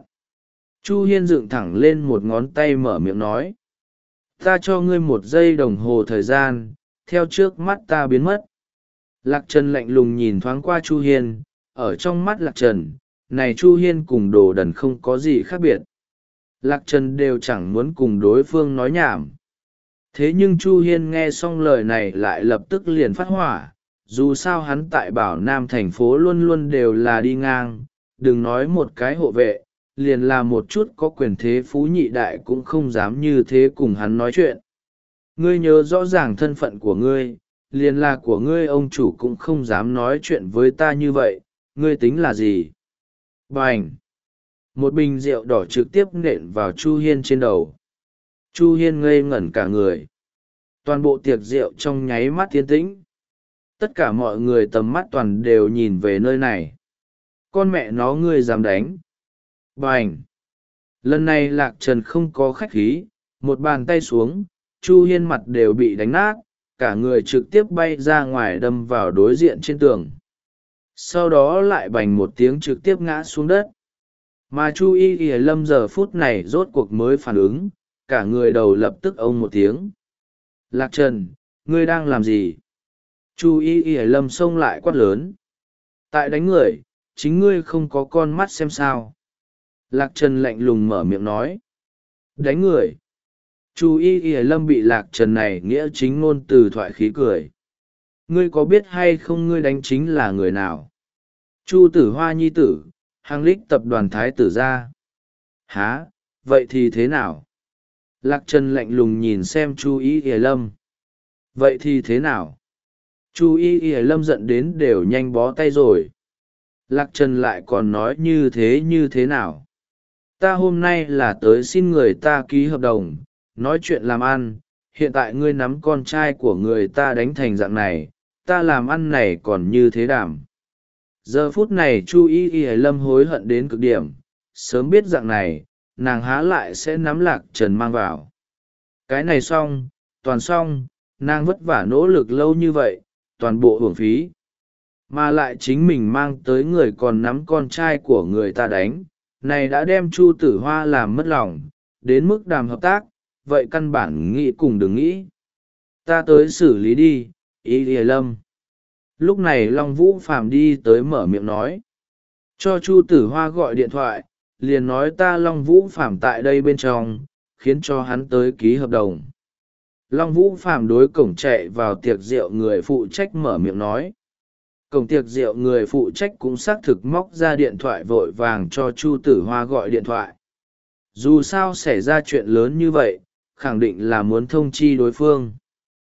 [SPEAKER 1] Chu Hiên dựng thẳng lên một ngón tay mở miệng nói. Ta cho ngươi một giây đồng hồ thời gian, theo trước mắt ta biến mất. Lạc Trần lạnh lùng nhìn thoáng qua Chu Hiên, ở trong mắt Lạc Trần, này Chu Hiên cùng đồ đần không có gì khác biệt. Lạc Trần đều chẳng muốn cùng đối phương nói nhảm. Thế nhưng Chu Hiên nghe xong lời này lại lập tức liền phát hỏa, dù sao hắn tại Bảo Nam thành phố luôn luôn đều là đi ngang, đừng nói một cái hộ vệ, liền là một chút có quyền thế phú nhị đại cũng không dám như thế cùng hắn nói chuyện. Ngươi nhớ rõ ràng thân phận của ngươi, liền là của ngươi ông chủ cũng không dám nói chuyện với ta như vậy, ngươi tính là gì? Bành! Một bình rượu đỏ trực tiếp nện vào Chu Hiên trên đầu. Chu Hiên ngây ngẩn cả người. Toàn bộ tiệc rượu trong nháy mắt tiến tĩnh. Tất cả mọi người tầm mắt toàn đều nhìn về nơi này. Con mẹ nó ngươi dám đánh. Bành! Lần này Lạc Trần không có khách khí, một bàn tay xuống, Chu Hiên mặt đều bị đánh nát, cả người trực tiếp bay ra ngoài đâm vào đối diện trên tường. Sau đó lại bành một tiếng trực tiếp ngã xuống đất. Mà Chu Y Y Lâm giờ phút này rốt cuộc mới phản ứng, cả người đầu lập tức ông một tiếng. Lạc Trần, ngươi đang làm gì? Chu Y Y Lâm xông lại quát lớn. Tại đánh người, chính ngươi không có con mắt xem sao. Lạc Trần lạnh lùng mở miệng nói. Đánh người. Chu Y Y Lâm bị Lạc Trần này nghĩa chính ngôn từ thoại khí cười. Ngươi có biết hay không ngươi đánh chính là người nào? Chu Tử Hoa nhi tử, hàng lích tập đoàn Thái tử gia. Hả, vậy thì thế nào? Lạc Trần lạnh lùng nhìn xem Chu Y Y Lâm. Vậy thì thế nào? Chu Y Y Lâm giận đến đều nhanh bó tay rồi. Lạc Trần lại còn nói như thế như thế nào? Ta hôm nay là tới xin người ta ký hợp đồng, nói chuyện làm ăn, hiện tại ngươi nắm con trai của người ta đánh thành dạng này, ta làm ăn này còn như thế đảm. Giờ phút này Chu Y Y Lâm hối hận đến cực điểm, sớm biết dạng này, nàng há lại sẽ nắm Lạc Trần mang vào. Cái này xong, toàn xong, nàng vất vả nỗ lực lâu như vậy, toàn bộ hưởng phí. Mà lại chính mình mang tới người còn nắm con trai của người ta đánh, này đã đem Chu Tử Hoa làm mất lòng, đến mức đàm hợp tác, vậy căn bản nghĩ cùng đừng nghĩ. Ta tới xử lý đi, Y Y Lâm. Lúc này Long Vũ Phàm đi tới mở miệng nói. Cho Chu Tử Hoa gọi điện thoại, liền nói ta Long Vũ Phàm tại đây bên trong, khiến cho hắn tới ký hợp đồng. Long Vũ Phàm đối cổng chạy vào tiệc rượu người phụ trách mở miệng nói. Cổng tiệc rượu người phụ trách cũng xác thực móc ra điện thoại vội vàng cho Chu Tử Hoa gọi điện thoại. Dù sao xảy ra chuyện lớn như vậy, khẳng định là muốn thông chi đối phương.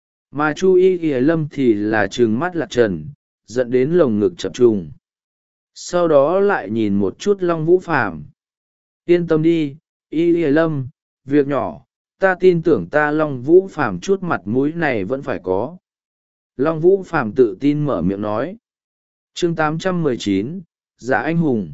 [SPEAKER 1] Mà Chu Y Y Lâm thì là trừng mắt lạc trần, dẫn đến lồng ngực chập trùng. Sau đó lại nhìn một chút Long Vũ Phàm. Yên tâm đi, Y Y Lâm, việc nhỏ, ta tin tưởng ta Long Vũ Phàm chút mặt mũi này vẫn phải có. Long Vũ Phàm tự tin mở miệng nói. Chương tám trăm mười chín, Dạ Anh Hùng.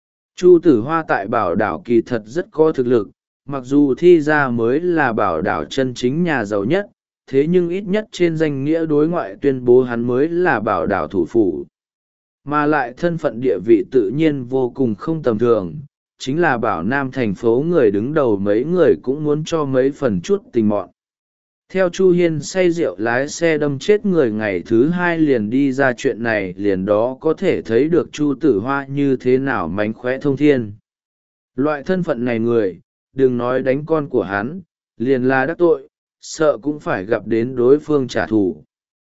[SPEAKER 1] Chu Tử Hoa tại Bảo Đảo kỳ thật rất có thực lực, mặc dù thi ra mới là Bảo Đảo chân chính nhà giàu nhất, thế nhưng ít nhất trên danh nghĩa đối ngoại tuyên bố hắn mới là Bảo Đảo thủ phủ. Mà lại thân phận địa vị tự nhiên vô cùng không tầm thường, chính là Bảo Nam thành phố người đứng đầu mấy người cũng muốn cho mấy phần chút tình mọn. Theo Chu Hiên say rượu lái xe đâm chết người ngày thứ hai liền đi ra chuyện này, liền đó có thể thấy được Chu Tử Hoa như thế nào mánh khóe thông thiên. Loại thân phận này người, đừng nói đánh con của hắn, liền là đắc tội, sợ cũng phải gặp đến đối phương trả thù.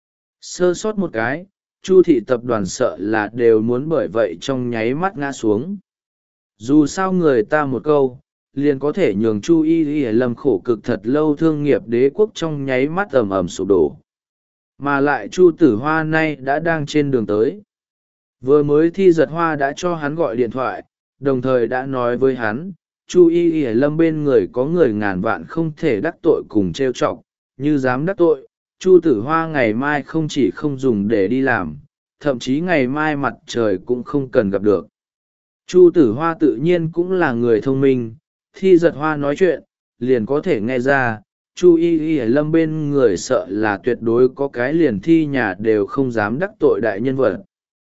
[SPEAKER 1] Sơ sót một cái, Chu thị tập đoàn sợ là đều muốn bởi vậy trong nháy mắt ngã xuống. Dù sao người ta một câu, liền có thể nhường Chu Y Y Lâm khổ cực thật lâu thương nghiệp đế quốc trong nháy mắt ầm ầm sụp đổ. Mà lại Chu Tử Hoa nay đã đang trên đường tới. Vừa mới Thi Giật Hoa đã cho hắn gọi điện thoại, đồng thời đã nói với hắn, Chu Y Y Lâm bên người có người ngàn vạn không thể đắc tội cùng trêu chọc, như dám đắc tội, Chu Tử Hoa ngày mai không chỉ không dùng để đi làm, thậm chí ngày mai mặt trời cũng không cần gặp được. Chu Tử Hoa tự nhiên cũng là người thông minh, Thi Giật Hoa nói chuyện, liền có thể nghe ra, Chu Y Y Lâm bên người sợ là tuyệt đối có cái liền Thi nhà đều không dám đắc tội đại nhân vật.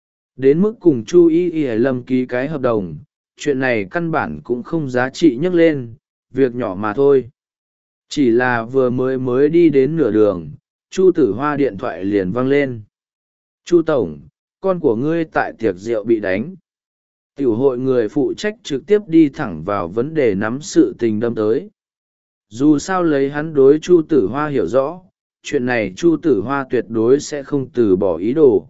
[SPEAKER 1] Đến mức cùng Chu Y Y Lâm ký cái hợp đồng, chuyện này căn bản cũng không giá trị nhắc lên, việc nhỏ mà thôi. Chỉ là vừa mới mới đi đến nửa đường, Chu Tử Hoa điện thoại liền vang lên. Chu Tổng, con của ngươi tại tiệc rượu bị đánh. Tiểu hội người phụ trách trực tiếp đi thẳng vào vấn đề nắm sự tình đâm tới. Dù sao lấy hắn đối Chu Tử Hoa hiểu rõ, chuyện này Chu Tử Hoa tuyệt đối sẽ không từ bỏ ý đồ.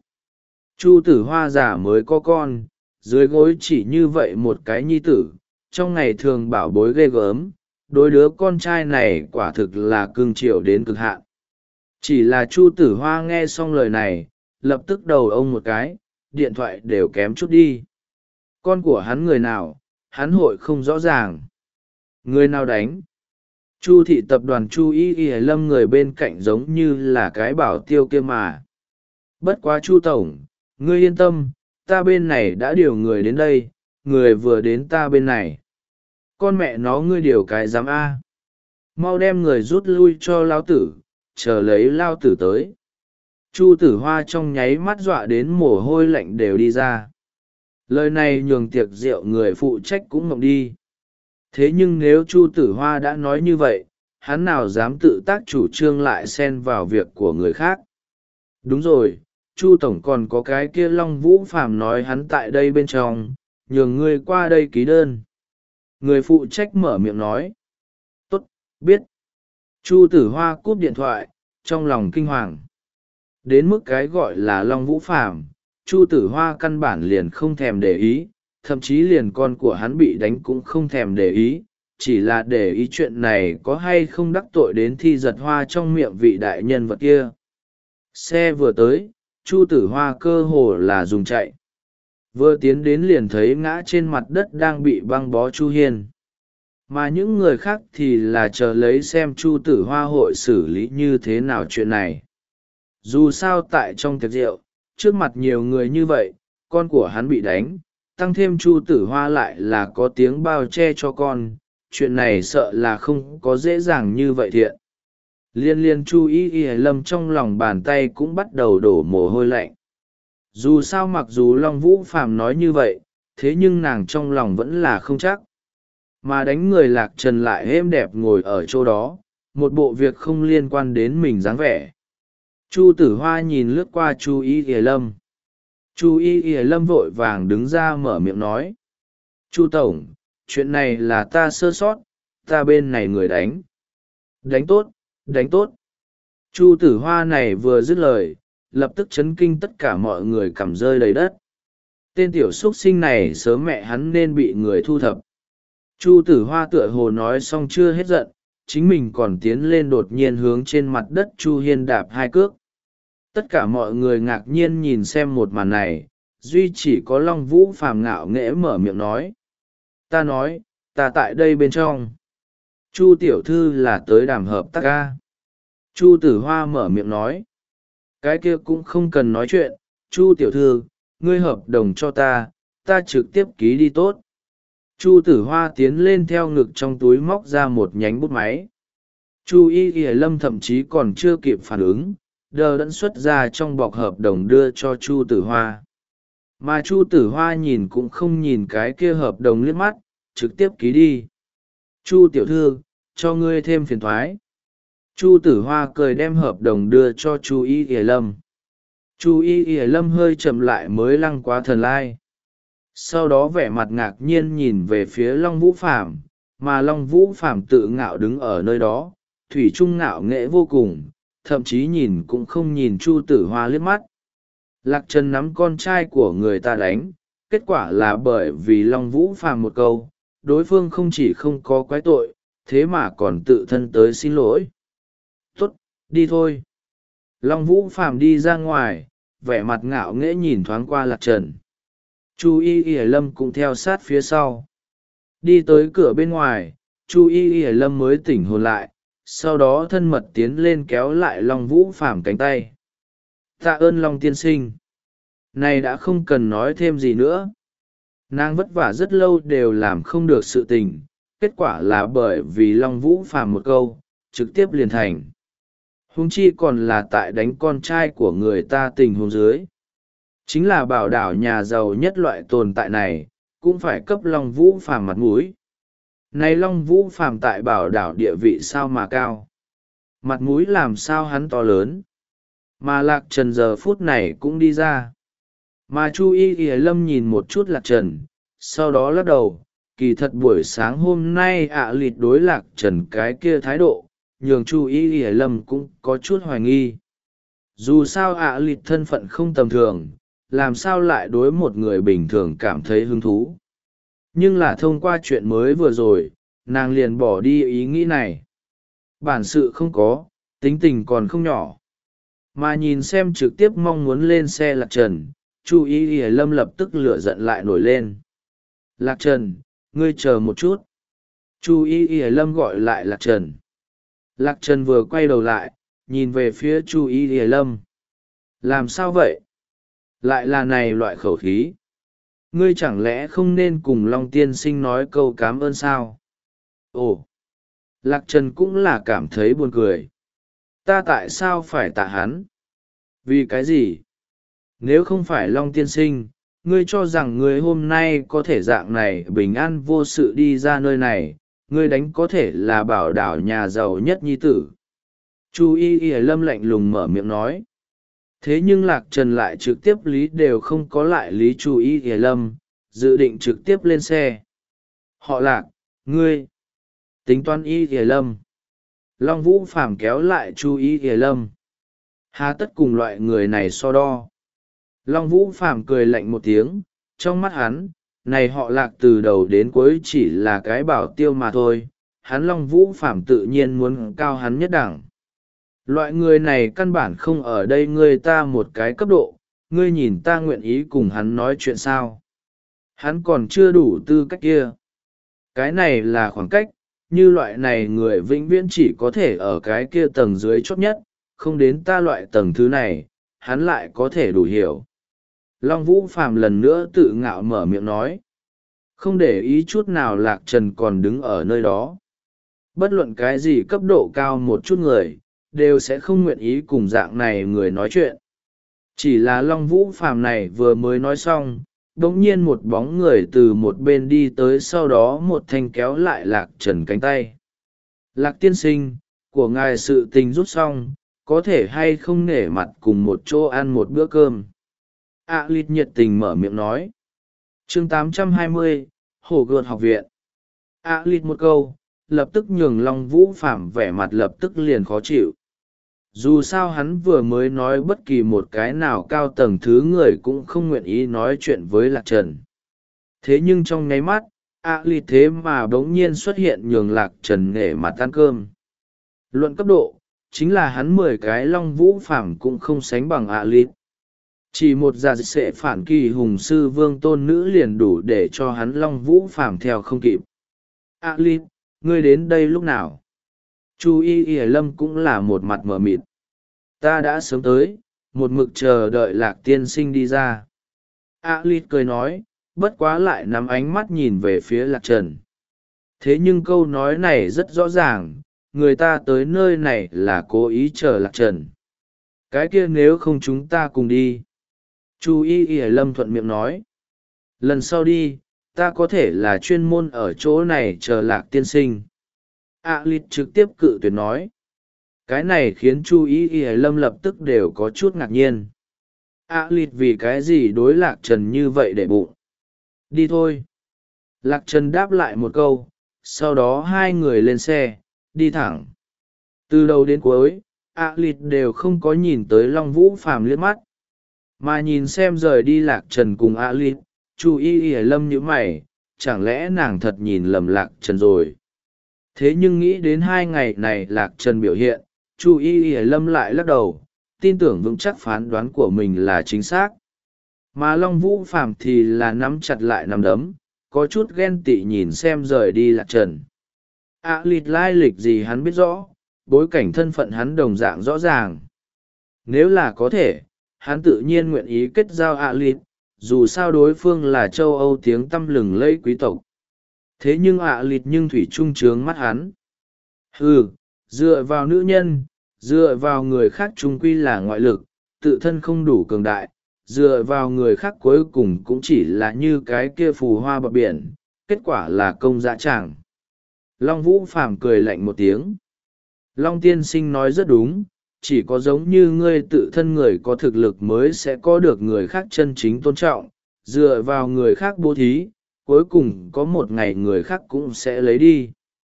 [SPEAKER 1] Chu Tử Hoa già mới có con, dưới gối chỉ như vậy một cái nhi tử, trong ngày thường bảo bối ghê gớm, đối đứa con trai này quả thực là cưng chiều đến cực hạn. Chỉ là Chu Tử Hoa nghe xong lời này, lập tức đầu ông một cái, điện thoại đều kém chút đi. Con của hắn người nào, hắn hội không rõ ràng. Người nào đánh? Chu thị tập đoàn Chu Y Y Lâm người bên cạnh giống như là cái bảo tiêu kia mà. Bất quá Chu Tổng, ngươi yên tâm, ta bên này đã điều người đến đây, người vừa đến ta bên này. Con mẹ nó ngươi điều cái dám A. Mau đem người rút lui cho lao tử, chờ lấy lao tử tới. Chu Tử Hoa trong nháy mắt dọa đến mồ hôi lạnh đều đi ra. Lời này nhường tiệc rượu người phụ trách cũng ngậm đi. Thế nhưng nếu Chu Tử Hoa đã nói như vậy, hắn nào dám tự tác chủ trương lại xen vào việc của người khác. Đúng rồi, Chu Tổng còn có cái kia Long Vũ Phàm nói hắn tại đây bên trong, nhường ngươi qua đây ký đơn. Người phụ trách mở miệng nói. Tốt, biết. Chu Tử Hoa cúp điện thoại, trong lòng kinh hoàng. Đến mức cái gọi là Long Vũ Phàm, Chu Tử Hoa căn bản liền không thèm để ý, thậm chí liền con của hắn bị đánh cũng không thèm để ý, chỉ là để ý chuyện này có hay không đắc tội đến Thi Giật Hoa trong miệng vị đại nhân vật kia. Xe vừa tới, Chu Tử Hoa cơ hồ là dùng chạy. Vừa tiến đến liền thấy ngã trên mặt đất đang bị băng bó Chu Hiên. Mà những người khác thì là chờ lấy xem Chu Tử Hoa hội xử lý như thế nào chuyện này. Dù sao tại trong tiệc rượu, trước mặt nhiều người như vậy, con của hắn bị đánh, tăng thêm Chu Tử Hoa lại là có tiếng bao che cho con, chuyện này sợ là không có dễ dàng như vậy thiện. Liên liên Chu Y Y Lâm trong lòng bàn tay cũng bắt đầu đổ mồ hôi lạnh. Dù sao mặc dù Long Vũ Phàm nói như vậy, thế nhưng nàng trong lòng vẫn là không chắc. Mà đánh người Lạc Trần lại êm đẹp ngồi ở chỗ đó, một bộ việc không liên quan đến mình dáng vẻ. Chu Tử Hoa nhìn lướt qua Chu Y Y Lâm. Chu Y Y Lâm vội vàng đứng ra mở miệng nói: Chu tổng, chuyện này là ta sơ sót, ta bên này người đánh. Đánh tốt, đánh tốt. Chu Tử Hoa này vừa dứt lời, lập tức chấn kinh tất cả mọi người cầm rơi đầy đất. Tên tiểu xúc sinh này sớm mẹ hắn nên bị người thu thập. Chu Tử Hoa tựa hồ nói xong chưa hết giận, chính mình còn tiến lên đột nhiên hướng trên mặt đất Chu Hiên đạp hai cước. Tất cả mọi người ngạc nhiên nhìn xem một màn này, duy chỉ có Long Vũ Phàm ngạo nghễ mở miệng nói: Ta nói, ta tại đây bên trong. Chu tiểu thư là tới đàm hợp tác ca. Chu Tử Hoa mở miệng nói: Cái kia cũng không cần nói chuyện, Chu tiểu thư, ngươi hợp đồng cho ta, ta trực tiếp ký đi tốt. Chu Tử Hoa tiến lên theo ngực trong túi móc ra một nhánh bút máy. Chu Y Y Lâm thậm chí còn chưa kịp phản ứng, đờ đẫn xuất ra trong bọc hợp đồng đưa cho Chu Tử Hoa. Mà Chu Tử Hoa nhìn cũng không nhìn cái kia hợp đồng liếc mắt, trực tiếp ký đi. Chu tiểu thư, cho ngươi thêm phiền thoái. Chu Tử Hoa cười đem hợp đồng đưa cho Chu Y Y Lâm. Chu Y Y Lâm hơi chậm lại mới lăng quá thần lai. Sau đó vẻ mặt ngạc nhiên nhìn về phía Long Vũ Phàm, mà Long Vũ Phàm tự ngạo đứng ở nơi đó, thủy trung ngạo nghễ vô cùng, thậm chí nhìn cũng không nhìn Chu Tử Hoa liếc mắt. Lạc Trần nắm con trai của người ta đánh, kết quả là bởi vì Long Vũ Phàm một câu, đối phương không chỉ không có quái tội, thế mà còn tự thân tới xin lỗi. Tốt, đi thôi. Long Vũ Phàm đi ra ngoài, vẻ mặt ngạo nghễ nhìn thoáng qua Lạc Trần. Chu Y Y Lâm cũng theo sát phía sau. Đi tới cửa bên ngoài, Chu Y Y Lâm mới tỉnh hồn lại, sau đó thân mật tiến lên kéo lại Long Vũ Phàm cánh tay. Tạ ơn Long tiên sinh. Này đã không cần nói thêm gì nữa. Nàng vất vả rất lâu đều làm không được sự tình, kết quả là bởi vì Long Vũ Phàm một câu, trực tiếp liền thành. Huống chi còn là tại đánh con trai của người ta tình huống dưới. Chính là bảo đảo nhà giàu nhất loại tồn tại này, cũng phải cấp Long Vũ Phàm mặt mũi. Này Long Vũ Phàm tại bảo đảo địa vị sao mà cao. Mặt mũi làm sao hắn to lớn. Mà Lạc Trần giờ phút này cũng đi ra. Mà Chu Y Y Lâm nhìn một chút Lạc Trần, sau đó lắc đầu, kỳ thật buổi sáng hôm nay ạ à lịt đối Lạc Trần cái kia thái độ, nhường Chu Y Y Lâm cũng có chút hoài nghi. Dù sao ạ à lịt thân phận không tầm thường, làm sao lại đối một người bình thường cảm thấy hứng thú. Nhưng là thông qua chuyện mới vừa rồi, nàng liền bỏ đi ý nghĩ này. Bản sự không có, tính tình còn không nhỏ. Mà nhìn xem trực tiếp mong muốn lên xe Lạc Trần, Chu Y Y Lâm lập tức lửa giận lại nổi lên. Lạc Trần, ngươi chờ một chút. Chu Y Y Lâm gọi lại Lạc Trần. Lạc Trần vừa quay đầu lại, nhìn về phía Chu Y Y Lâm. Làm sao vậy? Lại là này loại khẩu khí. Ngươi chẳng lẽ không nên cùng Long tiên sinh nói câu cám ơn sao? Ồ! Lạc Trần cũng là cảm thấy buồn cười. Ta tại sao phải tạ hắn? Vì cái gì? Nếu không phải Long tiên sinh, ngươi cho rằng ngươi hôm nay có thể dạng này bình an vô sự đi ra nơi này, ngươi đánh có thể là bảo đảo nhà giàu nhất nhi tử. Chu Y Y Lâm lạnh lùng mở miệng nói. Thế nhưng Lạc Trần lại trực tiếp lý đều không có lại lý Chu Y Y Lâm, dự định trực tiếp lên xe. Họ Lạc, ngươi, tính toán Y Y Lâm. Long Vũ Phàm kéo lại Chu Y Y Lâm. Hà tất cùng loại người này so đo. Long Vũ Phàm cười lạnh một tiếng, trong mắt hắn, này họ Lạc từ đầu đến cuối chỉ là cái bảo tiêu mà thôi, hắn Long Vũ Phàm tự nhiên muốn cao hắn nhất đẳng. Loại người này căn bản không ở đây ngươi ta một cái cấp độ, ngươi nhìn ta nguyện ý cùng hắn nói chuyện sao. Hắn còn chưa đủ tư cách kia. Cái này là khoảng cách, như loại này người vĩnh viễn chỉ có thể ở cái kia tầng dưới chót nhất, không đến ta loại tầng thứ này, hắn lại có thể đủ hiểu. Long Vũ Phàm lần nữa tự ngạo mở miệng nói. Không để ý chút nào Lạc Trần còn đứng ở nơi đó. Bất luận cái gì cấp độ cao một chút người, đều sẽ không nguyện ý cùng dạng này người nói chuyện. Chỉ là Long Vũ Phàm này vừa mới nói xong, đột nhiên một bóng người từ một bên đi tới, sau đó một thanh kéo lại Lạc Trần cánh tay. Lạc tiên sinh, của ngài sự tình rút xong, có thể hay không nể mặt cùng một chỗ ăn một bữa cơm. A lít nhiệt tình mở miệng nói. chương tám trăm hai mươi, hồ gợt học viện. A lít một câu lập tức nhường Long Vũ Phàm vẻ mặt lập tức liền khó chịu. Dù sao hắn vừa mới nói bất kỳ một cái nào cao tầng thứ người cũng không nguyện ý nói chuyện với Lạc Trần. Thế nhưng trong nháy mắt, A lít thế mà bỗng nhiên xuất hiện nhường Lạc Trần nể mặt ăn cơm. Luận cấp độ, chính là hắn mười cái Long Vũ Phàm cũng không sánh bằng A lít. Chỉ một giả sẽ phản kỳ hùng sư vương tôn nữ liền đủ để cho hắn Long Vũ Phàm theo không kịp. A lít, ngươi đến đây lúc nào? Chu y y lâm cũng là một mặt mờ mịt. Ta đã sớm tới, một mực chờ đợi Lạc tiên sinh đi ra. A lít cười nói, bất quá lại nắm ánh mắt nhìn về phía Lạc Trần. Thế nhưng câu nói này rất rõ ràng, người ta tới nơi này là cố ý chờ Lạc Trần. Cái kia nếu không chúng ta cùng đi. Chu y y lâm thuận miệng nói. Lần sau đi, ta có thể là chuyên môn ở chỗ này chờ Lạc tiên sinh. A lít trực tiếp cự tuyệt nói. Cái này khiến Chu y y lâm lập tức đều có chút ngạc nhiên. A lít vì cái gì đối Lạc Trần như vậy để bụng. Đi thôi. Lạc Trần đáp lại một câu, sau đó hai người lên xe, đi thẳng. Từ đầu đến cuối, A lít đều không có nhìn tới Long Vũ Phàm liếc mắt. Mà nhìn xem rời đi Lạc Trần cùng A lít, Chu y y lâm nhíu mày, chẳng lẽ nàng thật nhìn lầm Lạc Trần rồi. Thế nhưng nghĩ đến hai ngày này Lạc Trần biểu hiện, Chu y y lâm lại lắc đầu, tin tưởng vững chắc phán đoán của mình là chính xác. Mà Long Vũ Phàm thì là nắm chặt lại nắm đấm, có chút ghen tị nhìn xem rời đi Lạc Trần. A lít lai lịch gì hắn biết rõ, bối cảnh thân phận hắn đồng dạng rõ ràng. Nếu là có thể, hắn tự nhiên nguyện ý kết giao A lít, dù sao đối phương là châu Âu tiếng tăm lừng lẫy quý tộc. Thế nhưng A lít nhưng thủy trung trướng mắt hắn. Ừ, dựa vào nữ nhân, dựa vào người khác chung quy là ngoại lực, tự thân không đủ cường đại, dựa vào người khác cuối cùng cũng chỉ là như cái kia phù hoa bờ biển, kết quả là công dã tràng. Long Vũ Phàm cười lạnh một tiếng. Long tiên sinh nói rất đúng, chỉ có giống như ngươi tự thân người có thực lực mới sẽ có được người khác chân chính tôn trọng, dựa vào người khác bố thí, cuối cùng có một ngày người khác cũng sẽ lấy đi.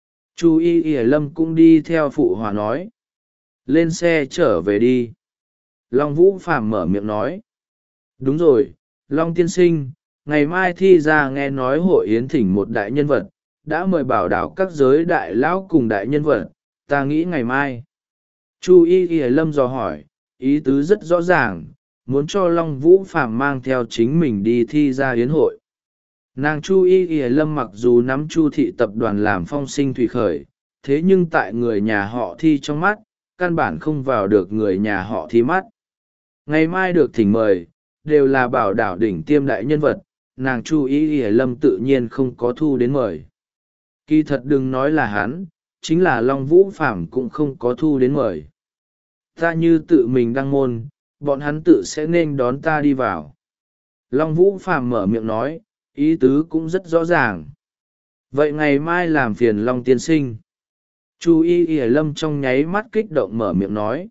[SPEAKER 1] Chu y y lâm cũng đi theo phụ hòa nói. Lên xe trở về đi. Long Vũ Phàm mở miệng nói. Đúng rồi, Long tiên sinh, ngày mai thi ra nghe nói hội yến thỉnh một đại nhân vật, đã mời bảo đảo các giới đại lão cùng đại nhân vật, ta nghĩ ngày mai. Chu y y lâm dò hỏi, ý tứ rất rõ ràng, muốn cho Long Vũ Phàm mang theo chính mình đi thi ra yến hội. Nàng Chu y y lâm mặc dù nắm Chu thị tập đoàn làm phong sinh thủy khởi, thế nhưng tại người nhà họ thi trong mắt, căn bản không vào được người nhà họ thi mắt. Ngày mai được thỉnh mời, đều là bảo đảo đỉnh tiêm đại nhân vật, nàng Chu y y lâm tự nhiên không có thu đến mời. Kỳ thật đừng nói là hắn, chính là Long Vũ Phàm cũng không có thu đến mời. Ta như tự mình đăng môn, bọn hắn tự sẽ nên đón ta đi vào. Long Vũ Phàm mở miệng nói, ý tứ cũng rất rõ ràng. Vậy ngày mai làm phiền Long tiên sinh. Chu y y lâm trong nháy mắt kích động mở miệng nói.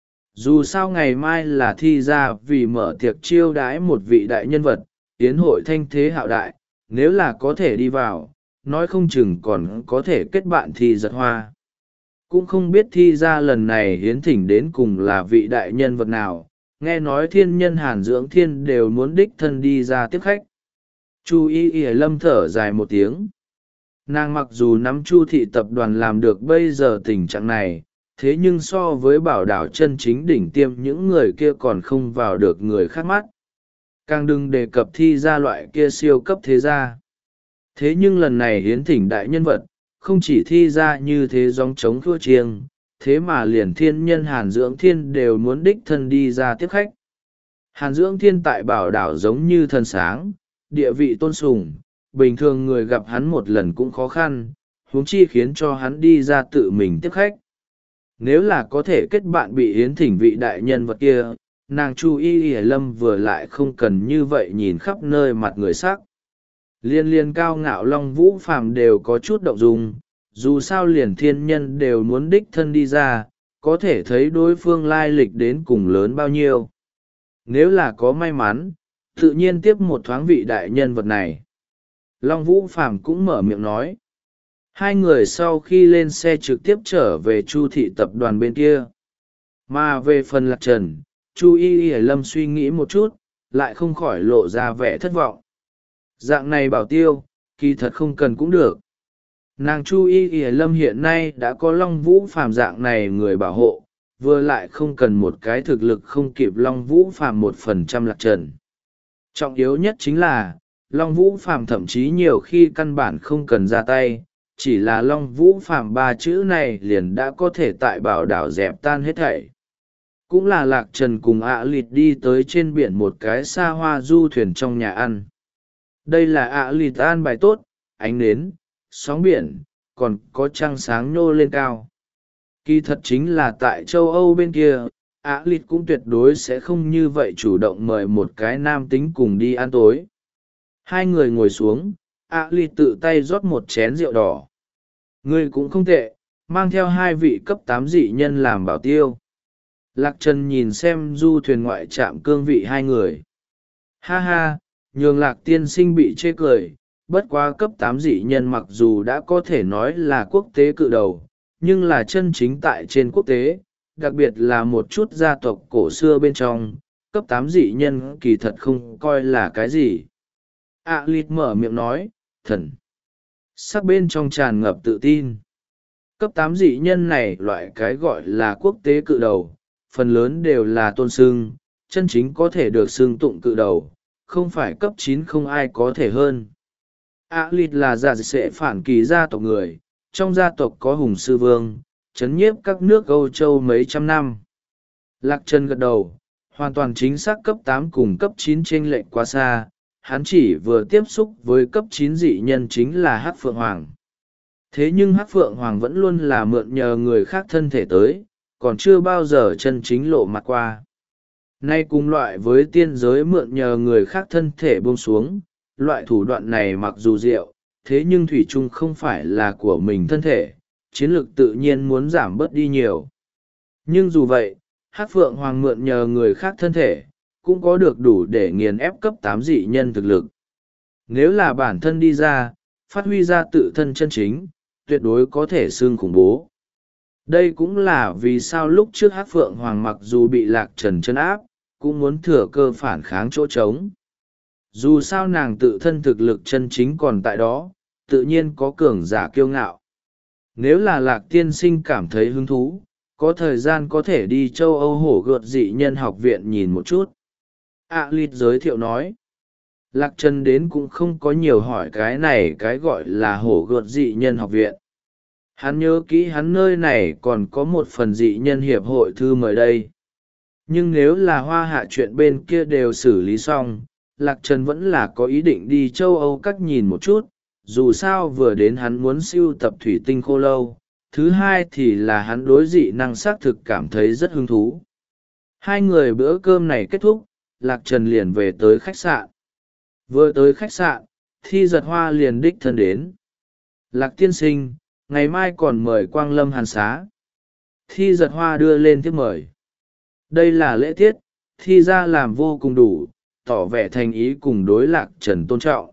[SPEAKER 1] Dù sao ngày mai là thi ra vì mở tiệc chiêu đãi một vị đại nhân vật, yến hội thanh thế hạo đại, nếu là có thể đi vào, nói không chừng còn có thể kết bạn thi giật hoa. Cũng không biết thi ra lần này hiến thỉnh đến cùng là vị đại nhân vật nào, nghe nói thiên nhân hàn dưỡng thiên đều muốn đích thân đi ra tiếp khách. Chu y y lâm thở dài một tiếng. Nàng mặc dù nắm Chu thị tập đoàn làm được bây giờ tình trạng này, thế nhưng so với bảo đảo chân chính đỉnh tiêm những người kia còn không vào được người khác mắt. Càng đừng đề cập thi ra loại kia siêu cấp thế gia. Thế nhưng lần này hiến thỉnh đại nhân vật, không chỉ thi ra như thế gióng trống thua chiêng, thế mà liền thiên nhân Hàn Dưỡng Thiên đều muốn đích thân đi ra tiếp khách. Hàn Dưỡng Thiên tại bảo đảo giống như thần sáng, địa vị tôn sùng, bình thường người gặp hắn một lần cũng khó khăn, huống chi khiến cho hắn đi ra tự mình tiếp khách. Nếu là có thể kết bạn bị hiến thỉnh vị đại nhân vật kia, nàng Chu y y lâm vừa lại không cần như vậy nhìn khắp nơi mặt người sắc. Liên liên cao ngạo Long Vũ Phàm đều có chút động dung, dù sao liền thiên nhân đều muốn đích thân đi ra, có thể thấy đối phương lai lịch đến cùng lớn bao nhiêu. Nếu là có may mắn, tự nhiên tiếp một thoáng vị đại nhân vật này. Long Vũ Phàm cũng mở miệng nói. Hai người sau khi lên xe trực tiếp trở về Chu thị tập đoàn bên kia. Mà về phần Lạc Trần, Chu Y Y Lâm suy nghĩ một chút, lại không khỏi lộ ra vẻ thất vọng. Dạng này bảo tiêu, kỳ thật không cần cũng được. Nàng Chu Y Y Lâm hiện nay đã có Long Vũ Phàm dạng này người bảo hộ, vừa lại không cần một cái thực lực không kịp Long Vũ Phàm một phần trăm Lạc Trần. Trọng yếu nhất chính là, Long Vũ Phàm thậm chí nhiều khi căn bản không cần ra tay, chỉ là Long Vũ Phàm ba chữ này liền đã có thể tại bảo đảo dẹp tan hết thảy. Cũng là Lạc Trần cùng ạ lịt đi tới trên biển một cái xa hoa du thuyền trong nhà ăn. Đây là ạ lịt an bài tốt, ánh nến, sóng biển, còn có trăng sáng nhô lên cao. Kỳ thật chính là tại châu Âu bên kia, ạ lịt cũng tuyệt đối sẽ không như vậy chủ động mời một cái nam tính cùng đi ăn tối. Hai người ngồi xuống, ạ lịt tự tay rót một chén rượu đỏ. Ngươi cũng không tệ, mang theo hai vị cấp tám dị nhân làm bảo tiêu. Lạc Trần nhìn xem du thuyền ngoại trạm cương vị hai người. Ha ha, nhường Lạc tiên sinh bị chê cười, bất quá cấp tám dị nhân mặc dù đã có thể nói là quốc tế cự đầu, nhưng là chân chính tại trên quốc tế, đặc biệt là một chút gia tộc cổ xưa bên trong, cấp tám dị nhân kỳ thật không coi là cái gì. ạ lịt mở miệng nói, thần. Sắc bên trong tràn ngập tự tin. Cấp tám dị nhân này loại cái gọi là quốc tế cự đầu, phần lớn đều là tôn xưng, chân chính có thể được xưng tụng cự đầu, không phải cấp chín không ai có thể hơn. ạ lịt là giả sẽ phản kỳ gia tộc người, trong gia tộc có hùng sư vương, chấn nhiếp các nước Âu Châu mấy trăm năm. Lạc Trần gật đầu, hoàn toàn chính xác cấp tám cùng cấp chín chênh lệch quá xa, hắn chỉ vừa tiếp xúc với cấp chín dị nhân chính là Hắc Phượng Hoàng. Thế nhưng Hắc Phượng Hoàng vẫn luôn là mượn nhờ người khác thân thể tới, còn chưa bao giờ chân chính lộ mặt qua. Nay cùng loại với tiên giới mượn nhờ người khác thân thể buông xuống, loại thủ đoạn này mặc dù diệu, thế nhưng thủy chung không phải là của mình thân thể, chiến lược tự nhiên muốn giảm bớt đi nhiều. Nhưng dù vậy, Hắc Phượng Hoàng mượn nhờ người khác thân thể, cũng có được đủ để nghiền ép cấp tám dị nhân thực lực. Nếu là bản thân đi ra, phát huy ra tự thân chân chính, tuyệt đối có thể xưng khủng bố. Đây cũng là vì sao lúc trước Hắc Phượng Hoàng mặc dù bị Lạc Trần trấn áp, cũng muốn thừa cơ phản kháng chỗ trống. Dù sao nàng tự thân thực lực chân chính còn tại đó, tự nhiên có cường giả kiêu ngạo. Nếu là Lạc tiên sinh cảm thấy hứng thú, có thời gian có thể đi châu Âu hổ gợt dị nhân học viện nhìn một chút. ạ lịt giới thiệu nói. Lạc Trần đến cũng không có nhiều hỏi cái này cái gọi là hổ gợt dị nhân học viện. Hắn nhớ kỹ hắn nơi này còn có một phần dị nhân hiệp hội thư mời đây. Nhưng nếu là hoa hạ chuyện bên kia đều xử lý xong, Lạc Trần vẫn là có ý định đi châu Âu các nhìn một chút, dù sao vừa đến hắn muốn sưu tập thủy tinh khô lâu, thứ hai thì là hắn đối dị năng xác thực cảm thấy rất hứng thú. Hai người bữa cơm này kết thúc, Lạc Trần liền về tới khách sạn. Vừa tới khách sạn, Thi Giật Hoa liền đích thân đến. Lạc tiên sinh, ngày mai còn mời Quang Lâm hàn xá. Thi Giật Hoa đưa lên thiếp mời. Đây là lễ tiết, Thi ra làm vô cùng đủ, tỏ vẻ thành ý cùng đối Lạc Trần tôn trọng.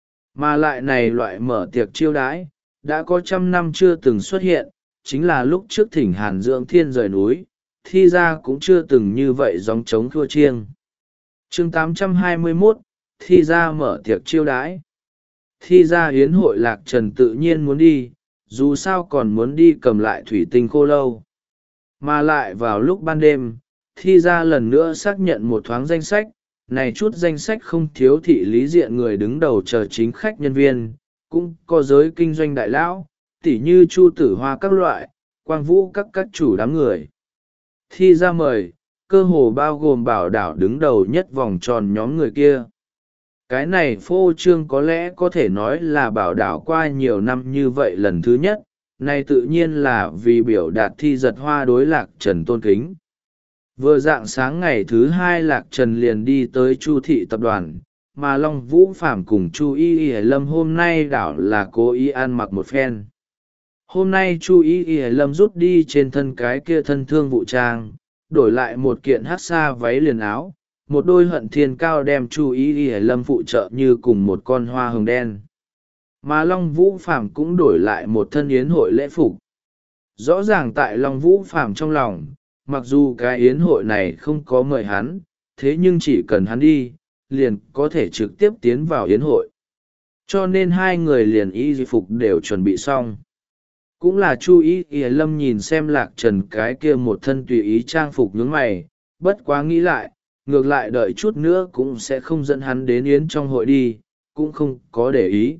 [SPEAKER 1] Mà lại này loại mở tiệc chiêu đãi, đã có trăm năm chưa từng xuất hiện, chính là lúc trước thỉnh Hàn Dưỡng Thiên rời núi, Thi ra cũng chưa từng như vậy gióng trống thua chiêng. chương tám trăm hai mươi mốt, Thi ra mở tiệc chiêu đãi. Thi ra hiến hội Lạc Trần tự nhiên muốn đi, dù sao còn muốn đi cầm lại thủy tinh khô lâu. Mà lại vào lúc ban đêm, Thi ra lần nữa xác nhận một thoáng danh sách, này chút danh sách không thiếu thị lý diện người đứng đầu chờ chính khách nhân viên, cũng có giới kinh doanh đại lão, tỉ như Chu Tử Hoa các loại, Quang Vũ các các chủ đám người. Thi ra mời, cơ hồ bao gồm bảo đảo đứng đầu nhất vòng tròn nhóm người kia. Cái này phô trương có lẽ có thể nói là bảo đảo qua nhiều năm như vậy lần thứ nhất, này tự nhiên là vì biểu đạt Thi Giật Hoa đối Lạc Trần tôn kính. Vừa dạng sáng ngày thứ hai Lạc Trần liền đi tới Chu thị tập đoàn, mà Long Vũ Phàm cùng Chu Y Y Lâm hôm nay đảo là cố ý ăn mặc một phen. hôm nay chu y y lâm rút đi trên thân cái kia thân thương vụ trang, đổi lại một kiện hát xa váy liền áo, một đôi hận thiên cao đem chu y y lâm phụ trợ như cùng một con hoa hồng đen. Mà Long Vũ Phàm cũng đổi lại một thân yến hội lễ phục. Rõ ràng tại Long Vũ Phàm trong lòng, mặc dù cái yến hội này không có mời hắn, thế nhưng chỉ cần hắn đi, liền có thể trực tiếp tiến vào yến hội. Cho nên hai người liền y phục đều chuẩn bị xong. Cũng là chu y y lâm nhìn xem Lạc Trần cái kia một thân tùy ý trang phục nhướng mày, bất quá nghĩ lại, ngược lại đợi chút nữa cũng sẽ không dẫn hắn đến yến trong hội đi, cũng không có để ý.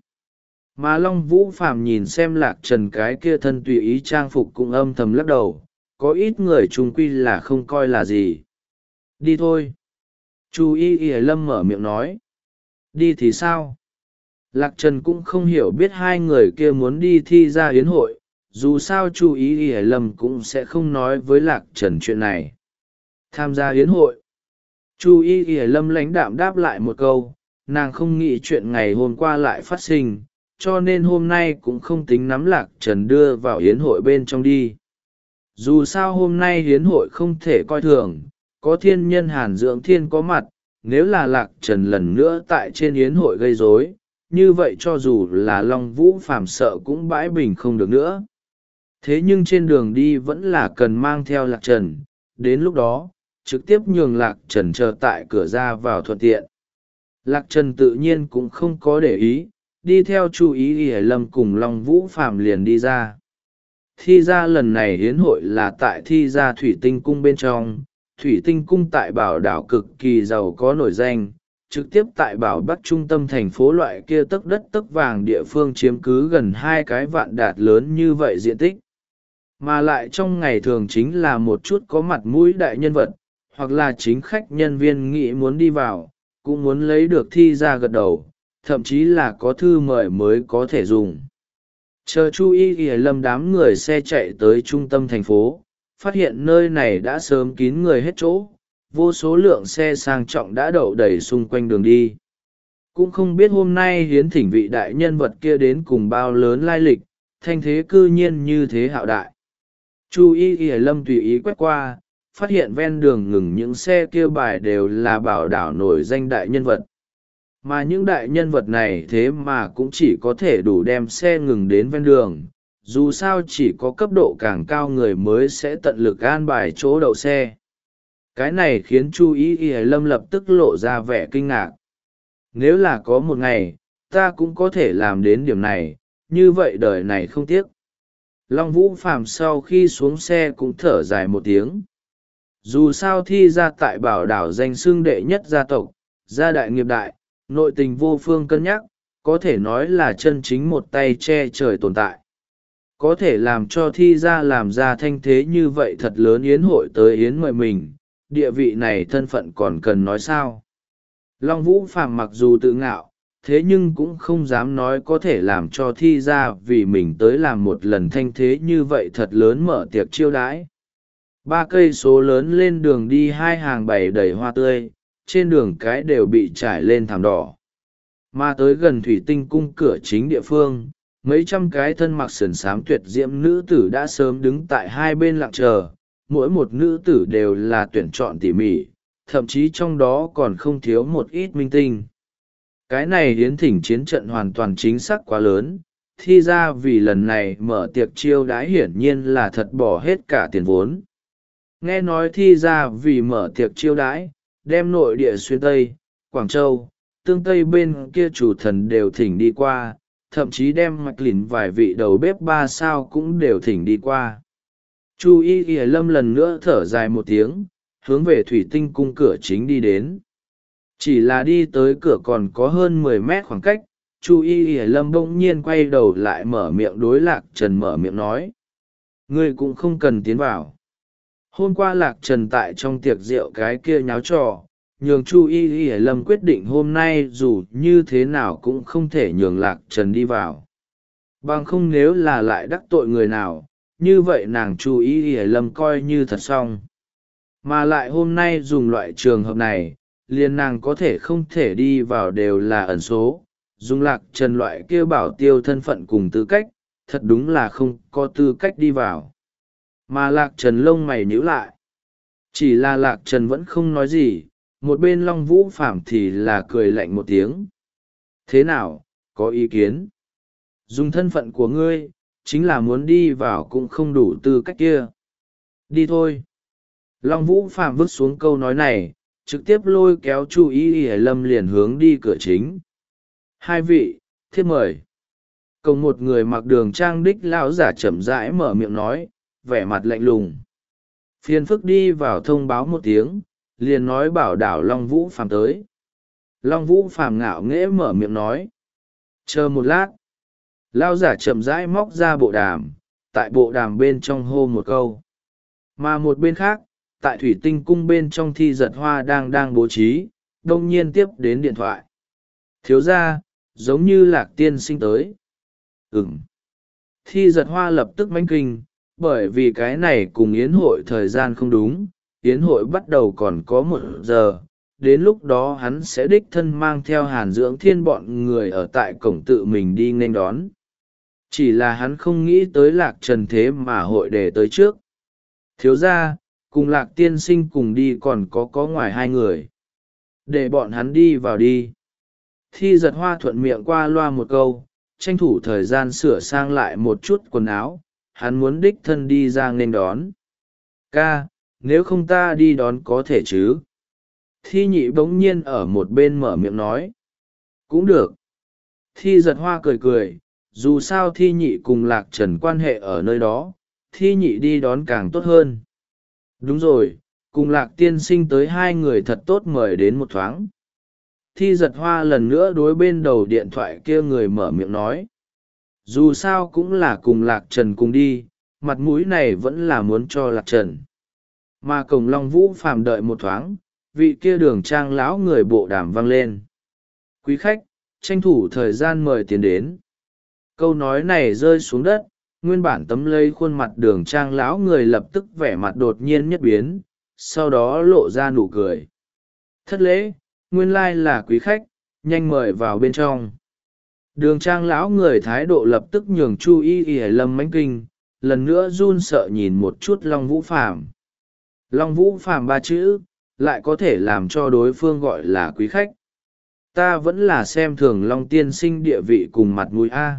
[SPEAKER 1] Mà Long Vũ Phàm nhìn xem Lạc Trần cái kia thân tùy ý trang phục cũng âm thầm lắc đầu, có ít người chung quy là không coi là gì. Đi thôi. Chu y y lâm mở miệng nói. Đi thì sao? Lạc Trần cũng không hiểu biết hai người kia muốn đi thi ra yến hội, dù sao Chu y y lâm cũng sẽ không nói với Lạc Trần chuyện này. Tham gia yến hội. Chu y y lâm lãnh đạm đáp lại một câu, nàng không nghĩ chuyện ngày hôm qua lại phát sinh, cho nên hôm nay cũng không tính nắm Lạc Trần đưa vào yến hội bên trong đi. Dù sao hôm nay yến hội không thể coi thường, có thiên nhân Hàn Dưỡng Thiên có mặt, nếu là Lạc Trần lần nữa tại trên yến hội gây rối, như vậy cho dù là Long Vũ Phàm sợ cũng bãi bình không được nữa. Thế nhưng trên đường đi vẫn là cần mang theo Lạc Trần, đến lúc đó, trực tiếp nhường Lạc Trần chờ tại cửa ra vào thuận tiện. Lạc Trần tự nhiên cũng không có để ý, đi theo chu ý y lâm cùng Long Vũ Phàm liền đi ra. Thi ra lần này hiến hội là tại thi ra thủy tinh cung bên trong. Thủy tinh cung tại Bảo Đảo cực kỳ giàu có nổi danh, trực tiếp tại Bảo Bắc trung tâm thành phố loại kia tấc đất tấc vàng địa phương chiếm cứ gần hai cái vạn đạt lớn như vậy diện tích. Mà lại trong ngày thường chính là một chút có mặt mũi đại nhân vật, hoặc là chính khách nhân viên nghĩ muốn đi vào, cũng muốn lấy được thi ra gật đầu, thậm chí là có thư mời mới có thể dùng. Chờ chu y y lâm đám người xe chạy tới trung tâm thành phố, phát hiện nơi này đã sớm kín người hết chỗ, vô số lượng xe sang trọng đã đậu đầy xung quanh đường đi. Cũng không biết hôm nay hiến thỉnh vị đại nhân vật kia đến cùng bao lớn lai lịch, thanh thế cư nhiên như thế hạo đại. Chu y y lâm tùy ý quét qua, phát hiện ven đường ngừng những xe kia bài đều là Bảo Đảo nổi danh đại nhân vật. Mà những đại nhân vật này thế mà cũng chỉ có thể đủ đem xe ngừng đến ven đường, dù sao chỉ có cấp độ càng cao người mới sẽ tận lực an bài chỗ đậu xe. Cái này khiến chu y y lâm lập tức lộ ra vẻ kinh ngạc. Nếu là có một ngày ta cũng có thể làm đến điểm này, như vậy đời này không tiếc. Long Vũ Phàm sau khi xuống xe cũng thở dài một tiếng. Dù sao thi ra tại Bảo Đảo danh xưng đệ nhất gia tộc, gia đại nghiệp đại, nội tình vô phương cân nhắc, có thể nói là chân chính một tay che trời tồn tại. Có thể làm cho thi ra làm ra thanh thế như vậy thật lớn yến hội tới yến mời mình, địa vị này thân phận còn cần nói sao. Long Vũ Phàm mặc dù tự ngạo, thế nhưng cũng không dám nói có thể làm cho thi ra vì mình tới làm một lần thanh thế như vậy thật lớn mở tiệc chiêu đãi. Ba cây số lớn lên đường đi hai hàng bày đầy hoa tươi, trên đường cái đều bị trải lên thảm đỏ. Mà tới gần thủy tinh cung cửa chính địa phương, mấy trăm cái thân mặc sườn xám tuyệt diễm nữ tử đã sớm đứng tại hai bên lặng chờ, mỗi một nữ tử đều là tuyển chọn tỉ mỉ, thậm chí trong đó còn không thiếu một ít minh tinh. Cái này hiến thỉnh chiến trận hoàn toàn chính xác quá lớn, thi ra vì lần này mở tiệc chiêu đãi hiển nhiên là thật bỏ hết cả tiền vốn. Nghe nói thi ra vì mở tiệc chiêu đãi, đem nội địa xuyên Tây, Quảng Châu, tương Tây bên kia chủ thần đều thỉnh đi qua, thậm chí đem mạch lìn vài vị đầu bếp ba sao cũng đều thỉnh đi qua. Chu y y lâm lần nữa thở dài một tiếng, hướng về thủy tinh cung cửa chính đi đến. Chỉ là đi tới cửa còn có hơn mười mét khoảng cách, chu y y lâm bỗng nhiên quay đầu lại mở miệng đối Lạc Trần mở miệng nói. Ngươi cũng không cần tiến vào. Hôm qua Lạc Trần tại trong tiệc rượu cái kia nháo trò, nhường chu y y lâm quyết định hôm nay dù như thế nào cũng không thể nhường Lạc Trần đi vào. Bằng không nếu là lại đắc tội người nào, như vậy nàng chu y y lâm coi như thật xong. Mà lại hôm nay dùng loại trường hợp này, liền nàng có thể không thể đi vào đều là ẩn số, dùng Lạc Trần loại kia bảo tiêu thân phận cùng tư cách, thật đúng là không có tư cách đi vào. Mà Lạc Trần lông mày nhíu lại. Chỉ là Lạc Trần vẫn không nói gì, một bên Long Vũ Phàm thì là cười lạnh một tiếng. Thế nào, có ý kiến? Dùng thân phận của ngươi, chính là muốn đi vào cũng không đủ tư cách kia. Đi thôi. Long Vũ Phàm vứt xuống câu nói này, trực tiếp lôi kéo Chu Y Y Lâm liền hướng đi cửa chính. Hai vị, thiếp mời. Cộng một người mặc đường trang đích lão giả chậm rãi mở miệng nói, vẻ mặt lạnh lùng. Phiền phức đi vào thông báo một tiếng, liền nói bảo đảo Long Vũ Phàm tới. Long Vũ Phàm ngạo nghễ mở miệng nói. Chờ một lát. Lão giả chậm rãi móc ra bộ đàm, tại bộ đàm bên trong hô một câu. Mà một bên khác, tại thủy tinh cung bên trong Thi Giật Hoa đang đang bố trí, đông nhiên tiếp đến điện thoại. Thiếu ra, giống như Lạc tiên sinh tới. Ừm. Thi Giật Hoa lập tức mánh kinh, bởi vì cái này cùng yến hội thời gian không đúng, yến hội bắt đầu còn có một giờ, đến lúc đó hắn sẽ đích thân mang theo Hàn Dưỡng Thiên bọn người ở tại cổng tự mình đi nên đón. Chỉ là hắn không nghĩ tới Lạc Trần thế mà hội để tới trước. Thiếu ra, cùng Lạc tiên sinh cùng đi còn có có ngoài hai người. Để bọn hắn đi vào đi. Thi Giật Hoa thuận miệng qua loa một câu, tranh thủ thời gian sửa sang lại một chút quần áo, hắn muốn đích thân đi ra nên đón. Ca, nếu không ta đi đón có thể chứ? Thi nhị bỗng nhiên ở một bên mở miệng nói. Cũng được. Thi Giật Hoa cười cười, dù sao Thi nhị cùng Lạc Trần quan hệ ở nơi đó, Thi nhị đi đón càng tốt hơn. Đúng rồi, cùng Lạc tiên sinh tới hai người thật tốt mời đến một thoáng. Thi Giật Hoa lần nữa đối bên đầu điện thoại kia người mở miệng nói. Dù sao cũng là cùng Lạc Trần cùng đi, mặt mũi này vẫn là muốn cho Lạc Trần. Mà cổng Long Vũ Phàm đợi một thoáng, vị kia đường trang lão người bộ đàm vang lên. Quý khách, tranh thủ thời gian mời tiền đến. Câu nói này rơi xuống đất, nguyên bản tấm lây khuôn mặt đường trang lão người lập tức vẻ mặt đột nhiên nhất biến, sau đó lộ ra nụ cười. Thất lễ, nguyên lai là quý khách, nhanh mời vào bên trong. Đường trang lão người thái độ lập tức nhường Chu Y Y Lâm mãnh kinh, lần nữa run sợ nhìn một chút Long Vũ Phàm. Long Vũ Phàm ba chữ, lại có thể làm cho đối phương gọi là quý khách. Ta vẫn là xem thường Long tiên sinh địa vị cùng mặt mũi a.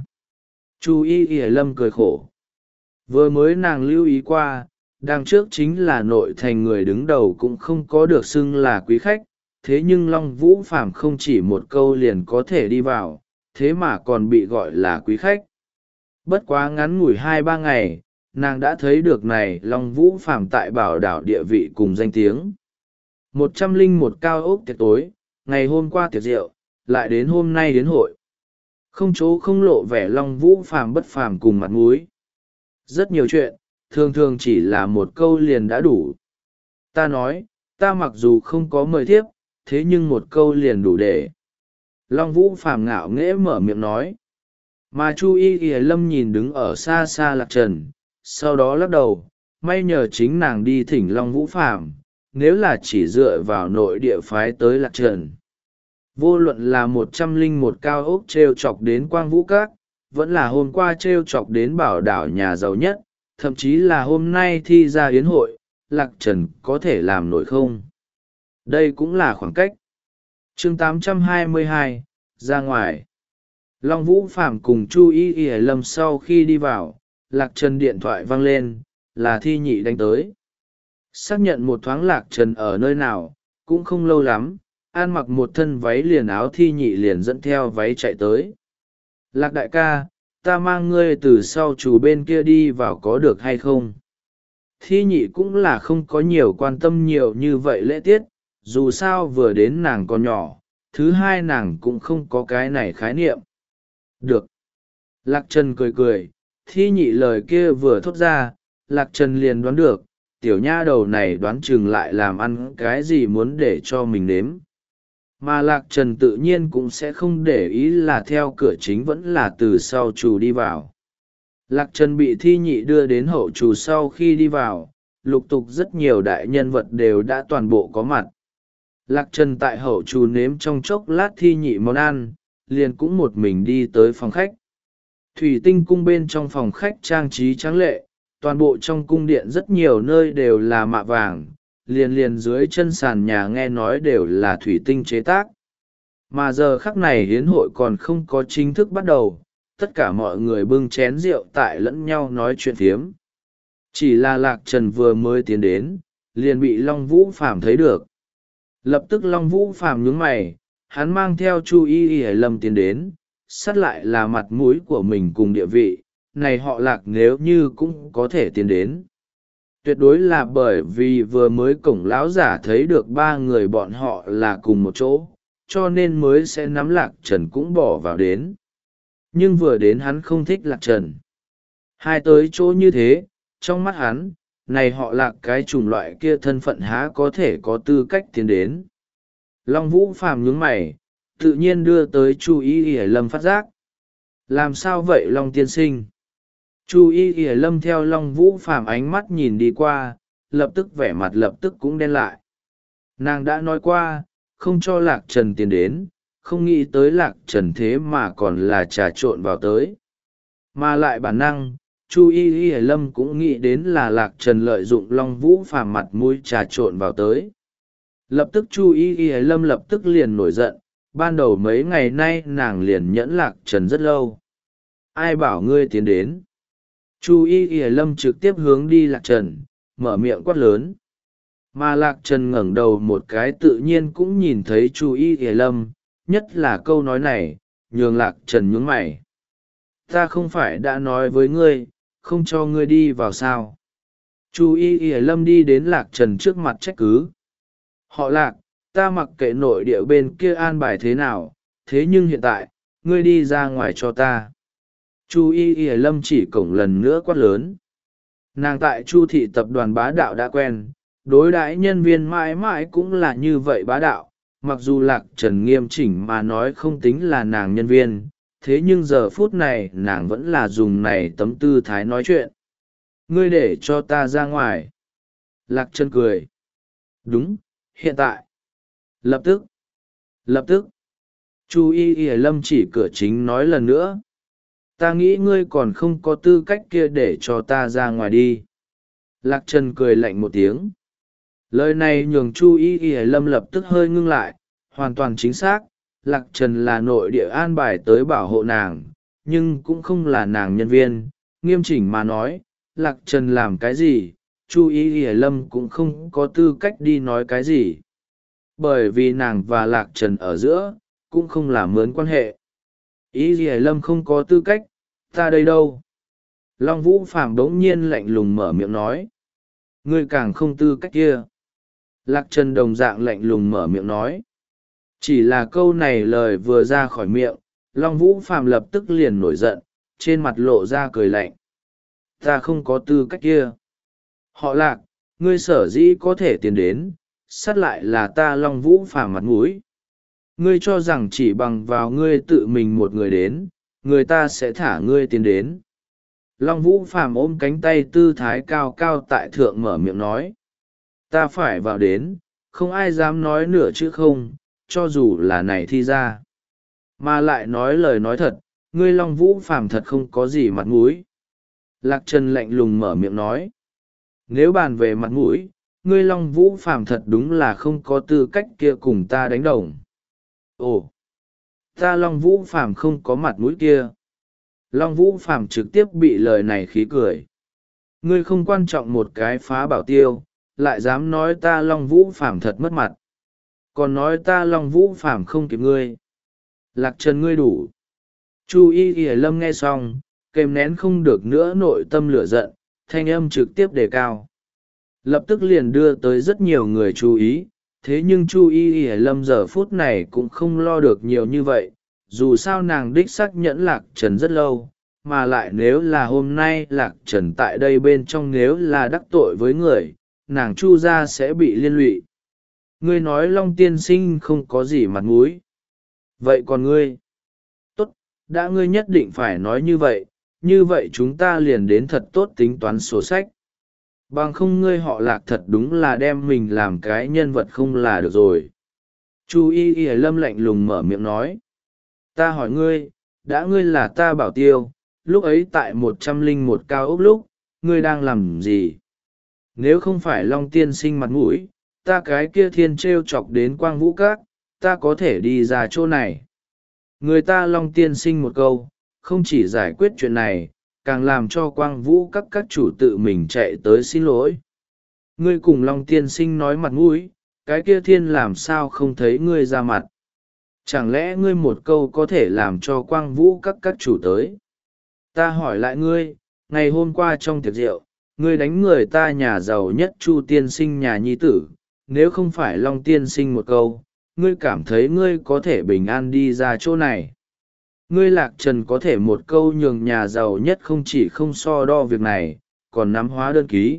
[SPEAKER 1] Chu Y Y Lâm cười khổ. Vừa mới nàng lưu ý qua, đằng trước chính là nội thành người đứng đầu cũng không có được xưng là quý khách, thế nhưng Long Vũ Phàm không chỉ một câu liền có thể đi vào, thế mà còn bị gọi là quý khách. Bất quá ngắn ngủi hai ba ngày, nàng đã thấy được này Long Vũ Phàm tại bảo đảo địa vị cùng danh tiếng. Một trăm linh một cao ốc tiệc tối, ngày hôm qua tiệc rượu, lại đến hôm nay đến hội. Không chỗ không lộ vẻ Long Vũ Phàm bất phàm cùng mặt mũi. Rất nhiều chuyện, thường thường chỉ là một câu liền đã đủ. Ta nói, ta mặc dù không có mời thiếp, thế nhưng một câu liền đủ để. Long Vũ Phàm ngạo nghễ mở miệng nói. Mà Chu Y Y Lâm nhìn đứng ở xa xa Lạc Trần, sau đó lắc đầu, may nhờ chính nàng đi thỉnh Long Vũ Phàm, nếu là chỉ dựa vào nội địa phái tới Lạc Trần. Vô luận là một trăm linh một cao ốc treo chọc đến Quang Vũ Các, vẫn là hôm qua treo chọc đến bảo đảo nhà giàu nhất, thậm chí là hôm nay thi ra yến hội, Lạc Trần có thể làm nổi không? Đây cũng là khoảng cách. Chương tám trăm hai mươi hai, ra ngoài. Long Vũ Phàm cùng Chu Y Y Lâm sau khi đi vào, Lạc Trần điện thoại vang lên, là Thi nhị đánh tới. Xác nhận một thoáng Lạc Trần ở nơi nào, cũng không lâu lắm, an mặc một thân váy liền áo Thi nhị liền dẫn theo váy chạy tới. Lạc đại ca, ta mang ngươi từ sau chủ bên kia đi vào có được hay không? Thi nhị cũng là không có nhiều quan tâm nhiều như vậy lễ tiết, dù sao vừa đến nàng còn nhỏ, thứ hai nàng cũng không có cái này khái niệm. Được. Lạc Trần cười cười, Thi nhị lời kia vừa thốt ra, Lạc Trần liền đoán được, tiểu nha đầu này đoán chừng lại làm ăn cái gì muốn để cho mình nếm. Mà Lạc Trần tự nhiên cũng sẽ không để ý là theo cửa chính vẫn là từ sau chủ đi vào. Lạc Trần bị Thi nhị đưa đến hậu chủ sau khi đi vào, lục tục rất nhiều đại nhân vật đều đã toàn bộ có mặt. Lạc Trần tại hậu chủ nếm trong chốc lát Thi nhị món ăn, liền cũng một mình đi tới phòng khách. Thủy tinh cung bên trong phòng khách trang trí tráng lệ, toàn bộ trong cung điện rất nhiều nơi đều là mạ vàng, liền liền dưới chân sàn nhà nghe nói đều là thủy tinh chế tác. Mà giờ khắc này hiến hội còn không có chính thức bắt đầu, tất cả mọi người bưng chén rượu tại lẫn nhau nói chuyện phiếm. Chỉ là Lạc Trần vừa mới tiến đến, liền bị Long Vũ Phàm thấy được. Lập tức Long Vũ Phàm nhướng mày, hắn mang theo Chu Y Y Lâm tiến đến, sát lại là mặt mũi của mình cùng địa vị, này họ Lạc nếu như cũng có thể tiến đến. Tuyệt đối là bởi vì vừa mới cổng lão giả thấy được ba người bọn họ là cùng một chỗ, cho nên mới sẽ nắm Lạc Trần cũng bỏ vào đến. Nhưng vừa đến hắn không thích Lạc Trần. Hai tới chỗ như thế, trong mắt hắn, này họ Lạc cái chủng loại kia thân phận há có thể có tư cách tiến đến. Long Vũ Phàm nhướng mày, tự nhiên đưa tới Chu Y Y Lâm phát giác. Làm sao vậy Long tiên sinh? Chu Y Y Lâm theo Long Vũ Phàm ánh mắt nhìn đi qua, lập tức vẻ mặt lập tức cũng đen lại. Nàng đã nói qua, không cho Lạc Trần tiến đến, không nghĩ tới Lạc Trần thế mà còn là trà trộn vào tới. Mà lại bản năng, Chu Y Y Lâm cũng nghĩ đến là Lạc Trần lợi dụng Long Vũ Phàm mặt mũi trà trộn vào tới. Lập tức Chu Y Y Lâm lập tức liền nổi giận, ban đầu mấy ngày nay nàng liền nhẫn Lạc Trần rất lâu. Ai bảo ngươi tiến đến? Chu Y Y Lâm trực tiếp hướng đi Lạc Trần, mở miệng quát lớn. Mà Lạc Trần ngẩng đầu một cái tự nhiên cũng nhìn thấy Chu Y Y Lâm, nhất là câu nói này, nhường Lạc Trần nhướng mày. Ta không phải đã nói với ngươi, không cho ngươi đi vào sao? Chu Y Y Lâm đi đến Lạc Trần trước mặt trách cứ. Họ Lạc, ta mặc kệ nội địa bên kia an bài thế nào, thế nhưng hiện tại, ngươi đi ra ngoài cho ta. Chu Y Y Lâm chỉ cổng lần nữa quát lớn. Nàng tại Chu thị tập đoàn bá đạo đã quen, đối đãi nhân viên mãi mãi cũng là như vậy bá đạo, mặc dù Lạc Trần nghiêm chỉnh mà nói không tính là nàng nhân viên, thế nhưng giờ phút này nàng vẫn là dùng này tấm tư thái nói chuyện. Ngươi để cho ta ra ngoài. Lạc Trần cười. Đúng, hiện tại. Lập tức. Lập tức. Chu Y Y Lâm chỉ cửa chính nói lần nữa. Ta nghĩ ngươi còn không có tư cách kia để cho ta ra ngoài đi. Lạc Trần cười lạnh một tiếng. Lời này nhường Chu Y Y Lâm lập tức hơi ngưng lại, hoàn toàn chính xác, Lạc Trần là nội địa an bài tới bảo hộ nàng, nhưng cũng không là nàng nhân viên, nghiêm chỉnh mà nói, Lạc Trần làm cái gì, Chu Y Y Lâm cũng không có tư cách đi nói cái gì. Bởi vì nàng và Lạc Trần ở giữa, cũng không là mướn quan hệ. Y Y Lâm không có tư cách, ta đây đâu? Long Vũ Phàm đống nhiên lạnh lùng mở miệng nói. Ngươi càng không tư cách kia. Lạc Trần đồng dạng lạnh lùng mở miệng nói. Chỉ là câu này lời vừa ra khỏi miệng, Long Vũ Phàm lập tức liền nổi giận, trên mặt lộ ra cười lạnh. Ta không có tư cách kia. Họ Lạc, ngươi sở dĩ có thể tiến đến, sát lại là ta Long Vũ Phàm mặt mũi. Ngươi cho rằng chỉ bằng vào ngươi tự mình một người đến, người ta sẽ thả ngươi tiến đến. Long Vũ Phàm ôm cánh tay tư thái cao cao tại thượng mở miệng nói. Ta phải vào đến, không ai dám nói nửa chữ không, cho dù là này thi ra. Mà lại nói lời nói thật, ngươi Long Vũ Phàm thật không có gì mặt mũi. Lạc Trần lạnh lùng mở miệng nói. Nếu bàn về mặt mũi, ngươi Long Vũ Phàm thật đúng là không có tư cách kia cùng ta đánh đồng. Ồ, ta Long Vũ Phàm không có mặt mũi kia. Long Vũ Phàm trực tiếp bị lời này khí cười. Ngươi không quan trọng một cái phá bảo tiêu, lại dám nói ta Long Vũ Phàm thật mất mặt. Còn nói ta Long Vũ Phàm không kịp ngươi. Lạc Trần ngươi đủ. Chu Y Y Lâm nghe xong, kềm nén không được nữa nội tâm lửa giận, thanh âm trực tiếp đề cao. Lập tức liền đưa tới rất nhiều người chú ý, thế nhưng Chu Y Y Lâm giờ phút này cũng không lo được nhiều như vậy, dù sao nàng đích xác nhẫn Lạc Trần rất lâu, mà lại nếu là hôm nay Lạc Trần tại đây bên trong nếu là đắc tội với người, nàng Chu gia sẽ bị liên lụy. Ngươi nói Long tiên sinh không có gì mặt mũi. Vậy còn ngươi? Tốt, đã ngươi nhất định phải nói như vậy, như vậy chúng ta liền đến thật tốt tính toán sổ sách. Bằng không ngươi họ Lạc thật đúng là đem mình làm cái nhân vật không là được rồi. Chu Y Y Lâm lạnh lùng mở miệng nói. Ta hỏi ngươi, đã ngươi là ta bảo tiêu, lúc ấy tại một trăm linh một cao ốc lúc ngươi đang làm gì? Nếu không phải Long tiên sinh mặt mũi, ta cái kia thiên t r e o chọc đến Quang Vũ Các, ta có thể đi ra chỗ này. Người ta Long tiên sinh một câu, không chỉ giải quyết chuyện này, càng làm cho Quang Vũ Các các chủ tự mình chạy tới xin lỗi. Ngươi cùng Long tiên sinh nói mặt mũi, cái kia thiên làm sao không thấy ngươi ra mặt? Chẳng lẽ ngươi một câu có thể làm cho Quang Vũ Các các chủ tới? Ta hỏi lại ngươi, ngày hôm qua trong tiệc rượu, ngươi đánh người ta nhà giàu nhất Chu tiên sinh nhà nhi tử, nếu không phải Long tiên sinh một câu, ngươi cảm thấy ngươi có thể bình an đi ra chỗ này? Ngươi Lạc Trần có thể một câu nhường nhà giàu nhất không chỉ không so đo việc này, còn nắm hóa đơn ký.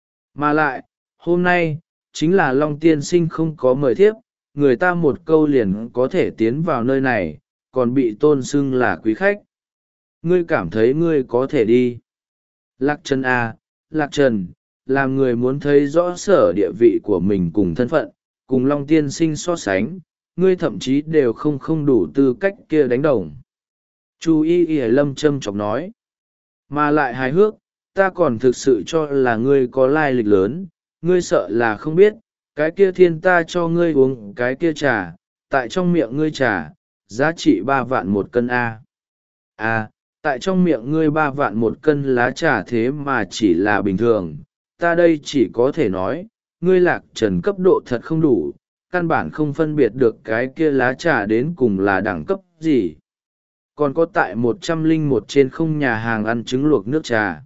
[SPEAKER 1] Mà lại, hôm nay, chính là Long tiên sinh không có mời thiếp, người ta một câu liền có thể tiến vào nơi này, còn bị tôn xưng là quý khách. Ngươi cảm thấy ngươi có thể đi? Lạc Trần à, Lạc Trần, làm người muốn thấy rõ sở địa vị của mình cùng thân phận, cùng Long tiên sinh so sánh, ngươi thậm chí đều không không đủ tư cách kia đánh đồng. Chu Y Y Lâm châm chọc nói. Mà lại hài hước, ta còn thực sự cho là ngươi có lai lịch lớn, ngươi sợ là không biết, cái kia thiên ta cho ngươi uống cái kia trà, tại trong miệng ngươi trà, giá trị ba vạn một cân A. À, tại trong miệng ngươi ba vạn một cân lá trà thế mà chỉ là bình thường, ta đây chỉ có thể nói, ngươi Lạc Trần cấp độ thật không đủ, căn bản không phân biệt được cái kia lá trà đến cùng là đẳng cấp gì. Còn có tại một trăm linh một trên không nhà hàng ăn trứng luộc nước trà.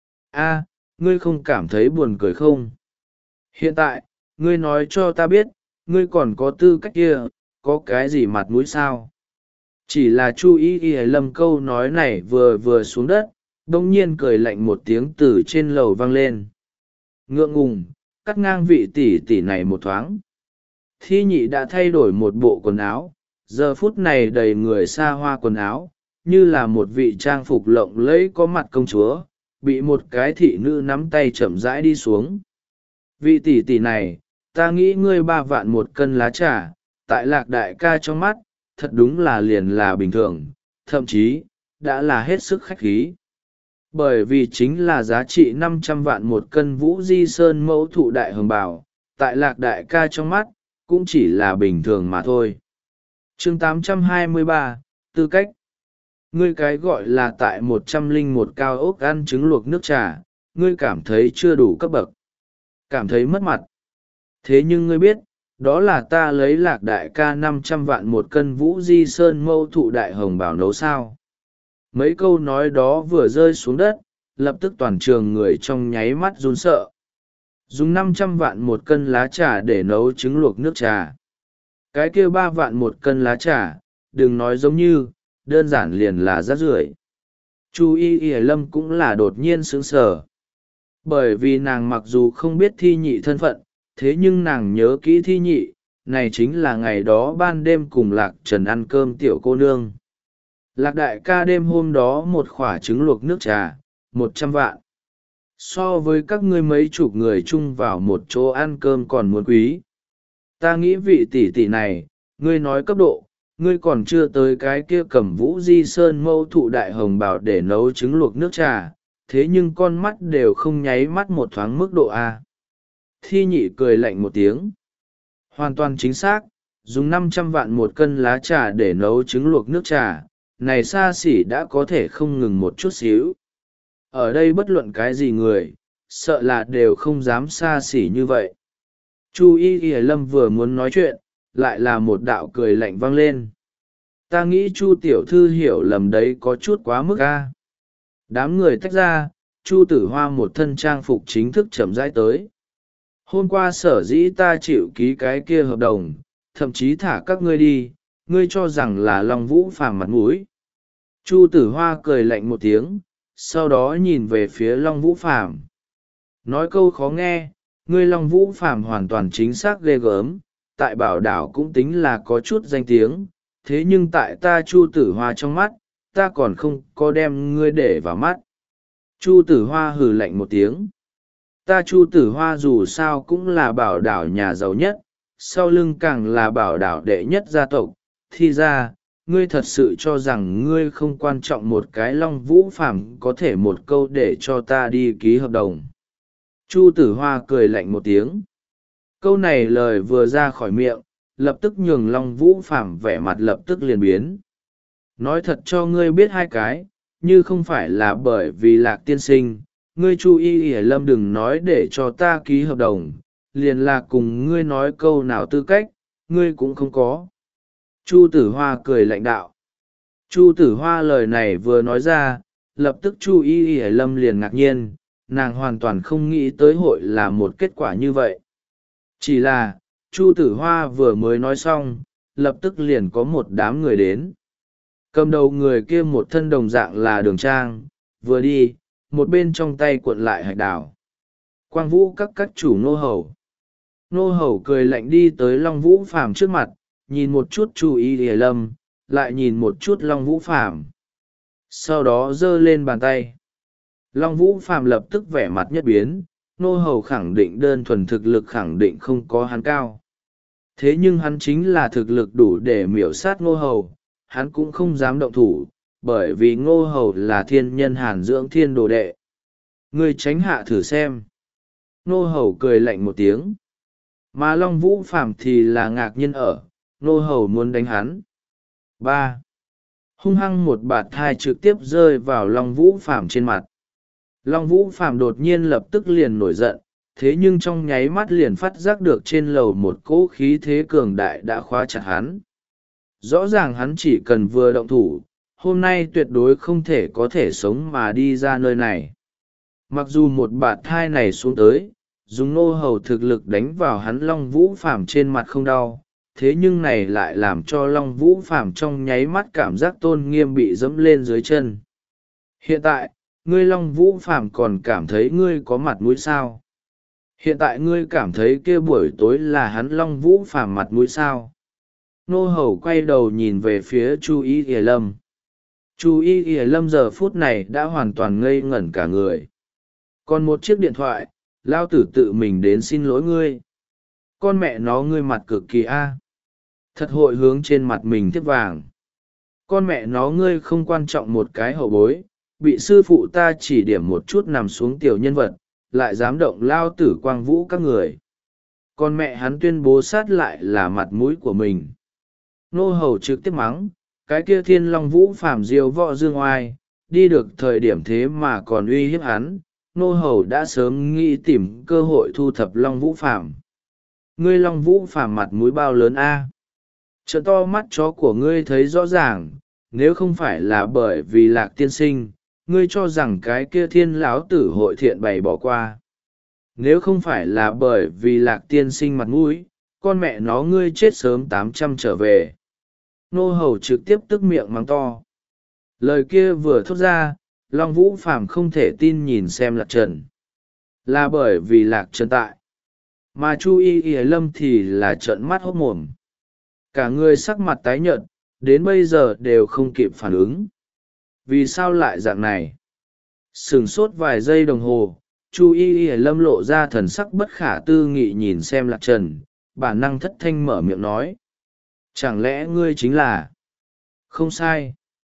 [SPEAKER 1] A, ngươi không cảm thấy buồn cười không? Hiện tại, ngươi nói cho ta biết, ngươi còn có tư cách kia, có cái gì mặt mũi sao? Chỉ là Chu Y Y Lâm câu nói này vừa vừa xuống đất, đông nhiên cười lạnh một tiếng từ trên lầu vang lên. Ngượng ngùng, cắt ngang vị tỷ tỷ này một thoáng. Thi nhị đã thay đổi một bộ quần áo, giờ phút này đầy người xa hoa quần áo, như là một vị trang phục lộng lẫy có mặt công chúa, bị một cái thị nữ nắm tay chậm rãi đi xuống. Vị tỷ tỷ này, ta nghĩ ngươi ba vạn một cân lá trà, tại Lạc đại ca trong mắt, thật đúng là liền là bình thường, thậm chí, đã là hết sức khách khí. Bởi vì chính là giá trị năm trăm vạn một cân Vũ Di Sơn mẫu thụ đại hồng bào, tại Lạc đại ca trong mắt, cũng chỉ là bình thường mà thôi. Chương tám trăm hai mươi ba, tư cách. Ngươi cái gọi là tại một trăm linh một cao ốc ăn trứng luộc nước trà, ngươi cảm thấy chưa đủ cấp bậc, cảm thấy mất mặt. Thế nhưng ngươi biết, đó là ta lấy Lạc đại ca năm trăm vạn một cân Vũ Di Sơn mâu thụ đại hồng bảo nấu sao? Mấy câu nói đó vừa rơi xuống đất, lập tức toàn trường người trong nháy mắt run sợ. Dùng năm trăm vạn một cân lá trà để nấu trứng luộc nước trà. Cái kia ba vạn một cân lá trà, đừng nói giống như, đơn giản liền là rác rưởi. Chu Y Y Lâm cũng là đột nhiên sững sờ. Bởi vì nàng mặc dù không biết Thi Nhị thân phận, thế nhưng nàng nhớ kỹ Thi Nhị, này chính là ngày đó ban đêm cùng Lạc Trần ăn cơm tiểu cô nương. Lạc đại ca đêm hôm đó một khỏa trứng luộc nước trà, một trăm vạn. So với các ngươi mấy chục người chung vào một chỗ ăn cơm còn muốn quý. Ta nghĩ vị tỷ tỷ này, ngươi nói cấp độ, ngươi còn chưa tới cái kia cầm Vũ Di Sơn mâu thụ đại hồng bào để nấu trứng luộc nước trà, thế nhưng con mắt đều không nháy mắt một thoáng mức độ A. Thi Nhị cười lạnh một tiếng. Hoàn toàn chính xác, dùng năm trăm vạn một cân lá trà để nấu trứng luộc nước trà, này xa xỉ đã có thể không ngừng một chút xíu. Ở đây bất luận cái gì người, sợ là đều không dám xa xỉ như vậy. Chu Y Y Lâm vừa muốn nói chuyện, lại là một đạo cười lạnh vang lên. Ta nghĩ Chu tiểu thư hiểu lầm đấy có chút quá mức a. Đám người tách ra, Chu Tử Hoa một thân trang phục chính thức chậm rãi tới. Hôm qua sở dĩ ta chịu ký cái kia hợp đồng, thậm chí thả các ngươi đi, ngươi cho rằng là Long Vũ Phàm mặt mũi. Chu Tử Hoa cười lạnh một tiếng, sau đó nhìn về phía Long Vũ Phàm. Nói câu khó nghe, ngươi Long Vũ Phàm hoàn toàn chính xác ghê gớm, tại Bảo Đảo cũng tính là có chút danh tiếng, thế nhưng tại ta Chu Tử Hoa trong mắt, ta còn không có đem ngươi để vào mắt. Chu Tử Hoa hừ lạnh một tiếng. Ta Chu Tử Hoa dù sao cũng là Bảo Đảo nhà giàu nhất, sau lưng càng là Bảo Đảo đệ nhất gia tộc, thì ra, ngươi thật sự cho rằng ngươi không quan trọng một cái Long Vũ Phàm có thể một câu để cho ta đi ký hợp đồng? Chu Tử Hoa cười lạnh một tiếng. Câu này lời vừa ra khỏi miệng, lập tức nhường Long Vũ Phàm vẻ mặt lập tức liền biến. Nói thật cho ngươi biết hai cái, như không phải là bởi vì Lạc tiên sinh, ngươi Chu Y Y Lâm đừng nói để cho ta ký hợp đồng, liền là cùng ngươi nói câu nào tư cách, ngươi cũng không có. Chu Tử Hoa cười lạnh đạo. Chu Tử Hoa lời này vừa nói ra, lập tức Chu Y Y Lâm liền ngạc nhiên, nàng hoàn toàn không nghĩ tới hội là một kết quả như vậy. Chỉ là, Chu Tử Hoa vừa mới nói xong, lập tức liền có một đám người đến. Cầm đầu người kia một thân đồng dạng là Đường Trang, vừa đi, một bên trong tay cuộn lại hạch đào. Quang Vũ các các chủ nô hầu. Nô hầu cười lạnh đi tới Long Vũ Phàm trước mặt, nhìn một chút Chu Y Y Lâm, lại nhìn một chút Long Vũ Phàm. Sau đó giơ lên bàn tay. Long Vũ Phàm lập tức vẻ mặt nhất biến, nô hầu khẳng định đơn thuần thực lực khẳng định không có hắn cao. Thế nhưng hắn chính là thực lực đủ để miểu sát nô hầu, hắn cũng không dám động thủ, bởi vì ngô hầu là thiên nhân hàn dưỡng thiên đồ đệ. Ngươi tránh hạ thử xem. Nô hầu cười lạnh một tiếng. Mà Long Vũ Phàm thì là ngạc nhiên ở, nô hầu muốn đánh hắn. ba. Hung hăng một bạt thai trực tiếp rơi vào Long Vũ Phàm trên mặt. Long Vũ Phàm đột nhiên lập tức liền nổi giận, thế nhưng trong nháy mắt liền phát giác được trên lầu một cỗ khí thế cường đại đã khóa chặt hắn. Rõ ràng hắn chỉ cần vừa động thủ, hôm nay tuyệt đối không thể có thể sống mà đi ra nơi này. Mặc dù một bạt thai này xuống tới, dùng nô hầu thực lực đánh vào hắn Long Vũ Phàm trên mặt không đau, thế nhưng này lại làm cho Long Vũ Phàm trong nháy mắt cảm giác tôn nghiêm bị dẫm lên dưới chân. Hiện tại, ngươi Long Vũ Phàm còn cảm thấy ngươi có mặt mũi sao? Hiện tại ngươi cảm thấy kia buổi tối là hắn Long Vũ Phàm mặt mũi sao? Nô hầu quay đầu nhìn về phía Chu Y Y Lâm. Chu Y Y Lâm giờ phút này đã hoàn toàn ngây ngẩn cả người. Còn một chiếc điện thoại, lao tử tự mình đến xin lỗi ngươi. Con mẹ nó ngươi mặt cực kỳ a, thật hội hướng trên mặt mình tiếp vàng. Con mẹ nó ngươi không quan trọng một cái hậu bối, bị sư phụ ta chỉ điểm một chút nằm xuống tiểu nhân vật, lại dám động lao tử quang vũ các người. Con mẹ hắn tuyên bố sát lại là mặt mũi của mình. Nô hầu trực tiếp mắng, cái kia Thiên Long Vũ Phàm diêu võ dương oai, đi được thời điểm thế mà còn uy hiếp hắn. Nô hầu đã sớm nghĩ tìm cơ hội thu thập Long Vũ Phàm. Ngươi Long Vũ Phàm mặt mũi bao lớn a? Trợ to mắt chó của ngươi thấy rõ ràng, nếu không phải là bởi vì Lạc tiên sinh, ngươi cho rằng cái kia thiên lão tử hội thiện bày bỏ qua. Nếu không phải là bởi vì Lạc tiên sinh mặt mũi, con mẹ nó ngươi chết sớm tám trăm trở về. Nô hầu trực tiếp tức miệng mắng to. Lời kia vừa thốt ra, Long Vũ Phàm không thể tin nhìn xem Lạc Trần. Là bởi vì Lạc Trần tại. Mà Chu Y Y Lâm thì là trợn mắt hốt mồm. Cả người sắc mặt tái nhợt, đến bây giờ đều không kịp phản ứng. Vì sao lại dạng này? Sửng sốt vài giây đồng hồ, Chu Y Y Lâm lộ ra thần sắc bất khả tư nghị nhìn xem Lạc Trần, bản năng thất thanh mở miệng nói. Chẳng lẽ ngươi chính là... Không sai.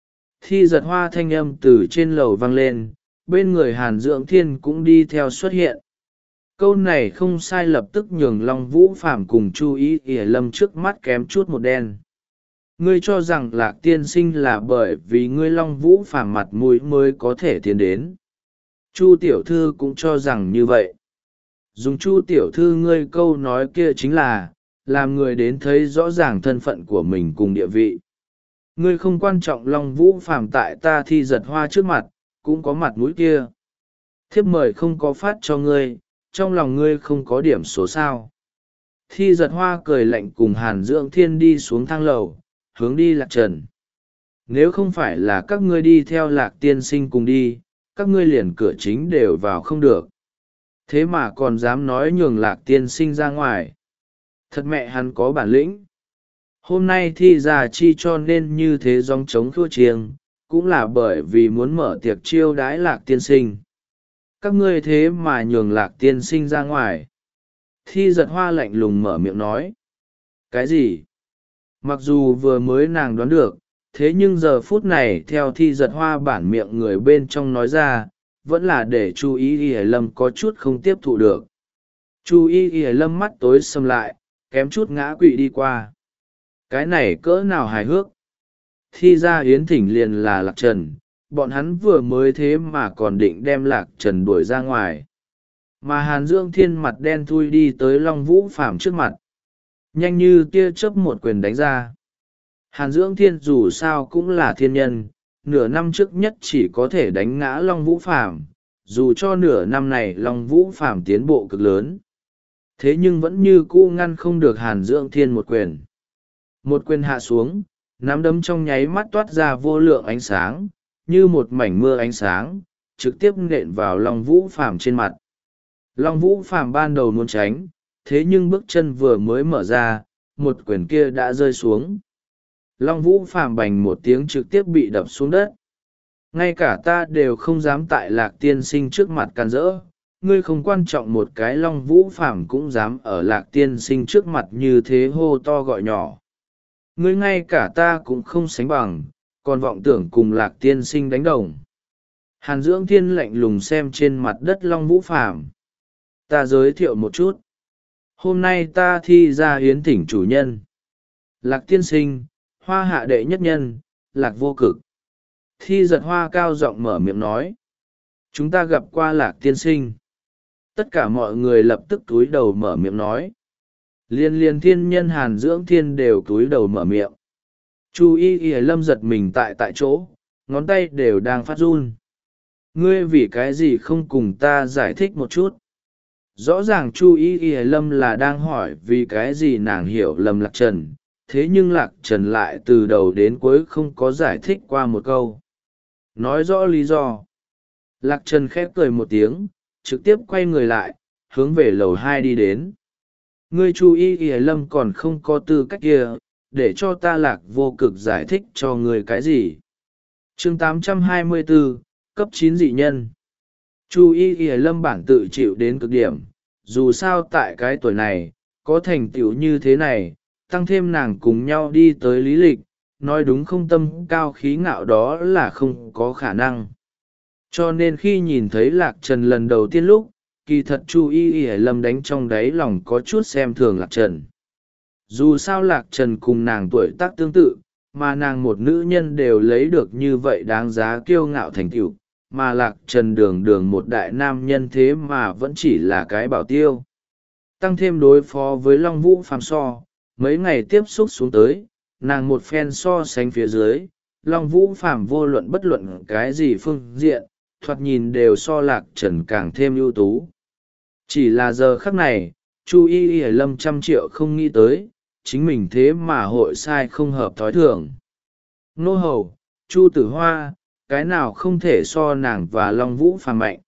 [SPEAKER 1] Thi giật hoa thanh âm từ trên lầu vang lên, bên người Hàn Dưỡng Thiên cũng đi theo xuất hiện. Câu này không sai lập tức nhường Long Vũ Phàm cùng Chu Y Y Lâm trước mắt kém chút một đen. Ngươi cho rằng Lạc tiên sinh là bởi vì ngươi Long Vũ Phàm mặt mũi mới có thể tiến đến. Chu tiểu thư cũng cho rằng như vậy. Dùng Chu tiểu thư ngươi câu nói kia chính là, làm người đến thấy rõ ràng thân phận của mình cùng địa vị. Ngươi không quan trọng Long Vũ Phàm tại ta Thi giật hoa trước mặt, cũng có mặt mũi kia. Thiếp mời không có phát cho ngươi, trong lòng ngươi không có điểm số sao. Thi giật hoa cười lạnh cùng Hàn Dưỡng Thiên đi xuống thang lầu, hướng đi Lạc Trần. Nếu không phải là các ngươi đi theo Lạc tiên sinh cùng đi, các ngươi liền cửa chính đều vào không được. Thế mà còn dám nói nhường Lạc tiên sinh ra ngoài. Thật mẹ hắn có bản lĩnh. Hôm nay Thi già chi cho nên như thế dòng trống thua chiêng, cũng là bởi vì muốn mở tiệc chiêu đãi Lạc tiên sinh. Các ngươi thế mà nhường Lạc tiên sinh ra ngoài. Thi giật hoa lạnh lùng mở miệng nói. Cái gì? Mặc dù vừa mới nàng đoán được, thế nhưng giờ phút này theo Thi Giật Hoa bản miệng người bên trong nói ra vẫn là để chu y y lâm có chút không tiếp thụ được. Chu y y lâm mắt tối sầm lại, kém chút ngã quỵ đi qua. Cái này cỡ nào hài hước. Thi ra Yến Thỉnh liền là Lạc Trần, bọn hắn vừa mới thế mà còn định đem Lạc Trần đuổi ra ngoài. Mà Hàn Dưỡng Thiên mặt đen thui đi tới Long Vũ Phàm trước mặt, nhanh như tia chớp một quyền đánh ra. Hàn Dưỡng Thiên dù sao cũng là thiên nhân, nửa năm trước nhất chỉ có thể đánh ngã Long Vũ Phàm, dù cho nửa năm này Long Vũ Phàm tiến bộ cực lớn. Thế nhưng vẫn như cũ ngăn không được Hàn Dưỡng Thiên một quyền. Một quyền hạ xuống, nắm đấm trong nháy mắt toát ra vô lượng ánh sáng, như một mảnh mưa ánh sáng, trực tiếp nện vào Long Vũ Phàm trên mặt. Long Vũ Phàm ban đầu muốn tránh, thế nhưng bước chân vừa mới mở ra, một quyền kia đã rơi xuống. Long Vũ Phàm bành một tiếng trực tiếp bị đập xuống đất. Ngay cả ta đều không dám tại Lạc tiên sinh trước mặt càn rỡ, ngươi không quan trọng một cái Long Vũ Phàm cũng dám ở Lạc tiên sinh trước mặt như thế hô to gọi nhỏ. Ngươi ngay cả ta cũng không sánh bằng, còn vọng tưởng cùng Lạc tiên sinh đánh đồng. Hàn Dưỡng Thiên lạnh lùng xem trên mặt đất Long Vũ Phàm. Ta giới thiệu một chút. Hôm nay ta thi ra hiến thỉnh chủ nhân. Lạc tiên sinh, hoa hạ đệ nhất nhân, Lạc vô cực. Thi Giật Hoa cao giọng mở miệng nói. Chúng ta gặp qua Lạc tiên sinh. Tất cả mọi người lập tức cúi đầu mở miệng nói. Liên liên thiên nhân Hàn Dưỡng Thiên đều cúi đầu mở miệng. Chu y y lâm giật mình tại tại chỗ, ngón tay đều đang phát run. Ngươi vì cái gì không cùng ta giải thích một chút? Rõ ràng Chu y y lâm là đang hỏi vì cái gì nàng hiểu lầm Lạc Trần, thế nhưng Lạc Trần lại từ đầu đến cuối không có giải thích qua một câu. Nói rõ lý do. Lạc Trần khép cười một tiếng, trực tiếp quay người lại, hướng về lầu hai đi đến. Ngươi Chu y y lâm còn không có tư cách kia, để cho ta Lạc vô cực giải thích cho ngươi cái gì. chương tám trăm hai mươi bốn, cấp chín dị nhân. Chu y y lâm bản tự chịu đến cực điểm, dù sao tại cái tuổi này, có thành tựu như thế này, tăng thêm nàng cùng nhau đi tới lý lịch, nói đúng không tâm cao khí ngạo đó là không có khả năng. Cho nên khi nhìn thấy Lạc Trần lần đầu tiên lúc, kỳ thật Chu y y lâm đánh trong đáy lòng có chút xem thường Lạc Trần. Dù sao Lạc Trần cùng nàng tuổi tác tương tự, mà nàng một nữ nhân đều lấy được như vậy đáng giá kiêu ngạo thành tựu, mà Lạc Trần đường đường một đại nam nhân thế mà vẫn chỉ là cái bảo tiêu. Tăng thêm đối phó với Long Vũ Phàm so, mấy ngày tiếp xúc xuống tới, nàng một phen so sánh phía dưới, Long Vũ Phàm vô luận bất luận cái gì phương diện, thoạt nhìn đều so Lạc Trần càng thêm ưu tú. Chỉ là giờ khắc này, Chu y y lâm trăm triệu không nghĩ tới, chính mình thế mà hội sai không hợp thói thường. Nô hầu, Chu Tử Hoa, cái nào không thể so nàng và Long Vũ Phàm mạnh.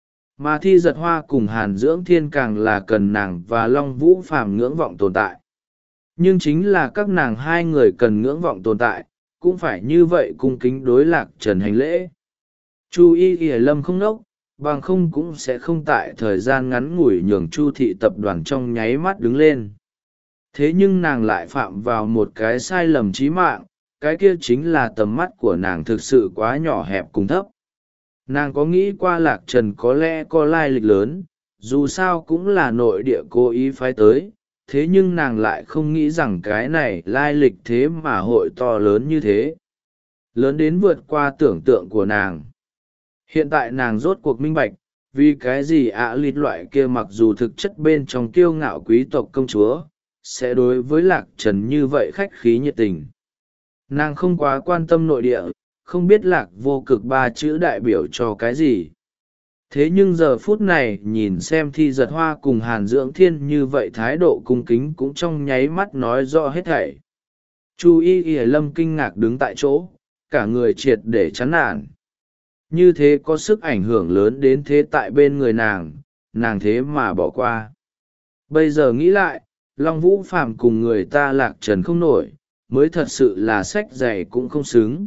[SPEAKER 1] Mà Thi Giật Hoa cùng Hàn Dưỡng Thiên càng là cần nàng và Long Vũ Phàm ngưỡng vọng tồn tại. Nhưng chính là các nàng hai người cần ngưỡng vọng tồn tại, cũng phải như vậy cung kính đối Lạc Trần hành lễ. Chu y y lâm không nốc, bằng không cũng sẽ không tại thời gian ngắn ngủi nhường Chu thị tập đoàn trong nháy mắt đứng lên. Thế nhưng nàng lại phạm vào một cái sai lầm chí mạng, cái kia chính là tầm mắt của nàng thực sự quá nhỏ hẹp cùng thấp. Nàng có nghĩ qua Lạc Trần có lẽ có lai lịch lớn, dù sao cũng là nội địa cố ý phái tới, thế nhưng nàng lại không nghĩ rằng cái này lai lịch thế mà hội to lớn như thế. Lớn đến vượt qua tưởng tượng của nàng. Hiện tại nàng rốt cuộc minh bạch, vì cái gì ạ lịt loại kia mặc dù thực chất bên trong kiêu ngạo quý tộc công chúa, sẽ đối với Lạc Trần như vậy khách khí nhiệt tình. Nàng không quá quan tâm nội địa, không biết Lạc vô cực ba chữ đại biểu cho cái gì. Thế nhưng giờ phút này nhìn xem Thi Giật Hoa cùng Hàn Dưỡng Thiên như vậy thái độ cung kính cũng trong nháy mắt nói rõ hết thảy. Chu y y lâm kinh ngạc đứng tại chỗ, cả người triệt để chán nản. Như thế có sức ảnh hưởng lớn đến thế tại bên người nàng, nàng thế mà bỏ qua. Bây giờ nghĩ lại, Long Vũ Phàm cùng người ta Lạc Trần không nổi, mới thật sự là sách dày cũng không xứng.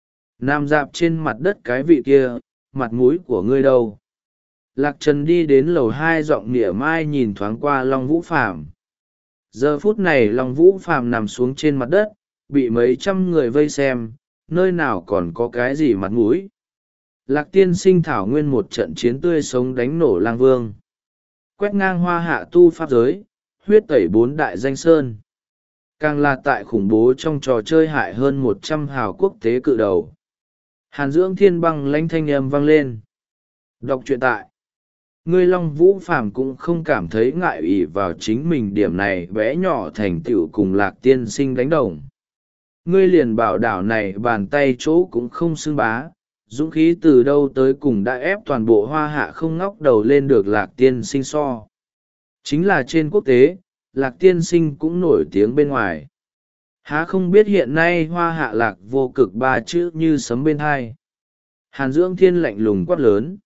[SPEAKER 1] Nam dạp trên mặt đất cái vị kia, mặt mũi của ngươi đâu? Lạc Trần đi đến lầu hai giọng nịa mai nhìn thoáng qua Long Vũ Phàm. Giờ phút này Long Vũ Phàm nằm xuống trên mặt đất, bị mấy trăm người vây xem, nơi nào còn có cái gì mặt mũi. Lạc tiên sinh thảo nguyên một trận chiến tươi sống đánh nổ lang vương, quét ngang hoa hạ tu pháp giới, huyết tẩy bốn đại danh sơn, càng là tại khủng bố trong trò chơi hại hơn một trăm hào quốc tế cự đầu. Hàn Dưỡng Thiên băng lãnh thanh âm vang lên. Đọc truyện tại ngươi Long Vũ Phàm cũng không cảm thấy ngại ủy vào chính mình điểm này bé nhỏ thành tựu cùng Lạc tiên sinh đánh đồng. Ngươi liền bảo đảo này bàn tay chỗ cũng không xưng bá, dũng khí từ đâu tới cùng đã ép toàn bộ hoa hạ không ngóc đầu lên được Lạc tiên sinh so. Chính là trên quốc tế, Lạc tiên sinh cũng nổi tiếng bên ngoài. Há không biết hiện nay hoa hạ lạc vô cực ba chữ như sấm bên hai. Hàn Dưỡng Thiên lạnh lùng quát lớn.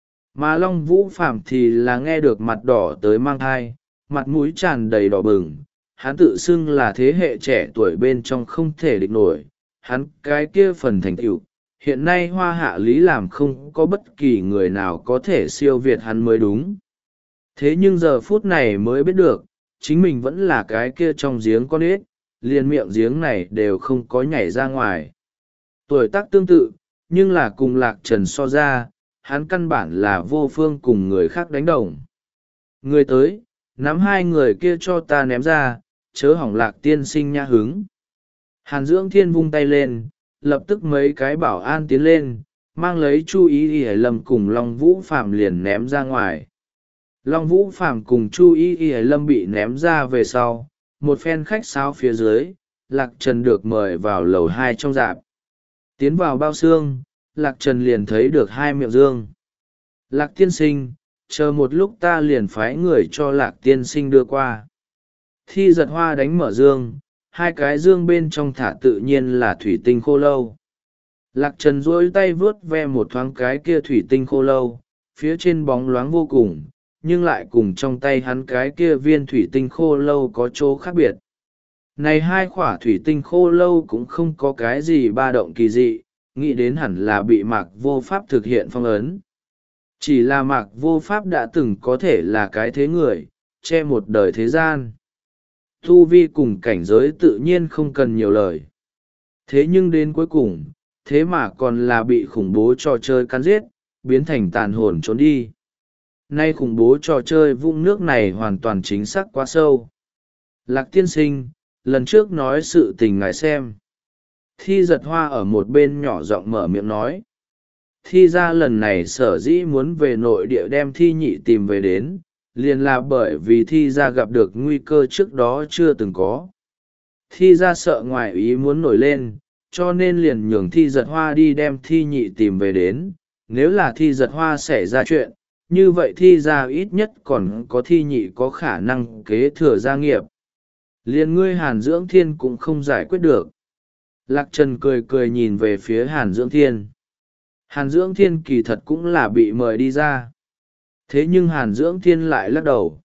[SPEAKER 1] Mà Long Vũ Phàm thì là nghe được mặt đỏ tới mang thai, mặt mũi tràn đầy đỏ bừng. Hắn tự xưng là thế hệ trẻ tuổi bên trong không thể địch nổi. Hắn cái kia phần thành tựu, hiện nay hoa hạ lý làm không có bất kỳ người nào có thể siêu việt hắn mới đúng. Thế nhưng giờ phút này mới biết được, chính mình vẫn là cái kia trong giếng con ếch, liền miệng giếng này đều không có nhảy ra ngoài. Tuổi tác tương tự, nhưng là cùng Lạc Trần so ra, hắn căn bản là vô phương cùng người khác đánh đồng. Người tới, nắm hai người kia cho ta ném ra, chớ hỏng Lạc tiên sinh nha hứng. Hàn Dưỡng Thiên vung tay lên, lập tức mấy cái bảo an tiến lên, mang lấy Chu Y Y Lâm cùng Long Vũ Phàm liền ném ra ngoài. Long Vũ Phàm cùng Chu Y Y Lâm bị ném ra về sau, một phen khách sáo phía dưới, Lạc Trần được mời vào lầu hai trong rạp. Tiến vào bao xương, Lạc Trần liền thấy được hai miệng dương. Lạc tiên sinh, chờ một lúc ta liền phái người cho Lạc tiên sinh đưa qua. Thi Giật Hoa đánh mở dương, hai cái dương bên trong thả tự nhiên là thủy tinh khô lâu. Lạc Trần duỗi tay vướt ve một thoáng cái kia thủy tinh khô lâu, phía trên bóng loáng vô cùng, nhưng lại cùng trong tay hắn cái kia viên thủy tinh khô lâu có chỗ khác biệt. Này hai khỏa thủy tinh khô lâu cũng không có cái gì ba động kỳ dị, nghĩ đến hẳn là bị Mạc Vô Pháp thực hiện phong ấn. Chỉ là Mạc Vô Pháp đã từng có thể là cái thế người, che một đời thế gian. Tu vi cùng cảnh giới tự nhiên không cần nhiều lời. Thế nhưng đến cuối cùng, thế mà còn là bị khủng bố trò chơi cắn giết, biến thành tàn hồn trốn đi. Nay khủng bố trò chơi vũng nước này hoàn toàn chính xác quá sâu. Lạc tiên sinh, lần trước nói sự tình ngài xem. Thi Giật Hoa ở một bên nhỏ giọng mở miệng nói. Thi ra lần này sở dĩ muốn về nội địa đem Thi Nhị tìm về đến, liền là bởi vì Thi ra gặp được nguy cơ trước đó chưa từng có. Thi ra sợ ngoại ý muốn nổi lên, cho nên liền nhường Thi Giật Hoa đi đem Thi Nhị tìm về đến. Nếu là Thi Giật Hoa xảy ra chuyện, như vậy Thi ra ít nhất còn có Thi Nhị có khả năng kế thừa gia nghiệp. Liền ngươi Hàn Dưỡng Thiên cũng không giải quyết được. Lạc Trần cười cười nhìn về phía Hàn Dưỡng Thiên. Hàn Dưỡng Thiên kỳ thật cũng là bị mời đi ra. Thế nhưng Hàn Dưỡng Thiên lại lắc đầu.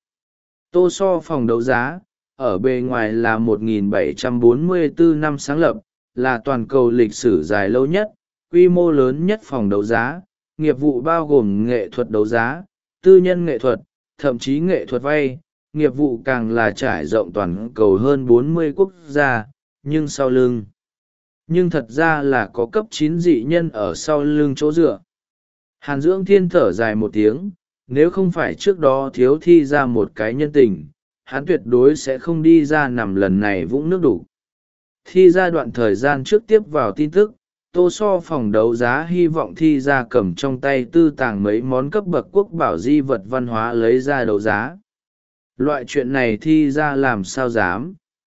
[SPEAKER 1] Tô So phòng đấu giá, ở bề ngoài là một nghìn bảy trăm bốn mươi tư năm sáng lập, là toàn cầu lịch sử dài lâu nhất, quy mô lớn nhất phòng đấu giá, nghiệp vụ bao gồm nghệ thuật đấu giá, tư nhân nghệ thuật, thậm chí nghệ thuật vay, nghiệp vụ càng là trải rộng toàn cầu hơn bốn mươi quốc gia, nhưng sau lưng. Nhưng thật ra là có cấp chín dị nhân ở sau lưng chỗ dựa. Hàn Dưỡng Thiên thở dài một tiếng, nếu không phải trước đó thiếu Thi ra một cái nhân tình, hắn tuyệt đối sẽ không đi ra nằm lần này vũng nước đủ. Thi ra đoạn thời gian trước tiếp vào tin tức, Tô So phòng đấu giá hy vọng Thi ra cầm trong tay tư tàng mấy món cấp bậc quốc bảo di vật văn hóa lấy ra đấu giá. Loại chuyện này Thi ra làm sao dám?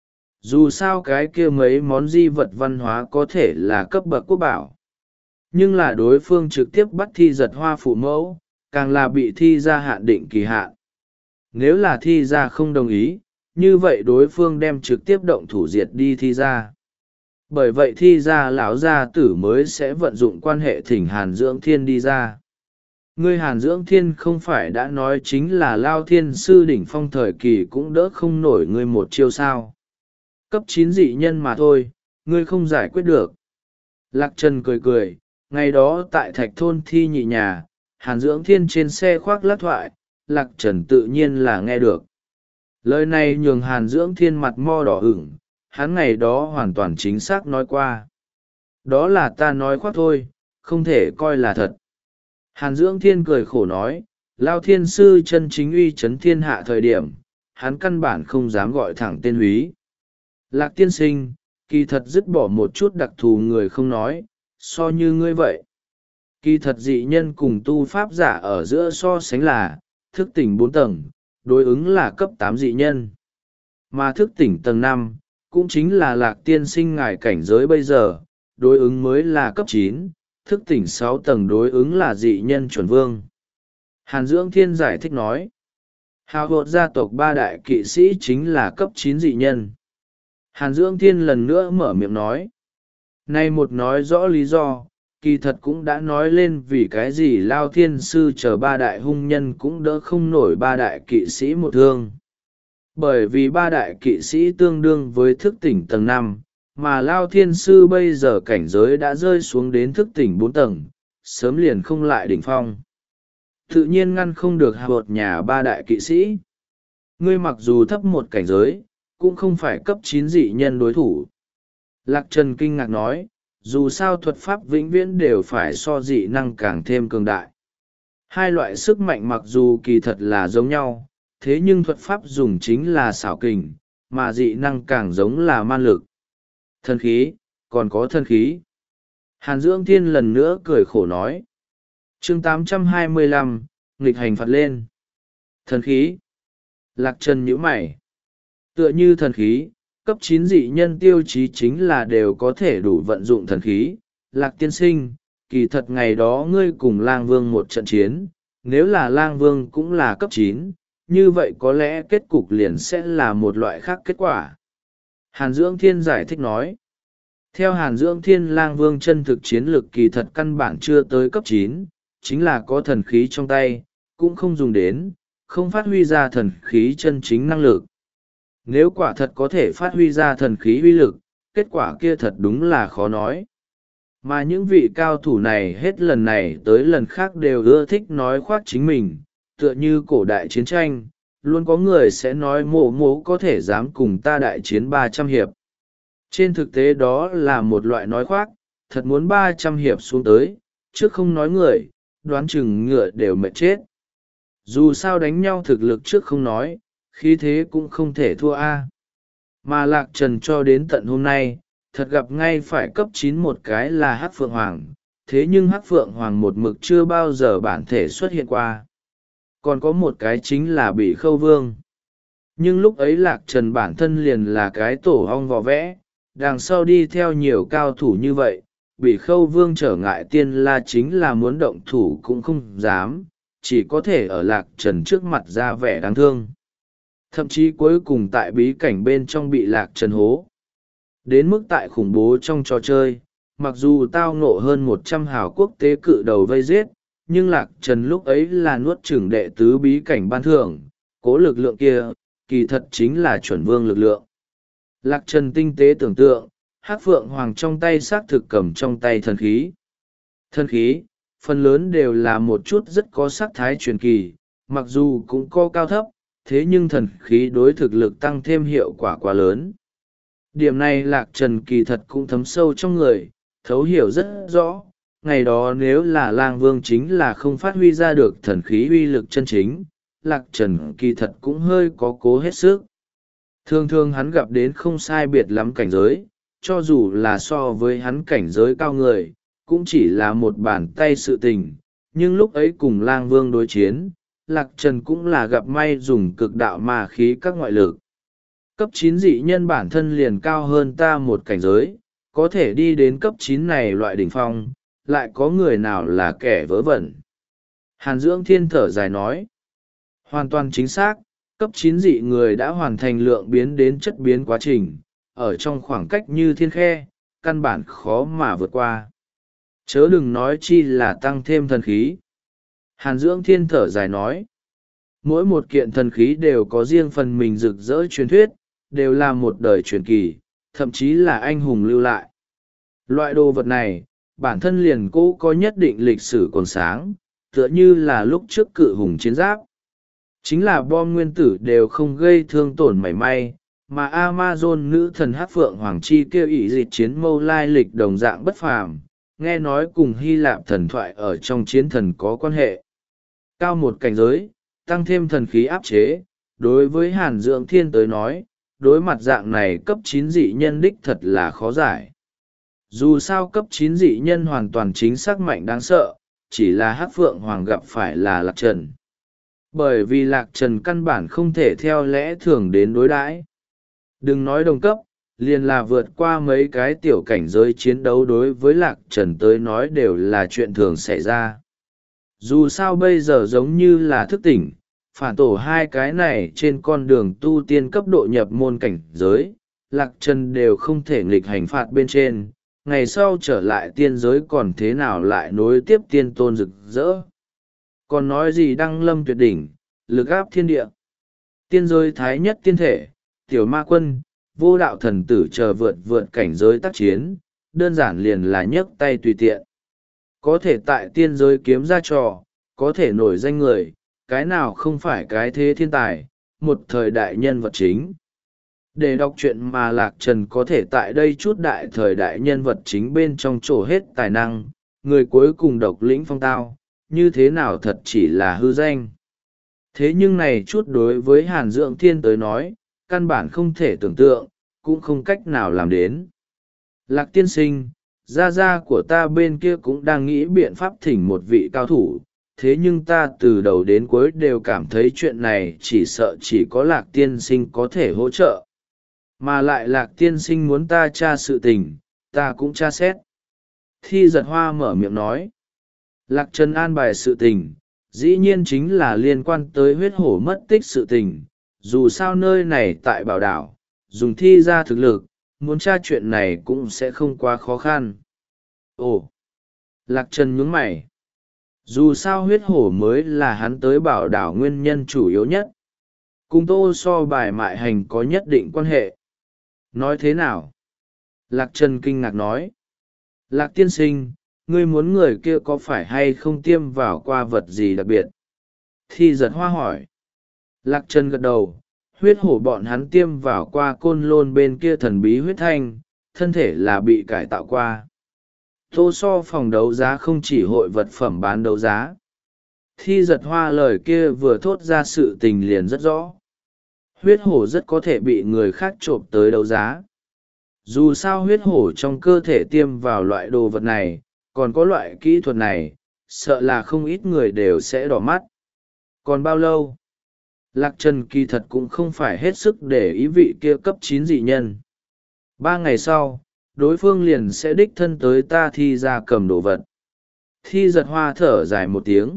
[SPEAKER 1] Dù sao cái kia mấy món di vật văn hóa có thể là cấp bậc quốc bảo. Nhưng là đối phương trực tiếp bắt Thi Giật Hoa phụ mẫu, càng là bị Thi ra hạn định kỳ hạn. Nếu là Thi ra không đồng ý, như vậy đối phương đem trực tiếp động thủ diệt đi Thi ra. Bởi vậy Thi ra lão gia tử mới sẽ vận dụng quan hệ thỉnh Hàn Dưỡng Thiên đi ra. Ngươi Hàn Dưỡng Thiên không phải đã nói chính là Lao Thiên Sư đỉnh phong thời kỳ cũng đỡ không nổi ngươi một chiêu sao. Cấp chín dị nhân mà thôi, ngươi không giải quyết được. Lạc Trần cười cười, ngày đó tại Thạch Thôn Thi Nhị nhà, Hàn Dưỡng Thiên trên xe khoác lác thoại, Lạc Trần tự nhiên là nghe được. Lời này nhường Hàn Dưỡng Thiên mặt mo đỏ ửng, hắn ngày đó hoàn toàn chính xác nói qua. Đó là ta nói khoác thôi, không thể coi là thật. Hàn Dưỡng Thiên cười khổ nói, Lao Thiên Sư chân chính uy chấn thiên hạ thời điểm, hắn căn bản không dám gọi thẳng tên húy. Lạc tiên sinh, kỳ thật dứt bỏ một chút đặc thù người không nói, so như ngươi vậy. Kỳ thật dị nhân cùng tu pháp giả ở giữa so sánh là, thức tỉnh bốn tầng, đối ứng là cấp tám dị nhân. Mà thức tỉnh tầng năm, cũng chính là lạc tiên sinh ngài cảnh giới bây giờ, đối ứng mới là cấp chín, thức tỉnh sáu tầng đối ứng là dị nhân chuẩn vương. Hàn Dưỡng Thiên giải thích nói, hào hột gia tộc ba đại kỵ sĩ chính là cấp chín dị nhân. Hàn Dưỡng Thiên lần nữa mở miệng nói, nay một nói rõ lý do, kỳ thật cũng đã nói lên vì cái gì Lao Thiên Sư chờ ba đại hung nhân cũng đỡ không nổi ba đại kỵ sĩ một thương. Bởi vì ba đại kỵ sĩ tương đương với thức tỉnh tầng năm, mà Lao Thiên Sư bây giờ cảnh giới đã rơi xuống đến thức tỉnh bốn tầng, sớm liền không lại đỉnh phong. Tự nhiên ngăn không được hạ bột nhà ba đại kỵ sĩ. Ngươi mặc dù thấp một cảnh giới, cũng không phải cấp chín dị nhân đối thủ. Lạc Trần kinh ngạc nói, dù sao thuật pháp vĩnh viễn đều phải so dị năng càng thêm cường đại. Hai loại sức mạnh mặc dù kỳ thật là giống nhau, thế nhưng thuật pháp dùng chính là xảo kình, mà dị năng càng giống là man lực. Thân khí, còn có thân khí. Hàn Dưỡng Thiên lần nữa cười khổ nói. chương tám trăm hai mươi lăm, nghịch hành phạt lên. Thần khí. Lạc Trần nhíu mày. Tựa như thần khí, cấp chín dị nhân tiêu chí chính là đều có thể đủ vận dụng thần khí. Lạc tiên sinh, kỳ thật ngày đó ngươi cùng lang vương một trận chiến, nếu là lang vương cũng là cấp chín, như vậy có lẽ kết cục liền sẽ là một loại khác kết quả. Hàn Dưỡng Thiên giải thích nói. Theo Hàn Dưỡng Thiên, lang vương chân thực chiến lực kỳ thật căn bản chưa tới cấp chín, chính là có thần khí trong tay, cũng không dùng đến, không phát huy ra thần khí chân chính năng lực. Nếu quả thật có thể phát huy ra thần khí uy lực, kết quả kia thật đúng là khó nói. Mà những vị cao thủ này hết lần này tới lần khác đều ưa thích nói khoác chính mình, tựa như cổ đại chiến tranh, luôn có người sẽ nói mộ mố có thể dám cùng ta đại chiến ba trăm hiệp. Trên thực tế đó là một loại nói khoác, thật muốn ba trăm hiệp xuống tới, trước không nói người, đoán chừng ngựa đều mệt chết. Dù sao đánh nhau thực lực trước không nói, khí thế cũng không thể thua a. Mà Lạc Trần cho đến tận hôm nay, thật gặp ngay phải cấp chín một cái là Hắc Phượng Hoàng, thế nhưng Hắc Phượng Hoàng một mực chưa bao giờ bản thể xuất hiện qua. Còn có một cái chính là Bỉ Khâu Vương. Nhưng lúc ấy Lạc Trần bản thân liền là cái tổ ong vò vẽ, đằng sau đi theo nhiều cao thủ như vậy, Bỉ Khâu Vương trở ngại tiên la chính là muốn động thủ cũng không dám, chỉ có thể ở Lạc Trần trước mặt ra vẻ đáng thương. Thậm chí cuối cùng tại bí cảnh bên trong bị Lạc Trần hố. Đến mức tại khủng bố trong trò chơi, mặc dù tao ngộ hơn một trăm hào quốc tế cự đầu vây giết, nhưng Lạc Trần lúc ấy là nuốt chửng đệ tứ bí cảnh ban thưởng, cố lực lượng kia, kỳ thật chính là chuẩn vương lực lượng. Lạc Trần tinh tế tưởng tượng, Hắc Phượng Hoàng trong tay xác thực cầm trong tay thần khí. Thần khí, phần lớn đều là một chút rất có sắc thái truyền kỳ, mặc dù cũng có cao thấp, thế nhưng thần khí đối thực lực tăng thêm hiệu quả quá lớn. Điểm này Lạc Trần kỳ thật cũng thấm sâu trong người, thấu hiểu rất rõ. Ngày đó nếu là lang vương chính là không phát huy ra được thần khí uy lực chân chính, Lạc Trần kỳ thật cũng hơi có cố hết sức. Thường thường hắn gặp đến không sai biệt lắm cảnh giới, cho dù là so với hắn cảnh giới cao người, cũng chỉ là một bàn tay sự tình. Nhưng lúc ấy cùng lang vương đối chiến, Lạc Trần cũng là gặp may dùng cực đạo ma khí các ngoại lực. Cấp chín dị nhân bản thân liền cao hơn ta một cảnh giới, có thể đi đến cấp chín này loại đỉnh phong, lại có người nào là kẻ vớ vẩn. Hàn Dưỡng Thiên thở dài nói. Hoàn toàn chính xác, cấp chín dị người đã hoàn thành lượng biến đến chất biến quá trình, ở trong khoảng cách như thiên khe, căn bản khó mà vượt qua. Chớ đừng nói chi là tăng thêm thần khí. Hàn Dưỡng Thiên thở dài nói. Mỗi một kiện thần khí đều có riêng phần mình rực rỡ truyền thuyết, đều là một đời truyền kỳ, thậm chí là anh hùng lưu lại. Loại đồ vật này, bản thân liền cố có nhất định lịch sử còn sáng, tựa như là lúc trước cự hùng chiến giáp. Chính là bom nguyên tử đều không gây thương tổn mảy may, mà Amazon nữ thần hắc phượng hoàng chi kêu ỷ dịch chiến mâu lai lịch đồng dạng bất phàm, nghe nói cùng Hy Lạp thần thoại ở trong chiến thần có quan hệ. Cao một cảnh giới, tăng thêm thần khí áp chế, đối với Hàn Dưỡng Thiên tới nói, đối mặt dạng này cấp chín dị nhân đích thật là khó giải. Dù sao cấp chín dị nhân hoàn toàn chính xác mạnh đáng sợ, chỉ là hắc phượng hoàng gặp phải là Lạc Trần. Bởi vì Lạc Trần căn bản không thể theo lẽ thường đến đối đãi. Đừng nói đồng cấp, liền là vượt qua mấy cái tiểu cảnh giới chiến đấu đối với Lạc Trần tới nói đều là chuyện thường xảy ra. Dù sao bây giờ giống như là thức tỉnh, phản tổ hai cái này trên con đường tu tiên cấp độ nhập môn cảnh giới, Lạc Trần đều không thể nghịch hành phạt bên trên, ngày sau trở lại tiên giới còn thế nào lại nối tiếp tiên tôn rực rỡ. Còn nói gì đăng lâm tuyệt đỉnh, lực áp thiên địa. Tiên giới thái nhất tiên thể, tiểu ma quân, vô đạo thần tử chờ vượt vượt cảnh giới tác chiến, đơn giản liền là nhấc tay tùy tiện. Có thể tại tiên giới kiếm ra trò, có thể nổi danh người, cái nào không phải cái thế thiên tài, một thời đại nhân vật chính. Để đọc truyện mà Lạc Trần có thể tại đây chút đại thời đại nhân vật chính bên trong trổ hết tài năng, người cuối cùng độc lĩnh phong tao, như thế nào thật chỉ là hư danh. Thế nhưng này chút đối với Hàn Dưỡng Thiên tới nói, căn bản không thể tưởng tượng, cũng không cách nào làm đến. Lạc tiên sinh, gia gia của ta bên kia cũng đang nghĩ biện pháp thỉnh một vị cao thủ, thế nhưng ta từ đầu đến cuối đều cảm thấy chuyện này chỉ sợ chỉ có Lạc tiên sinh có thể hỗ trợ. Mà lại Lạc tiên sinh muốn ta tra sự tình, ta cũng tra xét. Thi Giật Hoa mở miệng nói. Lạc Trần an bài sự tình, dĩ nhiên chính là liên quan tới huyết hổ mất tích sự tình. Dù sao nơi này tại bảo đảo, dùng thi ra thực lực, muốn tra chuyện này cũng sẽ không quá khó khăn. Ồ! Lạc Trần nhướng mày. Dù sao huyết hổ mới là hắn tới bảo đảo nguyên nhân chủ yếu nhất. Cùng Tô So bài mại hành có nhất định quan hệ. Nói thế nào? Lạc Trần kinh ngạc nói. Lạc tiên sinh, ngươi muốn người kia có phải hay không tiêm vào qua vật gì đặc biệt? Thi Giật Hoa hỏi. Lạc Trần gật đầu, huyết hổ bọn hắn tiêm vào qua côn lôn bên kia thần bí huyết thanh, thân thể là bị cải tạo qua. Tô So phòng đấu giá không chỉ hội vật phẩm bán đấu giá. Thi Giật Hoa lời kia vừa thốt ra sự tình liền rất rõ. Huyết hổ rất có thể bị người khác trộm tới đấu giá. Dù sao huyết hổ trong cơ thể tiêm vào loại đồ vật này, còn có loại kỹ thuật này, sợ là không ít người đều sẽ đỏ mắt. Còn bao lâu? Lạc Trần kỳ thật cũng không phải hết sức để ý vị kia cấp chín dị nhân. Ba ngày sau, đối phương liền sẽ đích thân tới ta thi ra cầm đồ vật. Thi Giật Hoa thở dài một tiếng.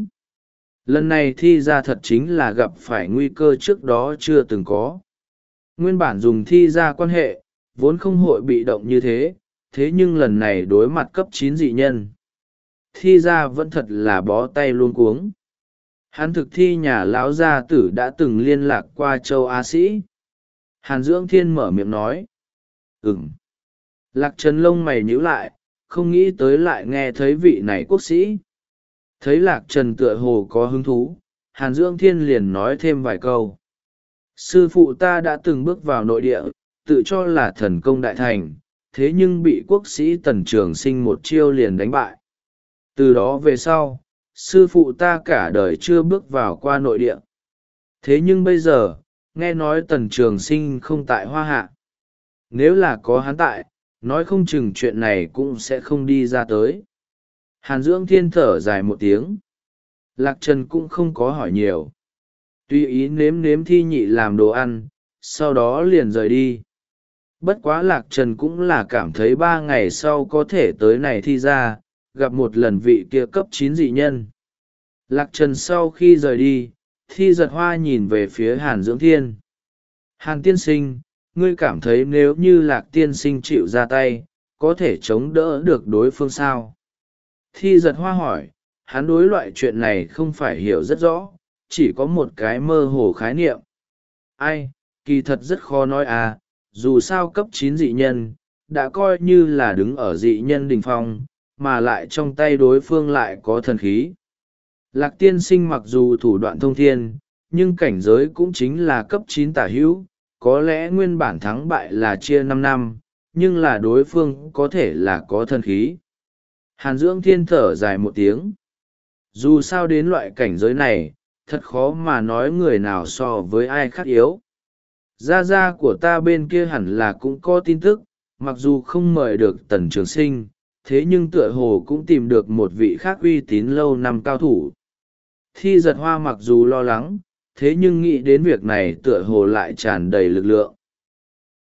[SPEAKER 1] Lần này thi ra thật chính là gặp phải nguy cơ trước đó chưa từng có. Nguyên bản dùng thi ra quan hệ, vốn không hội bị động như thế, thế nhưng lần này đối mặt cấp chín dị nhân. Thi ra vẫn thật là bó tay luôn cuống. Hắn thực thi nhà lão gia tử đã từng liên lạc qua châu Á sĩ. Hàn Dưỡng Thiên mở miệng nói. Ừm. Lạc Trần lông mày nhíu lại, không nghĩ tới lại nghe thấy vị này quốc sĩ. Thấy Lạc Trần tựa hồ có hứng thú, Hàn Dưỡng Thiên liền nói thêm vài câu. Sư phụ ta đã từng bước vào nội địa, tự cho là thần công đại thành, thế nhưng bị quốc sĩ Tần Trường Sinh một chiêu liền đánh bại. Từ đó về sau, sư phụ ta cả đời chưa bước vào qua nội địa. Thế nhưng bây giờ, nghe nói Tần Trường Sinh không tại Hoa Hạ. Nếu là có hắn tại, nói không chừng chuyện này cũng sẽ không đi ra tới. Hàn Dưỡng Thiên thở dài một tiếng. Lạc Trần cũng không có hỏi nhiều. Tùy ý nếm nếm thi nhị làm đồ ăn, sau đó liền rời đi. Bất quá Lạc Trần cũng là cảm thấy ba ngày sau có thể tới này thi ra, gặp một lần vị kia cấp chín dị nhân. Lạc Trần sau khi rời đi, Thi Giật Hoa nhìn về phía Hàn Dưỡng Thiên. Hàn tiên sinh, ngươi cảm thấy nếu như Lạc tiên sinh chịu ra tay, có thể chống đỡ được đối phương sao? Thi Giật Hoa hỏi, hắn đối loại chuyện này không phải hiểu rất rõ, chỉ có một cái mơ hồ khái niệm. Ai, kỳ thật rất khó nói à, dù sao cấp chín dị nhân, đã coi như là đứng ở dị nhân đỉnh phong, mà lại trong tay đối phương lại có thần khí. Lạc tiên sinh mặc dù thủ đoạn thông thiên, nhưng cảnh giới cũng chính là cấp chín tả hữu, có lẽ nguyên bản thắng bại là chia năm năm, nhưng là đối phương có thể là có thần khí. Hàn Dưỡng Thiên thở dài một tiếng. Dù sao đến loại cảnh giới này, thật khó mà nói người nào so với ai khác yếu. Gia gia của ta bên kia hẳn là cũng có tin tức, mặc dù không mời được Tần Trường Sinh, thế nhưng tựa hồ cũng tìm được một vị khác uy tín lâu năm cao thủ. Thi Giật Hoa mặc dù lo lắng, thế nhưng nghĩ đến việc này tựa hồ lại tràn đầy lực lượng.